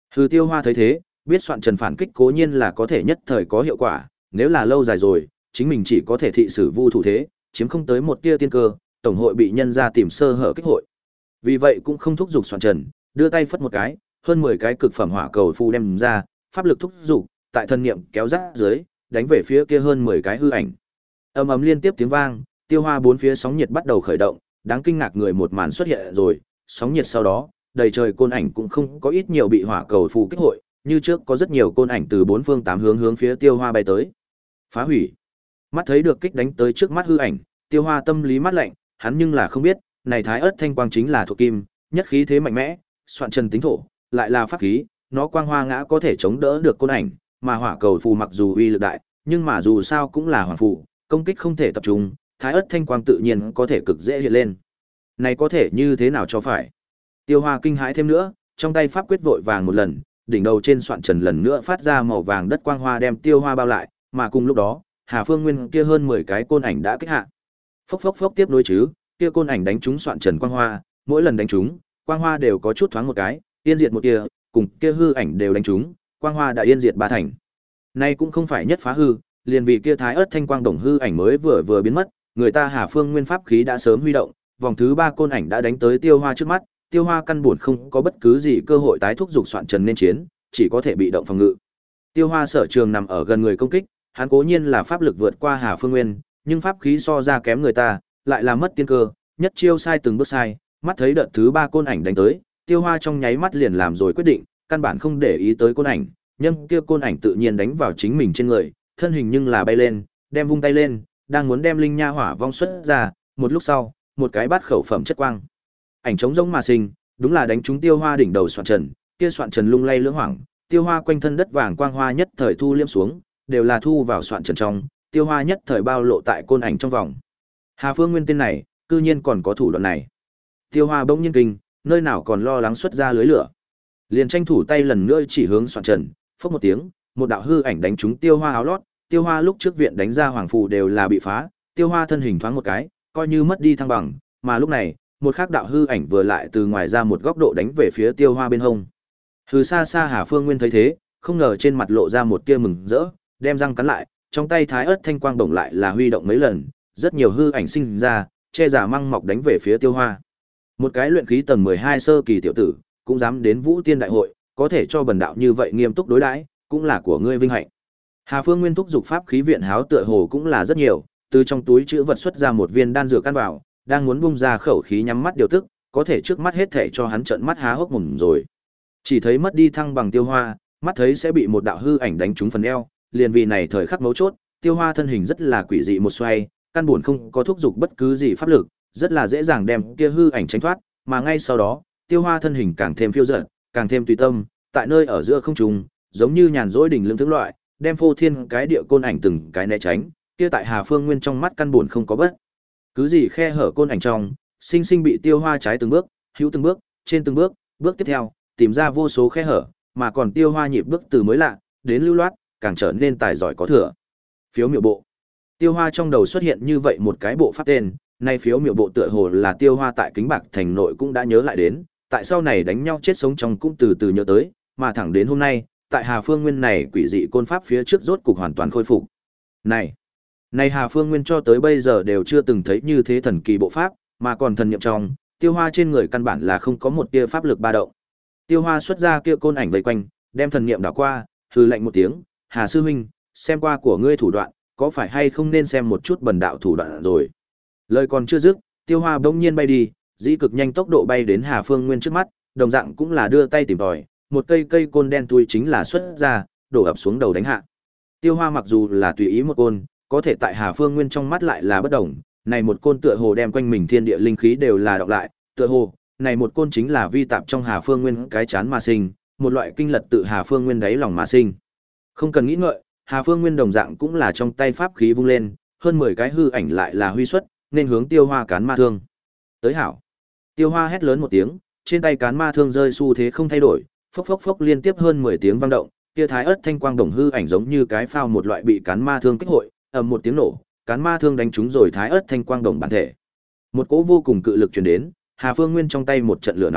Hư Tiêu Hoa thấy thế, biết soạn trần phản kích cố nhiên là có thể nhất thời có hiệu quả, nếu là lâu dài rồi, chính mình chỉ có thể thị sử vu thủ thế, chiếm không tới một tia tiên cơ, tổng hội bị nhân ra tìm sơ hở kích hội. Vì vậy cũng không thúc giục soạn trần, đưa tay phất một cái, hơn mười cái cực phẩm hỏa cầu phù đem ra, pháp lực thúc giục, tại thân niệm kéo dắt dưới, đánh về phía kia hơn mười cái hư ảnh. Ầm ầm liên tiếp tiếng vang, Tiêu Hoa bốn phía sóng nhiệt bắt đầu khởi động, đáng kinh ngạc người một màn xuất hiện rồi, sóng nhiệt sau đó, đầy trời côn ảnh cũng không có ít nhiều bị hỏa cầu phù kích hội, như trước có rất nhiều côn ảnh từ bốn phương tám hướng hướng phía Tiêu Hoa bay tới. Phá hủy. Mắt thấy được kích đánh tới trước mắt hư ảnh, Tiêu Hoa tâm lý mát lạnh, hắn nhưng là không biết, này Thái Ức Thanh Quang chính là thuộc kim, nhất khí thế mạnh mẽ, soạn trần tính thổ, lại là pháp khí, nó quang hoa ngã có thể chống đỡ được côn ảnh, mà hỏa cầu phù mặc dù uy lực đại, nhưng mà dù sao cũng là hỏa phù, công kích không thể tập trung, Thái Ức Thanh Quang tự nhiên có thể cực dễ hiện lên. Này có thể như thế nào cho phải? Tiêu Hoa kinh hãi thêm nữa, trong tay pháp quyết vội vàng một lần, đỉnh đầu trên soạn trần lần nữa phát ra màu vàng đất quang hoa đem Tiêu Hoa bao lại, mà cùng lúc đó, Hà Phương Nguyên kia hơn mười cái côn ảnh đã kích hạ. Phốc phốc phốc tiếp nối chứ, kia côn ảnh đánh trúng soạn trần quang hoa, mỗi lần đánh trúng, quang hoa đều có chút thoáng một cái, yên diệt một kia, cùng kia hư ảnh đều đánh trúng, quang hoa đã yên diệt ba thành. Nay cũng không phải nhất phá hư, liền vì kia Thái Ức Thanh Quang đồng hư ảnh mới vừa vừa biến mất, người ta Hà Phương Nguyên pháp khí đã sớm huy động, vòng thứ ba côn ảnh đã đánh tới Tiêu Hoa trước mắt, Tiêu Hoa căn buồn không có bất cứ gì cơ hội tái thúc dục soạn trần nên chiến, chỉ có thể bị động phòng ngự. Tiêu Hoa sở trường nằm ở gần người công kích, hắn cố nhiên là pháp lực vượt qua Hà Phương Nguyên, nhưng pháp khí so ra kém người ta, lại là mất tiên cơ, nhất chiêu sai từng bước sai, mắt thấy đợt thứ ba côn ảnh đánh tới, Tiêu Hoa trong nháy mắt liền làm rồi quyết định, căn bản không để ý tới côn ảnh, nhưng kia côn ảnh tự nhiên đánh vào chính mình trên người, thân hình nhưng là bay lên, đem vung tay lên, đang muốn đem linh nha hỏa vong xuất ra, một lúc sau, một cái bát khẩu phẩm chất quang ảnh trống rỗng mà sinh, đúng là đánh trúng Tiêu Hoa đỉnh đầu soạn trần, kia soạn trần lung lay lưỡng hoảng, Tiêu Hoa quanh thân đất vàng quang hoa nhất thời thu liêm xuống, đều là thu vào soạn trần trong, Tiêu Hoa nhất thời bao lộ tại côn ảnh trong vòng. Hà Phương Nguyên tên này, cư nhiên còn có thủ đoạn này. Tiêu Hoa bỗng nhiên kinh, nơi nào còn lo lắng xuất ra lưới lửa, liền tranh thủ tay lần nữa chỉ hướng soạn trần, phốc một tiếng, một đạo hư ảnh đánh trúng Tiêu Hoa áo lót, Tiêu Hoa lúc trước viện đánh ra hoàng phù đều là bị phá, Tiêu Hoa thân hình thoáng một cái, coi như mất đi thăng bằng, mà lúc này, một khắc đạo hư ảnh vừa lại từ ngoài ra một góc độ đánh về phía Tiêu Hoa bên hông. Hừ xa xa Hà Phương Nguyên thấy thế, không ngờ trên mặt lộ ra một tia mừng rỡ, đem răng cắn lại, trong tay Thái Ức Thanh Quang bổng lại là huy động mấy lần, rất nhiều hư ảnh sinh ra, che giả măng mọc đánh về phía Tiêu Hoa. Một cái luyện khí tầng mười hai sơ kỳ tiểu tử, cũng dám đến Vũ Tiên đại hội, có thể cho bần đạo như vậy nghiêm túc đối đãi, cũng là của ngươi vinh hạnh. Hà Phương Nguyên thúc dục pháp khí viện háo tựa hồ cũng là rất nhiều, từ trong túi trữ vật xuất ra một viên đan dược căn vào, đang muốn bung ra khẩu khí nhắm mắt điều tức, có thể trước mắt hết thảy cho hắn trợn mắt há hốc mồm rồi. Chỉ thấy mất đi thăng bằng Tiêu Hoa, mắt thấy sẽ bị một đạo hư ảnh đánh trúng phần eo, liền vì này thời khắc mấu chốt, Tiêu Hoa thân hình rất là quỷ dị một xoay, căn buồn không có thúc dục bất cứ gì pháp lực, rất là dễ dàng đem kia hư ảnh tránh thoát, mà ngay sau đó, Tiêu Hoa thân hình càng thêm phiêu dật, càng thêm tùy tâm, tại nơi ở giữa không trung, giống như nhàn rỗi đỉnh lương tướng loại, đem phô thiên cái địa côn ảnh từng cái né tránh, kia tại Hà Phương Nguyên trong mắt căn buồn không có bất cứ gì khe hở côn ảnh trong, sinh sinh bị Tiêu Hoa trái từng bước, hữu từng bước, trên từng bước, bước tiếp theo, tìm ra vô số khe hở, mà còn Tiêu Hoa nhịp bước từ mới lạ đến lưu loát, càng trở nên tài giỏi có thừa. Phiếu miểu bộ. Tiêu Hoa trong đầu xuất hiện như vậy một cái bộ pháp tên, nay phiếu miểu bộ tựa hồ là Tiêu Hoa tại Kính Bạc thành nội cũng đã nhớ lại đến, tại sau này đánh nhau chết sống trong cũng từ từ nhớ tới, mà thẳng đến hôm nay, tại Hà Phương Nguyên này quỷ dị côn pháp phía trước rốt cục hoàn toàn khôi phục. Này, này Hà Phương Nguyên cho tới bây giờ đều chưa từng thấy như thế thần kỳ bộ pháp, mà còn thần niệm trong, Tiêu Hoa trên người căn bản là không có một tia pháp lực ba động. Tiêu Hoa xuất ra kia côn ảnh vây quanh, đem thần niệm đảo qua, hừ lạnh một tiếng, "Hà sư huynh, xem qua của ngươi thủ đoạn, có phải hay không nên xem một chút bần đạo thủ đoạn rồi?" Lời còn chưa dứt, Tiêu Hoa bỗng nhiên bay đi, dĩ cực nhanh tốc độ bay đến Hà Phương Nguyên trước mắt, đồng dạng cũng là đưa tay tìm tòi, một cây cây côn đen thui chính là xuất ra, đổ ập xuống đầu đánh hạ. Tiêu Hoa mặc dù là tùy ý một côn, có thể tại Hà Phương Nguyên trong mắt lại là bất đồng, này một côn tựa hồ đem quanh mình thiên địa linh khí đều là đọc lại, tựa hồ, này một côn chính là vi tạp trong Hà Phương Nguyên cái chán mà sinh, một loại kinh lật tự Hà Phương Nguyên đáy lòng mà sinh. Không cần nghĩ ngợi, Hà Phương Nguyên đồng dạng cũng là trong tay pháp khí vung lên, hơn mười cái hư ảnh lại là huy xuất, nên hướng Tiêu Hoa cán ma thương. Tới hảo. Tiêu Hoa hét lớn một tiếng, trên tay cán ma thương rơi xu thế không thay đổi, phốc phốc phốc liên tiếp hơn mười tiếng vang động, kia Thái Ức Thanh Quang đồng hư ảnh giống như cái phao một loại bị cán ma thương kích hội, ầm một tiếng nổ, cán ma thương đánh trúng rồi Thái Ức Thanh Quang đồng bản thể. Một cỗ vô cùng cự lực truyền đến, Hà Phương Nguyên trong tay một trận lửa nóng,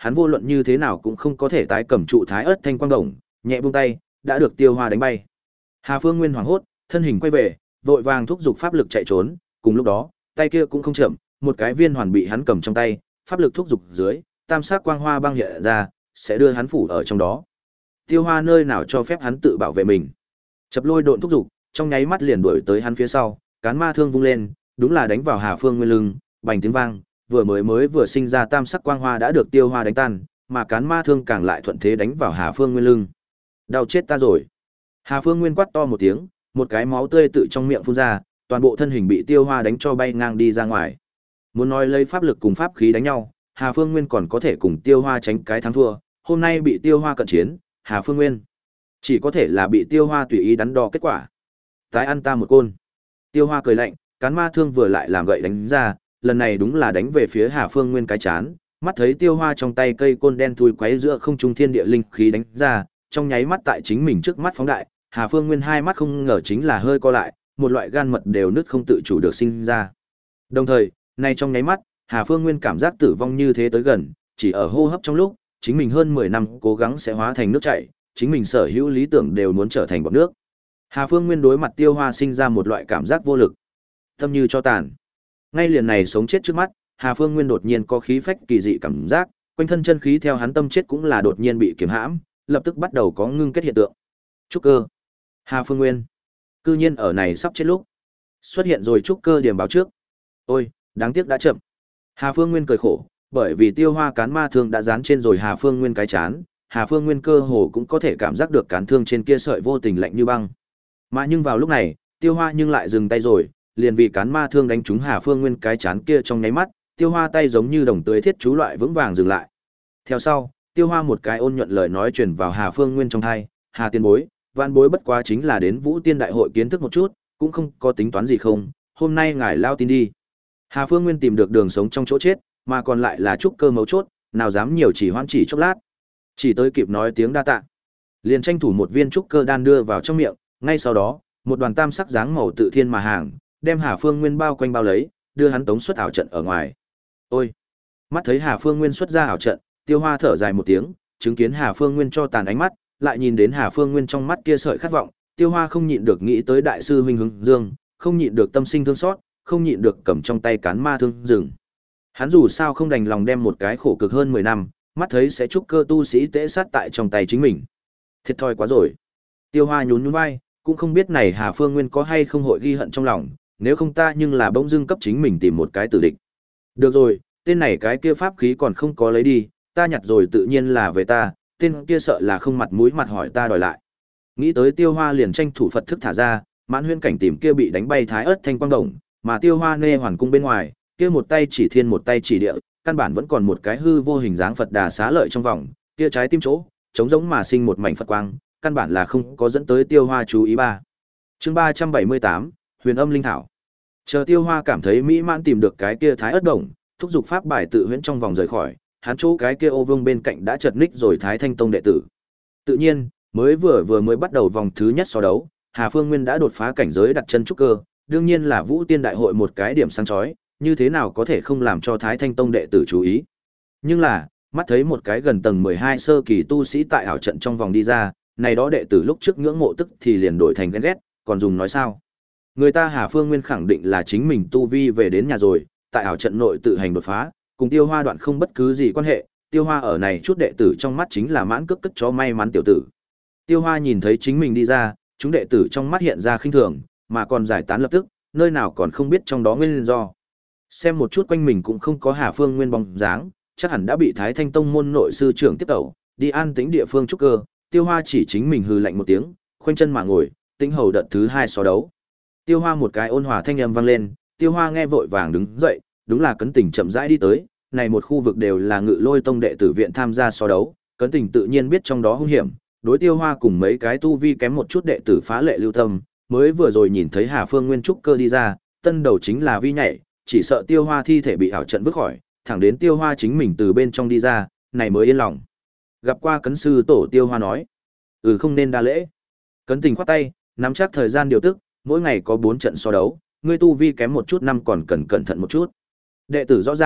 hắn vô luận như thế nào cũng không có thể tái cầm trụ Thái Ức Thanh Quang Đồng, nhẹ buông tay, đã được Tiêu Hoa đánh bay. Hà Phương Nguyên hoảng hốt, thân hình quay về, vội vàng thúc giục pháp lực chạy trốn, cùng lúc đó, tay kia cũng không chậm, một cái viên hoàn bị hắn cầm trong tay, pháp lực thúc giục dưới, tam sắc quang hoa băng hiện ra, sẽ đưa hắn phủ ở trong đó. Tiêu Hoa nơi nào cho phép hắn tự bảo vệ mình. Chập lôi độn thúc giục, trong nháy mắt liền đuổi tới hắn phía sau, cán ma thương vung lên, đúng là đánh vào Hà Phương Nguyên lưng, bành tiếng vang, vừa mới mới vừa sinh ra tam sắc quang hoa đã được Tiêu Hoa đánh tan, mà cán ma thương càng lại thuận thế đánh vào Hà Phương Nguyên lưng. Đau chết ta rồi. Hà Phương Nguyên quát to một tiếng, một cái máu tươi tự trong miệng phun ra, toàn bộ thân hình bị Tiêu Hoa đánh cho bay ngang đi ra ngoài. Muốn nói lấy pháp lực cùng pháp khí đánh nhau, Hà Phương Nguyên còn có thể cùng Tiêu Hoa tránh cái thắng thua, hôm nay bị Tiêu Hoa cận chiến, Hà Phương Nguyên chỉ có thể là bị Tiêu Hoa tùy ý đắn đo kết quả. Tái ăn ta một côn. Tiêu Hoa cười lạnh, cán ma thương vừa lại làm gậy đánh ra, lần này đúng là đánh về phía Hà Phương Nguyên cái chán, mắt thấy Tiêu Hoa trong tay cây côn đen thui quấy giữa không trung thiên địa linh khí đánh ra, trong nháy mắt tại chính mình trước mắt phóng đại, Hà Phương Nguyên hai mắt không ngờ chính là hơi co lại, một loại gan mật đều nứt không tự chủ được sinh ra. Đồng thời, nay trong nháy mắt, Hà Phương Nguyên cảm giác tử vong như thế tới gần, chỉ ở hô hấp trong lúc, chính mình hơn mười năm cố gắng sẽ hóa thành nước chảy, chính mình sở hữu lý tưởng đều muốn trở thành bọt nước. Hà Phương Nguyên đối mặt Tiêu Hoa sinh ra một loại cảm giác vô lực, tâm như cho tàn. Ngay liền này sống chết trước mắt, Hà Phương Nguyên đột nhiên có khí phách kỳ dị cảm giác, quanh thân chân khí theo hắn tâm chết cũng là đột nhiên bị kiềm hãm, lập tức bắt đầu có ngưng kết hiện tượng. Trúc cơ. Hà Phương Nguyên, cư nhiên ở này sắp chết lúc, xuất hiện rồi trúc cơ điểm báo trước. Ôi, đáng tiếc đã chậm. Hà Phương Nguyên cười khổ, bởi vì Tiêu Hoa cán ma thương đã dán trên rồi Hà Phương Nguyên cái chán, Hà Phương Nguyên cơ hồ cũng có thể cảm giác được cán thương trên kia sợi vô tình lạnh như băng. Mà nhưng vào lúc này, Tiêu Hoa nhưng lại dừng tay rồi, liền vì cán ma thương đánh trúng Hà Phương Nguyên cái chán kia trong nháy mắt, Tiêu Hoa tay giống như đồng tưới thiết chú loại vững vàng dừng lại. Theo sau, Tiêu Hoa một cái ôn nhuận lời nói truyền vào Hà Phương Nguyên trong tai, "Hà tiên bối, vạn bối bất quá chính là đến Vũ Tiên đại hội kiến thức một chút, cũng không có tính toán gì không, hôm nay ngài lao tin đi." Hà Phương Nguyên tìm được đường sống trong chỗ chết, mà còn lại là trúc cơ mấu chốt, nào dám nhiều chỉ hoãn chỉ chốc lát. Chỉ tới kịp nói tiếng đa tạ, liền tranh thủ một viên trúc cơ đan đưa vào trong miệng, ngay sau đó, một đoàn tam sắc dáng màu tự thiên mà hàng, đem Hà Phương Nguyên bao quanh bao lấy, đưa hắn tống xuất ảo trận ở ngoài. Ôi! Mắt thấy Hà Phương Nguyên xuất ra ảo trận, Tiêu Hoa thở dài một tiếng, chứng kiến Hà Phương Nguyên cho tàn ánh mắt, lại nhìn đến Hà Phương Nguyên trong mắt kia sợi khát vọng, Tiêu Hoa không nhịn được nghĩ tới đại sư huynh Hướng Dương, không nhịn được tâm sinh thương xót, không nhịn được cầm trong tay cán ma thương dừng. Hắn dù sao không đành lòng đem một cái khổ cực hơn mười năm, mắt thấy sẽ trúc cơ tu sĩ tễ sát tại trong tay chính mình. Thiệt thòi quá rồi. Tiêu Hoa nhún nhún vai, cũng không biết này Hà Phương Nguyên có hay không hội ghi hận trong lòng, nếu không ta nhưng là bỗng dưng cấp chính mình tìm một cái tử địch. Được rồi, tên này cái kia pháp khí còn không có lấy đi, ta nhặt rồi tự nhiên là về ta, tên kia sợ là không mặt mũi mặt hỏi ta đòi lại. Nghĩ tới Tiêu Hoa liền tranh thủ Phật thức thả ra, Mãn Huyễn cảnh tìm kia bị đánh bay Thái Ức Thanh Quang Đồng, mà Tiêu Hoa nê hoàn cung bên ngoài, kia một tay chỉ thiên một tay chỉ địa, căn bản vẫn còn một cái hư vô hình dáng Phật Đà xá lợi trong vòng, kia trái tim chỗ, trống giống mà sinh một mảnh Phật quang, căn bản là không có dẫn tới Tiêu Hoa chú ý ba. Chương ba trăm bảy mươi tám, Huyền Âm Linh Thảo. Chờ Tiêu Hoa cảm thấy mỹ mãn tìm được cái kia Thái Ức Đồng, thúc giục pháp bài tự huyễn trong vòng rời khỏi, hắn chỗ cái kia ô vương bên cạnh đã chật ních rồi Thái Thanh Tông đệ tử. Tự nhiên, mới vừa vừa mới bắt đầu vòng thứ nhất so đấu, Hà Phương Nguyên đã đột phá cảnh giới đặt chân trúc cơ, đương nhiên là Vũ Tiên đại hội một cái điểm sáng chói, như thế nào có thể không làm cho Thái Thanh Tông đệ tử chú ý. Nhưng là, mắt thấy một cái gần tầng mười hai sơ kỳ tu sĩ tại ảo trận trong vòng đi ra, này đó đệ tử lúc trước ngưỡng mộ tức thì liền đổi thành ghen ghét, còn dùng nói sao? Người ta Hà Phương Nguyên khẳng định là chính mình tu vi về đến nhà rồi, tại ảo trận nội tự hành đột phá, cùng Tiêu Hoa đoạn không bất cứ gì quan hệ, Tiêu Hoa ở này chút đệ tử trong mắt chính là mãn cước cất chó may mắn tiểu tử. Tiêu Hoa nhìn thấy chính mình đi ra, chúng đệ tử trong mắt hiện ra khinh thường, mà còn giải tán lập tức, nơi nào còn không biết trong đó nguyên do. Xem một chút quanh mình cũng không có Hà Phương Nguyên bóng dáng, chắc hẳn đã bị Thái Thanh Tông môn nội sư trưởng tiếp tẩu, đi an tĩnh địa phương trúc cơ. Tiêu Hoa chỉ chính mình hừ lạnh một tiếng, khoanh chân mà ngồi, tĩnh hầu đợt thứ hai so đấu. Tiêu Hoa một cái ôn hòa thanh âm vang lên, Tiêu Hoa nghe vội vàng đứng dậy, đúng là Cấn Tình chậm rãi đi tới, này một khu vực đều là Ngự Lôi Tông đệ tử viện tham gia so đấu, Cấn Tình tự nhiên biết trong đó hung hiểm, đối Tiêu Hoa cùng mấy cái tu vi kém một chút đệ tử phá lệ lưu tâm, mới vừa rồi nhìn thấy Hà Phương Nguyên trúc cơ đi ra, tân đầu chính là vi nhảy, chỉ sợ Tiêu Hoa thi thể bị ảo trận vứt khỏi, thẳng đến Tiêu Hoa chính mình từ bên trong đi ra, này mới yên lòng. Gặp qua Cấn sư tổ, Tiêu Hoa nói, ừ không nên đa lễ. Cấn Tình khoát tay, nắm chắc thời gian điều tức, mỗi ngày có bốn trận so đấu, ngươi tu vi kém một chút năm còn cần cẩn thận một chút. Đệ tử rõ ràng,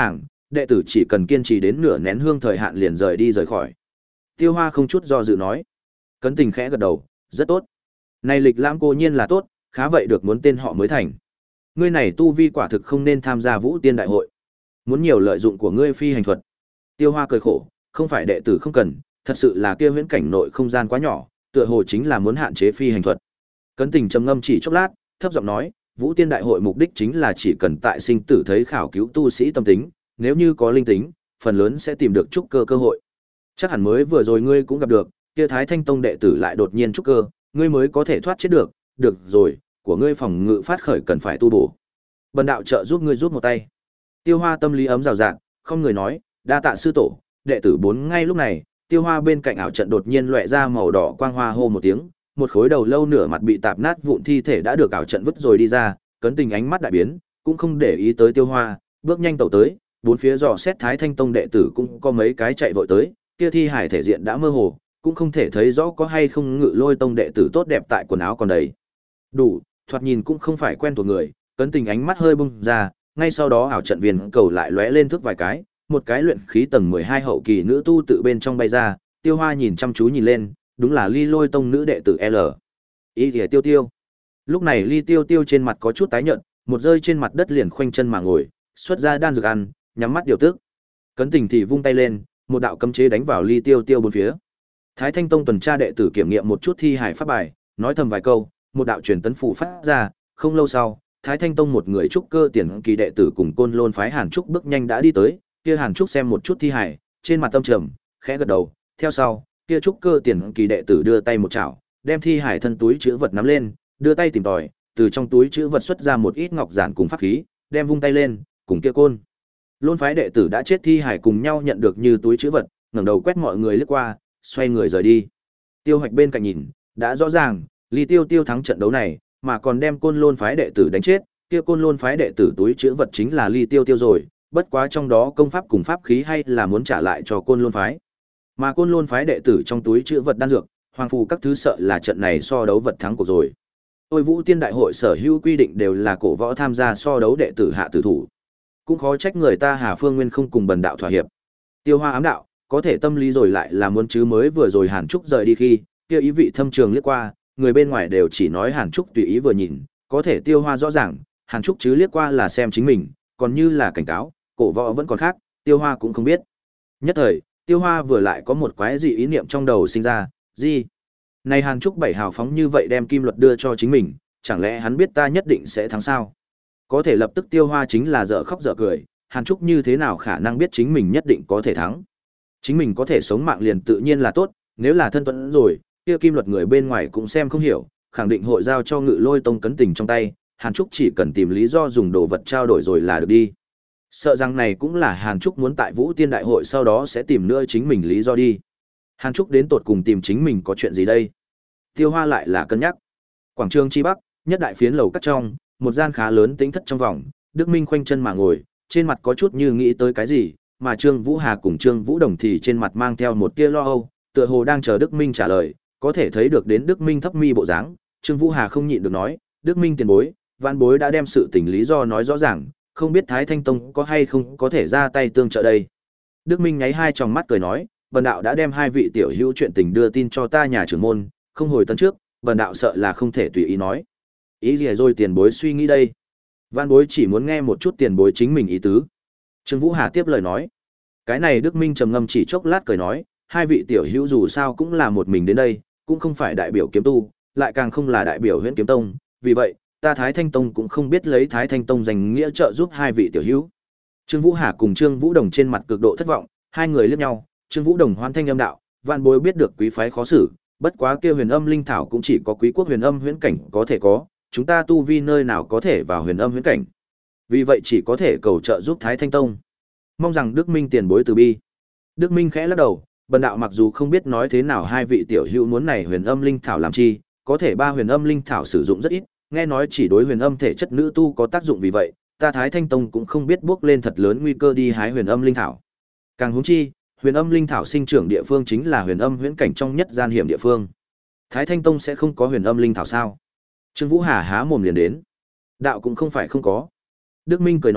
đệ tử chỉ cần kiên trì đến nửa nén hương thời hạn liền rời đi rời khỏi. Tiêu Hoa không chút do dự nói. Cấn Tình khẽ gật đầu, rất tốt. Này lịch lãm cô nhiên là tốt, khá vậy được muốn tên họ mới thành. Ngươi này tu vi quả thực không nên tham gia Vũ Tiên đại hội. Muốn nhiều lợi dụng của ngươi phi hành thuật. Tiêu Hoa cười khổ, không phải đệ tử không cần, thật sự là kia huyễn cảnh nội không gian quá nhỏ, tựa hồ chính là muốn hạn chế phi hành thuật. Cấn Tình trầm ngâm chỉ chốc lát, thấp giọng nói, Vũ Tiên đại hội mục đích chính là chỉ cần tại sinh tử thấy khảo cứu tu sĩ tâm tính, nếu như có linh tính, phần lớn sẽ tìm được trúc cơ cơ hội. Chắc hẳn mới vừa rồi ngươi cũng gặp được, kia Thái Thanh Tông đệ tử lại đột nhiên trúc cơ, ngươi mới có thể thoát chết được, được rồi, của ngươi phòng ngự phát khởi cần phải tu bổ. Bần đạo trợ giúp ngươi rút một tay. Tiêu Hoa tâm lý ấm rào rạt, không người nói, đa tạ sư tổ, đệ tử bốn ngay lúc này, Tiêu Hoa bên cạnh ảo trận đột nhiên lóe ra màu đỏ quang hoa hô một tiếng, một khối đầu lâu nửa mặt bị tạp nát vụn thi thể đã được ảo trận vứt rồi đi ra, Cấn Tình ánh mắt đại biến, cũng không để ý tới Tiêu Hoa, bước nhanh tẩu tới, bốn phía dò xét Thái Thanh Tông đệ tử cũng có mấy cái chạy vội tới, kia thi hải thể diện đã mơ hồ, cũng không thể thấy rõ có hay không Ngự Lôi Tông đệ tử tốt đẹp tại quần áo còn đầy đủ, thoạt nhìn cũng không phải quen thuộc người. Cấn Tình ánh mắt hơi bung ra, ngay sau đó ảo trận viên cầu lại lóe lên thước vài cái, một cái luyện khí tầng mười hai hậu kỳ nữ tu tự bên trong bay ra, Tiêu Hoa nhìn chăm chú nhìn lên, đúng là Ly Lôi Tông nữ đệ tử L. Y Liễu Tiêu Tiêu. Lúc này Ly Tiêu Tiêu trên mặt có chút tái nhợt, một rơi trên mặt đất liền khoanh chân mà ngồi, xuất ra đan dược ăn, nhắm mắt điều tức. Cấn Tình thì vung tay lên, một đạo cấm chế đánh vào Ly Tiêu Tiêu bốn phía. Thái Thanh Tông tuần tra đệ tử kiểm nghiệm một chút thi hải pháp bài, nói thầm vài câu, một đạo truyền tấn phù phát ra, không lâu sau, Thái Thanh Tông một người trúc cơ tiền kỳ đệ tử cùng Côn Lôn phái Hàn Trúc bước nhanh đã đi tới, kia Hàn Trúc xem một chút thi hải, trên mặt tâm trầm, khẽ gật đầu, theo sau, kia trúc cơ tiền kỳ đệ tử đưa tay một chảo, đem thi hải thân túi trữ vật nắm lên, đưa tay tìm tòi, từ trong túi trữ vật xuất ra một ít ngọc giản cùng pháp khí, đem vung tay lên, cùng kia Côn Lôn phái đệ tử đã chết thi hải cùng nhau nhận được như túi trữ vật, ngẩng đầu quét mọi người liếc qua, xoay người rời đi. Tiêu Hoạch bên cạnh nhìn, đã rõ ràng, Ly Tiêu Tiêu thắng trận đấu này, mà còn đem Côn Lôn phái đệ tử đánh chết, kia Côn Lôn phái đệ tử túi trữ vật chính là Ly Tiêu Tiêu rồi, bất quá trong đó công pháp cùng pháp khí hay là muốn trả lại cho Côn Lôn phái. Mà Côn Lôn phái đệ tử trong túi trữ vật đan dược, hoàng phù các thứ sợ là trận này so đấu vật thắng cuộc rồi. Ôi Vũ Tiên đại hội sở hữu quy định đều là cổ võ tham gia so đấu đệ tử hạ tử thủ. Cũng khó trách người ta Hà Phương Nguyên không cùng bần đạo thỏa hiệp. Tiêu Hoa ám đạo, có thể tâm lý rồi lại là muốn chứ mới vừa rồi Hàn Trúc rời đi khi, kia ý vị thâm trường liếc qua, người bên ngoài đều chỉ nói Hàn Trúc tùy ý vừa nhìn, có thể Tiêu Hoa rõ ràng, Hàn Trúc chứ liếc qua là xem chính mình, còn như là cảnh cáo, cổ võ vẫn còn khác, Tiêu Hoa cũng không biết. Nhất thời, Tiêu Hoa vừa lại có một quái dị ý niệm trong đầu sinh ra, gì? Này Hàn Trúc bảy hào phóng như vậy đem kim luật đưa cho chính mình, chẳng lẽ hắn biết ta nhất định sẽ thắng sao? Có thể lập tức Tiêu Hoa chính là dở khóc dở cười, Hàn Trúc như thế nào khả năng biết chính mình nhất định có thể thắng? Chính mình có thể sống mạng liền tự nhiên là tốt, nếu là thân tuẫn rồi, kia kim luật người bên ngoài cũng xem không hiểu, khẳng định hội giao cho Ngự Lôi Tông Cấn Tình trong tay, Hàn Trúc chỉ cần tìm lý do dùng đồ vật trao đổi rồi là được đi. Sợ rằng này cũng là Hàn Trúc muốn tại Vũ Tiên đại hội sau đó sẽ tìm nữa chính mình lý do đi. Hàn Trúc đến tột cùng tìm chính mình có chuyện gì đây? Tiêu Hoa lại là cân nhắc. Quảng trường chi bắc, nhất đại phiến lầu cắt trong, một gian khá lớn tĩnh thất trong vòng, Đức Minh khoanh chân mà ngồi, trên mặt có chút như nghĩ tới cái gì, mà Trương Vũ Hà cùng Trương Vũ Đồng thì trên mặt mang theo một tia lo âu, tựa hồ đang chờ Đức Minh trả lời, có thể thấy được đến Đức Minh thấp mi bộ dáng, Trương Vũ Hà không nhịn được nói, Đức Minh tiền bối, vạn bối đã đem sự tình lý do nói rõ ràng, không biết Thái Thanh Tông có hay không có thể ra tay tương trợ đây. Đức Minh nháy hai tròng mắt cười nói, bần đạo đã đem hai vị tiểu hữu chuyện tình đưa tin cho ta nhà trưởng môn, không hồi tấn trước, bần đạo sợ là không thể tùy ý nói. Ý gì rồi tiền bối suy nghĩ đây? Vạn bối chỉ muốn nghe một chút tiền bối chính mình ý tứ. Trương Vũ Hà tiếp lời nói. Cái này Đức Minh trầm ngâm chỉ chốc lát cười nói, hai vị tiểu hữu dù sao cũng là một mình đến đây, cũng không phải đại biểu kiếm tu, lại càng không là đại biểu Huyễn Kiếm Tông, vì vậy, ta Thái Thanh Tông cũng không biết lấy Thái Thanh Tông danh nghĩa trợ giúp hai vị tiểu hữu. Trương Vũ Hà cùng Trương Vũ Đồng trên mặt cực độ thất vọng, hai người liếc nhau, Trương Vũ Đồng hoan thanh âm đạo, vạn bối biết được quý phái khó xử, bất quá kia Huyền Âm linh thảo cũng chỉ có quý quốc Huyền Âm huyễn cảnh có thể có, chúng ta tu vi nơi nào có thể vào Huyền Âm huyễn cảnh. Vì vậy chỉ có thể cầu trợ giúp Thái Thanh Tông. Mong rằng Đức Minh tiền bối từ bi. Đức Minh khẽ lắc đầu, bần đạo mặc dù không biết nói thế nào hai vị tiểu hữu muốn này Huyền Âm linh thảo làm chi, có thể ba Huyền Âm linh thảo sử dụng rất ít, nghe nói chỉ đối Huyền Âm thể chất nữ tu có tác dụng, vì vậy, ta Thái Thanh Tông cũng không biết bước lên thật lớn nguy cơ đi hái Huyền Âm linh thảo. Càng huống chi, Huyền Âm linh thảo sinh trưởng địa phương chính là Huyền Âm huyễn cảnh trong nhất gian hiểm địa phương. Thái Thanh Tông sẽ không có Huyền Âm linh thảo sao? Trương Vũ Hà há mồm liền đến. Đạo cũng không phải không có. Đức Minh cười nói,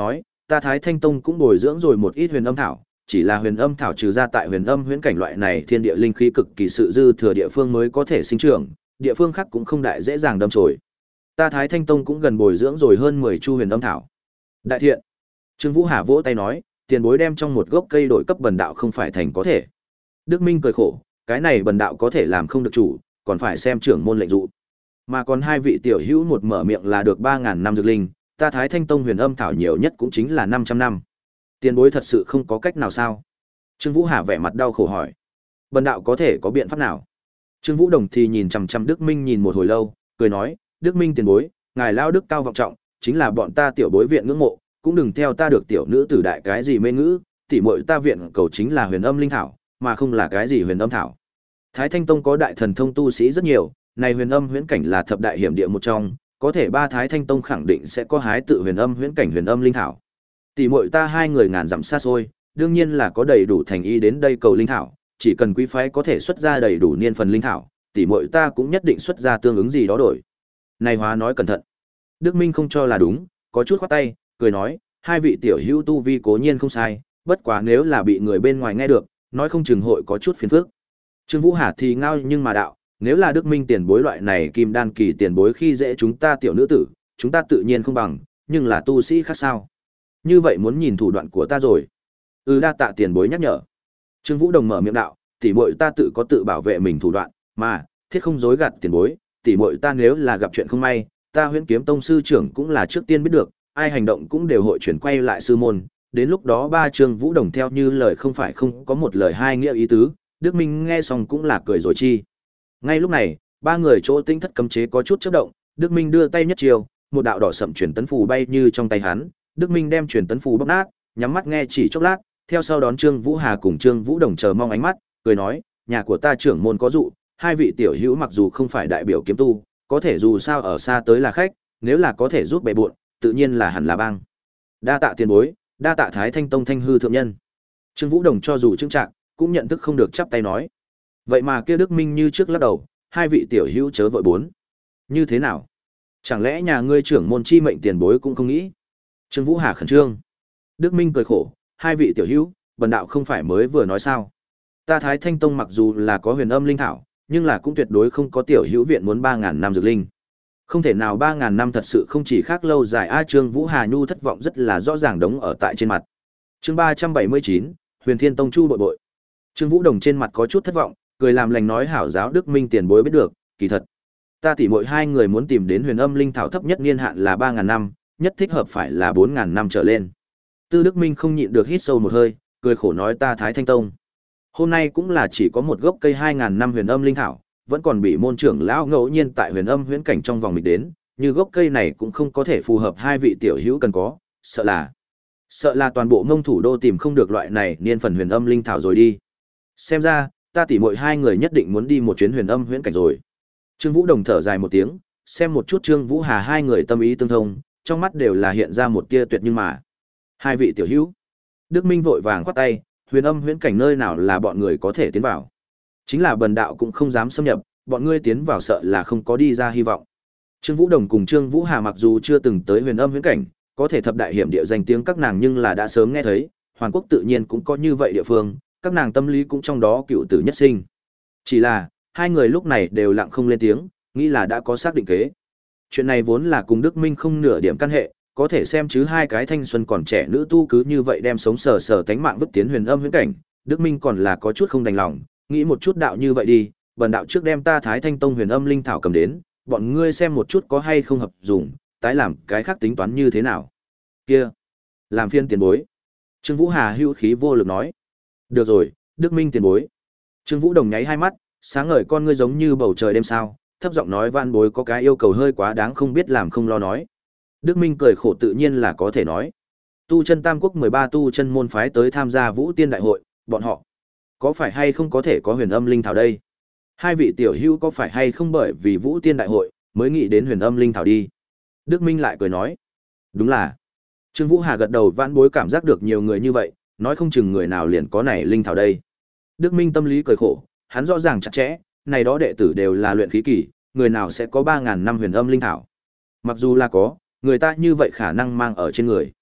ta Thái Thanh Tông cũng bồi dưỡng rồi một ít huyền âm thảo, chỉ là huyền âm thảo trừ ra tại huyền âm huyễn cảnh loại này thiên địa linh khí cực kỳ sự dư thừa địa phương mới có thể sinh trưởng, địa phương khác cũng không đại dễ dàng đâm chồi. Ta Thái Thanh Tông cũng gần bồi dưỡng rồi hơn mười chu huyền âm thảo. Đại thiện. Trương Vũ Hà vỗ tay nói, tiền bối đem trong một gốc cây đổi cấp bần đạo không phải thành có thể. Đức Minh cười khổ, cái này bần đạo có thể làm không được chủ, còn phải xem trưởng môn lệnh dụ. Mà còn hai vị tiểu hữu một mở miệng là được ba ngàn năm dược linh, ta Thái Thanh Tông huyền âm thảo nhiều nhất cũng chính là năm trăm năm. Tiền bối thật sự không có cách nào sao? Trương Vũ Hà vẻ mặt đau khổ hỏi. Bần đạo có thể có biện pháp nào? Trương Vũ Đồng thì nhìn chằm chằm Đức Minh nhìn một hồi lâu, cười nói, Đức Minh tiền bối, ngài lao đức cao vọng trọng, chính là bọn ta tiểu bối viện ngưỡng mộ, cũng đừng theo ta được tiểu nữ tử đại cái gì mê ngữ, tỉ muội ta viện cầu chính là huyền âm linh thảo, mà không là cái gì huyền âm thảo. Thái Thanh Tông có đại thần thông tu sĩ rất nhiều, này huyền âm huyễn cảnh là thập đại hiểm địa một trong, có thể ba Thái Thanh Tông khẳng định sẽ có hái tự huyền âm huyễn cảnh huyền âm linh thảo. Tỷ muội ta hai người ngàn dặm xa xôi, đương nhiên là có đầy đủ thành ý đến đây cầu linh thảo, chỉ cần quý phái có thể xuất ra đầy đủ niên phần linh thảo, tỷ muội ta cũng nhất định xuất ra tương ứng gì đó đổi. Này Hóa nói cẩn thận. Đức Minh không cho là đúng, có chút khoát tay, cười nói, hai vị tiểu hữu tu vi cố nhiên không sai, bất quá nếu là bị người bên ngoài nghe được, nói không chừng hội có chút phiền phức. Trương Vũ Hà thì ngao nhưng mà đạo, nếu là Đức Minh tiền bối loại này kim đan kỳ tiền bối khi dễ chúng ta tiểu nữ tử, chúng ta tự nhiên không bằng, nhưng là tu sĩ khác sao? Như vậy muốn nhìn thủ đoạn của ta rồi. Ừ, đa tạ tiền bối nhắc nhở. Trương Vũ Đồng mở miệng đạo, tỷ muội ta tự có tự bảo vệ mình thủ đoạn, mà thiết không dối gạt tiền bối, tỷ muội ta nếu là gặp chuyện không may, ta Huyễn Kiếm Tông sư trưởng cũng là trước tiên biết được, ai hành động cũng đều hội chuyển quay lại sư môn, đến lúc đó ba Trương Vũ Đồng theo như lời không phải không có một lời hai nghĩa ý tứ, Đức Minh nghe xong cũng là cười rồi chi. Ngay lúc này, ba người chỗ tinh thất cấm chế có chút chớp động, Đức Minh đưa tay nhất chiều, một đạo đỏ sậm truyền tấn phù bay như trong tay hắn, Đức Minh đem truyền tấn phù bóc nát, nhắm mắt nghe chỉ chốc lát, theo sau đón Trương Vũ Hà cùng Trương Vũ Đồng chờ mong ánh mắt, cười nói, nhà của ta trưởng môn có dụ, hai vị tiểu hữu mặc dù không phải đại biểu kiếm tu, có thể dù sao ở xa tới là khách, nếu là có thể giúp bề bộn, tự nhiên là hẳn là bang. Đa tạ tiền bối, đa tạ Thái Thanh Tông thanh hư thượng nhân. Trương Vũ Đồng cho dù trưng trạng, cũng nhận thức không được chắp tay nói. Vậy mà kia Đức Minh như trước lắc đầu, hai vị tiểu hữu chớ vội bốn. Như thế nào? Chẳng lẽ nhà ngươi trưởng môn chi mệnh tiền bối cũng không nghĩ? Trương Vũ Hà khẩn trương. Đức Minh cười khổ, hai vị tiểu hữu, bần đạo không phải mới vừa nói sao? Ta Thái Thanh Tông mặc dù là có huyền âm linh thảo, nhưng là cũng tuyệt đối không có tiểu hữu viện muốn ba ngàn năm dược linh. Không thể nào ba ngàn năm thật sự không chỉ khác lâu dài. A Trương Vũ Hà nhu thất vọng rất là rõ ràng đống ở tại trên mặt. Chương ba trăm bảy mươi chín, Huyền Thiên Tông Chu bội bội. Trương Vũ Đồng trên mặt có chút thất vọng, cười làm lành nói hảo giáo Đức Minh tiền bối biết được, kỳ thật. Ta tỉ muội hai người muốn tìm đến huyền âm linh thảo thấp nhất niên hạn là ba ngàn năm, nhất thích hợp phải là bốn ngàn năm trở lên. Tư Đức Minh không nhịn được hít sâu một hơi, cười khổ nói ta Thái Thanh Tông. Hôm nay cũng là chỉ có một gốc cây hai ngàn năm huyền âm linh thảo, vẫn còn bị môn trưởng lão ngẫu nhiên tại huyền âm huyễn cảnh trong vòng mình đến, như gốc cây này cũng không có thể phù hợp hai vị tiểu hữu cần có, sợ là sợ là toàn bộ ngông thủ đô tìm không được loại này niên phần huyền âm linh thảo rồi đi. Xem ra, ta tỉ muội hai người nhất định muốn đi một chuyến huyền âm huyễn cảnh rồi. Trương Vũ Đồng thở dài một tiếng, xem một chút Trương Vũ Hà hai người tâm ý tương thông, trong mắt đều là hiện ra một tia tuyệt nhưng mà. Hai vị tiểu hữu. Đức Minh vội vàng khoát tay, huyền âm huyễn cảnh nơi nào là bọn người có thể tiến vào. Chính là bần đạo cũng không dám xâm nhập, bọn ngươi tiến vào sợ là không có đi ra hy vọng. Trương Vũ Đồng cùng Trương Vũ Hà mặc dù chưa từng tới huyền âm huyễn cảnh, có thể thập đại hiểm địa danh tiếng các nàng nhưng là đã sớm nghe thấy, Hoàn Quốc tự nhiên cũng có như vậy địa phương, các nàng tâm lý cũng trong đó cựu tử nhất sinh. Chỉ là, hai người lúc này đều lặng không lên tiếng, nghĩ là đã có xác định kế. Chuyện này vốn là cùng Đức Minh không nửa điểm căn hệ, có thể xem chứ hai cái thanh xuân còn trẻ nữ tu cứ như vậy đem sống sờ sờ tánh mạng vứt tiến huyền âm huyễn cảnh, Đức Minh còn là có chút không đành lòng, nghĩ một chút đạo như vậy đi, bần đạo trước đem ta Thái Thanh Tông huyền âm linh thảo cầm đến, bọn ngươi xem một chút có hay không hợp dùng, tái làm cái khác tính toán như thế nào. Kia, làm phiên tiền bối. Trương Vũ Hà hữu khí vô lực nói. Được rồi, Đức Minh tiền bối. Trương Vũ Đồng nháy hai mắt, sáng ngời con ngươi giống như bầu trời đêm sao, thấp giọng nói van bối có cái yêu cầu hơi quá đáng không biết làm không lo nói. Đức Minh cười khổ tự nhiên là có thể nói. Tu chân Tam Quốc mười ba tu chân môn phái tới tham gia Vũ Tiên Đại hội, bọn họ có phải hay không có thể có huyền âm linh thảo đây? Hai vị tiểu hữu có phải hay không bởi vì Vũ Tiên Đại hội mới nghĩ đến huyền âm linh thảo đi? Đức Minh lại cười nói. Đúng là. Trương Vũ Hà gật đầu vãn bối cảm giác được nhiều người như vậy, nói không chừng người nào liền có này linh thảo đây. Đức Minh tâm lý cười khổ, hắn rõ ràng chặt chẽ, này đó đệ tử đều là luyện khí kỳ, người nào sẽ có ba ngàn năm huyền âm linh thảo. Mặc dù là có, người ta như vậy khả năng mang ở trên người.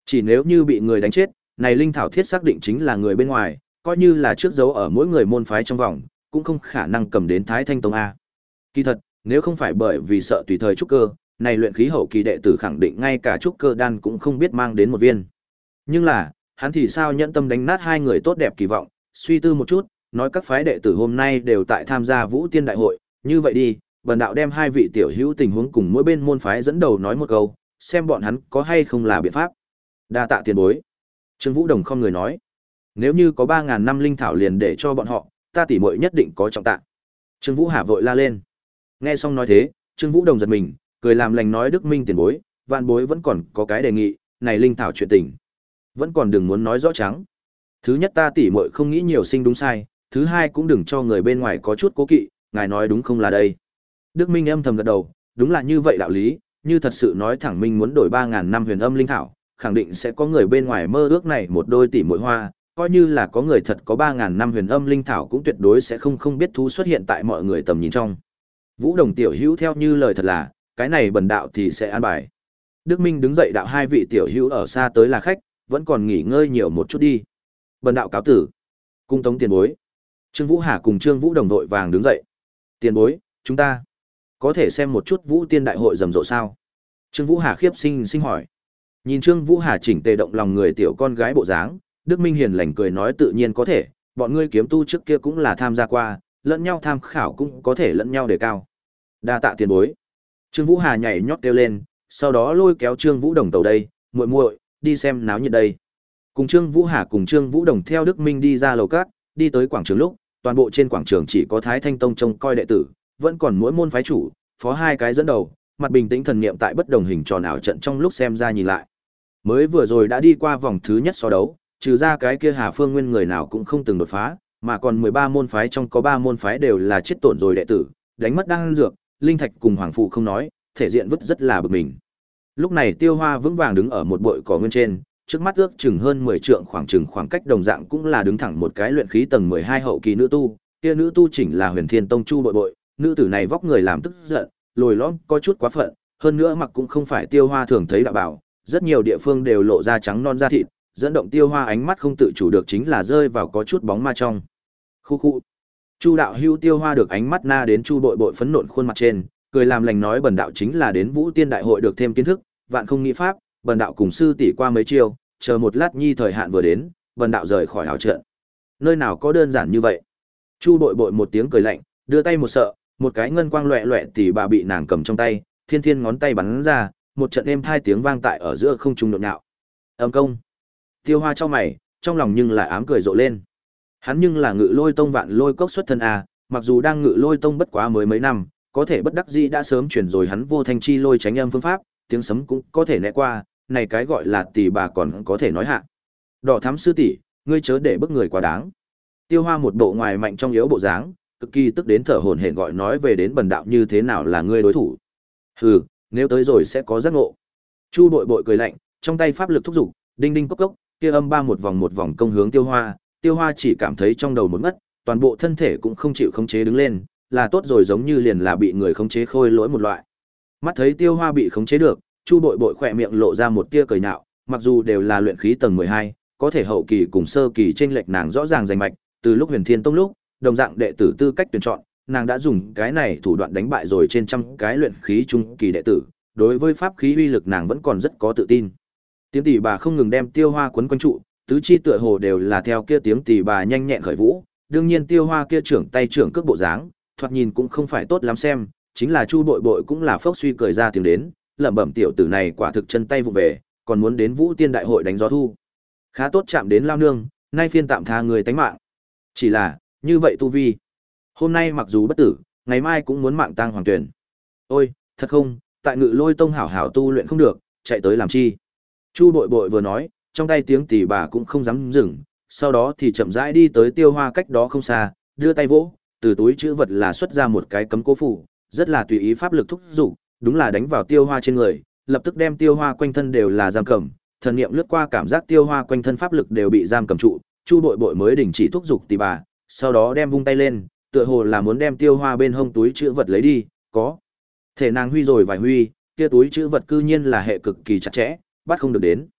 Chỉ nếu như bị người đánh chết, này linh thảo thiết xác định chính là người bên ngoài, coi như là trước dấu ở mỗi người môn phái trong vòng, cũng không khả năng cầm đến Thái Thanh Tông a. Kỳ thật, nếu không phải bởi vì sợ tùy thời trúc cơ, này luyện khí hậu kỳ đệ tử khẳng định ngay cả trúc cơ đan cũng không biết mang đến một viên. Nhưng là, hắn thì sao nhẫn tâm đánh nát hai người tốt đẹp kỳ vọng, suy tư một chút, nói các phái đệ tử hôm nay đều tại tham gia Vũ Tiên đại hội, như vậy đi, bần đạo đem hai vị tiểu hữu tình huống cùng mỗi bên môn phái dẫn đầu nói một câu, xem bọn hắn có hay không là biện pháp. Đa tạ tiền bối. Trương Vũ Đồng không người nói, nếu như có ba ngàn năm linh thảo liền để cho bọn họ, ta tỉ muội nhất định có trọng tạ. Trương Vũ Hà vội la lên. Nghe xong nói thế, Trương Vũ Đồng giật mình, cười làm lành nói Đức Minh tiền bối, vạn bối vẫn còn có cái đề nghị, này linh thảo chuyện tình, vẫn còn đừng muốn nói rõ trắng. Thứ nhất ta tỉ muội không nghĩ nhiều sinh đúng sai, thứ hai cũng đừng cho người bên ngoài có chút cố kỵ, ngài nói đúng không là đây. Đức Minh âm thầm gật đầu, đúng là như vậy đạo lý, như thật sự nói thẳng Minh muốn đổi ba ngàn năm huyền âm linh thảo, khẳng định sẽ có người bên ngoài mơ ước này một đôi tỉ muội hoa, coi như là có người thật có ba ngàn năm huyền âm linh thảo cũng tuyệt đối sẽ không không biết thú xuất hiện tại mọi người tầm nhìn trong. Vũ Đồng tiểu hữu theo như lời thật là, cái này bần đạo thì sẽ an bài. Đức Minh đứng dậy đạo hai vị tiểu hữu ở xa tới là khách, vẫn còn nghỉ ngơi nhiều một chút đi. Bần đạo cáo tử. Cung tống tiền bối. Trương Vũ Hà cùng Trương Vũ Đồng đội vàng đứng dậy. Tiền bối, chúng ta có thể xem một chút Vũ Tiên đại hội rầm rộ sao? Trương Vũ Hà khiếp sinh sinh hỏi. Nhìn Trương Vũ Hà chỉnh tề động lòng người tiểu con gái bộ dáng, Đức Minh hiền lành cười nói tự nhiên có thể, bọn ngươi kiếm tu trước kia cũng là tham gia qua, lẫn nhau tham khảo cũng có thể lẫn nhau đề cao. Đa tạ tiền bối. Trương Vũ Hà nhảy nhót kêu lên, sau đó lôi kéo Trương Vũ Đồng tàu đây, muội muội, đi xem náo nhiệt đây. Cùng Trương Vũ Hà cùng Trương Vũ Đồng theo Đức Minh đi ra lầu cát, đi tới quảng trường lúc, toàn bộ trên quảng trường chỉ có Thái Thanh Tông trông coi đệ tử, vẫn còn mỗi môn phái chủ, phó hai cái dẫn đầu, mặt bình tĩnh thần niệm tại bất đồng hình tròn ảo trận trong lúc xem ra nhìn lại. Mới vừa rồi đã đi qua vòng thứ nhất so đấu, trừ ra cái kia Hà Phương Nguyên người nào cũng không từng đột phá, mà còn mười ba môn phái trong có ba môn phái đều là chết tổn rồi đệ tử, đánh mất đan dược, linh thạch cùng hoàng phụ không nói, thể diện vứt rất là bực mình. Lúc này Tiêu Hoa vững vàng đứng ở một bụi cỏ nguyên trên, trước mắt ước chừng hơn mười trượng khoảng chừng khoảng cách đồng dạng cũng là đứng thẳng một cái luyện khí tầng mười hai hậu kỳ nữ tu, kia nữ tu chỉnh là Huyền Thiên Tông Chu Bội Bội, nữ tử này vóc người làm tức giận, lồi lõm có chút quá phận, hơn nữa mặc cũng không phải Tiêu Hoa thường thấy đạo bảo, rất nhiều địa phương đều lộ ra trắng non da thịt, dẫn động Tiêu Hoa ánh mắt không tự chủ được chính là rơi vào có chút bóng ma trong. Khu khu. Chu đạo hưu Tiêu Hoa được ánh mắt na đến Chu Bội Bội phấn nộn khuôn mặt trên, cười làm lành nói bần đạo chính là đến Vũ Tiên đại hội được thêm kiến thức, vạn không nghĩ pháp, bần đạo cùng sư tỷ qua mấy chiêu, chờ một lát nhi thời hạn vừa đến, bần đạo rời khỏi ảo trận. Nơi nào có đơn giản như vậy? Chu Bội Bội một tiếng cười lạnh, đưa tay một sợ, một cái ngân quang loẹt loẹt tỷ bà bị nàng cầm trong tay, thiên thiên ngón tay bắn ra, một trận êm thai tiếng vang tại ở giữa không trung nhộn nhạo. Âm công. Tiêu Hoa trong mày, trong lòng nhưng lại ám cười rộ lên. Hắn nhưng là Ngự Lôi Tông Vạn Lôi Cốc xuất thân a, mặc dù đang Ngự Lôi Tông bất quá mới mấy năm, có thể bất đắc dĩ đã sớm chuyển rồi hắn vô thanh chi lôi tránh âm phương pháp, tiếng sấm cũng có thể né qua, này cái gọi là tỷ bà còn có thể nói hạ. Đỏ thắm sư tỷ, ngươi chớ để bức người quá đáng. Tiêu Hoa một bộ ngoài mạnh trong yếu bộ dáng, cực kỳ tức đến thở hổn hển gọi nói về đến bần đạo như thế nào là ngươi đối thủ. Hừ, nếu tới rồi sẽ có giác ngộ. Chu Bội Bội cười lạnh, trong tay pháp lực thúc giục, đinh đinh cốc cốc, kia âm ba một vòng một vòng công hướng Tiêu Hoa, Tiêu Hoa chỉ cảm thấy trong đầu một ngất, toàn bộ thân thể cũng không chịu khống chế đứng lên, là tốt rồi giống như liền là bị người khống chế khôi lỗi một loại. Mắt thấy Tiêu Hoa bị khống chế được, Chu Bội Bội khỏe miệng lộ ra một tia cười nhạo, mặc dù đều là luyện khí tầng mười hai, có thể hậu kỳ cùng sơ kỳ chênh lệch nàng rõ ràng rành mạch, từ lúc Huyền Thiên Tông lúc, đồng dạng đệ tử tư cách tuyển chọn, nàng đã dùng cái này thủ đoạn đánh bại rồi trên trăm cái luyện khí trung kỳ đệ tử, đối với pháp khí uy lực nàng vẫn còn rất có tự tin. Tiếng tỷ bà không ngừng đem Tiêu Hoa quấn quanh trụ, tứ chi tựa hồ đều là theo kia tiếng tỷ bà nhanh nhẹn khởi vũ, đương nhiên Tiêu Hoa kia trưởng tay trưởng cước bộ dáng, thoạt nhìn cũng không phải tốt lắm xem, chính là Chu Bội Bội cũng là phốc suy cười ra tiếng đến, lẩm bẩm tiểu tử này quả thực chân tay vụ về, còn muốn đến Vũ Tiên đại hội đánh gió thu. Khá tốt chạm đến lao nương, nay phiên tạm tha người tánh mạng. Chỉ là, như vậy tu vi, hôm nay mặc dù bất tử, ngày mai cũng muốn mạng tang hoàng tuyển. Ôi, thật không, tại Ngự Lôi Tông hảo hảo tu luyện không được, chạy tới làm chi? Chu Bội Bội vừa nói, trong tay tiếng tỷ bà cũng không dám dừng, sau đó thì chậm rãi đi tới Tiêu Hoa cách đó không xa, đưa tay vỗ, từ túi trữ vật là xuất ra một cái cấm cố phủ, rất là tùy ý pháp lực thúc dục, đúng là đánh vào Tiêu Hoa trên người, lập tức đem Tiêu Hoa quanh thân đều là giam cầm, thần niệm lướt qua cảm giác Tiêu Hoa quanh thân pháp lực đều bị giam cầm trụ, Chu Bội Bội mới đình chỉ thúc dục tỷ bà, sau đó đem vung tay lên, tựa hồ là muốn đem Tiêu Hoa bên hông túi trữ vật lấy đi, có thể nàng huy rồi vài huy, kia túi trữ vật cư nhiên là hệ cực kỳ chặt chẽ, bắt không được đến.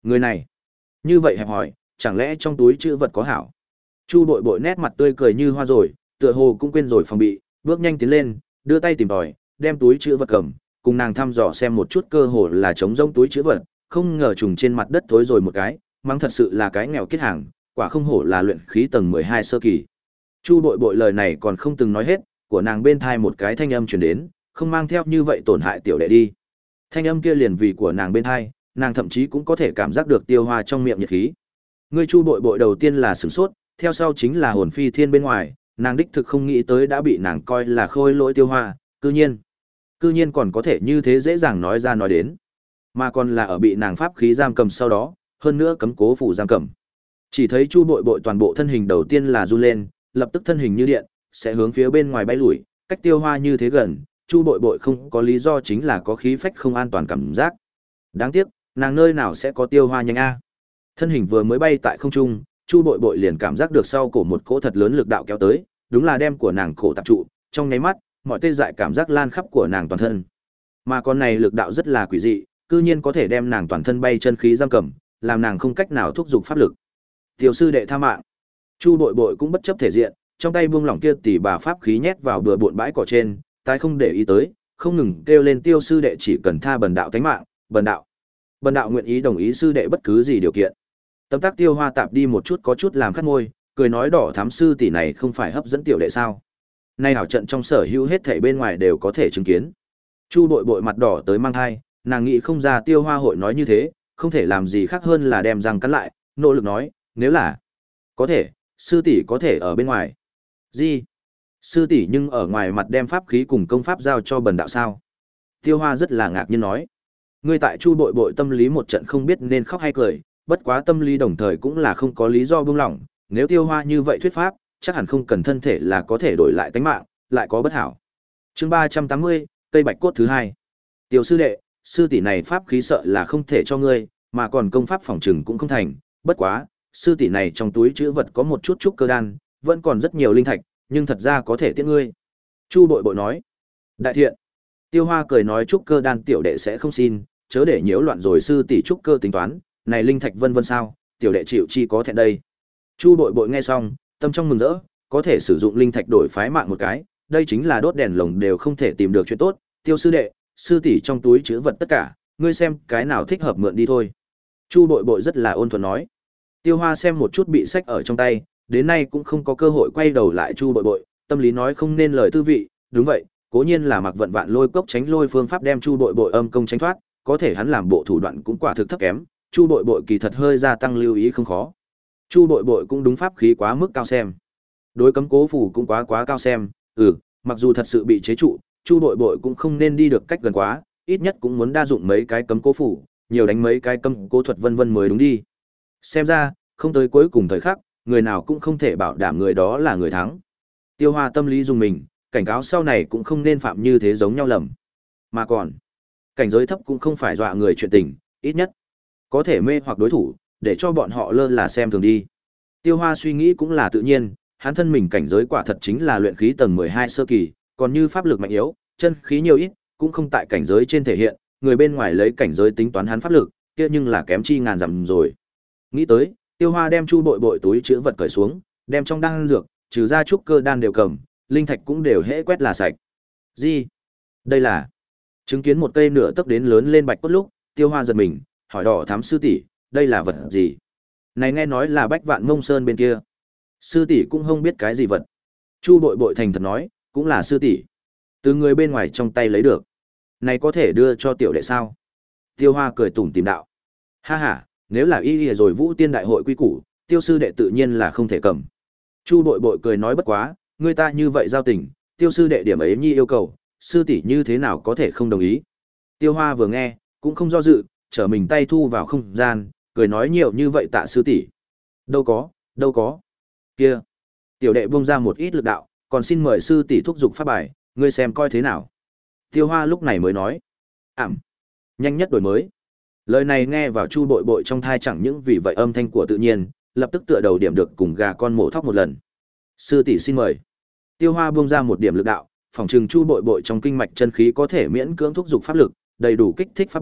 Người này, như vậy hẹp hỏi, chẳng lẽ trong túi chữ vật có hảo? Chu Bội Bội nét mặt tươi cười như hoa rồi, tựa hồ cũng quên rồi phòng bị, bước nhanh tiến lên, đưa tay tìm tòi, đem túi chữ vật cầm, cùng nàng thăm dò xem một chút cơ hồ là trống rỗng túi chữ vật, không ngờ trùng trên mặt đất thối rồi một cái, mắng thật sự là cái nghèo kiết hàng, quả không hổ là luyện khí tầng mười hai sơ kỳ. Chu Bội Bội lời này còn không từng nói hết, của nàng bên thai một cái thanh âm truyền đến, không mang theo như vậy tổn hại tiểu đệ đi. Thanh âm kia liền vì của nàng bên thai, nàng thậm chí cũng có thể cảm giác được Tiêu Hoa trong miệng nhiệt khí. Ngươi Chu Bội Bội đầu tiên là sửng sốt, theo sau chính là hồn phi thiên bên ngoài, nàng đích thực không nghĩ tới đã bị nàng coi là khôi lỗi Tiêu Hoa, cư nhiên, cư nhiên còn có thể như thế dễ dàng nói ra nói đến, mà còn là ở bị nàng pháp khí giam cầm sau đó, hơn nữa cấm cố phủ giam cầm. Chỉ thấy Chu Bội Bội toàn bộ thân hình đầu tiên là run lên, lập tức thân hình như điện, sẽ hướng phía bên ngoài bay lùi, cách Tiêu Hoa như thế gần, Chu Bội Bội không có lý do chính là có khí phách không an toàn cảm giác. Đáng tiếc, nàng nơi nào sẽ có Tiêu Hoa nhanh a. Thân hình vừa mới bay tại không trung, Chu Bội Bội liền cảm giác được sau cổ một cỗ thật lớn lực đạo kéo tới, đúng là đem của nàng cổ tập trụ, trong nháy mắt, mọi tê dại cảm giác lan khắp của nàng toàn thân. Mà con này lực đạo rất là quỷ dị, cư nhiên có thể đem nàng toàn thân bay chân khí giam cầm, làm nàng không cách nào thúc giục pháp lực. Tiểu sư đệ tha mạng. Chu Bội Bội cũng bất chấp thể diện, trong tay buông lỏng kia tỷ bà pháp khí nhét vào bừa bộn bãi cỏ trên, tái không để ý tới, không ngừng kêu lên Tiêu sư đệ chỉ cần tha bần đạo tánh mạng, bần đạo. Bần đạo nguyện ý đồng ý sư đệ bất cứ gì điều kiện. Tâm tác Tiêu Hoa tạp đi một chút có chút làm khát môi, cười nói đỏ thám sư tỷ này không phải hấp dẫn tiểu đệ sao? Nay hảo trận trong sở hữu hết thảy bên ngoài đều có thể chứng kiến. Chu Bội Bội mặt đỏ tới mang hai, nàng nghĩ không ra Tiêu Hoa hội nói như thế, không thể làm gì khác hơn là đem răng cắn lại, nỗ lực nói, nếu là có thể, sư tỷ có thể ở bên ngoài. Gì? Sư tỷ nhưng ở ngoài mặt đem pháp khí cùng công pháp giao cho bần đạo sao? Tiêu Hoa rất là ngạc nhiên nói. Ngươi tại Chu Bội Bội tâm lý một trận không biết nên khóc hay cười, bất quá tâm lý đồng thời cũng là không có lý do buông lỏng, nếu Tiêu Hoa như vậy thuyết pháp, chắc hẳn không cần thân thể là có thể đổi lại tánh mạng, lại có bất hảo. Chương ba trăm tám mươi, cây bạch cốt thứ hai. Tiêu sư đệ, sư tỷ này pháp khí sợ là không thể cho ngươi, mà còn công pháp phòng trừng cũng không thành, bất quá, sư tỷ này trong túi trữ vật có một chút trúc cơ đan, vẫn còn rất nhiều linh thạch, nhưng thật ra có thể tiễn ngươi. Chu Bội Bội nói. Đại thiện. Tiêu Hoa cười nói trúc cơ đan tiểu đệ sẽ không xin, chớ để nhiễu loạn rồi sư tỷ trúc cơ tính toán, này linh thạch vân vân sao, tiểu đệ chịu chi có thẹn đây. Chu Bội Bội nghe xong, tâm trong mừng rỡ, có thể sử dụng linh thạch đổi phái mạng một cái, đây chính là đốt đèn lồng đều không thể tìm được chuyện tốt. Tiêu sư đệ, sư tỷ trong túi trữ vật tất cả, ngươi xem cái nào thích hợp mượn đi thôi. Chu Bội Bội rất là ôn thuận nói. Tiêu Hoa xem một chút bị sách ở trong tay, đến nay cũng không có cơ hội quay đầu lại Chu Bội Bội, tâm lý nói không nên lời tư vị, đúng vậy, cố nhiên là mặc vận vạn lôi cốc tránh lôi phương pháp đem Chu Bội Bội âm công tránh thoát, có thể hắn làm bộ thủ đoạn cũng quả thực thấp kém, Chu Bội Bội kỳ thật hơi gia tăng lưu ý không khó. Chu Bội Bội cũng đúng pháp khí quá mức cao xem. Đối cấm cố phủ cũng quá quá cao xem, ừ, mặc dù thật sự bị chế trụ, Chu Bội Bội cũng không nên đi được cách gần quá, ít nhất cũng muốn đa dụng mấy cái cấm cố phủ, nhiều đánh mấy cái cấm cố thuật vân vân mới đúng đi. Xem ra, không tới cuối cùng thời khắc, người nào cũng không thể bảo đảm người đó là người thắng. Tiêu Hoa tâm lý dùng mình, cảnh cáo sau này cũng không nên phạm như thế giống nhau lầm. Mà còn, cảnh giới thấp cũng không phải dọa người chuyện tình, ít nhất có thể mê hoặc đối thủ, để cho bọn họ lơ là xem thường đi. Tiêu Hoa suy nghĩ cũng là tự nhiên, hắn thân mình cảnh giới quả thật chính là luyện khí tầng mười hai sơ kỳ, còn như pháp lực mạnh yếu, chân khí nhiều ít, cũng không tại cảnh giới trên thể hiện, người bên ngoài lấy cảnh giới tính toán hắn pháp lực, kia nhưng là kém chi ngàn dặm rồi. Nghĩ tới, Tiêu Hoa đem Chu Bội Bội túi chứa vật cởi xuống, đem trong đan dược, trừ ra trúc cơ đan đều cầm, linh thạch cũng đều hễ quét là sạch. Gì? Đây là? Chứng kiến một cây nửa tấc đến lớn lên bạch cốt lúc, Tiêu Hoa giật mình, hỏi đỏ thám sư tỷ, đây là vật gì? Này nghe nói là Bách Vạn Ngông Sơn bên kia. Sư tỷ cũng không biết cái gì vật. Chu Bội Bội thành thật nói, cũng là sư tỷ. Từ người bên ngoài trong tay lấy được. Này có thể đưa cho tiểu đệ sao? Tiêu Hoa cười tủm tỉm đạo. Ha ha, nếu là y y rồi Vũ Tiên đại hội quy củ, Tiêu sư đệ tự nhiên là không thể cầm. Chu Bội Bội cười nói bất quá, người ta như vậy giao tình, Tiêu sư đệ điểm ấy nhi yêu cầu, sư tỷ như thế nào có thể không đồng ý. Tiêu Hoa vừa nghe, cũng không do dự, trở mình tay thu vào không gian, cười nói nhiều như vậy tạ sư tỷ. Đâu có, đâu có. Kia, tiểu đệ buông ra một ít lực đạo, còn xin mời sư tỷ thúc giục pháp bài, ngươi xem coi thế nào. Tiêu Hoa lúc này mới nói, ảm, nhanh nhất đổi mới. Lời này nghe vào Chu Bội Bội trong thai chẳng những vì vậy âm thanh của tự nhiên, lập tức tựa đầu điểm được cùng gà con mổ thóc một lần. Sư tỷ xin mời. Tiêu Hoa buông ra một điểm lực đạo, phòng trừng Chu Bội Bội trong kinh mạch chân khí có thể miễn cưỡng thúc giục pháp lực, đầy đủ kích thích pháp bài,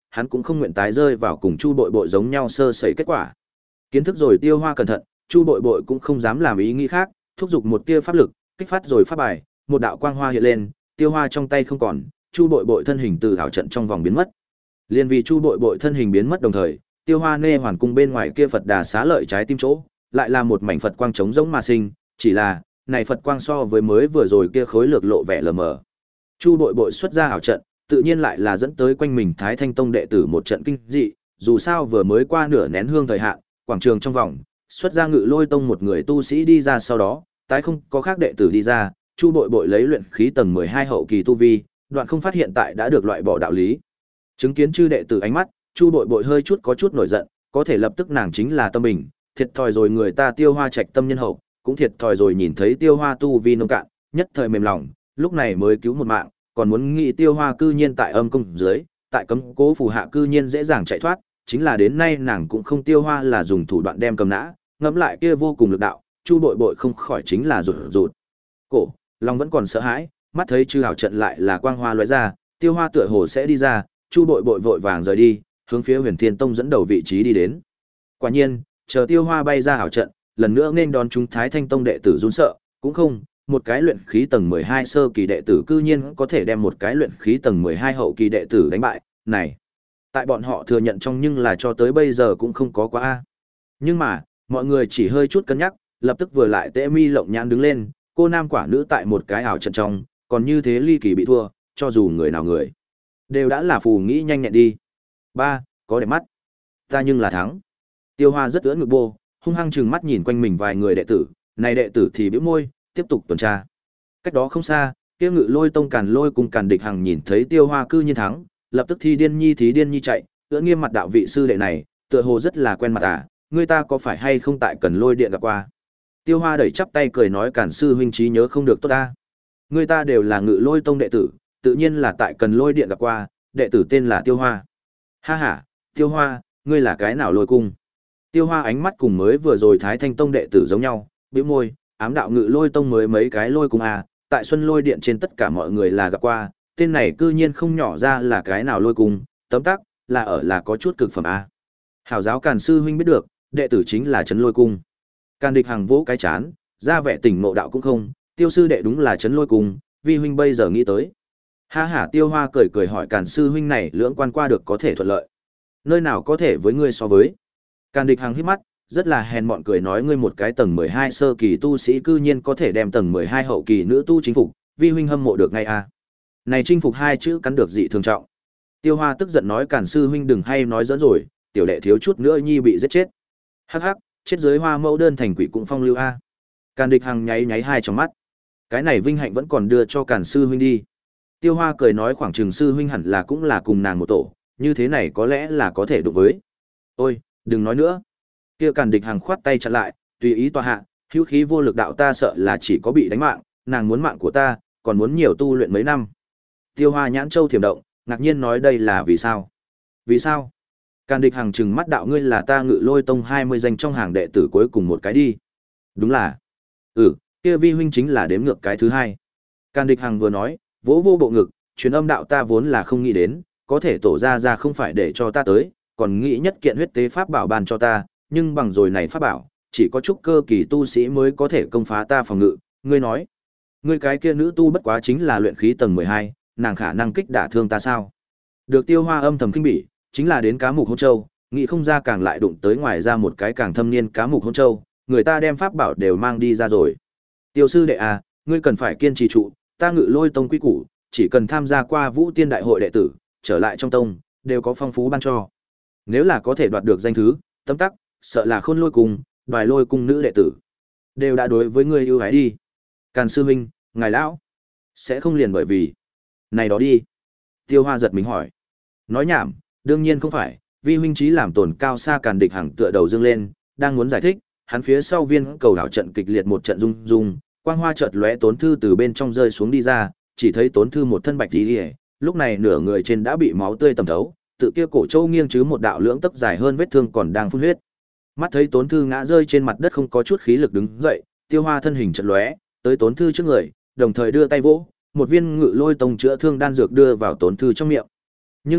hắn cũng không nguyện tái rơi vào cùng Chu Bội Bội giống nhau sơ sẩy kết quả. Kiến thức rồi Tiêu Hoa cẩn thận, Chu Bội Bội cũng không dám làm ý nghĩ khác, thúc giục một tia pháp lực, kích phát rồi pháp bài, một đạo quang hoa hiện lên, Tiêu Hoa trong tay không còn, Chu Bội Bội thân hình từ ảo trận trong vòng biến mất. Liên vì Chu Bội Bội thân hình biến mất đồng thời, Tiêu Hoa Nê Hoàn cung bên ngoài kia Phật Đà xá lợi trái tim chỗ, lại là một mảnh Phật quang trống rỗng mà sinh, chỉ là, này Phật quang so với mới vừa rồi kia khối lược lộ vẻ lờ mờ. Chu Bội Bội xuất ra ảo trận, tự nhiên lại là dẫn tới quanh mình Thái Thanh Tông đệ tử một trận kinh dị, dù sao vừa mới qua nửa nén hương thời hạn, quảng trường trong vòng, xuất ra Ngự Lôi Tông một người tu sĩ đi ra sau đó, tái không có khác đệ tử đi ra, Chu Bội Bội lấy luyện khí tầng mười hai hậu kỳ tu vi, đoạn không phát hiện tại đã được loại bỏ đạo lý. Chứng kiến chư đệ tử ánh mắt, Chu Bội Bội hơi chút có chút nổi giận, có thể lập tức nàng chính là tâm bình, thiệt thòi rồi người ta Tiêu Hoa trạch tâm nhân hậu, cũng thiệt thòi rồi nhìn thấy Tiêu Hoa tu vi nông cạn, nhất thời mềm lòng, lúc này mới cứu một mạng, còn muốn nghĩ Tiêu Hoa cư nhiên tại âm công dưới, tại cấm cố phù hạ cư nhiên dễ dàng chạy thoát, chính là đến nay nàng cũng không Tiêu Hoa là dùng thủ đoạn đem cầm nã, ngẫm lại kia vô cùng lực đạo, Chu Bội Bội không khỏi chính là rụt rụt cổ, lòng vẫn còn sợ hãi, mắt thấy chư hảo trận lại là quang hoa lóe ra, Tiêu Hoa tựa hồ sẽ đi ra, Chu Bội Bội vội vàng rời đi, hướng phía Huyền Thiên Tông dẫn đầu vị trí đi đến. Quả nhiên, chờ Tiêu Hoa bay ra hảo trận, lần nữa nên đón chúng Thái Thanh Tông đệ tử run sợ, cũng không, một cái luyện khí tầng mười hai sơ kỳ đệ tử cư nhiên có thể đem một cái luyện khí tầng mười hai hậu kỳ đệ tử đánh bại, này, tại bọn họ thừa nhận trong nhưng là cho tới bây giờ cũng không có quá a. Nhưng mà, mọi người chỉ hơi chút cân nhắc, lập tức vừa lại tễ mi lộng nhãn đứng lên, cô nam quả nữ tại một cái ảo trận trong, còn như thế ly kỳ bị thua, cho dù người nào người đều đã là phù nghĩ nhanh nhẹn đi. Ba, có đẹp mắt. Ta nhưng là thắng. Tiêu Hoa rất ưỡn ngực bô, hung hăng trừng mắt nhìn quanh mình vài người đệ tử, này đệ tử thì bĩu môi, tiếp tục tuần tra. Cách đó không xa, kia Ngự Lôi Tông Càn Lôi cùng Càn Địch Hằng nhìn thấy Tiêu Hoa cư nhiên thắng, lập tức thi điên nhi thí điên nhi chạy, ưỡn nghiêm mặt đạo vị sư đệ này, tựa hồ rất là quen mặt à, người ta có phải hay không tại Cần Lôi điện gặp qua. Tiêu Hoa đẩy chắp tay cười nói Càn sư huynh trí nhớ không được tốt ta. Người ta đều là Ngự Lôi Tông đệ tử, tự nhiên là tại Cần Lôi điện gặp qua, đệ tử tên là Tiêu Hoa. Ha ha, Tiêu Hoa, ngươi là cái nào Lôi cung? Tiêu Hoa ánh mắt cùng mới vừa rồi Thái Thanh Tông đệ tử giống nhau, bĩu môi, ám đạo Ngự Lôi Tông mới mấy cái Lôi cung à, tại Xuân Lôi điện trên tất cả mọi người là gặp qua, tên này cư nhiên không nhỏ ra là cái nào Lôi cung, tấm tắc, là ở là có chút cực phẩm a. Hảo giáo Càn sư huynh biết được, đệ tử chính là Trấn Lôi cung. Càn Địch Hằng vỗ cái chán, ra vẻ tỉnh ngộ đạo cũng không, Tiêu sư đệ đúng là Trấn Lôi cung, vi huynh bây giờ nghĩ tới. Ha ha, Tiêu Hoa cười cười hỏi Càn sư huynh này lưỡng quan qua được có thể thuận lợi. Nơi nào có thể với ngươi so với? Càn Địch Hằng hít mắt, rất là hèn mọn cười nói ngươi một cái tầng mười hai sơ kỳ tu sĩ cư nhiên có thể đem tầng mười hai hậu kỳ nữ tu chính phục, vi huynh hâm mộ được ngay à. Này chinh phục hai chữ cắn được dị thường trọng. Tiêu Hoa tức giận nói Càn sư huynh đừng hay nói giỡn rồi, tiểu đệ thiếu chút nữa nhi bị giết chết. Hắc hắc, chết dưới Hoa mẫu đơn thành quỷ cũng phong lưu a. Càn Địch Hằng nháy nháy hai trong mắt. Cái này vinh hạnh vẫn còn đưa cho Càn sư huynh đi. Tiêu Hoa cười nói khoảng trường sư huynh hẳn là cũng là cùng nàng một tổ, như thế này có lẽ là có thể đụng với. Ôi, đừng nói nữa. Kia Càn Địch Hằng khoát tay chặn lại, tùy ý tòa hạ, hữu khí vô lực đạo ta sợ là chỉ có bị đánh mạng, nàng muốn mạng của ta, còn muốn nhiều tu luyện mấy năm. Tiêu Hoa nhãn châu thiểm động, ngạc nhiên nói đây là vì sao? Vì sao? Càn Địch Hằng trừng mắt đạo ngươi là ta Ngự Lôi Tông hai mươi danh trong hàng đệ tử cuối cùng một cái đi. Đúng là. Ừ, kia vi huynh chính là đếm ngược cái thứ hai. Càn Địch Hằng vừa nói, vỗ vô bộ ngực, truyền âm đạo ta vốn là không nghĩ đến, có thể tổ ra ra không phải để cho ta tới, còn nghĩ nhất kiện huyết tế pháp bảo bàn cho ta, nhưng bằng rồi này pháp bảo, chỉ có trúc cơ kỳ tu sĩ mới có thể công phá ta phòng ngự, ngươi nói. Ngươi cái kia nữ tu bất quá chính là luyện khí tầng mười hai, nàng khả năng kích đả thương ta sao? Được Tiêu Hoa âm thầm kinh bỉ, chính là đến cá mục hôn châu, nghĩ không ra càng lại đụng tới ngoài ra một cái càng thâm niên cá mục hôn châu, người ta đem pháp bảo đều mang đi ra rồi. Tiêu sư đệ à, ngươi cần phải kiên trì trụ, ta Ngự Lôi Tông quy củ, chỉ cần tham gia qua Vũ Tiên đại hội đệ tử, trở lại trong tông, đều có phong phú ban cho. Nếu là có thể đoạt được danh thứ, tấm tắc, sợ là Khôn Lôi cung, Đoài Lôi cung nữ đệ tử, đều đã đối với ngươi ưu ái đi. Càn sư huynh, ngài lão sẽ không liền bởi vì này đó đi. Tiêu Hoa giật mình hỏi. Nói nhảm, đương nhiên không phải, vi huynh chí làm tổn cao xa Càn Địch Hằng tựa đầu dương lên, đang muốn giải thích, hắn phía sau viên cầu đảo trận kịch liệt một trận rung rung, quang hoa chợt lóe Tốn Thư từ bên trong rơi xuống đi ra, chỉ thấy Tốn Thư một thân bạch y, lúc này nửa người trên đã bị máu tươi tầm thấu, tự kia cổ châu nghiêng chứ một đạo lưỡng tấc dài hơn vết thương còn đang phun huyết. Mắt thấy Tốn Thư ngã rơi trên mặt đất không có chút khí lực đứng dậy, Tiêu Hoa thân hình chợt lóe, tới Tốn Thư trước người, đồng thời đưa tay vỗ, một viên Ngự Lôi Tông chữa thương đan dược đưa vào Tốn Thư trong miệng. Nhưng là,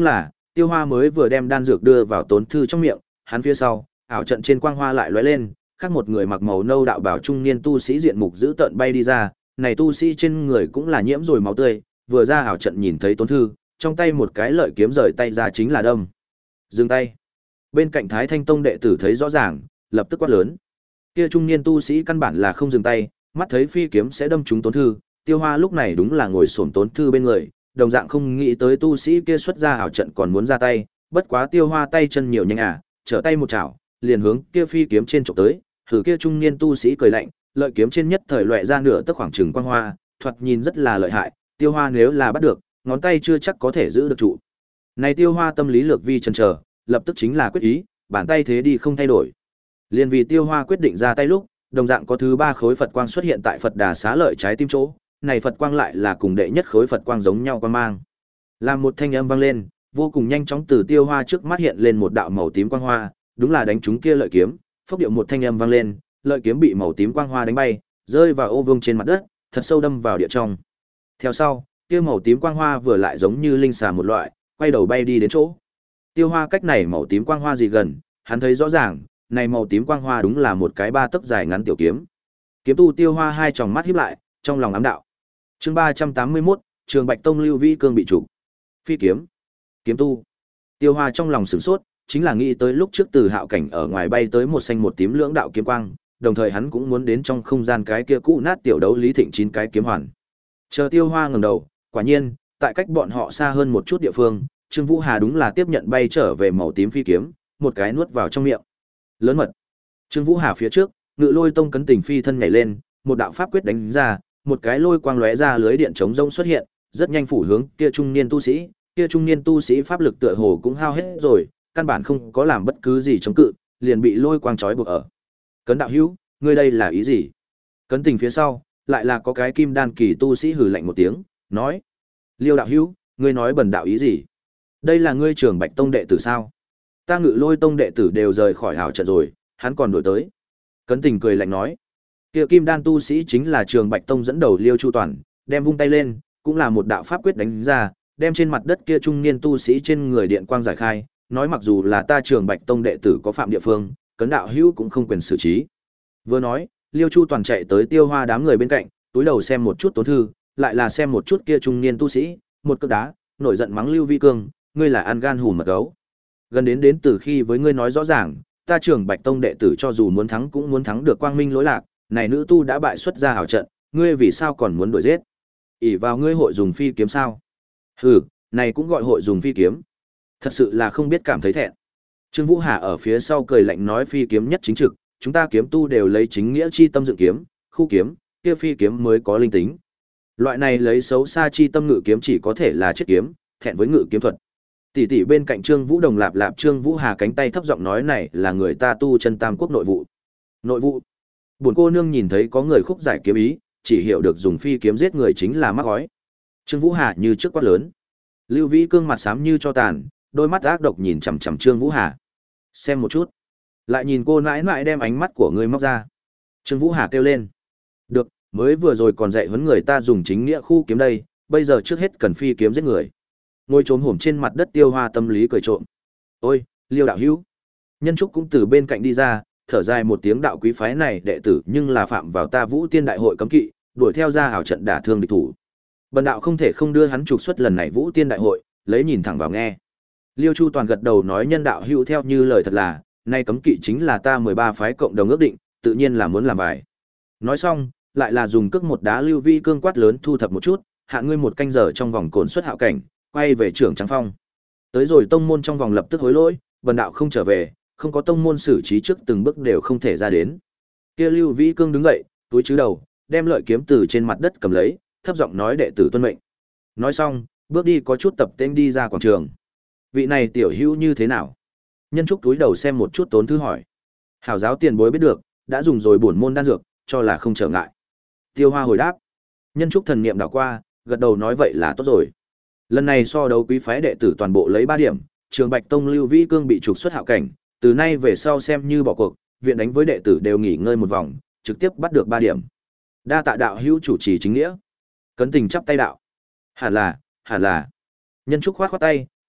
Tiêu Hoa mới vừa đem đan dược đưa vào Tốn Thư trong miệng, hắn phía sau, ảo trận trên quang hoa lại lóe lên, khác một người mặc màu nâu đạo bào trung niên tu sĩ diện mục dữ tợn bay đi ra, này tu sĩ trên người cũng là nhiễm rồi máu tươi, vừa ra ảo trận nhìn thấy Tốn Thư, trong tay một cái lợi kiếm rời tay ra chính là đâm. Dừng tay. Bên cạnh Thái Thanh Tông đệ tử thấy rõ ràng, lập tức quát lớn. Kia trung niên tu sĩ căn bản là không dừng tay, mắt thấy phi kiếm sẽ đâm trúng Tốn Thư, Tiêu Hoa lúc này đúng là ngồi xổm Tốn Thư bên người, đồng dạng không nghĩ tới tu sĩ kia xuất ra ảo trận còn muốn ra tay, bất quá Tiêu Hoa tay chân nhiều nhanh à, trở tay một chảo, liền hướng kia phi kiếm trên chụp tới, thử kia trung niên tu sĩ cười lạnh, lợi kiếm trên nhất thời loẹt ra nửa tấc khoảng chừng quang hoa, thoạt nhìn rất là lợi hại, Tiêu Hoa nếu là bắt được, ngón tay chưa chắc có thể giữ được trụ. Này Tiêu Hoa tâm lý lược vi chần chờ, lập tức chính là quyết ý, bàn tay thế đi không thay đổi. Liên vì Tiêu Hoa quyết định ra tay lúc, đồng dạng có thứ ba khối Phật quang xuất hiện tại Phật Đà Xá lợi trái tim chỗ, này Phật quang lại là cùng đệ nhất khối Phật quang giống nhau quang mang. Làm một thanh âm vang lên, vô cùng nhanh chóng từ Tiêu Hoa trước mắt hiện lên một đạo màu tím quang hoa, đúng là đánh trúng kia lợi kiếm, phốc điệu một thanh âm vang lên, lợi kiếm bị màu tím quang hoa đánh bay, rơi vào ô vuông trên mặt đất, thật sâu đâm vào địa trong. Theo sau, kia màu tím quang hoa vừa lại giống như linh xà một loại, quay đầu bay đi đến chỗ. Tiêu Hoa cách này màu tím quang hoa gì gần, hắn thấy rõ ràng, này màu tím quang hoa đúng là một cái ba tấc dài ngắn tiểu kiếm. Kiếm tu Tiêu Hoa hai tròng mắt híp lại, trong lòng ám đạo. Chương ba trăm tám mươi mốt, Trường Bạch Tông Lưu Vi Cương bị trục. Phi kiếm, kiếm tu. Tiêu Hoa trong lòng sửng sốt, chính là nghĩ tới lúc trước từ hạo cảnh ở ngoài bay tới một xanh một tím lưỡng đạo kiếm quang, đồng thời hắn cũng muốn đến trong không gian cái kia cũ nát tiểu đấu Lý Thịnh chín cái kiếm hoàn. Chờ Tiêu Hoa ngẩng đầu, quả nhiên, tại cách bọn họ xa hơn một chút địa phương, Trương Vũ Hà đúng là tiếp nhận bay trở về màu tím phi kiếm, một cái nuốt vào trong miệng. Lớn mật. Trương Vũ Hà phía trước, Ngự Lôi Tông Cấn Tình phi thân nhảy lên, một đạo pháp quyết đánh ra, một cái lôi quang lóe ra lưới điện chống rông xuất hiện, rất nhanh phủ hướng kia trung niên tu sĩ, kia trung niên tu sĩ pháp lực tựa hồ cũng hao hết rồi, căn bản không có làm bất cứ gì chống cự, liền bị lôi quang trói buộc ở. Cấn đạo hữu, ngươi đây là ý gì? Cấn Tình phía sau, lại là có cái kim đan kỳ tu sĩ hừ lạnh một tiếng, nói: Liêu đạo hữu, ngươi nói bần đạo ý gì? Đây là ngươi Trường Bạch Tông đệ tử sao? Ta Ngự Lôi Tông đệ tử đều rời khỏi hảo trận rồi, hắn còn đuổi tới. Cấn Tình cười lạnh nói: kia kim đan tu sĩ chính là Trường Bạch Tông dẫn đầu Liêu Chu Toàn, đem vung tay lên, cũng là một đạo pháp quyết đánh ra, đem trên mặt đất kia trung niên tu sĩ trên người điện quang giải khai, nói mặc dù là ta Trường Bạch Tông đệ tử có phạm địa phương, Cấn đạo hữu cũng không quyền xử trí. Vừa nói, Liêu Chu Toàn chạy tới Tiêu Hoa đám người bên cạnh, túi đầu xem một chút Tốn Thư, lại là xem một chút kia trung niên tu sĩ, một cước đá, nổi giận mắng Lưu Vi Cương, ngươi là ăn gan hùm mật gấu. Gần đến đến từ khi với ngươi nói rõ ràng, ta Trường Bạch Tông đệ tử cho dù muốn thắng cũng muốn thắng được quang minh lỗi lạc, này nữ tu đã bại xuất ra hảo trận, ngươi vì sao còn muốn đuổi giết? ỷ vào ngươi hội dùng phi kiếm sao? Hừ, này cũng gọi hội dùng phi kiếm. Thật sự là không biết cảm thấy thẹn. Trương Vũ Hà ở phía sau cười lạnh nói phi kiếm nhất chính trực, chúng ta kiếm tu đều lấy chính nghĩa chi tâm dựng kiếm, khu kiếm, kia phi kiếm mới có linh tính. Loại này lấy xấu xa chi tâm ngự kiếm chỉ có thể là chết kiếm, thẹn với ngự kiếm thuật. Tỷ tỷ bên cạnh Trương Vũ Đồng lạp lạp Trương Vũ Hà cánh tay thấp giọng nói này là người ta tu chân tam quốc nội vụ. Nội vụ. Buồn cô nương nhìn thấy có người khúc giải kiếm ý, chỉ hiểu được dùng phi kiếm giết người chính là mắc gói. Trương Vũ Hà như trước quát lớn. Lưu Vĩ Cương mặt xám như cho tàn, đôi mắt ác độc nhìn chằm chằm Trương Vũ Hà. Xem một chút. Lại nhìn cô nãi nãi đem ánh mắt của ngươi móc ra. Trương Vũ Hà kêu lên. Được, mới vừa rồi còn dạy huấn người ta dùng chính nghĩa khu kiếm đây, bây giờ trước hết cần phi kiếm giết người. Ngồi trốn hổm trên mặt đất Tiêu Hoa tâm lý cười trộm. Ôi, Liêu đạo hữu. Nhân Trúc cũng từ bên cạnh đi ra, thở dài một tiếng đạo quý phái này đệ tử nhưng là phạm vào ta Vũ Tiên đại hội cấm kỵ, đuổi theo ra hảo trận đả thương địch thủ. Bần đạo không thể không đưa hắn trục xuất lần này Vũ Tiên đại hội, lấy nhìn thẳng vào nghe. Liêu Chu Toàn gật đầu nói nhân đạo hữu theo như lời thật là, nay cấm kỵ chính là ta mười ba phái cộng đồng ước định, tự nhiên là muốn làm bài. Nói xong, lại là dùng cước một đá Lưu Vi Cương quát lớn thu thập một chút, hạ ngươi một canh giờ trong vòng cồn xuất hạo cảnh, quay về trưởng Trắng Phong. Tới rồi tông môn trong vòng lập tức hối lỗi, bần đạo không trở về, không có tông môn xử trí trước từng bước đều không thể ra đến. Kia Lưu Vi Cương đứng dậy, túi trứ đầu, đem lợi kiếm từ trên mặt đất cầm lấy, thấp giọng nói đệ tử tuân mệnh. Nói xong, bước đi có chút tập tên đi ra quảng trường. Vị này tiểu hữu như thế nào? Nhân Trúc túi đầu xem một chút Tốn Thư hỏi. Hảo giáo tiền bối biết được, đã dùng rồi bổn môn đan dược, cho là không trở ngại. Tiêu Hoa hồi đáp. Nhân Trúc thần niệm đảo qua, gật đầu nói vậy là tốt rồi. Lần này so đấu quý phái đệ tử toàn bộ lấy ba điểm, Trường Bạch Tông Lưu Vĩ Cương bị trục xuất hạo cảnh, từ nay về sau xem như bỏ cuộc, viện đánh với đệ tử đều nghỉ ngơi một vòng, trực tiếp bắt được ba điểm. Đa tạ đạo hữu chủ trì chính nghĩa. Cấn Tình chắp tay đạo. Hẳn là, hẳn là. Nhân Trúc khoát khoát tay,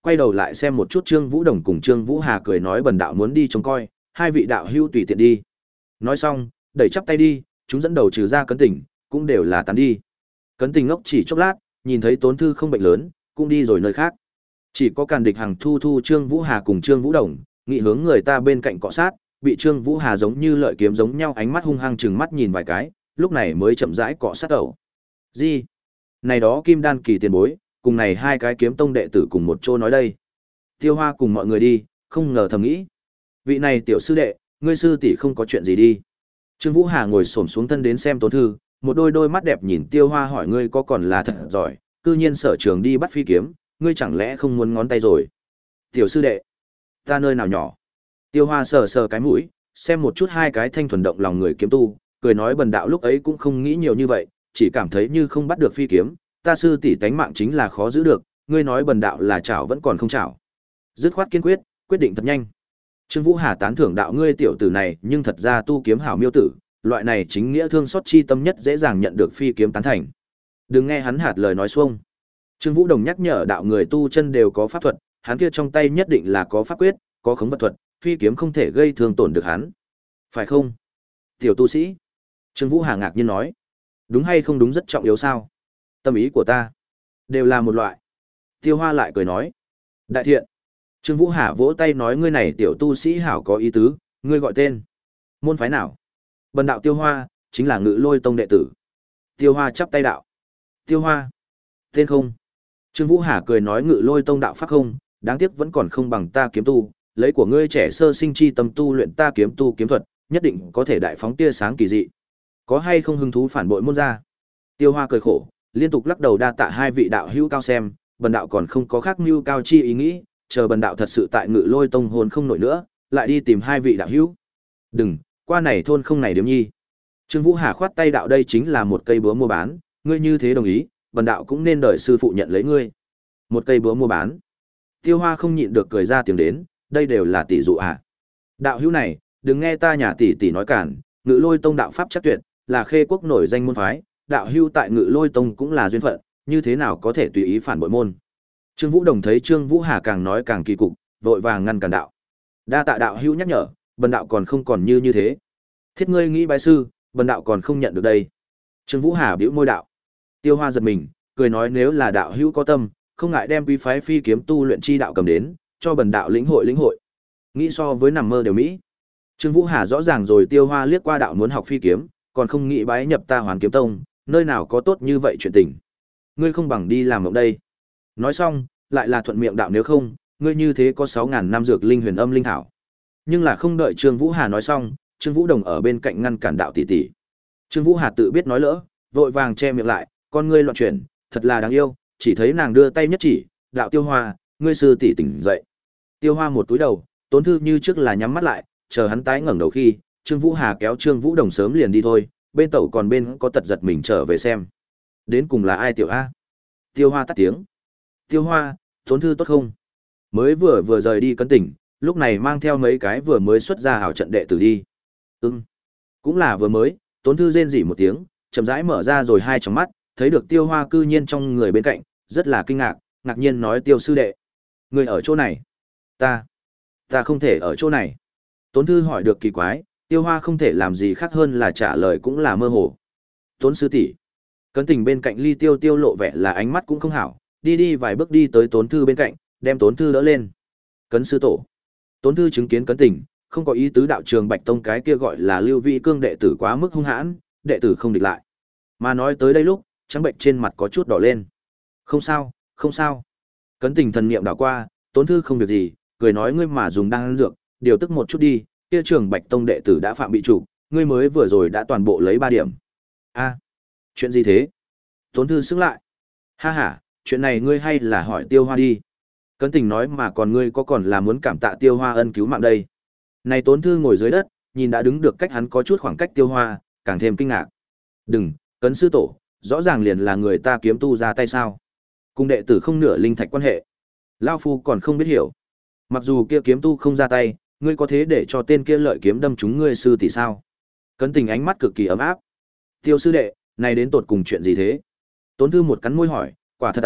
quay đầu lại xem một chút Trương Vũ Đồng cùng Trương Vũ Hà cười nói bần đạo muốn đi trông coi, hai vị đạo hữu tùy tiện đi. Nói xong, đẩy chắp tay đi, chúng dẫn đầu trừ ra Cấn Tình, cũng đều là tán đi. Cấn Tình ngốc chỉ chốc lát, nhìn thấy Tốn Thư không bệnh lớn, cũng đi rồi nơi khác. Chỉ có Càn Địch Hằng thu thu Trương Vũ Hà cùng Trương Vũ Đồng, nghị hướng người ta bên cạnh cọ sát, bị Trương Vũ Hà giống như lợi kiếm giống nhau ánh mắt hung hăng trừng mắt nhìn vài cái, lúc này mới chậm rãi cọ sát đầu. Gì? Này đó Kim Đan kỳ tiền bối, cùng này hai cái kiếm tông đệ tử cùng một chỗ nói đây. Tiêu Hoa cùng mọi người đi, không ngờ thầm nghĩ. Vị này tiểu sư đệ, ngươi sư tỷ không có chuyện gì đi. Trương Vũ Hà ngồi xổm xuống thân đến xem Tốn Thư, một đôi đôi mắt đẹp nhìn Tiêu Hoa hỏi ngươi có còn là thật giỏi, cư nhiên sở trường đi bắt phi kiếm, ngươi chẳng lẽ không muốn ngón tay rồi. Tiểu sư đệ, ta nơi nào nhỏ. Tiêu Hoa sờ sờ cái mũi, xem một chút hai cái thanh thuần động lòng người kiếm tu, cười nói bần đạo lúc ấy cũng không nghĩ nhiều như vậy, chỉ cảm thấy như không bắt được phi kiếm, ta sư tỷ tánh mạng chính là khó giữ được, ngươi nói bần đạo là chảo vẫn còn không chảo. Dứt khoát kiên quyết, quyết định thật nhanh. Trương Vũ Hà tán thưởng đạo ngươi tiểu tử này, nhưng thật ra tu kiếm hảo miêu tử, loại này chính nghĩa thương xót chi tâm nhất dễ dàng nhận được phi kiếm tán thành. Đừng nghe hắn hạt lời nói xuông. Trương Vũ Đồng nhắc nhở đạo người tu chân đều có pháp thuật, hắn kia trong tay nhất định là có pháp quyết, có khống vật thuật, phi kiếm không thể gây thương tổn được hắn. Phải không? Tiểu tu sĩ. Trương Vũ Hà ngạc nhiên nói. Đúng hay không đúng rất trọng yếu sao? Tâm ý của ta. Đều là một loại. Tiêu Hoa lại cười nói. Đại thiện. Trương Vũ Hà vỗ tay nói ngươi này tiểu tu sĩ hảo có ý tứ, ngươi gọi tên. Môn phái nào? Bần đạo Tiêu Hoa, chính là Ngự Lôi Tông đệ tử. Tiêu Hoa chắp tay đạo. Tiêu Hoa. Tên không? Trương Vũ Hà cười nói Ngự Lôi Tông đạo pháp không, đáng tiếc vẫn còn không bằng ta kiếm tu, lấy của ngươi trẻ sơ sinh chi tâm tu luyện ta kiếm tu kiếm thuật, nhất định có thể đại phóng tia sáng kỳ dị. Có hay không hứng thú phản bội môn gia? Tiêu Hoa cười khổ, liên tục lắc đầu đa tạ hai vị đạo hữu cao xem, bần đạo còn không có khác mưu cao chi ý nghĩ, chờ bần đạo thật sự tại Ngự Lôi Tông hồn không nổi nữa, lại đi tìm hai vị đạo hữu. Đừng, qua này thôn không này điếm nhi. Trương Vũ Hà khoát tay đạo đây chính là một cây búa mua bán, ngươi như thế đồng ý, bần đạo cũng nên đợi sư phụ nhận lấy ngươi. Một cây búa mua bán. Tiêu Hoa không nhịn được cười ra tiếng đến, đây đều là tỷ dụ à. Đạo hữu này, đừng nghe ta nhà tỷ tỷ nói cản, Ngự Lôi Tông đạo pháp chắc tuyệt, là Khê quốc nổi danh môn phái, đạo hữu tại Ngự Lôi Tông cũng là duyên phận, như thế nào có thể tùy ý phản bội môn. Trương Vũ Đồng thấy Trương Vũ Hà càng nói càng kỳ cục, vội vàng ngăn cản đạo. Đa tạ đạo hữu nhắc nhở, bần đạo còn không còn như như thế. Thiết ngươi nghĩ bái sư, bần đạo còn không nhận được đây. Trương Vũ Hà bĩu môi đạo. Tiêu Hoa giật mình, cười nói nếu là đạo hữu có tâm, không ngại đem quý phái phi kiếm tu luyện chi đạo cầm đến, cho bần đạo lĩnh hội lĩnh hội. Nghĩ so với nằm mơ đều mỹ. Trương Vũ Hà rõ ràng rồi Tiêu Hoa liếc qua đạo muốn học phi kiếm, còn không nghĩ bái nhập ta Hoàn Kiếm Tông, nơi nào có tốt như vậy chuyện tình. Ngươi không bằng đi làm mộng đây. Nói xong, lại là thuận miệng đạo nếu không, ngươi như thế có sáu ngàn năm dược linh huyền âm linh thảo. Nhưng là không đợi Trương Vũ Hà nói xong, Trương Vũ Đồng ở bên cạnh ngăn cản đạo tỷ tỷ. Trương Vũ Hà tự biết nói lỡ, vội vàng che miệng lại, con ngươi loạn chuyển, thật là đáng yêu, chỉ thấy nàng đưa tay nhất chỉ, đạo Tiêu Hoa, ngươi sư tỷ tỉnh dậy. Tiêu Hoa một túi đầu, Tốn Thư như trước là nhắm mắt lại, chờ hắn tái ngẩng đầu khi, Trương Vũ Hà kéo Trương Vũ Đồng sớm liền đi thôi, bên tẩu còn bên có tật giật mình trở về xem. Đến cùng là ai tiểu A? Tiêu Hoa tắt tiếng. Tiêu Hoa, Tốn Thư tốt không? Mới vừa vừa rời đi Cấn Tỉnh, lúc này mang theo mấy cái vừa mới xuất ra hảo trận đệ tử đi. Ừm, cũng là vừa mới, Tốn Thư rên rỉ một tiếng, chậm rãi mở ra rồi hai tròng mắt, thấy được Tiêu Hoa cư nhiên trong người bên cạnh, rất là kinh ngạc, ngạc nhiên nói Tiêu sư đệ, người ở chỗ này. Ta, ta không thể ở chỗ này. Tốn Thư hỏi được kỳ quái, Tiêu Hoa không thể làm gì khác hơn là trả lời cũng là mơ hồ. Tốn sư tỷ. Cấn Tình bên cạnh Ly Tiêu Tiêu lộ vẻ là ánh mắt cũng không hảo, đi đi vài bước đi tới Tốn Thư bên cạnh, đem Tốn Thư đỡ lên. Cấn sư tổ. Tốn Thư chứng kiến Cấn Tình, không có ý tứ đạo trường Bạch Tông cái kia gọi là Lưu Vị Cương đệ tử quá mức hung hãn, đệ tử không địch lại. Mà nói tới đây lúc, trắng bệnh trên mặt có chút đỏ lên. Không sao, không sao. Cấn Tình thần niệm đảo qua, Tốn Thư không việc gì, cười nói ngươi mà dùng đan dược, điều tức một chút đi, kia trường Bạch Tông đệ tử đã phạm bị chủ, ngươi mới vừa rồi đã toàn bộ lấy ba điểm. A, chuyện gì thế? Tốn Thư sững lại. Ha ha, chuyện này ngươi hay là hỏi Tiêu Hoa đi. Cấn Tình nói mà còn ngươi có còn là muốn cảm tạ Tiêu Hoa ân cứu mạng đây. Này Tốn Thư ngồi dưới đất, nhìn đã đứng được cách hắn có chút khoảng cách Tiêu Hoa, càng thêm kinh ngạc. Đừng, Cấn sư tổ, rõ ràng liền là người ta kiếm tu ra tay sao? Cùng đệ tử không nửa linh thạch quan hệ. Lao phu còn không biết hiểu. Mặc dù kia kiếm tu không ra tay, ngươi có thế để cho tên kia lợi kiếm đâm trúng ngươi sư tỷ sao? Cấn Tình ánh mắt cực kỳ ấm áp. Tiêu sư đệ, này đến tột cùng chuyện gì thế? Tốn Thư một cắn môi hỏi, quả thật à,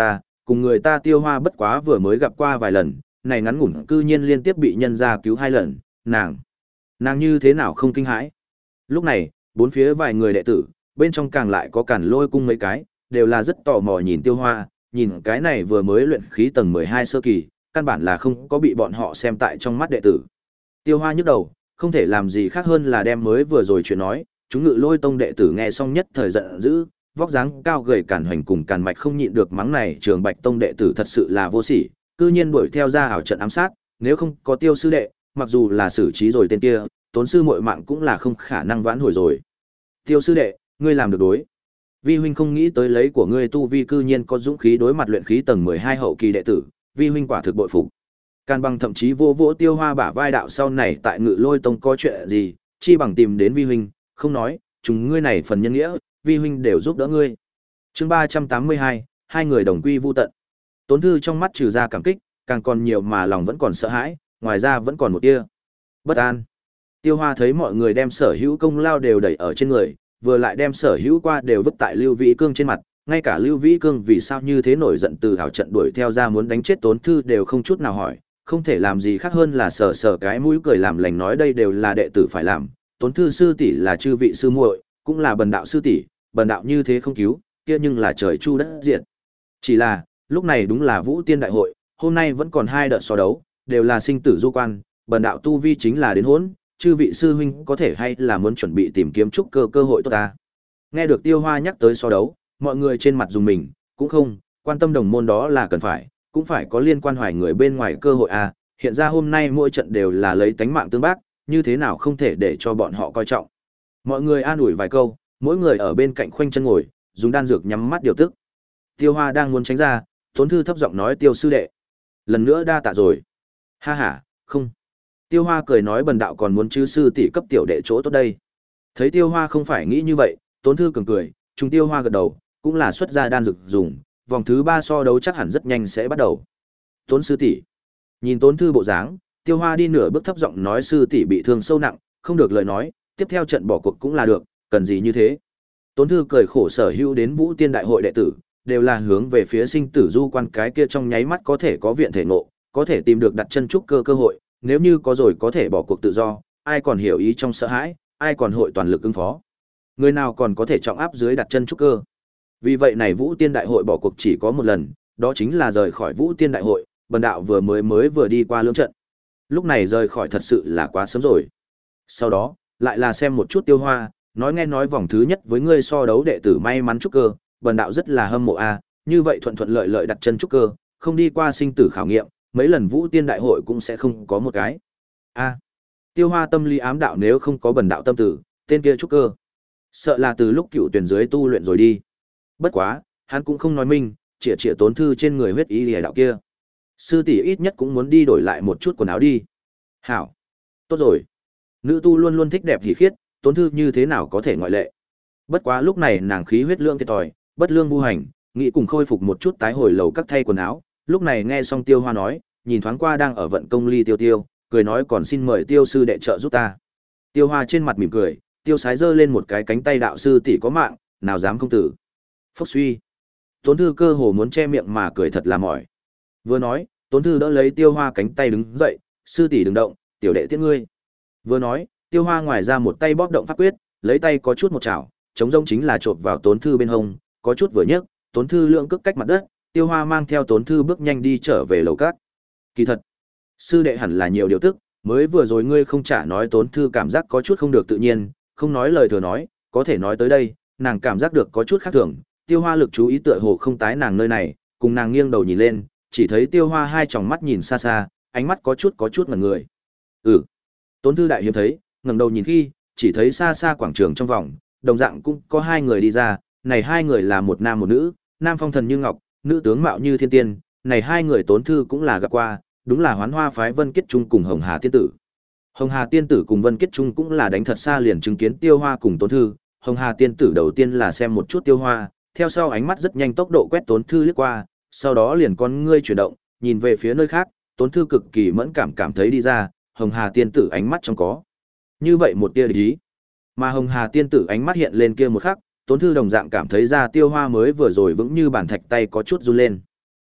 cùng người ta Tiêu Hoa bất quá vừa mới gặp qua vài lần, này ngắn ngủn cư nhiên liên tiếp bị nhân gia cứu hai lần, nàng, nàng như thế nào không kinh hãi. Lúc này, bốn phía vài người đệ tử, bên trong càng lại có Càn Lôi cung mấy cái, đều là rất tò mò nhìn Tiêu Hoa, nhìn cái này vừa mới luyện khí tầng mười hai sơ kỳ, căn bản là không có bị bọn họ xem tại trong mắt đệ tử. Tiêu Hoa nhức đầu, không thể làm gì khác hơn là đem mới vừa rồi chuyện nói, chúng Ngự Lôi tông đệ tử nghe xong nhất thời giận dữ, vóc dáng cao gầy Càn Hoành cùng Càn Mạch không nhịn được mắng này Trường Bạch tông đệ tử thật sự là vô sỉ, cư nhiên đuổi theo ra ảo trận ám sát, nếu không có Tiêu sư đệ, mặc dù là xử trí rồi tên kia, Tốn sư muội mạng cũng là không khả năng vãn hồi rồi. Tiêu sư đệ, ngươi làm được đối. Vi huynh không nghĩ tới lấy của ngươi tu vi cư nhiên có dũng khí đối mặt luyện khí tầng mười hai hậu kỳ đệ tử, vi huynh quả thực bội phục. Càn Bằng thậm chí vô vỗ Tiêu Hoa bả vai đạo sau này tại Ngự Lôi tông có chuyện gì, chi bằng tìm đến vi huynh, không nói, chúng ngươi này phần nhân nghĩa, vi huynh đều giúp đỡ ngươi. Chương ba trăm tám mươi hai, hai người đồng quy vu tận. Tốn Thư trong mắt trừ ra cảm kích, càng còn nhiều mà lòng vẫn còn sợ hãi, ngoài ra vẫn còn một tia bất an. Tiêu Hoa thấy mọi người đem sở hữu công lao đều đẩy ở trên người, vừa lại đem sở hữu qua đều vứt tại Lưu Vĩ Cương trên mặt, ngay cả Lưu Vĩ Cương vì sao như thế nổi giận từ thảo trận đuổi theo ra muốn đánh chết Tốn Thư đều không chút nào hỏi, không thể làm gì khác hơn là sờ sờ cái mũi cười làm lành nói đây đều là đệ tử phải làm, Tốn Thư sư tỷ là chư vị sư muội, cũng là bần đạo sư tỷ, bần đạo như thế không cứu, kia nhưng là trời chu đất diệt. Chỉ là, lúc này đúng là Vũ Tiên đại hội, hôm nay vẫn còn hai đợt so đấu, đều là sinh tử du quan, bần đạo tu vi chính là đến hỗn, chư vị sư huynh có thể hay là muốn chuẩn bị tìm kiếm trúc cơ cơ hội tốt ta. Nghe được Tiêu Hoa nhắc tới so đấu, mọi người trên mặt dùng mình, cũng không, quan tâm đồng môn đó là cần phải, cũng phải có liên quan hoài người bên ngoài cơ hội à, hiện ra hôm nay mỗi trận đều là lấy tánh mạng tương bác, như thế nào không thể để cho bọn họ coi trọng. Mọi người an ủi vài câu, mỗi người ở bên cạnh khoanh chân ngồi, dùng đan dược nhắm mắt điều tức. Tiêu Hoa đang muốn tránh ra, Tốn Thư thấp giọng nói Tiêu sư đệ. Lần nữa đa tạ rồi. Ha ha, không. Tiêu Hoa cười nói bần đạo còn muốn chứ sư tỷ cấp tiểu đệ chỗ tốt đây. Thấy Tiêu Hoa không phải nghĩ như vậy, Tốn Thư cường cười, chúng Tiêu Hoa gật đầu, cũng là xuất ra đan dược dùng, vòng thứ ba so đấu chắc hẳn rất nhanh sẽ bắt đầu. Tốn sư tỷ. Nhìn Tốn Thư bộ dáng, Tiêu Hoa đi nửa bước thấp giọng nói sư tỷ bị thương sâu nặng, không được lời nói, tiếp theo trận bỏ cuộc cũng là được, cần gì như thế. Tốn Thư cười khổ sở hữu đến Vũ Tiên đại hội đệ tử, đều là hướng về phía sinh tử du quan cái kia trong nháy mắt có thể có viện thể ngộ, có thể tìm được đặt chân trúc cơ cơ hội, nếu như có rồi có thể bỏ cuộc tự do, ai còn hiểu ý trong sợ hãi, ai còn hội toàn lực ứng phó. Người nào còn có thể trọng áp dưới đặt chân trúc cơ. Vì vậy này Vũ Tiên đại hội bỏ cuộc chỉ có một lần, đó chính là rời khỏi Vũ Tiên đại hội, bần đạo vừa mới mới vừa đi qua lưỡng trận. Lúc này rời khỏi thật sự là quá sớm rồi. Sau đó, lại là xem một chút Tiêu Hoa, nói nghe nói vòng thứ nhất với ngươi so đấu đệ tử may mắn trúc cơ, bần đạo rất là hâm mộ a, như vậy thuận thuận lợi lợi đặt chân trúc cơ, không đi qua sinh tử khảo nghiệm, mấy lần Vũ Tiên đại hội cũng sẽ không có một cái. A. Tiêu Hoa tâm lý ám đạo nếu không có bần đạo tâm tử, tên kia trúc cơ, sợ là từ lúc cựu tuyển dưới tu luyện rồi đi. Bất quá, hắn cũng không nói minh, chĩa chĩa Tốn Thư trên người huyết ý lìa đạo kia. Sư tỷ ít nhất cũng muốn đi đổi lại một chút quần áo đi. Hảo. Tốt rồi. Nữ tu luôn luôn thích đẹp hỉ khiết, Tốn Thư như thế nào có thể ngoại lệ. Bất quá lúc này nàng khí huyết lượng thiệt thòi, bất lương vu hành, nghĩ cùng khôi phục một chút tái hồi lầu các thay quần áo. Lúc này nghe xong Tiêu Hoa nói, nhìn thoáng qua đang ở vận công Ly Tiêu Tiêu, cười nói còn xin mời Tiêu sư đệ trợ giúp ta. Tiêu Hoa trên mặt mỉm cười, Tiêu Sái giơ lên một cái cánh tay đạo sư tỷ có mạng, nào dám không tử. Phốc suy. Tốn Thư cơ hồ muốn che miệng mà cười thật là mỏi. Vừa nói, Tốn Thư đỡ lấy Tiêu Hoa cánh tay đứng dậy, sư tỷ đừng động, tiểu đệ tiễn ngươi. Vừa nói, Tiêu Hoa ngoài ra một tay bóp động pháp quyết, lấy tay có chút một chảo, chống rông chính là chộp vào Tốn Thư bên hông, có chút vừa nhấc, Tốn Thư lượng cước cách mặt đất, Tiêu Hoa mang theo Tốn Thư bước nhanh đi trở về lầu cát. Kỳ thật, sư đệ hẳn là nhiều điều tức, mới vừa rồi ngươi không trả nói Tốn Thư cảm giác có chút không được tự nhiên, không nói lời thừa nói, có thể nói tới đây, nàng cảm giác được có chút khác thường, Tiêu Hoa lực chú ý tựa hồ không tái nàng nơi này, cùng nàng nghiêng đầu nhìn lên, chỉ thấy Tiêu Hoa hai tròng mắt nhìn xa xa, ánh mắt có chút có chút ngẩn người. Ừ. Tốn Thư đại hiếm thấy, ngẩng đầu nhìn khi, chỉ thấy xa xa quảng trường trong vòng, đồng dạng cũng có hai người đi ra, này hai người là một nam một nữ, nam phong thần như ngọc, nữ tướng mạo như thiên tiên, này hai người Tốn Thư cũng là gặp qua, đúng là Hoán Hoa phái Vân Kiết Trung cùng Hồng Hà tiên tử. Hồng Hà tiên tử cùng Vân Kiết Trung cũng là đánh thật xa liền chứng kiến Tiêu Hoa cùng Tốn Thư, Hồng Hà tiên tử đầu tiên là xem một chút Tiêu Hoa, theo sau ánh mắt rất nhanh tốc độ quét Tốn Thư liếc qua, sau đó liền con ngươi chuyển động, nhìn về phía nơi khác, Tốn Thư cực kỳ mẫn cảm cảm thấy đi ra, Hồng Hà tiên tử ánh mắt trong có như vậy một tia ý. Mà Hồng Hà tiên tử ánh mắt hiện lên kia một khắc, Tốn Thư đồng dạng cảm thấy ra Tiêu Hoa mới vừa rồi vững như bàn thạch tay có chút run lên.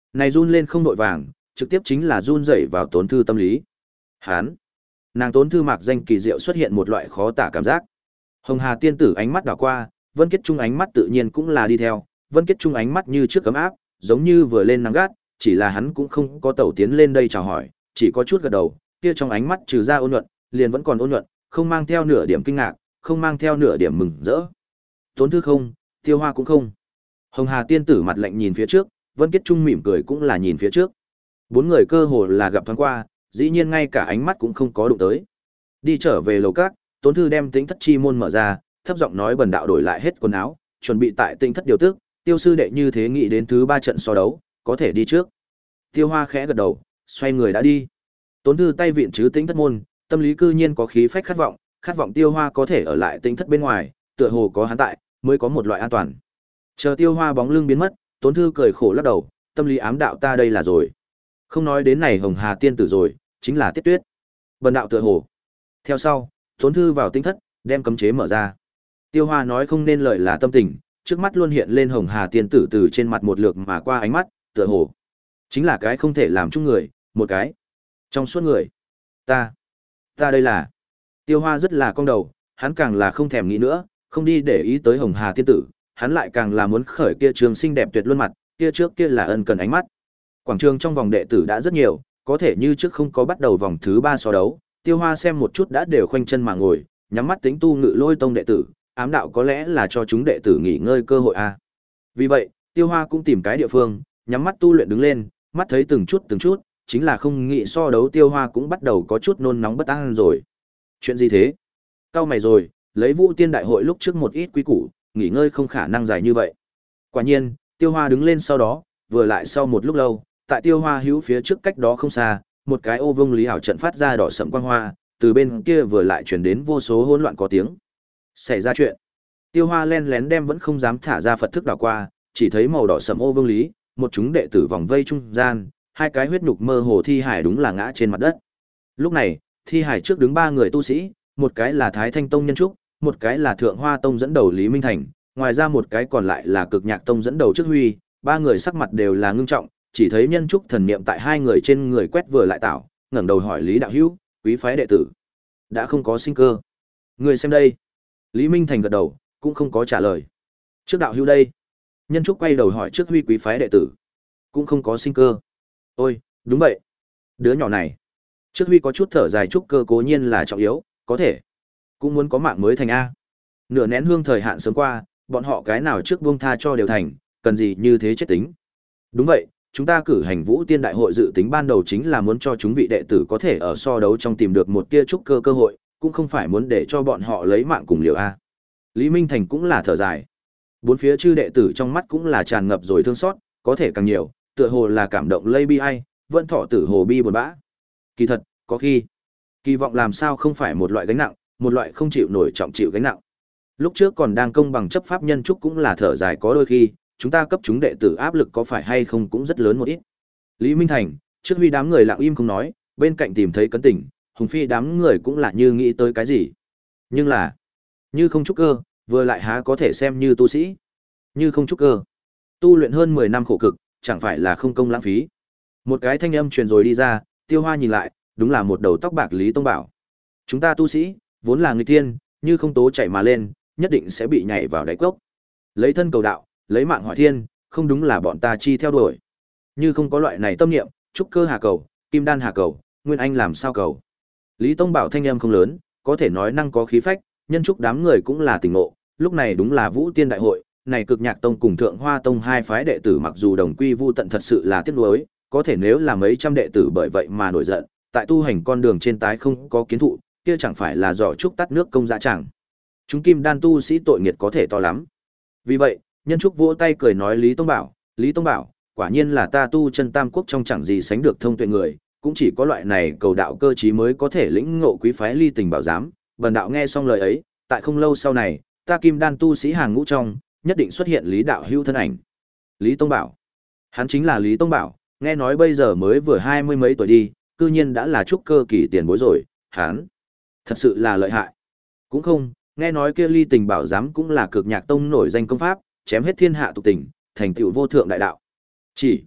Này run lên không đội vàng, trực tiếp chính là run rẩy vào Tốn Thư tâm lý. Hán, nàng Tốn Thư mạc danh kỳ diệu xuất hiện một loại khó tả cảm giác. Hồng Hà tiên tử ánh mắt đảo qua, Vân Kết Trung ánh mắt tự nhiên cũng là đi theo, Vân Kết Trung ánh mắt như trước cấm áp, giống như vừa lên nắng gắt, chỉ là hắn cũng không có tẩu tiến lên đây chào hỏi, chỉ có chút gật đầu, kia trong ánh mắt trừ ra ôn nhuận, liền vẫn còn ôn nhuận, không mang theo nửa điểm kinh ngạc, không mang theo nửa điểm mừng rỡ. Tốn Thư không, Tiêu Hoa cũng không. Hồng Hà tiên tử mặt lạnh nhìn phía trước, Vân Kết Trung mỉm cười cũng là nhìn phía trước. Bốn người cơ hồ là gặp thoáng qua, dĩ nhiên ngay cả ánh mắt cũng không có đụng tới. Đi trở về lầu các, Tốn Thư đem Tĩnh Thất chi môn mở ra, thấp giọng nói bần đạo đổi lại hết quần áo, chuẩn bị tại Tĩnh Thất điều tức, Tiêu sư đệ như thế nghĩ đến thứ ba trận so đấu, có thể đi trước. Tiêu Hoa khẽ gật đầu, xoay người đã đi. Tốn Thư tay viện chứ Tĩnh Thất môn, tâm lý cư nhiên có khí phách khát vọng, khát vọng Tiêu Hoa có thể ở lại Tĩnh Thất bên ngoài, tựa hồ có hắn tại, mới có một loại an toàn. Chờ Tiêu Hoa bóng lưng biến mất, Tốn Thư cười khổ lắc đầu, tâm lý ám đạo ta đây là rồi. Không nói đến này Hồng Hà tiên tử rồi, chính là Tiết Tuyết. Bần đạo tựa hồ. Theo sau, Tốn Thư vào Tĩnh Thất, đem cấm chế mở ra. Tiêu Hoa nói không nên lời là tâm tình, trước mắt luôn hiện lên Hồng Hà tiên tử từ trên mặt một lượt mà qua ánh mắt, tựa hồ chính là cái không thể làm chung người, một cái trong suốt người. Ta, ta đây là. Tiêu Hoa rất là cong đầu, hắn càng là không thèm nghĩ nữa, không đi để ý tới Hồng Hà tiên tử, hắn lại càng là muốn khởi kia trường xinh đẹp tuyệt luôn mặt, kia trước kia là ân cần ánh mắt. Quảng trường trong vòng đệ tử đã rất nhiều, có thể như trước không có bắt đầu vòng thứ ba so đấu, Tiêu Hoa xem một chút đã đều khoanh chân mà ngồi, nhắm mắt tính tu ngự lôi tông đệ tử, ám đạo có lẽ là cho chúng đệ tử nghỉ ngơi cơ hội a. À. Vì vậy, Tiêu Hoa cũng tìm cái địa phương, nhắm mắt tu luyện đứng lên, mắt thấy từng chút từng chút, chính là không nghĩ so đấu Tiêu Hoa cũng bắt đầu có chút nôn nóng bất an rồi. Chuyện gì thế? Cao mày rồi, lấy Vũ Tiên đại hội lúc trước một ít quý củ, nghỉ ngơi không khả năng dài như vậy. Quả nhiên, Tiêu Hoa đứng lên sau đó, vừa lại sau một lúc lâu, tại Tiêu Hoa hữu phía trước cách đó không xa, một cái ô vương lý ảo trận phát ra đỏ sẫm quang hoa, từ bên kia vừa lại truyền đến vô số hỗn loạn có tiếng. Xảy ra chuyện. Tiêu Hoa len lén đem vẫn không dám thả ra Phật thức đảo qua, chỉ thấy màu đỏ sẫm ô vương lý, một chúng đệ tử vòng vây trung gian, hai cái huyết nhục mơ hồ thi hải đúng là ngã trên mặt đất. Lúc này, thi hải trước đứng ba người tu sĩ, một cái là Thái Thanh Tông Nhân Trúc, một cái là Thượng Hoa Tông dẫn đầu Lý Minh Thành, ngoài ra một cái còn lại là Cực Nhạc Tông dẫn đầu Trước Huy, ba người sắc mặt đều là ngưng trọng, chỉ thấy Nhân Trúc thần niệm tại hai người trên người quét vừa lại tạo, ngẩng đầu hỏi Lý đạo hữu, quý phái đệ tử đã không có sinh cơ. Người xem đây. Lý Minh Thành gật đầu, cũng không có trả lời. Trước đạo hữu đây. Nhân Trúc quay đầu hỏi Trước Huy quý phái đệ tử, cũng không có sinh cơ. Ôi, đúng vậy. Đứa nhỏ này. Trước Huy có chút thở dài, trúc cơ cố nhiên là trọng yếu, có thể cũng muốn có mạng mới thành a. Nửa nén hương thời hạn sớm qua, bọn họ cái nào trước buông tha cho đều thành, cần gì như thế chết tính. Đúng vậy, chúng ta cử hành Vũ Tiên đại hội dự tính ban đầu chính là muốn cho chúng vị đệ tử có thể ở so đấu trong tìm được một tia trúc cơ cơ hội, cũng không phải muốn để cho bọn họ lấy mạng cùng liều a. Lý Minh Thành cũng là thở dài. Bốn phía chư đệ tử trong mắt cũng là tràn ngập rồi thương xót, có thể càng nhiều, tựa hồ là cảm động lây bi ai, vẫn thọ tử hồ bi buồn bã. Kỳ thật, có khi kỳ vọng làm sao không phải một loại gánh nặng, một loại không chịu nổi trọng chịu gánh nặng. Lúc trước còn đang công bằng chấp pháp Nhân Trúc cũng là thở dài, có đôi khi chúng ta cấp chúng đệ tử áp lực có phải hay không cũng rất lớn một ít. Lý Minh Thành, Trước Huy đám người lặng im không nói, bên cạnh tìm thấy cấn tỉnh, Hùng Phi đám người cũng là như nghĩ tới cái gì. Nhưng là, như không trúc cơ, vừa lại há có thể xem như tu sĩ. Như không trúc cơ, tu luyện hơn mười năm khổ cực, chẳng phải là không công lãng phí. Một cái thanh âm truyền rồi đi ra, Tiêu Hoa nhìn lại, đúng là một đầu tóc bạc Lý Tông Bảo. Chúng ta tu sĩ, vốn là người tiên, như không tố chảy mà lên, nhất định sẽ bị nhảy vào đáy cốc. Lấy thân cầu đạo, lấy mạng hỏi thiên, không đúng là bọn ta chi theo đuổi. Như không có loại này tâm niệm, trúc cơ hà cầu, kim đan hà cầu, nguyên anh làm sao cầu. Lý Tông Bảo thanh âm không lớn, có thể nói năng có khí phách, Nhân Trúc đám người cũng là tỉnh ngộ, lúc này đúng là Vũ Tiên đại hội, này Cực Nhạc Tông cùng Thượng Hoa Tông hai phái đệ tử mặc dù đồng quy vu tận thật sự là tiếc nuối, có thể nếu là mấy trăm đệ tử bởi vậy mà nổi giận, tại tu hành con đường trên tái không có kiến thụ, kia chẳng phải là giỏ trúc tắt nước công dã chẳng. Chúng kim đan tu sĩ tội nghiệt có thể to lắm. Vì vậy, Nhân Trúc vỗ tay cười nói Lý Tông Bảo, Lý Tông Bảo, quả nhiên là ta tu chân tam quốc trong chẳng gì sánh được thông tuệ người, cũng chỉ có loại này cầu đạo cơ trí mới có thể lĩnh ngộ quý phái ly tình bảo giám. Bần đạo nghe xong lời ấy, tại không lâu sau này, ta kim đan tu sĩ hàng ngũ trong, nhất định xuất hiện Lý đạo hữu thân ảnh. Lý Tông Bảo, hắn chính là Lý Tông Bảo, nghe nói bây giờ mới vừa hai mươi mấy tuổi đi, cư nhiên đã là trúc cơ kỳ tiền bối rồi, hắn thật sự là lợi hại. Cũng không, nghe nói kia ly tình bảo giám cũng là Cực Nhạc Tông nổi danh công pháp, chém hết thiên hạ tục tình, thành tựu vô thượng đại đạo. Chỉ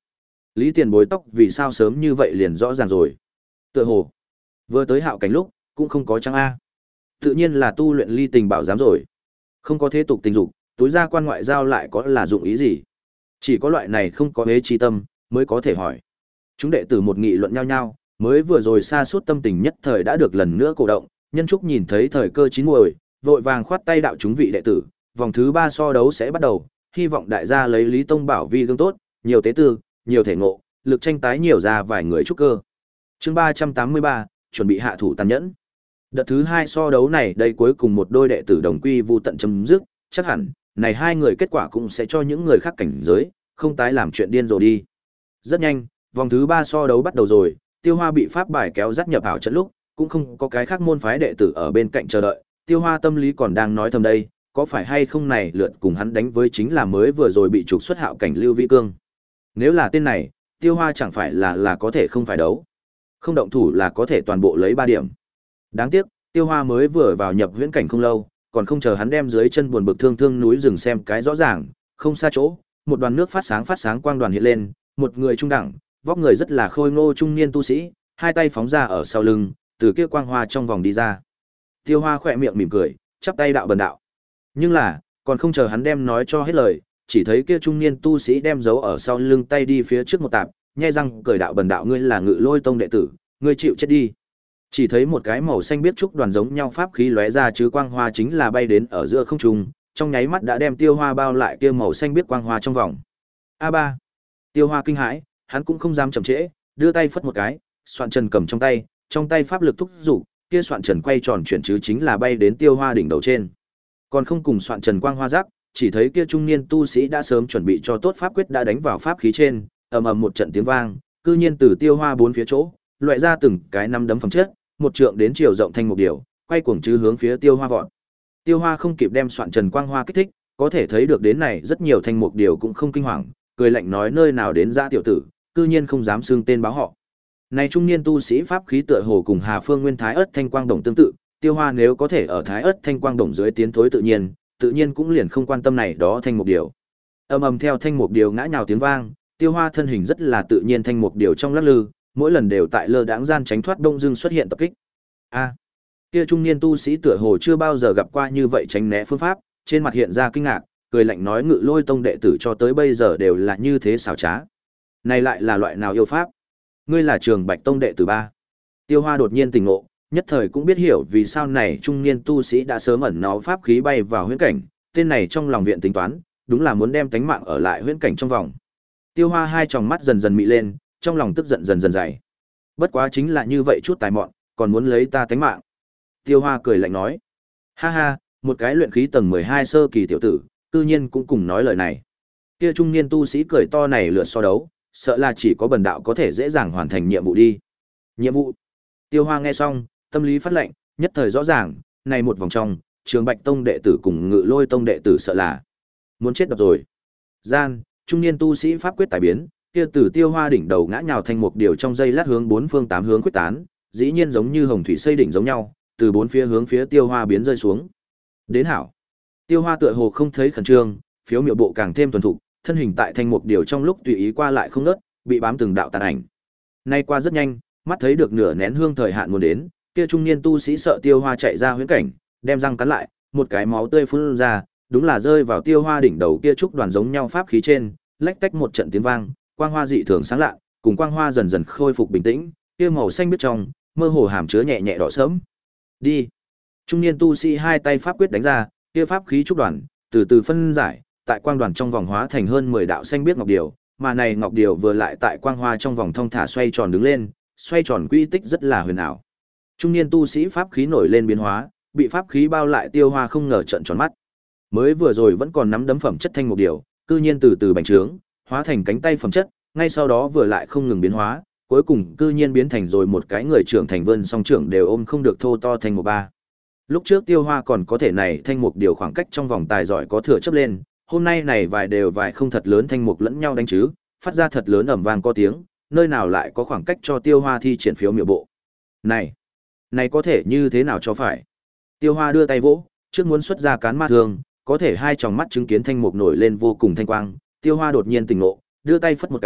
Lý Tiền Bối tóc vì sao sớm như vậy liền rõ ràng rồi. Tựa hồ, vừa tới hạo cảnh lúc, cũng không có trăng A. Tự nhiên là tu luyện ly tình bảo giám rồi. Không có thế tục tình dục, túi ra quan ngoại giao lại có là dụng ý gì? Chỉ có loại này không có hế chi tâm, mới có thể hỏi. Chúng đệ tử một nghị luận nhau nhau, mới vừa rồi xa suốt tâm tình nhất thời đã được lần nữa cổ động, nhân trúc nhìn thấy thời cơ chín muồi, vội vàng khoát tay đạo chúng vị đệ tử, vòng thứ ba so đấu sẽ bắt đầu, hy vọng đại gia lấy Lý Tông Bảo vi gương tốt, nhiều tế tư, nhiều thể ngộ, lực tranh tái nhiều ra vài người trúc cơ. Chương ba trăm tám mươi ba, chuẩn bị hạ thủ tàn nhẫn. Đợt thứ hai so đấu này đây cuối cùng một đôi đệ tử đồng quy vu tận chấm dứt, chắc hẳn này hai người kết quả cũng sẽ cho những người khác cảnh giới, không tái làm chuyện điên rồ đi. Rất nhanh, vòng thứ ba so đấu bắt đầu rồi, Tiêu Hoa bị pháp bài kéo dắt nhập ảo trận lúc, cũng không có cái khác môn phái đệ tử ở bên cạnh chờ đợi, Tiêu Hoa tâm lý còn đang nói thầm đây, có phải hay không này lượt cùng hắn đánh với chính là mới vừa rồi bị trục xuất hạo cảnh Lưu Vĩ Cương. Nếu là tên này, Tiêu Hoa chẳng phải là là có thể không phải đấu. Không động thủ là có thể toàn bộ lấy ba điểm. Đáng tiếc, Tiêu Hoa mới vừa vào nhập huyễn cảnh không lâu, còn không chờ hắn đem dưới chân buồn bực thương thương núi rừng xem cái rõ ràng, không xa chỗ, một đoàn nước phát sáng phát sáng quang đoàn hiện lên, một người trung đẳng, vóc người rất là khôi ngô trung niên tu sĩ, hai tay phóng ra ở sau lưng, từ kia quang hoa trong vòng đi ra. Tiêu Hoa khỏe miệng mỉm cười, chắp tay đạo bần đạo. Nhưng là, còn không chờ hắn đem nói cho hết lời, chỉ thấy kia trung niên tu sĩ đem giấu ở sau lưng tay đi phía trước một tạp, nhe răng cười đạo bần đạo ngươi là Ngự Lôi Tông đệ tử, ngươi chịu chết đi. Chỉ thấy một cái màu xanh biết trúc đoàn giống nhau pháp khí lóe ra chứ quang hoa chính là bay đến ở giữa không trung, trong nháy mắt đã đem Tiêu Hoa bao lại kia màu xanh biết quang hoa trong vòng. A ba. Tiêu Hoa kinh hãi, hắn cũng không dám chậm trễ, đưa tay phất một cái, soạn trần cầm trong tay, trong tay pháp lực thúc dục, kia soạn trần quay tròn chuyển chứ chính là bay đến Tiêu Hoa đỉnh đầu trên. Còn không cùng soạn trần quang hoa rắc, chỉ thấy kia trung niên tu sĩ đã sớm chuẩn bị cho tốt pháp quyết đã đánh vào pháp khí trên, ầm ầm một trận tiếng vang, cư nhiên từ Tiêu Hoa bốn phía chỗ, loại ra từng cái năm đấm phẩm chất, một trượng đến chiều rộng thanh một điều, quay cuồng chứ hướng phía Tiêu Hoa vọt. Tiêu Hoa không kịp đem soạn trần quang hoa kích thích, có thể thấy được đến này rất nhiều thanh mục điều cũng không kinh hoàng, cười lạnh nói nơi nào đến dã tiểu tử, cư nhiên không dám xưng tên báo họ. Này trung niên tu sĩ pháp khí tựa hồ cùng Hà Phương Nguyên Thái Ức Thanh Quang Đồng tương tự, Tiêu Hoa nếu có thể ở Thái Ức Thanh Quang Đồng dưới tiến thối tự nhiên, tự nhiên cũng liền không quan tâm này đó thanh mục điều. Ầm ầm theo thanh mục điều ngã nhào tiếng vang, Tiêu Hoa thân hình rất là tự nhiên thanh mục điều trong lắc lư, mỗi lần đều tại lơ đãng gian tránh thoát đông dương xuất hiện tập kích. A, kia trung niên tu sĩ tựa hồ chưa bao giờ gặp qua như vậy tránh né phương pháp, trên mặt hiện ra kinh ngạc, cười lạnh nói Ngự Lôi Tông đệ tử cho tới bây giờ đều là như thế xảo trá. Này lại là loại nào yêu pháp? Ngươi là Trường Bạch Tông đệ tử ba. Tiêu Hoa đột nhiên tỉnh ngộ, nhất thời cũng biết hiểu vì sao này trung niên tu sĩ đã sớm ẩn náu pháp khí bay vào huyễn cảnh, tên này trong lòng viện tính toán, đúng là muốn đem tánh mạng ở lại huyễn cảnh trong vòng. Tiêu Hoa hai tròng mắt dần dần mị lên, trong lòng tức giận dần dần dày. Bất quá chính là như vậy chút tài mọn, còn muốn lấy ta tánh mạng. Tiêu Hoa cười lạnh nói. Ha ha, một cái luyện khí tầng mười hai sơ kỳ tiểu tử, tự nhiên cũng cùng nói lời này. Kia trung niên tu sĩ cười to này lượt so đấu, sợ là chỉ có bần đạo có thể dễ dàng hoàn thành nhiệm vụ đi. Nhiệm vụ. Tiêu Hoa nghe xong, tâm lý phát lệnh, nhất thời rõ ràng, này một vòng trong, Trường Bạch Tông đệ tử cùng Ngự Lôi Tông đệ tử sợ là muốn chết đập rồi. Gian, trung niên tu sĩ pháp quyết tài biến, kia từ Tiêu Hoa đỉnh đầu ngã nhào thành một điều trong dây lát hướng bốn phương tám hướng quyết tán, dĩ nhiên giống như hồng thủy xây đỉnh giống nhau, từ bốn phía hướng phía Tiêu Hoa biến rơi xuống. Đến hảo. Tiêu Hoa tựa hồ không thấy khẩn trương, phiếu miệu bộ càng thêm thuần thục, thân hình tại thành một điều trong lúc tùy ý qua lại không ngớt, bị bám từng đạo tàn ảnh. Nay qua rất nhanh, mắt thấy được nửa nén hương thời hạn muốn đến, kia trung niên tu sĩ sợ Tiêu Hoa chạy ra huyễn cảnh, đem răng cắn lại, một cái máu tươi phun ra, đúng là rơi vào Tiêu Hoa đỉnh đầu kia trúc đoàn giống nhau pháp khí trên, lách tách một trận tiếng vang, quang hoa dị thường sáng lạ, cùng quang hoa dần dần khôi phục bình tĩnh, kia màu xanh biết trong, mơ hồ hàm chứa nhẹ nhẹ đỏ sớm. Đi. Trung niên tu sĩ hai tay pháp quyết đánh ra, kia pháp khí trúc đoàn, từ từ phân giải, tại quang đoàn trong vòng hóa thành hơn mười đạo xanh biết ngọc điều, mà này ngọc điều vừa lại tại quang hoa trong vòng thông thả xoay tròn đứng lên, xoay tròn quy tích rất là huyền ảo. Trung niên tu sĩ pháp khí nổi lên biến hóa, bị pháp khí bao lại Tiêu Hoa không ngờ trợn tròn mắt. Mới vừa rồi vẫn còn nắm đấm phẩm chất thanh một điều, cư nhiên từ từ bành trướng, hóa thành cánh tay phẩm chất, ngay sau đó vừa lại không ngừng biến hóa, cuối cùng cư nhiên biến thành rồi một cái người trưởng thành vân song trưởng đều ôm không được thô to thành một ba. Lúc trước Tiêu Hoa còn có thể này thanh mục điều khoảng cách trong vòng tài giỏi có thừa chấp lên, hôm nay này vài đều vài không thật lớn thanh mục lẫn nhau đánh chứ, phát ra thật lớn ầm vang có tiếng, nơi nào lại có khoảng cách cho Tiêu Hoa thi triển phiếu miểu bộ. Này, này có thể như thế nào cho phải? Tiêu Hoa đưa tay vỗ, trước muốn xuất ra cán ma thương, có thể hai tròng mắt chứng kiến thanh mục nổi lên vô cùng thanh quang, Tiêu Hoa đột nhiên tỉnh ngộ, đưa tay phất một cái,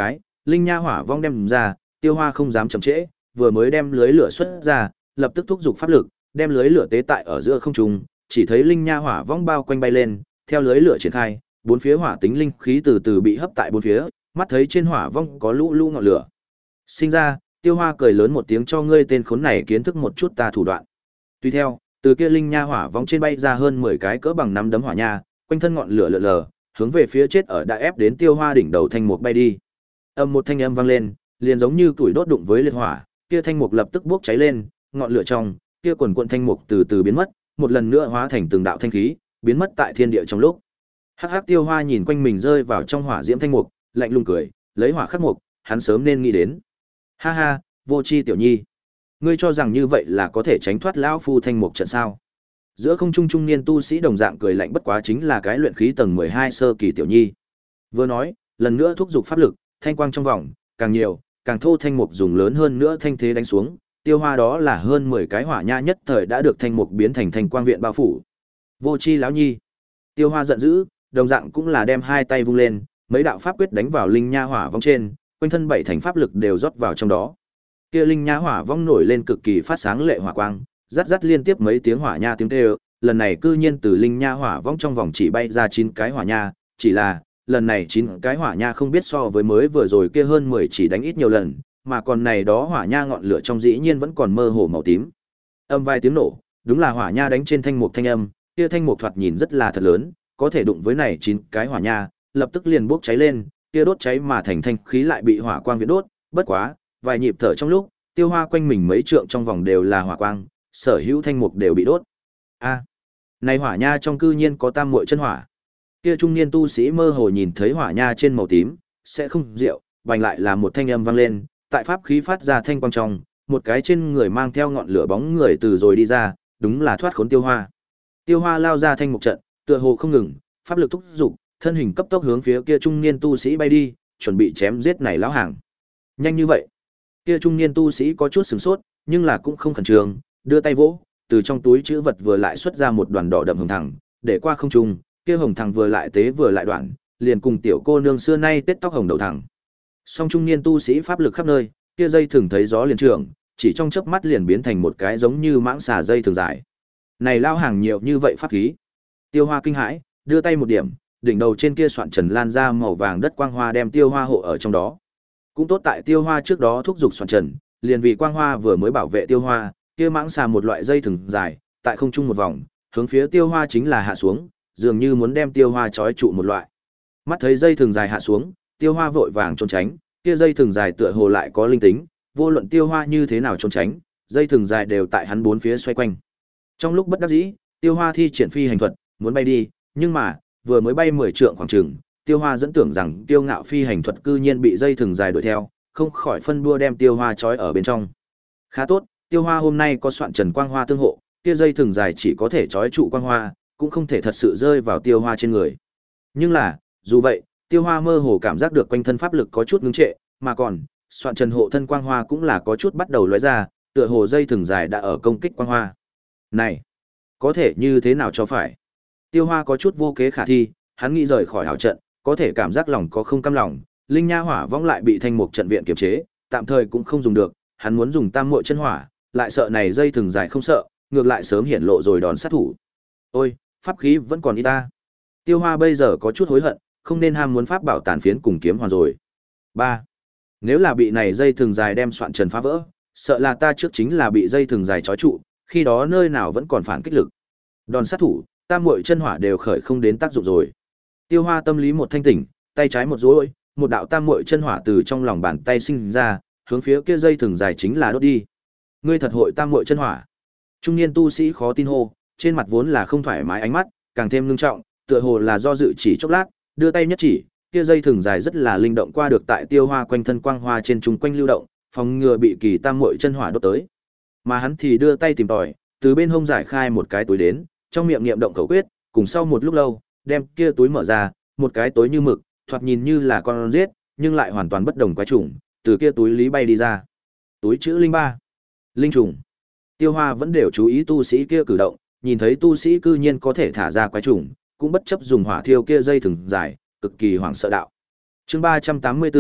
linh nha hỏa vong đem ra, Tiêu Hoa không dám chậm trễ, vừa mới đem lưới lửa xuất ra, lập tức thúc giục pháp lực, đem lưới lửa tế tại ở giữa không trung, chỉ thấy linh nha hỏa vong bao quanh bay lên, theo lưới lửa triển khai, bốn phía hỏa tính linh khí từ từ bị hấp tại bốn phía, mắt thấy trên hỏa vong có lũ lũ ngọn lửa. Sinh ra, Tiêu Hoa cười lớn một tiếng cho ngươi tên khốn này kiến thức một chút ta thủ đoạn. Tuy theo, từ kia linh nha hỏa vong trên bay ra hơn mười cái cỡ bằng nắm đấm hỏa nha, quanh thân ngọn lửa lượn lờ, hướng về phía chết ở đã ép đến Tiêu Hoa đỉnh đầu thanh mục bay đi. Âm một thanh âm vang lên, liền giống như củi đốt đụng với liệt hỏa, kia thanh mục lập tức bốc cháy lên, ngọn lửa trong, kia quần quần thanh mục từ từ biến mất, một lần nữa hóa thành từng đạo thanh khí, biến mất tại thiên địa trong lúc. Hắc Hắc Tiêu Hoa nhìn quanh mình rơi vào trong hỏa diễm thanh mục, lạnh lùng cười, lấy hỏa khắc mục, hắn sớm nên nghĩ đến. Ha ha, vô tri tiểu nhi, ngươi cho rằng như vậy là có thể tránh thoát lão phu thanh mục trận sao? Giữa không trung trung niên tu sĩ đồng dạng cười lạnh bất quá chính là cái luyện khí tầng mười hai sơ kỳ tiểu nhi. Vừa nói, lần nữa thúc giục pháp lực, thanh quang trong vòng, càng nhiều, càng thô thanh mục dùng lớn hơn nữa thanh thế đánh xuống, Tiêu Hoa đó là hơn mười cái hỏa nha nhất thời đã được thanh mục biến thành thanh quang viện bao phủ. Vô tri lão nhi. Tiêu Hoa giận dữ, đồng dạng cũng là đem hai tay vung lên, mấy đạo pháp quyết đánh vào linh nha hỏa vong trên, quanh thân bảy thành pháp lực đều rót vào trong đó. Kia linh nha hỏa vong nổi lên cực kỳ phát sáng lệ hỏa quang, rát rát liên tiếp mấy tiếng hỏa nha tiếng kêu, lần này cư nhiên từ linh nha hỏa vong trong vòng chỉ bay ra chín cái hỏa nha, chỉ là lần này chín cái hỏa nha không biết so với mới vừa rồi kia hơn mười chỉ đánh ít nhiều lần, mà còn này đó hỏa nha ngọn lửa trong dĩ nhiên vẫn còn mơ hồ màu tím. Âm vài tiếng nổ, đúng là hỏa nha đánh trên thanh mục thanh âm, kia thanh mục thoạt nhìn rất là thật lớn, có thể đụng với này chín cái hỏa nha, lập tức liền bốc cháy lên, kia đốt cháy mà thành thanh khí lại bị hỏa quang viễn đốt, bất quá, vài nhịp thở trong lúc, Tiêu Hoa quanh mình mấy trượng trong vòng đều là hỏa quang, sở hữu thanh mục đều bị đốt. A, này hỏa nha trong cư nhiên có tam muội chân hỏa. Kia trung niên tu sĩ mơ hồ nhìn thấy hỏa nha trên màu tím, sẽ không rượu, bành lại là một thanh âm vang lên, tại pháp khí phát ra thanh quang trong, một cái trên người mang theo ngọn lửa bóng người từ rồi đi ra, đúng là thoát khốn Tiêu Hoa. Tiêu Hoa lao ra thanh mục trận, tựa hồ không ngừng, pháp lực thúc dục, thân hình cấp tốc hướng phía kia trung niên tu sĩ bay đi, chuẩn bị chém giết này lão hàng. Nhanh như vậy? Kia trung niên tu sĩ có chút sửng sốt, nhưng là cũng không khẩn trương, đưa tay vỗ, từ trong túi trữ vật vừa lại xuất ra một đoàn đỏ đậm hồng thẳng, để qua không trung, kia hồng thẳng vừa lại tế vừa lại đoạn, liền cùng tiểu cô nương xưa nay tết tóc hồng đầu thẳng. Song trung niên tu sĩ pháp lực khắp nơi, kia dây thường thấy gió liền trường, chỉ trong chớp mắt liền biến thành một cái giống như mãng xà dây thường dài. Này lao hàng nhiều như vậy pháp khí. Tiêu Hoa kinh hãi, đưa tay một điểm, đỉnh đầu trên kia soạn trần lan ra màu vàng đất quang hoa đem Tiêu Hoa hộ ở trong đó. Cũng tốt tại Tiêu Hoa trước đó thúc giục soạn trần, liền vì quang hoa vừa mới bảo vệ Tiêu Hoa, kia mãng xà một loại dây thừng dài, tại không trung một vòng, hướng phía Tiêu Hoa chính là hạ xuống, dường như muốn đem Tiêu Hoa trói trụ một loại. Mắt thấy dây thừng dài hạ xuống, Tiêu Hoa vội vàng trốn tránh, kia dây thừng dài tựa hồ lại có linh tính, vô luận Tiêu Hoa như thế nào trốn tránh, dây thừng dài đều tại hắn bốn phía xoay quanh. Trong lúc bất đắc dĩ, Tiêu Hoa thi triển phi hành thuật, muốn bay đi, nhưng mà, vừa mới bay mười trượng khoảng chừng, Tiêu Hoa dẫn tưởng rằng Tiêu Ngạo phi hành thuật cư nhiên bị dây thừng dài đuổi theo, không khỏi phân đua đem Tiêu Hoa trói ở bên trong. Khá tốt, Tiêu Hoa hôm nay có soạn trần quang hoa tương hộ, kia dây thừng dài chỉ có thể trói trụ quang hoa, cũng không thể thật sự rơi vào Tiêu Hoa trên người. Nhưng là, dù vậy, Tiêu Hoa mơ hồ cảm giác được quanh thân pháp lực có chút ngưng trệ, mà còn, soạn trần hộ thân quang hoa cũng là có chút bắt đầu lóe ra, tựa hồ dây thừng dài đã ở công kích quang hoa. Này, có thể như thế nào cho phải? Tiêu Hoa có chút vô kế khả thi, hắn nghĩ rời khỏi hảo trận, có thể cảm giác lòng có không cam lòng, linh nha hỏa vong lại bị thanh mục trận viện kiềm chế, tạm thời cũng không dùng được, hắn muốn dùng tam muội chân hỏa, lại sợ này dây thừng dài không sợ, ngược lại sớm hiển lộ rồi đòn sát thủ. Ôi, pháp khí vẫn còn y ta. Tiêu Hoa bây giờ có chút hối hận, không nên ham muốn pháp bảo tàn phiến cùng kiếm hoàn rồi. ba. Nếu là bị này dây thừng dài đem soạn trần phá vỡ, sợ là ta trước chính là bị dây thừng dài trói trụ, khi đó nơi nào vẫn còn phản kích lực. Đòn sát thủ, tam muội chân hỏa đều khởi không đến tác dụng rồi. Tiêu Hoa tâm lý một thanh tỉnh, tay trái một rối, một đạo tam muội chân hỏa từ trong lòng bàn tay sinh ra, hướng phía kia dây thừng dài chính là đốt đi. Ngươi thật hội tam muội chân hỏa. Trung niên tu sĩ khó tin hô, trên mặt vốn là không thoải mái ánh mắt, càng thêm nghiêm trọng, tựa hồ là do dự chỉ chốc lát, đưa tay nhất chỉ, kia dây thừng dài rất là linh động qua được tại Tiêu Hoa quanh thân quang hoa trên trung quanh lưu động, phòng ngừa bị kỳ tam muội chân hỏa đốt tới. Mà hắn thì đưa tay tìm tòi, từ bên hông giải khai một cái túi đến, trong miệng niệm động khẩu quyết, cùng sau một lúc lâu, đem kia túi mở ra, một cái tối như mực, thoạt nhìn như là con rết, nhưng lại hoàn toàn bất đồng quái trùng, từ kia túi lý bay đi ra. Túi chữ linh ba, linh trùng. Tiêu Hoa vẫn đều chú ý tu sĩ kia cử động, nhìn thấy tu sĩ cư nhiên có thể thả ra quái trùng, cũng bất chấp dùng hỏa thiêu kia dây thừng dài, cực kỳ hoảng sợ đạo. Chương ba trăm tám mươi bốn,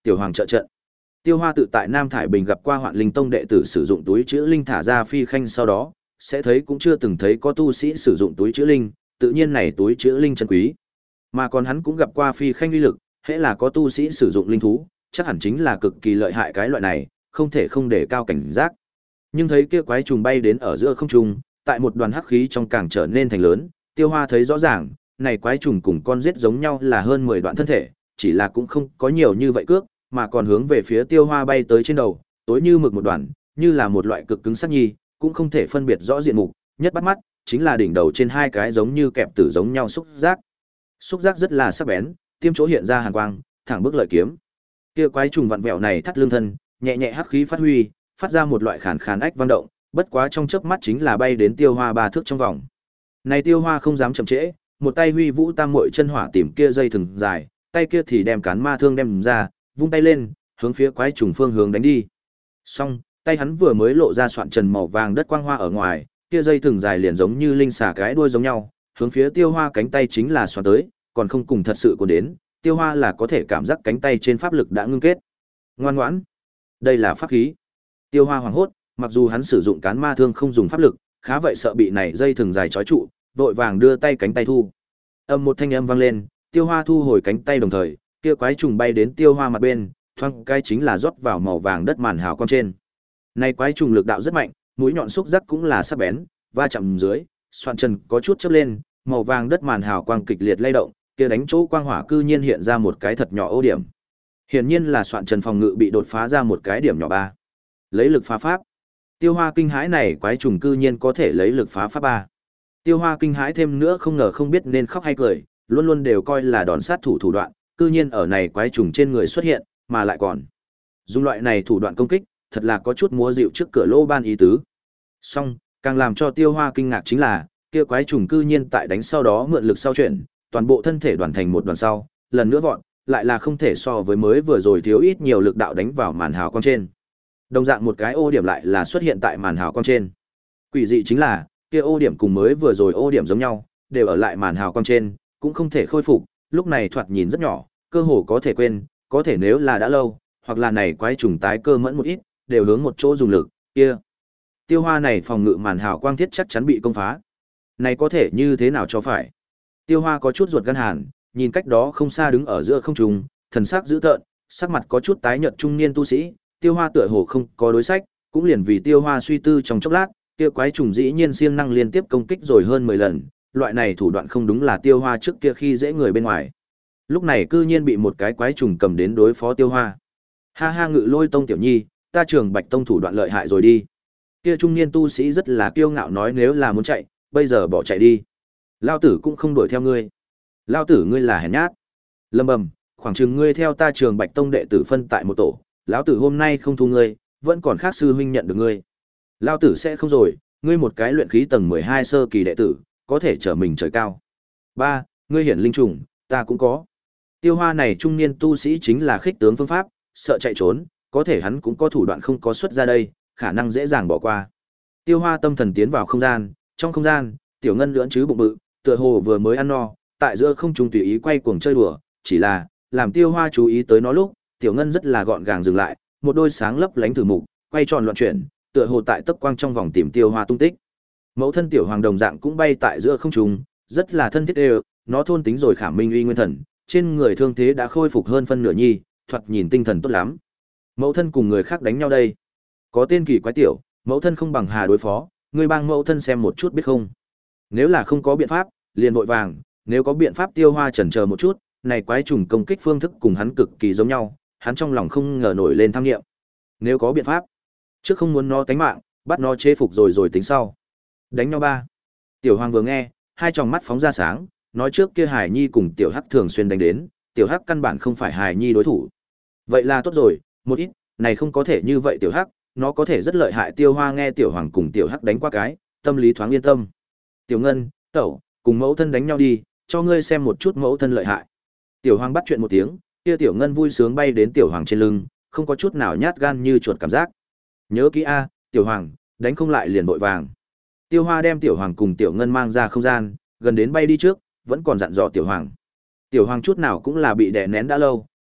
Tiểu Hoàng trợ trận. Tiêu Hoa tự tại Nam Thải Bình gặp qua Hoạn Linh Tông đệ tử sử dụng túi chữ linh thả ra phi khanh sau đó, sẽ thấy cũng chưa từng thấy có tu sĩ sử dụng túi chữ linh, tự nhiên này túi chữ linh chân quý. Mà còn hắn cũng gặp qua phi khanh uy lực, hễ là có tu sĩ sử dụng linh thú, chắc hẳn chính là cực kỳ lợi hại cái loại này, không thể không để cao cảnh giác. Nhưng thấy kia quái trùng bay đến ở giữa không trung, tại một đoàn hắc khí trong càng trở nên thành lớn, Tiêu Hoa thấy rõ ràng, này quái trùng cùng con giết giống nhau là hơn mười đoạn thân thể, chỉ là cũng không có nhiều như vậy cước, mà còn hướng về phía Tiêu Hoa bay tới trên đầu, tối như mực một đoàn, như là một loại cực cứng sắc nhi, cũng không thể phân biệt rõ diện mục, nhất bắt mắt chính là đỉnh đầu trên hai cái giống như kẹp tử giống nhau xúc giác. Xúc giác rất là sắc bén, tiêm chỗ hiện ra hàn quang, thẳng bước lợi kiếm. Kia quái trùng vặn vẹo này thắt lưng thân, nhẹ nhẹ hắc khí phát huy, phát ra một loại khàn khàn ách vang động, bất quá trong chớp mắt chính là bay đến Tiêu Hoa ba thước trong vòng. Này Tiêu Hoa không dám chậm trễ, một tay huy vũ tam muội chân hỏa tìm kia dây thừng dài, tay kia thì đem cán ma thương đem ra, vung tay lên, hướng phía quái trùng phương hướng đánh đi. Xong, tay hắn vừa mới lộ ra soạn trần màu vàng đất quang hoa ở ngoài, kia dây thừng dài liền giống như linh xà cái đuôi giống nhau, hướng phía Tiêu Hoa cánh tay chính là xoắn tới, còn không cùng thật sự của đến, Tiêu Hoa là có thể cảm giác cánh tay trên pháp lực đã ngưng kết. Ngoan ngoãn, đây là pháp khí. Tiêu Hoa hoảng hốt, mặc dù hắn sử dụng cán ma thương không dùng pháp lực, khá vậy sợ bị này dây thừng dài trói trụ, vội vàng đưa tay cánh tay thu. Âm một thanh âm vang lên, Tiêu Hoa thu hồi cánh tay đồng thời, kia quái trùng bay đến Tiêu Hoa mặt bên, thoáng cái chính là rót vào màu vàng đất màn hào quang trên. Này quái trùng lực đạo rất mạnh, mũi nhọn xúc giác cũng là sắc bén, va chạm dưới, xoạn trần có chút chớp lên, màu vàng đất màn hào quang kịch liệt lay động, kia đánh chỗ quang hỏa cư nhiên hiện ra một cái thật nhỏ ô điểm. Hiển nhiên là xoạn trần phòng ngự bị đột phá ra một cái điểm nhỏ ba. Lấy lực phá pháp. Tiêu Hoa kinh hãi này quái trùng cư nhiên có thể lấy lực phá pháp ba. Tiêu Hoa kinh hãi thêm nữa không ngờ không biết nên khóc hay cười, luôn luôn đều coi là đòn sát thủ thủ đoạn, cư nhiên ở này quái trùng trên người xuất hiện, mà lại còn dùng loại này thủ đoạn công kích, thật là có chút múa dịu trước cửa lỗ ban ý tứ. Song, càng làm cho Tiêu Hoa kinh ngạc chính là, kia quái trùng cư nhiên tại đánh sau đó mượn lực sau chuyển, toàn bộ thân thể đoàn thành một đoàn sau, lần nữa vọt, lại là không thể so với mới vừa rồi thiếu ít nhiều lực đạo đánh vào màn hào quang trên. Đồng dạng một cái ô điểm lại là xuất hiện tại màn hào quang trên. Quỷ dị chính là, kia ô điểm cùng mới vừa rồi ô điểm giống nhau, đều ở lại màn hào quang trên, cũng không thể khôi phục, lúc này thoạt nhìn rất nhỏ, cơ hồ có thể quên, có thể nếu là đã lâu, hoặc là này quái trùng tái cơ mẫn một ít, đều hướng một chỗ dùng lực, kia. Tiêu Hoa này phòng ngự màn hào quang thiết chắc chắn bị công phá. Này có thể như thế nào cho phải? Tiêu Hoa có chút ruột gan hàn, nhìn cách đó không xa đứng ở giữa không trung, thần sắc dữ tợn, sắc mặt có chút tái nhợt trung niên tu sĩ, Tiêu Hoa tựa hồ không có đối sách, cũng liền vì Tiêu Hoa suy tư trong chốc lát, kia quái trùng dĩ nhiên siêng năng liên tiếp công kích rồi hơn mười lần, loại này thủ đoạn không đúng là Tiêu Hoa trước kia khi dễ người bên ngoài. Lúc này cư nhiên bị một cái quái trùng cầm đến đối phó Tiêu Hoa. Ha ha, Ngự Lôi Tông tiểu nhi, ta Trường Bạch Tông thủ đoạn lợi hại rồi đi. Kia trung niên tu sĩ rất là kiêu ngạo nói nếu là muốn chạy, bây giờ bỏ chạy đi. Lao tử cũng không đuổi theo ngươi. Lao tử ngươi là hèn nhát. Lâm bầm, khoảng chừng ngươi theo ta Trường Bạch Tông đệ tử phân tại một tổ, lão tử hôm nay không thu ngươi, vẫn còn khác sư huynh nhận được ngươi. Lao tử sẽ không rồi, ngươi một cái luyện khí tầng mười hai sơ kỳ đệ tử, có thể trở mình trời cao. Ba, ngươi hiển linh trùng, ta cũng có. Tiêu Hoa này trung niên tu sĩ chính là khích tướng phương pháp, sợ chạy trốn, có thể hắn cũng có thủ đoạn không có xuất ra đây, khả năng dễ dàng bỏ qua. Tiêu Hoa tâm thần tiến vào không gian, trong không gian, tiểu ngân lưỡn chứ bụng bự, tựa hồ vừa mới ăn no, tại giữa không trung tùy ý quay cuồng chơi đùa, chỉ là, làm Tiêu Hoa chú ý tới nó lúc, tiểu ngân rất là gọn gàng dừng lại, một đôi sáng lấp lánh thử mục, quay tròn loạn chuyển, tựa hồ tại tấc quang trong vòng tìm Tiêu Hoa tung tích. Mẫu thân tiểu hoàng đồng dạng cũng bay tại giữa không trung, rất là thân thiết đều, nó thôn tính rồi khảm minh uy nguyên thần, trên người thương thế đã khôi phục hơn phân nửa nhi, thoạt nhìn tinh thần tốt lắm. Mẫu thân cùng người khác đánh nhau đây. Có tên kỳ quái tiểu, mẫu thân không bằng hà đối phó, ngươi bang mẫu thân xem một chút biết không? Nếu là không có biện pháp, liền vội vàng, nếu có biện pháp Tiêu Hoa chần chờ một chút, này quái trùng công kích phương thức cùng hắn cực kỳ giống nhau, hắn trong lòng không ngờ nổi lên tham nghiệm. Nếu có biện pháp, trước không muốn nó tánh mạng, bắt nó chế phục rồi rồi tính sau. Đánh nhau ba. Tiểu Hoàng vừa nghe, hai tròng mắt phóng ra sáng, nói trước kia Hải Nhi cùng Tiểu Hắc thường xuyên đánh đến, Tiểu Hắc căn bản không phải Hải Nhi đối thủ. Vậy là tốt rồi, một ít, này không có thể như vậy Tiểu Hắc, nó có thể rất lợi hại. Tiêu Hoa nghe Tiểu Hoàng cùng Tiểu Hắc đánh qua cái, tâm lý thoáng yên tâm. Tiểu Ngân, Tẩu, cùng mẫu thân đánh nhau đi, cho ngươi xem một chút mẫu thân lợi hại. Tiểu Hoàng bắt chuyện một tiếng, kia Tiểu Ngân vui sướng bay đến Tiểu Hoàng trên lưng, không có chút nào nhát gan như chuột cảm giác. Nhớ kỹ a, Tiểu Hoàng, đánh không lại liền vội vàng. Tiêu Hoa đem Tiểu Hoàng cùng Tiểu Ngân mang ra không gian, gần đến bay đi trước, vẫn còn dặn dò Tiểu Hoàng. Tiểu Hoàng chút nào cũng là bị đè nén đã lâu,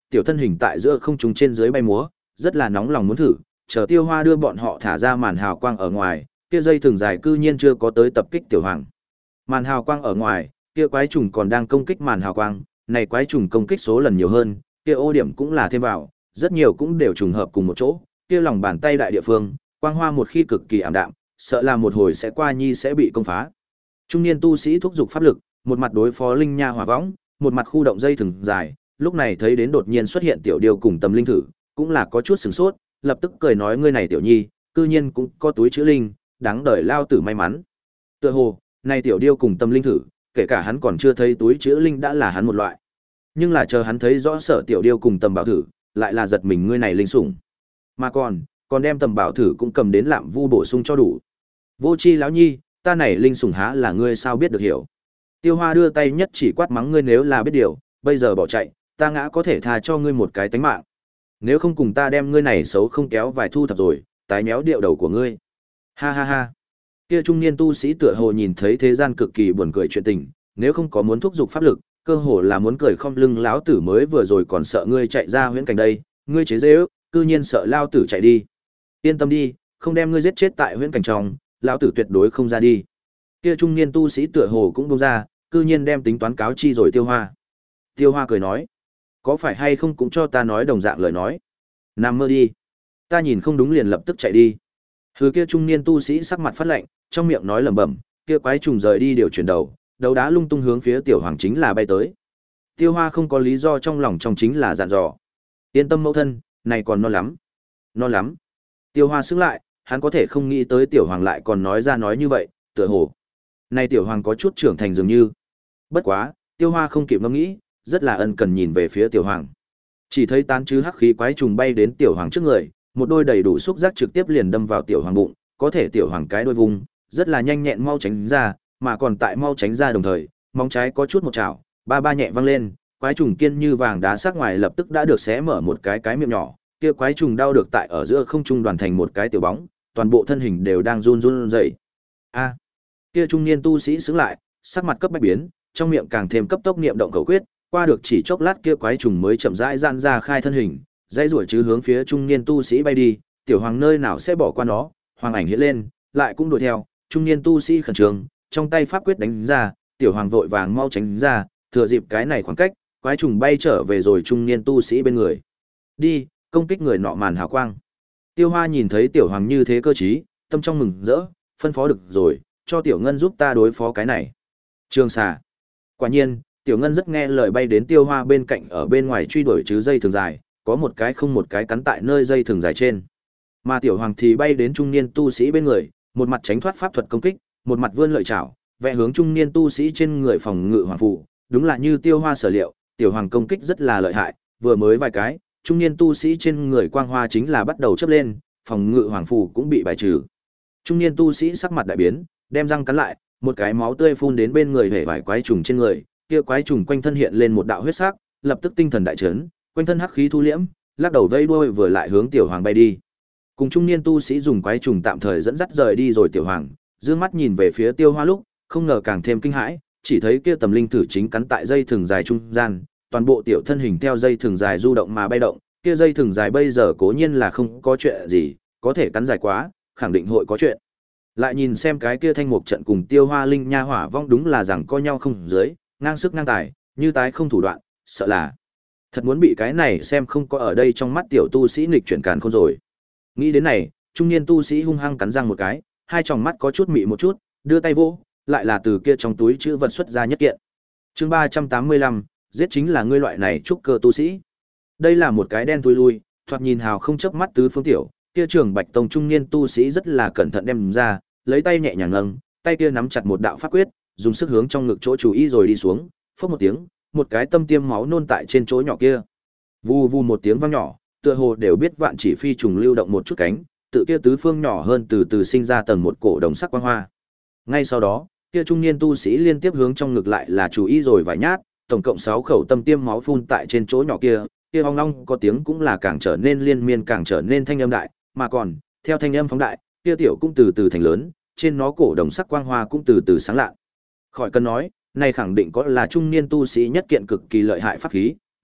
tiểu thân hình tại giữa không trung trên dưới bay múa, rất là nóng lòng muốn thử, chờ Tiêu Hoa đưa bọn họ thả ra màn hào quang ở ngoài, kia dây thường dài cư nhiên chưa có tới tập kích tiểu hoàng. Màn hào quang ở ngoài, kia quái trùng còn đang công kích màn hào quang, này quái trùng công kích số lần nhiều hơn, kia ô điểm cũng là thêm vào, rất nhiều cũng đều trùng hợp cùng một chỗ, kia lòng bàn tay đại địa phương, quang hoa một khi cực kỳ ảm đạm, sợ là một hồi sẽ qua nhi sẽ bị công phá. Trung niên tu sĩ thúc giục pháp lực, một mặt đối phó linh nha hỏa võng, một mặt khu động dây thừng dài, lúc này thấy đến đột nhiên xuất hiện tiểu điêu cùng tầm linh thử, cũng là có chút sửng sốt, lập tức cười nói ngươi này tiểu nhi, cư nhiên cũng có túi chữ linh, đáng đời lao tử may mắn. Tựa hồ, này tiểu điêu cùng tầm linh thử, kể cả hắn còn chưa thấy túi chữ linh đã là hắn một loại. Nhưng là chờ hắn thấy rõ sở tiểu điêu cùng tầm bảo thử, lại là giật mình ngươi này linh sủng. Mà còn, còn đem tầm bảo thử cũng cầm đến lạm vu bổ sung cho đủ. Vô chi lão nhi, ta này linh sủng há là ngươi sao biết được hiểu. Tiêu Hoa đưa tay nhất chỉ quát mắng ngươi nếu là biết điều, bây giờ bỏ chạy, ta ngã có thể tha cho ngươi một cái tánh mạng. Nếu không cùng ta đem ngươi này xấu không kéo vài thu thập rồi, tái méo điệu đầu của ngươi. Ha ha ha. Kia trung niên tu sĩ tựa hồ nhìn thấy thế gian cực kỳ buồn cười chuyện tình, nếu không có muốn thúc giục pháp lực, cơ hồ là muốn cười không lưng lão tử mới vừa rồi còn sợ ngươi chạy ra huyễn cảnh đây, ngươi chế giễu, cư nhiên sợ lao tử chạy đi. Yên tâm đi, không đem ngươi giết chết tại huyễn cảnh trong, lão tử tuyệt đối không ra đi. Kia trung niên tu sĩ tựa hồ cũng buông ra, cư nhiên đem tính toán cáo chi rồi Tiêu Hoa. Tiêu Hoa cười nói, có phải hay không cũng cho ta nói đồng dạng lời nói. Nằm mơ đi. Ta nhìn không đúng liền lập tức chạy đi. Hừ kia trung niên tu sĩ sắc mặt phát lạnh, trong miệng nói lẩm bẩm, kia quái trùng rời đi điều chuyển đầu, đấu đá lung tung hướng phía tiểu hoàng chính là bay tới. Tiêu Hoa không có lý do trong lòng trong chính là dặn dò. Yên tâm mẫu thân, này còn non lắm. Non lắm. Tiêu Hoa sững lại, hắn có thể không nghĩ tới tiểu hoàng lại còn nói ra nói như vậy, tựa hồ. Này tiểu hoàng có chút trưởng thành dường như. Bất quá, Tiêu Hoa không kịp ngẫm nghĩ, rất là ân cần nhìn về phía tiểu hoàng. Chỉ thấy tán chứ hắc khí quái trùng bay đến tiểu hoàng trước người, một đôi đầy đủ xúc giác trực tiếp liền đâm vào tiểu hoàng bụng, có thể tiểu hoàng cái đôi vùng, rất là nhanh nhẹn mau tránh ra, mà còn tại mau tránh ra đồng thời, móng trái có chút một chảo, ba ba nhẹ văng lên, quái trùng kiên như vàng đá sắc ngoài lập tức đã được xé mở một cái cái miệng nhỏ, kia quái trùng đau được tại ở giữa không trung đoàn thành một cái tiểu bóng, toàn bộ thân hình đều đang run run rẩy. A, kia trung niên tu sĩ sững lại, sắc mặt cấp bách biến, trong miệng càng thêm cấp tốc niệm động khẩu quyết, qua được chỉ chốc lát kia quái trùng mới chậm rãi giãn ra khai thân hình, dãy rủa chứ hướng phía trung niên tu sĩ bay đi, tiểu hoàng nơi nào sẽ bỏ qua nó, hoàng ảnh hiện lên, lại cũng đuổi theo, trung niên tu sĩ khẩn trương, trong tay pháp quyết đánh ra, tiểu hoàng vội vàng mau tránh ra, thừa dịp cái này khoảng cách, quái trùng bay trở về rồi trung niên tu sĩ bên người. Đi, công kích người nọ màn hào quang. Tiêu Hoa nhìn thấy tiểu hoàng như thế cơ trí, tâm trong mừng rỡ, phân phó được rồi, cho tiểu ngân giúp ta đối phó cái này. Trường xà. Quả nhiên, tiểu ngân rất nghe lời bay đến Tiêu Hoa bên cạnh ở bên ngoài truy đuổi chứ dây thường dài, có một cái không một cái cắn tại nơi dây thường dài trên. Mà tiểu hoàng thì bay đến trung niên tu sĩ bên người, một mặt tránh thoát pháp thuật công kích, một mặt vươn lợi chảo, vẽ hướng trung niên tu sĩ trên người phòng ngự hoàng phụ, đúng là như Tiêu Hoa sở liệu, tiểu hoàng công kích rất là lợi hại, vừa mới vài cái, trung niên tu sĩ trên người quang hoa chính là bắt đầu chớp lên, phòng ngự hoàng phù cũng bị bài trừ. Trung niên tu sĩ sắc mặt đại biến, đem răng cắn lại, một cái máu tươi phun đến bên người hể vài quái trùng trên người, kia quái trùng quanh thân hiện lên một đạo huyết sắc, lập tức tinh thần đại chấn, quanh thân hắc khí thu liễm, lắc đầu vây đuôi vừa lại hướng tiểu hoàng bay đi. Cùng trung niên tu sĩ dùng quái trùng tạm thời dẫn dắt rời đi rồi tiểu hoàng, dương mắt nhìn về phía Tiêu Hoa lúc, không ngờ càng thêm kinh hãi, chỉ thấy kia tầm linh thử chính cắn tại dây thừng dài trung gian, toàn bộ tiểu thân hình theo dây thừng dài du động mà bay động, kia dây thừng dài bây giờ cố nhiên là không có chuyện gì, có thể cắn dài quá, khẳng định hội có chuyện. Lại nhìn xem cái kia thanh mục trận cùng Tiêu Hoa linh nha hỏa vong đúng là rằng co nhau không dưới, ngang sức ngang tài, như tái không thủ đoạn, sợ là thật muốn bị cái này xem không có ở đây trong mắt tiểu tu sĩ nghịch chuyển càn không rồi. Nghĩ đến này, trung niên tu sĩ hung hăng cắn răng một cái, hai tròng mắt có chút mị một chút, đưa tay vỗ, lại là từ kia trong túi chữ vật xuất ra nhất kiện. Chương ba trăm tám mươi lăm, giết chính là ngươi loại này trúc cơ tu sĩ. Đây là một cái đen thui lui, thoạt nhìn hào không chớp mắt tứ phương tiểu, kia trường Bạch Tông trung niên tu sĩ rất là cẩn thận đem ra, lấy tay nhẹ nhàng nâng, tay kia nắm chặt một đạo pháp quyết, dùng sức hướng trong ngực chỗ chú ý rồi đi xuống, phốc một tiếng, một cái tâm tiêm máu nôn tại trên chỗ nhỏ kia. Vù vù một tiếng vang nhỏ, tựa hồ đều biết vạn chỉ phi trùng lưu động một chút cánh, tự kia tứ phương nhỏ hơn từ từ sinh ra tầng một cổ đồng sắc quang hoa. Ngay sau đó, kia trung niên tu sĩ liên tiếp hướng trong ngực lại là chú ý rồi vài nhát, tổng cộng sáu khẩu tâm tiêm máu phun tại trên chỗ nhỏ kia, kia ong ong có tiếng cũng là càng trở nên liên miên càng trở nên thanh âm đại, mà còn, theo thanh âm phóng đại, kia tiểu cũng từ từ thành lớn, trên nó cổ đồng sắc quang hoa cũng từ từ sáng lạ. Khỏi cần nói, này khẳng định có là trung niên tu sĩ nhất kiện cực kỳ lợi hại pháp khí,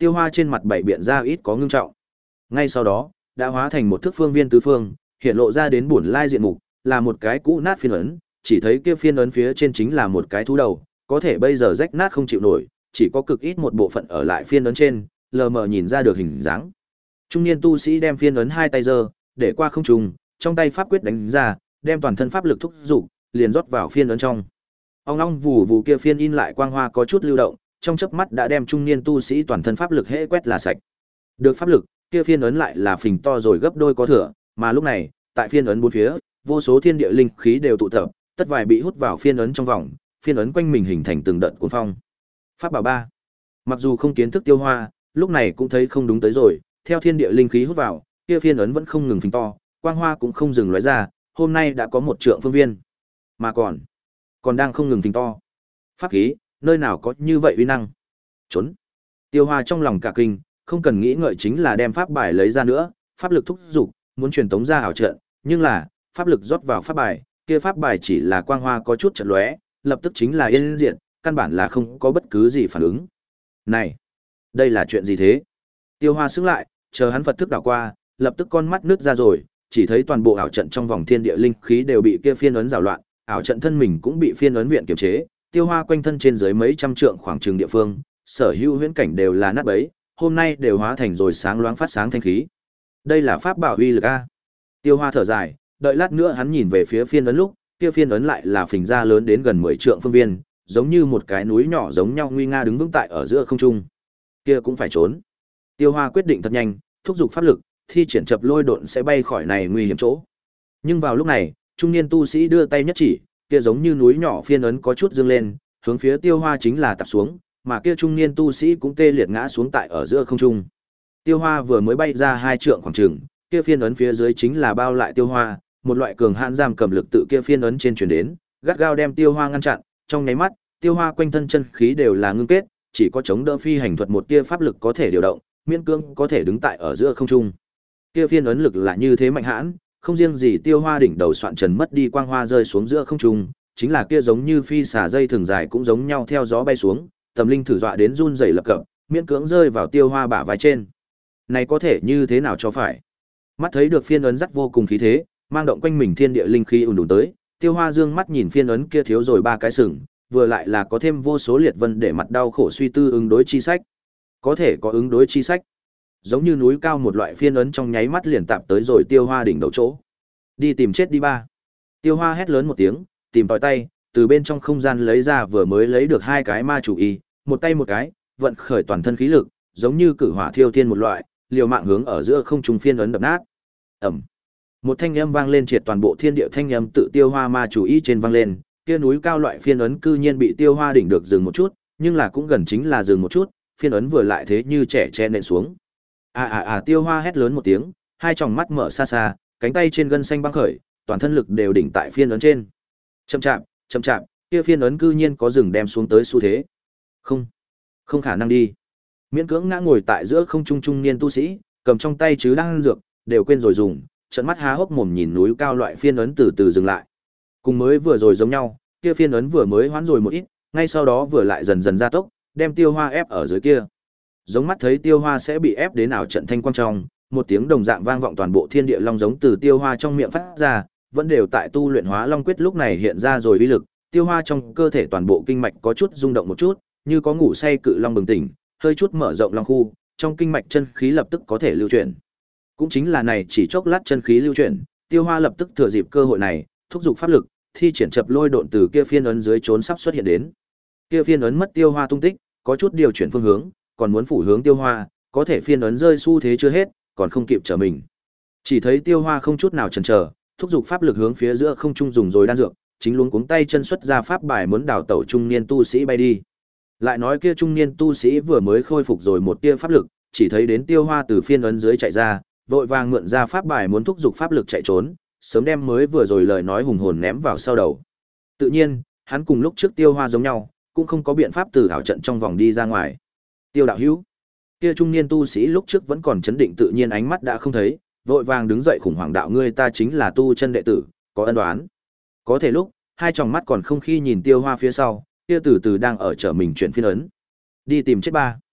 Tiêu Hoa trên mặt bảy biện ra ít có ngưng trọng. Ngay sau đó, đã hóa thành một thước phương viên tứ phương, hiện lộ ra đến bổn lai diện mục, là một cái cũ nát phiên ấn, chỉ thấy kia phiên ấn phía trên chính là một cái thú đầu, có thể bây giờ rách nát không chịu nổi, chỉ có cực ít một bộ phận ở lại phiên ấn trên, lờ mờ nhìn ra được hình dáng. Trung niên tu sĩ đem phiên ấn hai tay giơ, để qua không trung, trong tay pháp quyết đánh ra, đem toàn thân pháp lực thúc dục, liền rót vào phiên ấn trong. Ong ong vù vù kia phiên in lại quang hoa có chút lưu động, trong chớp mắt đã đem trung niên tu sĩ toàn thân pháp lực hễ quét là sạch. Được pháp lực, kia phiên ấn lại là phình to rồi gấp đôi có thừa, mà lúc này, tại phiên ấn bốn phía, vô số thiên địa linh khí đều tụ tập, tất vài bị hút vào phiên ấn trong vòng, phiên ấn quanh mình hình thành từng đợt cuốn phong. Pháp bảo ba. Mặc dù không kiến thức Tiêu Hoa, lúc này cũng thấy không đúng tới rồi, theo thiên địa linh khí hút vào, kia phiên ấn vẫn không ngừng phình to, quang hoa cũng không dừng lóe ra, hôm nay đã có một trượng phương viên, mà còn còn đang không ngừng phình to. Pháp khí, nơi nào có như vậy uy năng? Trốn. Tiêu Hoa trong lòng cả kinh, không cần nghĩ ngợi chính là đem pháp bài lấy ra nữa, pháp lực thúc dục, muốn truyền tống ra ảo trận, nhưng là, pháp lực rót vào pháp bài, kia pháp bài chỉ là quang hoa có chút chợt lóe, lập tức chính là yên diệt, căn bản là không có bất cứ gì phản ứng. Này, đây là chuyện gì thế? Tiêu Hoa sững lại, chờ hắn Phật thức đảo qua, lập tức con mắt nước ra rồi, chỉ thấy toàn bộ ảo trận trong vòng thiên địa linh khí đều bị kia phiên ấn rào loạn, ảo trận thân mình cũng bị phiên ấn viện kiềm chế, Tiêu Hoa quanh thân trên dưới mấy trăm trượng khoảng trường địa phương, sở hữu huyễn cảnh đều là nát bấy, hôm nay đều hóa thành rồi sáng loáng phát sáng thanh khí. Đây là pháp bảo uy lực a. Tiêu Hoa thở dài, đợi lát nữa hắn nhìn về phía phiên ấn lúc, kia phiên ấn lại là phình ra lớn đến gần mười trượng phương viên, giống như một cái núi nhỏ giống nhau nguy nga đứng vững tại ở giữa không trung. Kia cũng phải trốn. Tiêu Hoa quyết định thật nhanh, thúc giục pháp lực, thi triển chập lôi độn sẽ bay khỏi này nguy hiểm chỗ. Nhưng vào lúc này, trung niên tu sĩ đưa tay nhất chỉ, kia giống như núi nhỏ phiên ấn có chút dương lên, hướng phía Tiêu Hoa chính là tập xuống, mà kia trung niên tu sĩ cũng tê liệt ngã xuống tại ở giữa không trung. Tiêu Hoa vừa mới bay ra hai trượng khoảng chừng, kia phiên ấn phía dưới chính là bao lại Tiêu Hoa, một loại cường hãn giam cầm lực tự kia phiên ấn trên truyền đến, gắt gao đem Tiêu Hoa ngăn chặn, trong nháy mắt, Tiêu Hoa quanh thân chân khí đều là ngưng kết, chỉ có chống đỡ phi hành thuật một tia pháp lực có thể điều động, miễn cưỡng có thể đứng tại ở giữa không trung. Kia phiên ấn lực là như thế mạnh hãn, không riêng gì Tiêu Hoa đỉnh đầu soạn trần mất đi quang hoa rơi xuống giữa không trung, chính là kia giống như phi xả dây thường dài cũng giống nhau theo gió bay xuống, Tầm Linh thử dọa đến run rẩy lập cập, miễn cưỡng rơi vào Tiêu Hoa bả vai trên. Này có thể như thế nào cho phải? Mắt thấy được phiên ấn dắt vô cùng khí thế, mang động quanh mình thiên địa linh khí ùn đùn tới, Tiêu Hoa dương mắt nhìn phiên ấn kia thiếu rồi ba cái sừng, vừa lại là có thêm vô số liệt vân để mặt đau khổ suy tư ứng đối chi sách. Có thể có ứng đối chi sách. Giống như núi cao một loại phiên ấn trong nháy mắt liền tạp tới rồi Tiêu Hoa đỉnh đầu chỗ. Đi tìm chết đi ba. Tiêu Hoa hét lớn một tiếng, tìm tòi tay, từ bên trong không gian lấy ra vừa mới lấy được hai cái ma chủ y, một tay một cái, vận khởi toàn thân khí lực, giống như cử hỏa thiêu thiên một loại, liều mạng hướng ở giữa không trung phiên ấn đập nát. Ầm. Một thanh âm vang lên triệt toàn bộ thiên địa, thanh âm tự Tiêu Hoa ma chủ y trên vang lên, kia núi cao loại phiên ấn cư nhiên bị Tiêu Hoa đỉnh được dừng một chút, nhưng là cũng gần chính là dừng một chút, phiên ấn vừa lại thế như trẻ che nện xuống. À à à, Tiêu Hoa hét lớn một tiếng, hai tròng mắt mở xa xa, cánh tay trên gân xanh băng khởi, toàn thân lực đều đỉnh tại phiên ấn trên. Chậm chạp, chậm chạp, kia phiên ấn cư nhiên có dừng đem xuống tới xu thế. Không, không khả năng đi. Miễn cưỡng ngã ngồi tại giữa không trung trung niên tu sĩ, cầm trong tay chứ đang ăn dược, đều quên rồi dùng, trợn mắt há hốc mồm nhìn núi cao loại phiên ấn từ từ dừng lại. Cùng mới vừa rồi giống nhau, kia phiên ấn vừa mới hoãn rồi một ít, ngay sau đó vừa lại dần dần gia tốc, đem Tiêu Hoa ép ở dưới kia. Giống mắt thấy Tiêu Hoa sẽ bị ép đến ảo trận thanh quang trong, một tiếng đồng dạng vang vọng toàn bộ thiên địa long giống từ Tiêu Hoa trong miệng phát ra, vẫn đều tại tu luyện Hóa Long quyết lúc này hiện ra rồi uy lực, Tiêu Hoa trong cơ thể toàn bộ kinh mạch có chút rung động một chút, như có ngủ say cự long bừng tỉnh, hơi chút mở rộng long khu, trong kinh mạch chân khí lập tức có thể lưu chuyển. Cũng chính là này chỉ chốc lát chân khí lưu chuyển, Tiêu Hoa lập tức thừa dịp cơ hội này, thúc giục pháp lực, thi triển chập lôi độn từ kia phiên ấn dưới trốn sắp xuất hiện đến. Kia phiên ấn mất Tiêu Hoa tung tích, có chút điều chuyển phương hướng, còn muốn phủ hướng Tiêu Hoa, có thể phiên ấn rơi xu thế chưa hết, còn không kịp trở mình. Chỉ thấy Tiêu Hoa không chút nào chần chờ, thúc giục pháp lực hướng phía giữa không trung dùng rồi đan dược, chính luống cuống tay chân xuất ra pháp bài muốn đảo tẩu trung niên tu sĩ bay đi. Lại nói kia trung niên tu sĩ vừa mới khôi phục rồi một tia pháp lực, chỉ thấy đến Tiêu Hoa từ phiên ấn dưới chạy ra, vội vàng mượn ra pháp bài muốn thúc giục pháp lực chạy trốn, sớm đem mới vừa rồi lời nói hùng hồn ném vào sau đầu. Tự nhiên, hắn cùng lúc trước Tiêu Hoa giống nhau, cũng không có biện pháp từ ảo trận trong vòng đi ra ngoài. Tiêu đạo hữu, kia trung niên tu sĩ lúc trước vẫn còn chấn định tự nhiên ánh mắt đã không thấy, vội vàng đứng dậy khủng hoảng đạo ngươi ta chính là tu chân đệ tử, có ân đoán. Có thể lúc, hai tròng mắt còn không khi nhìn Tiêu Hoa phía sau, kia từ từ đang ở trở mình chuyển phiên ấn. Đi tìm chết ba.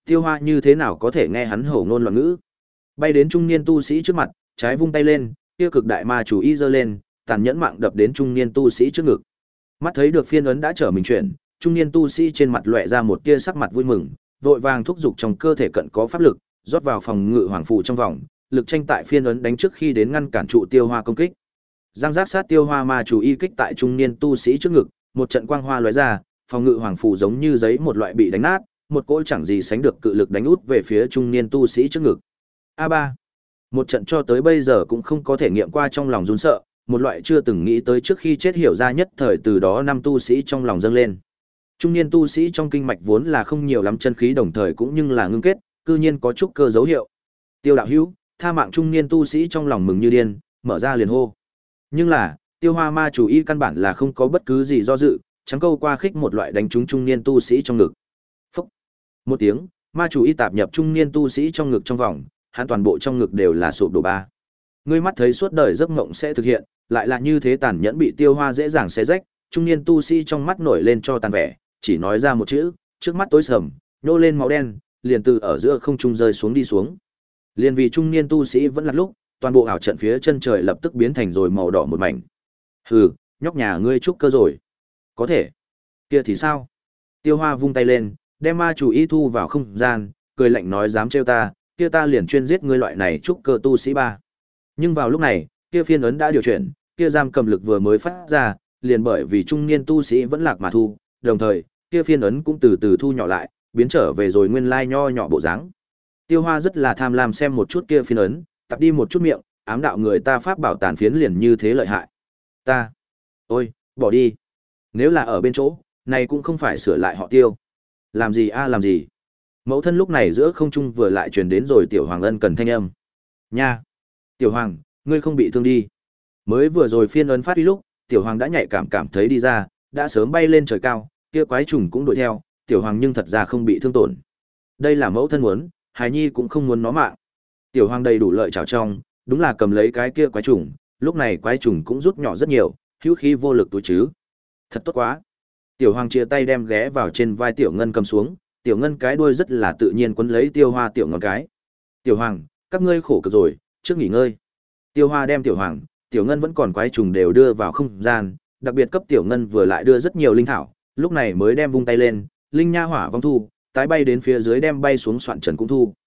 Tiêu Hoa như thế nào có thể nghe hắn hổ ngôn loạn ngữ. Bay đến trung niên tu sĩ trước mặt, trái vung tay lên, kia cực đại ma chủ y giơ lên, tàn nhẫn mạng đập đến trung niên tu sĩ trước ngực. Mắt thấy được phiên ấn đã trở mình chuyển, trung niên tu sĩ trên mặt lóe ra một tia sắc mặt vui mừng, vội vàng thúc giục trong cơ thể cận có pháp lực, rót vào phòng ngự hoàng phù trong vòng, lực tranh tại phiên ấn đánh trước khi đến ngăn cản trụ Tiêu Hoa công kích. Giang giác sát Tiêu Hoa ma chủ y kích tại trung niên tu sĩ trước ngực, một trận quang hoa lóe ra, phòng ngự hoàng phù giống như giấy một loại bị đánh nát, một cỗ chẳng gì sánh được cự lực đánh út về phía trung niên tu sĩ trước ngực. A ba. Một trận cho tới bây giờ cũng không có thể nghiệm qua trong lòng run sợ, một loại chưa từng nghĩ tới trước khi chết hiểu ra nhất thời từ đó năm tu sĩ trong lòng dâng lên. Trung niên tu sĩ trong kinh mạch vốn là không nhiều lắm chân khí đồng thời cũng nhưng là ngưng kết, cư nhiên có chút cơ dấu hiệu. Tiêu đạo hữu, tha mạng trung niên tu sĩ trong lòng mừng như điên, mở ra liền hô. Nhưng là, Tiêu Hoa ma chủ y căn bản là không có bất cứ gì do dự, trắng câu qua khích một loại đánh trúng trung niên tu sĩ trong ngực. Phốc. Một tiếng, ma chủ y tạp nhập trung niên tu sĩ trong ngực trong vòng, hắn toàn bộ trong ngực đều là sụp đổ ba. Ngươi mắt thấy suốt đời giấc mộng sẽ thực hiện, lại là như thế tàn nhẫn bị Tiêu Hoa dễ dàng xé rách, trung niên tu sĩ trong mắt nổi lên cho tàn vẻ, chỉ nói ra một chữ, trước mắt tối sầm, nhô lên máu đen, liền từ ở giữa không trung rơi xuống đi xuống. Liền vì trung niên tu sĩ vẫn là lúc, toàn bộ ảo trận phía chân trời lập tức biến thành rồi màu đỏ một mảnh. Hừ, nhóc nhà ngươi trúc cơ rồi. Có thể. Kia thì sao? Tiêu Hoa vung tay lên, đem ma chủ y thu vào không gian, cười lạnh nói dám trêu ta, kia ta liền chuyên giết ngươi loại này trúc cơ tu sĩ ba. Nhưng vào lúc này, kia phiên ấn đã điều chuyển, kia giam cầm lực vừa mới phát ra, liền bởi vì trung niên tu sĩ vẫn lạc mà thu, đồng thời, kia phiên ấn cũng từ từ thu nhỏ lại, biến trở về rồi nguyên lai nho nhỏ bộ dáng. Tiêu Hoa rất là tham lam xem một chút kia phiên ấn, tập đi một chút miệng, ám đạo người ta pháp bảo tàn phiến liền như thế lợi hại. Ta, ôi, bỏ đi. Nếu là ở bên chỗ, này cũng không phải sửa lại họ Tiêu. Làm gì a làm gì? Mẫu thân lúc này giữa không trung vừa lại truyền đến rồi Tiểu Hoàng ân cần thanh âm. Nha, Tiểu Hoàng, ngươi không bị thương đi. Mới vừa rồi phiên ấn phát đi lúc, Tiểu Hoàng đã nhạy cảm cảm thấy đi ra, đã sớm bay lên trời cao, kia quái trùng cũng đuổi theo, Tiểu Hoàng nhưng thật ra không bị thương tổn. Đây là mẫu thân muốn, hài nhi cũng không muốn nó mạng. Tiểu Hoàng đầy đủ lợi chảo trong, đúng là cầm lấy cái kia quái trùng, lúc này quái trùng cũng rút nhỏ rất nhiều, hữu khí vô lực túi chứ. Thật tốt quá. Tiểu Hoàng chia tay đem ghé vào trên vai Tiểu Ngân cầm xuống, Tiểu Ngân cái đuôi rất là tự nhiên quấn lấy Tiêu Hoa tiểu ngón cái. Tiểu Hoàng, các ngươi khổ cực rồi, trước nghỉ ngơi. Tiêu Hoa đem Tiểu Hoàng, Tiểu Ngân vẫn còn quái trùng đều đưa vào không gian, đặc biệt cấp Tiểu Ngân vừa lại đưa rất nhiều linh thảo, lúc này mới đem vung tay lên, linh nha hỏa vong thu, tái bay đến phía dưới đem bay xuống soạn trần cũng thu.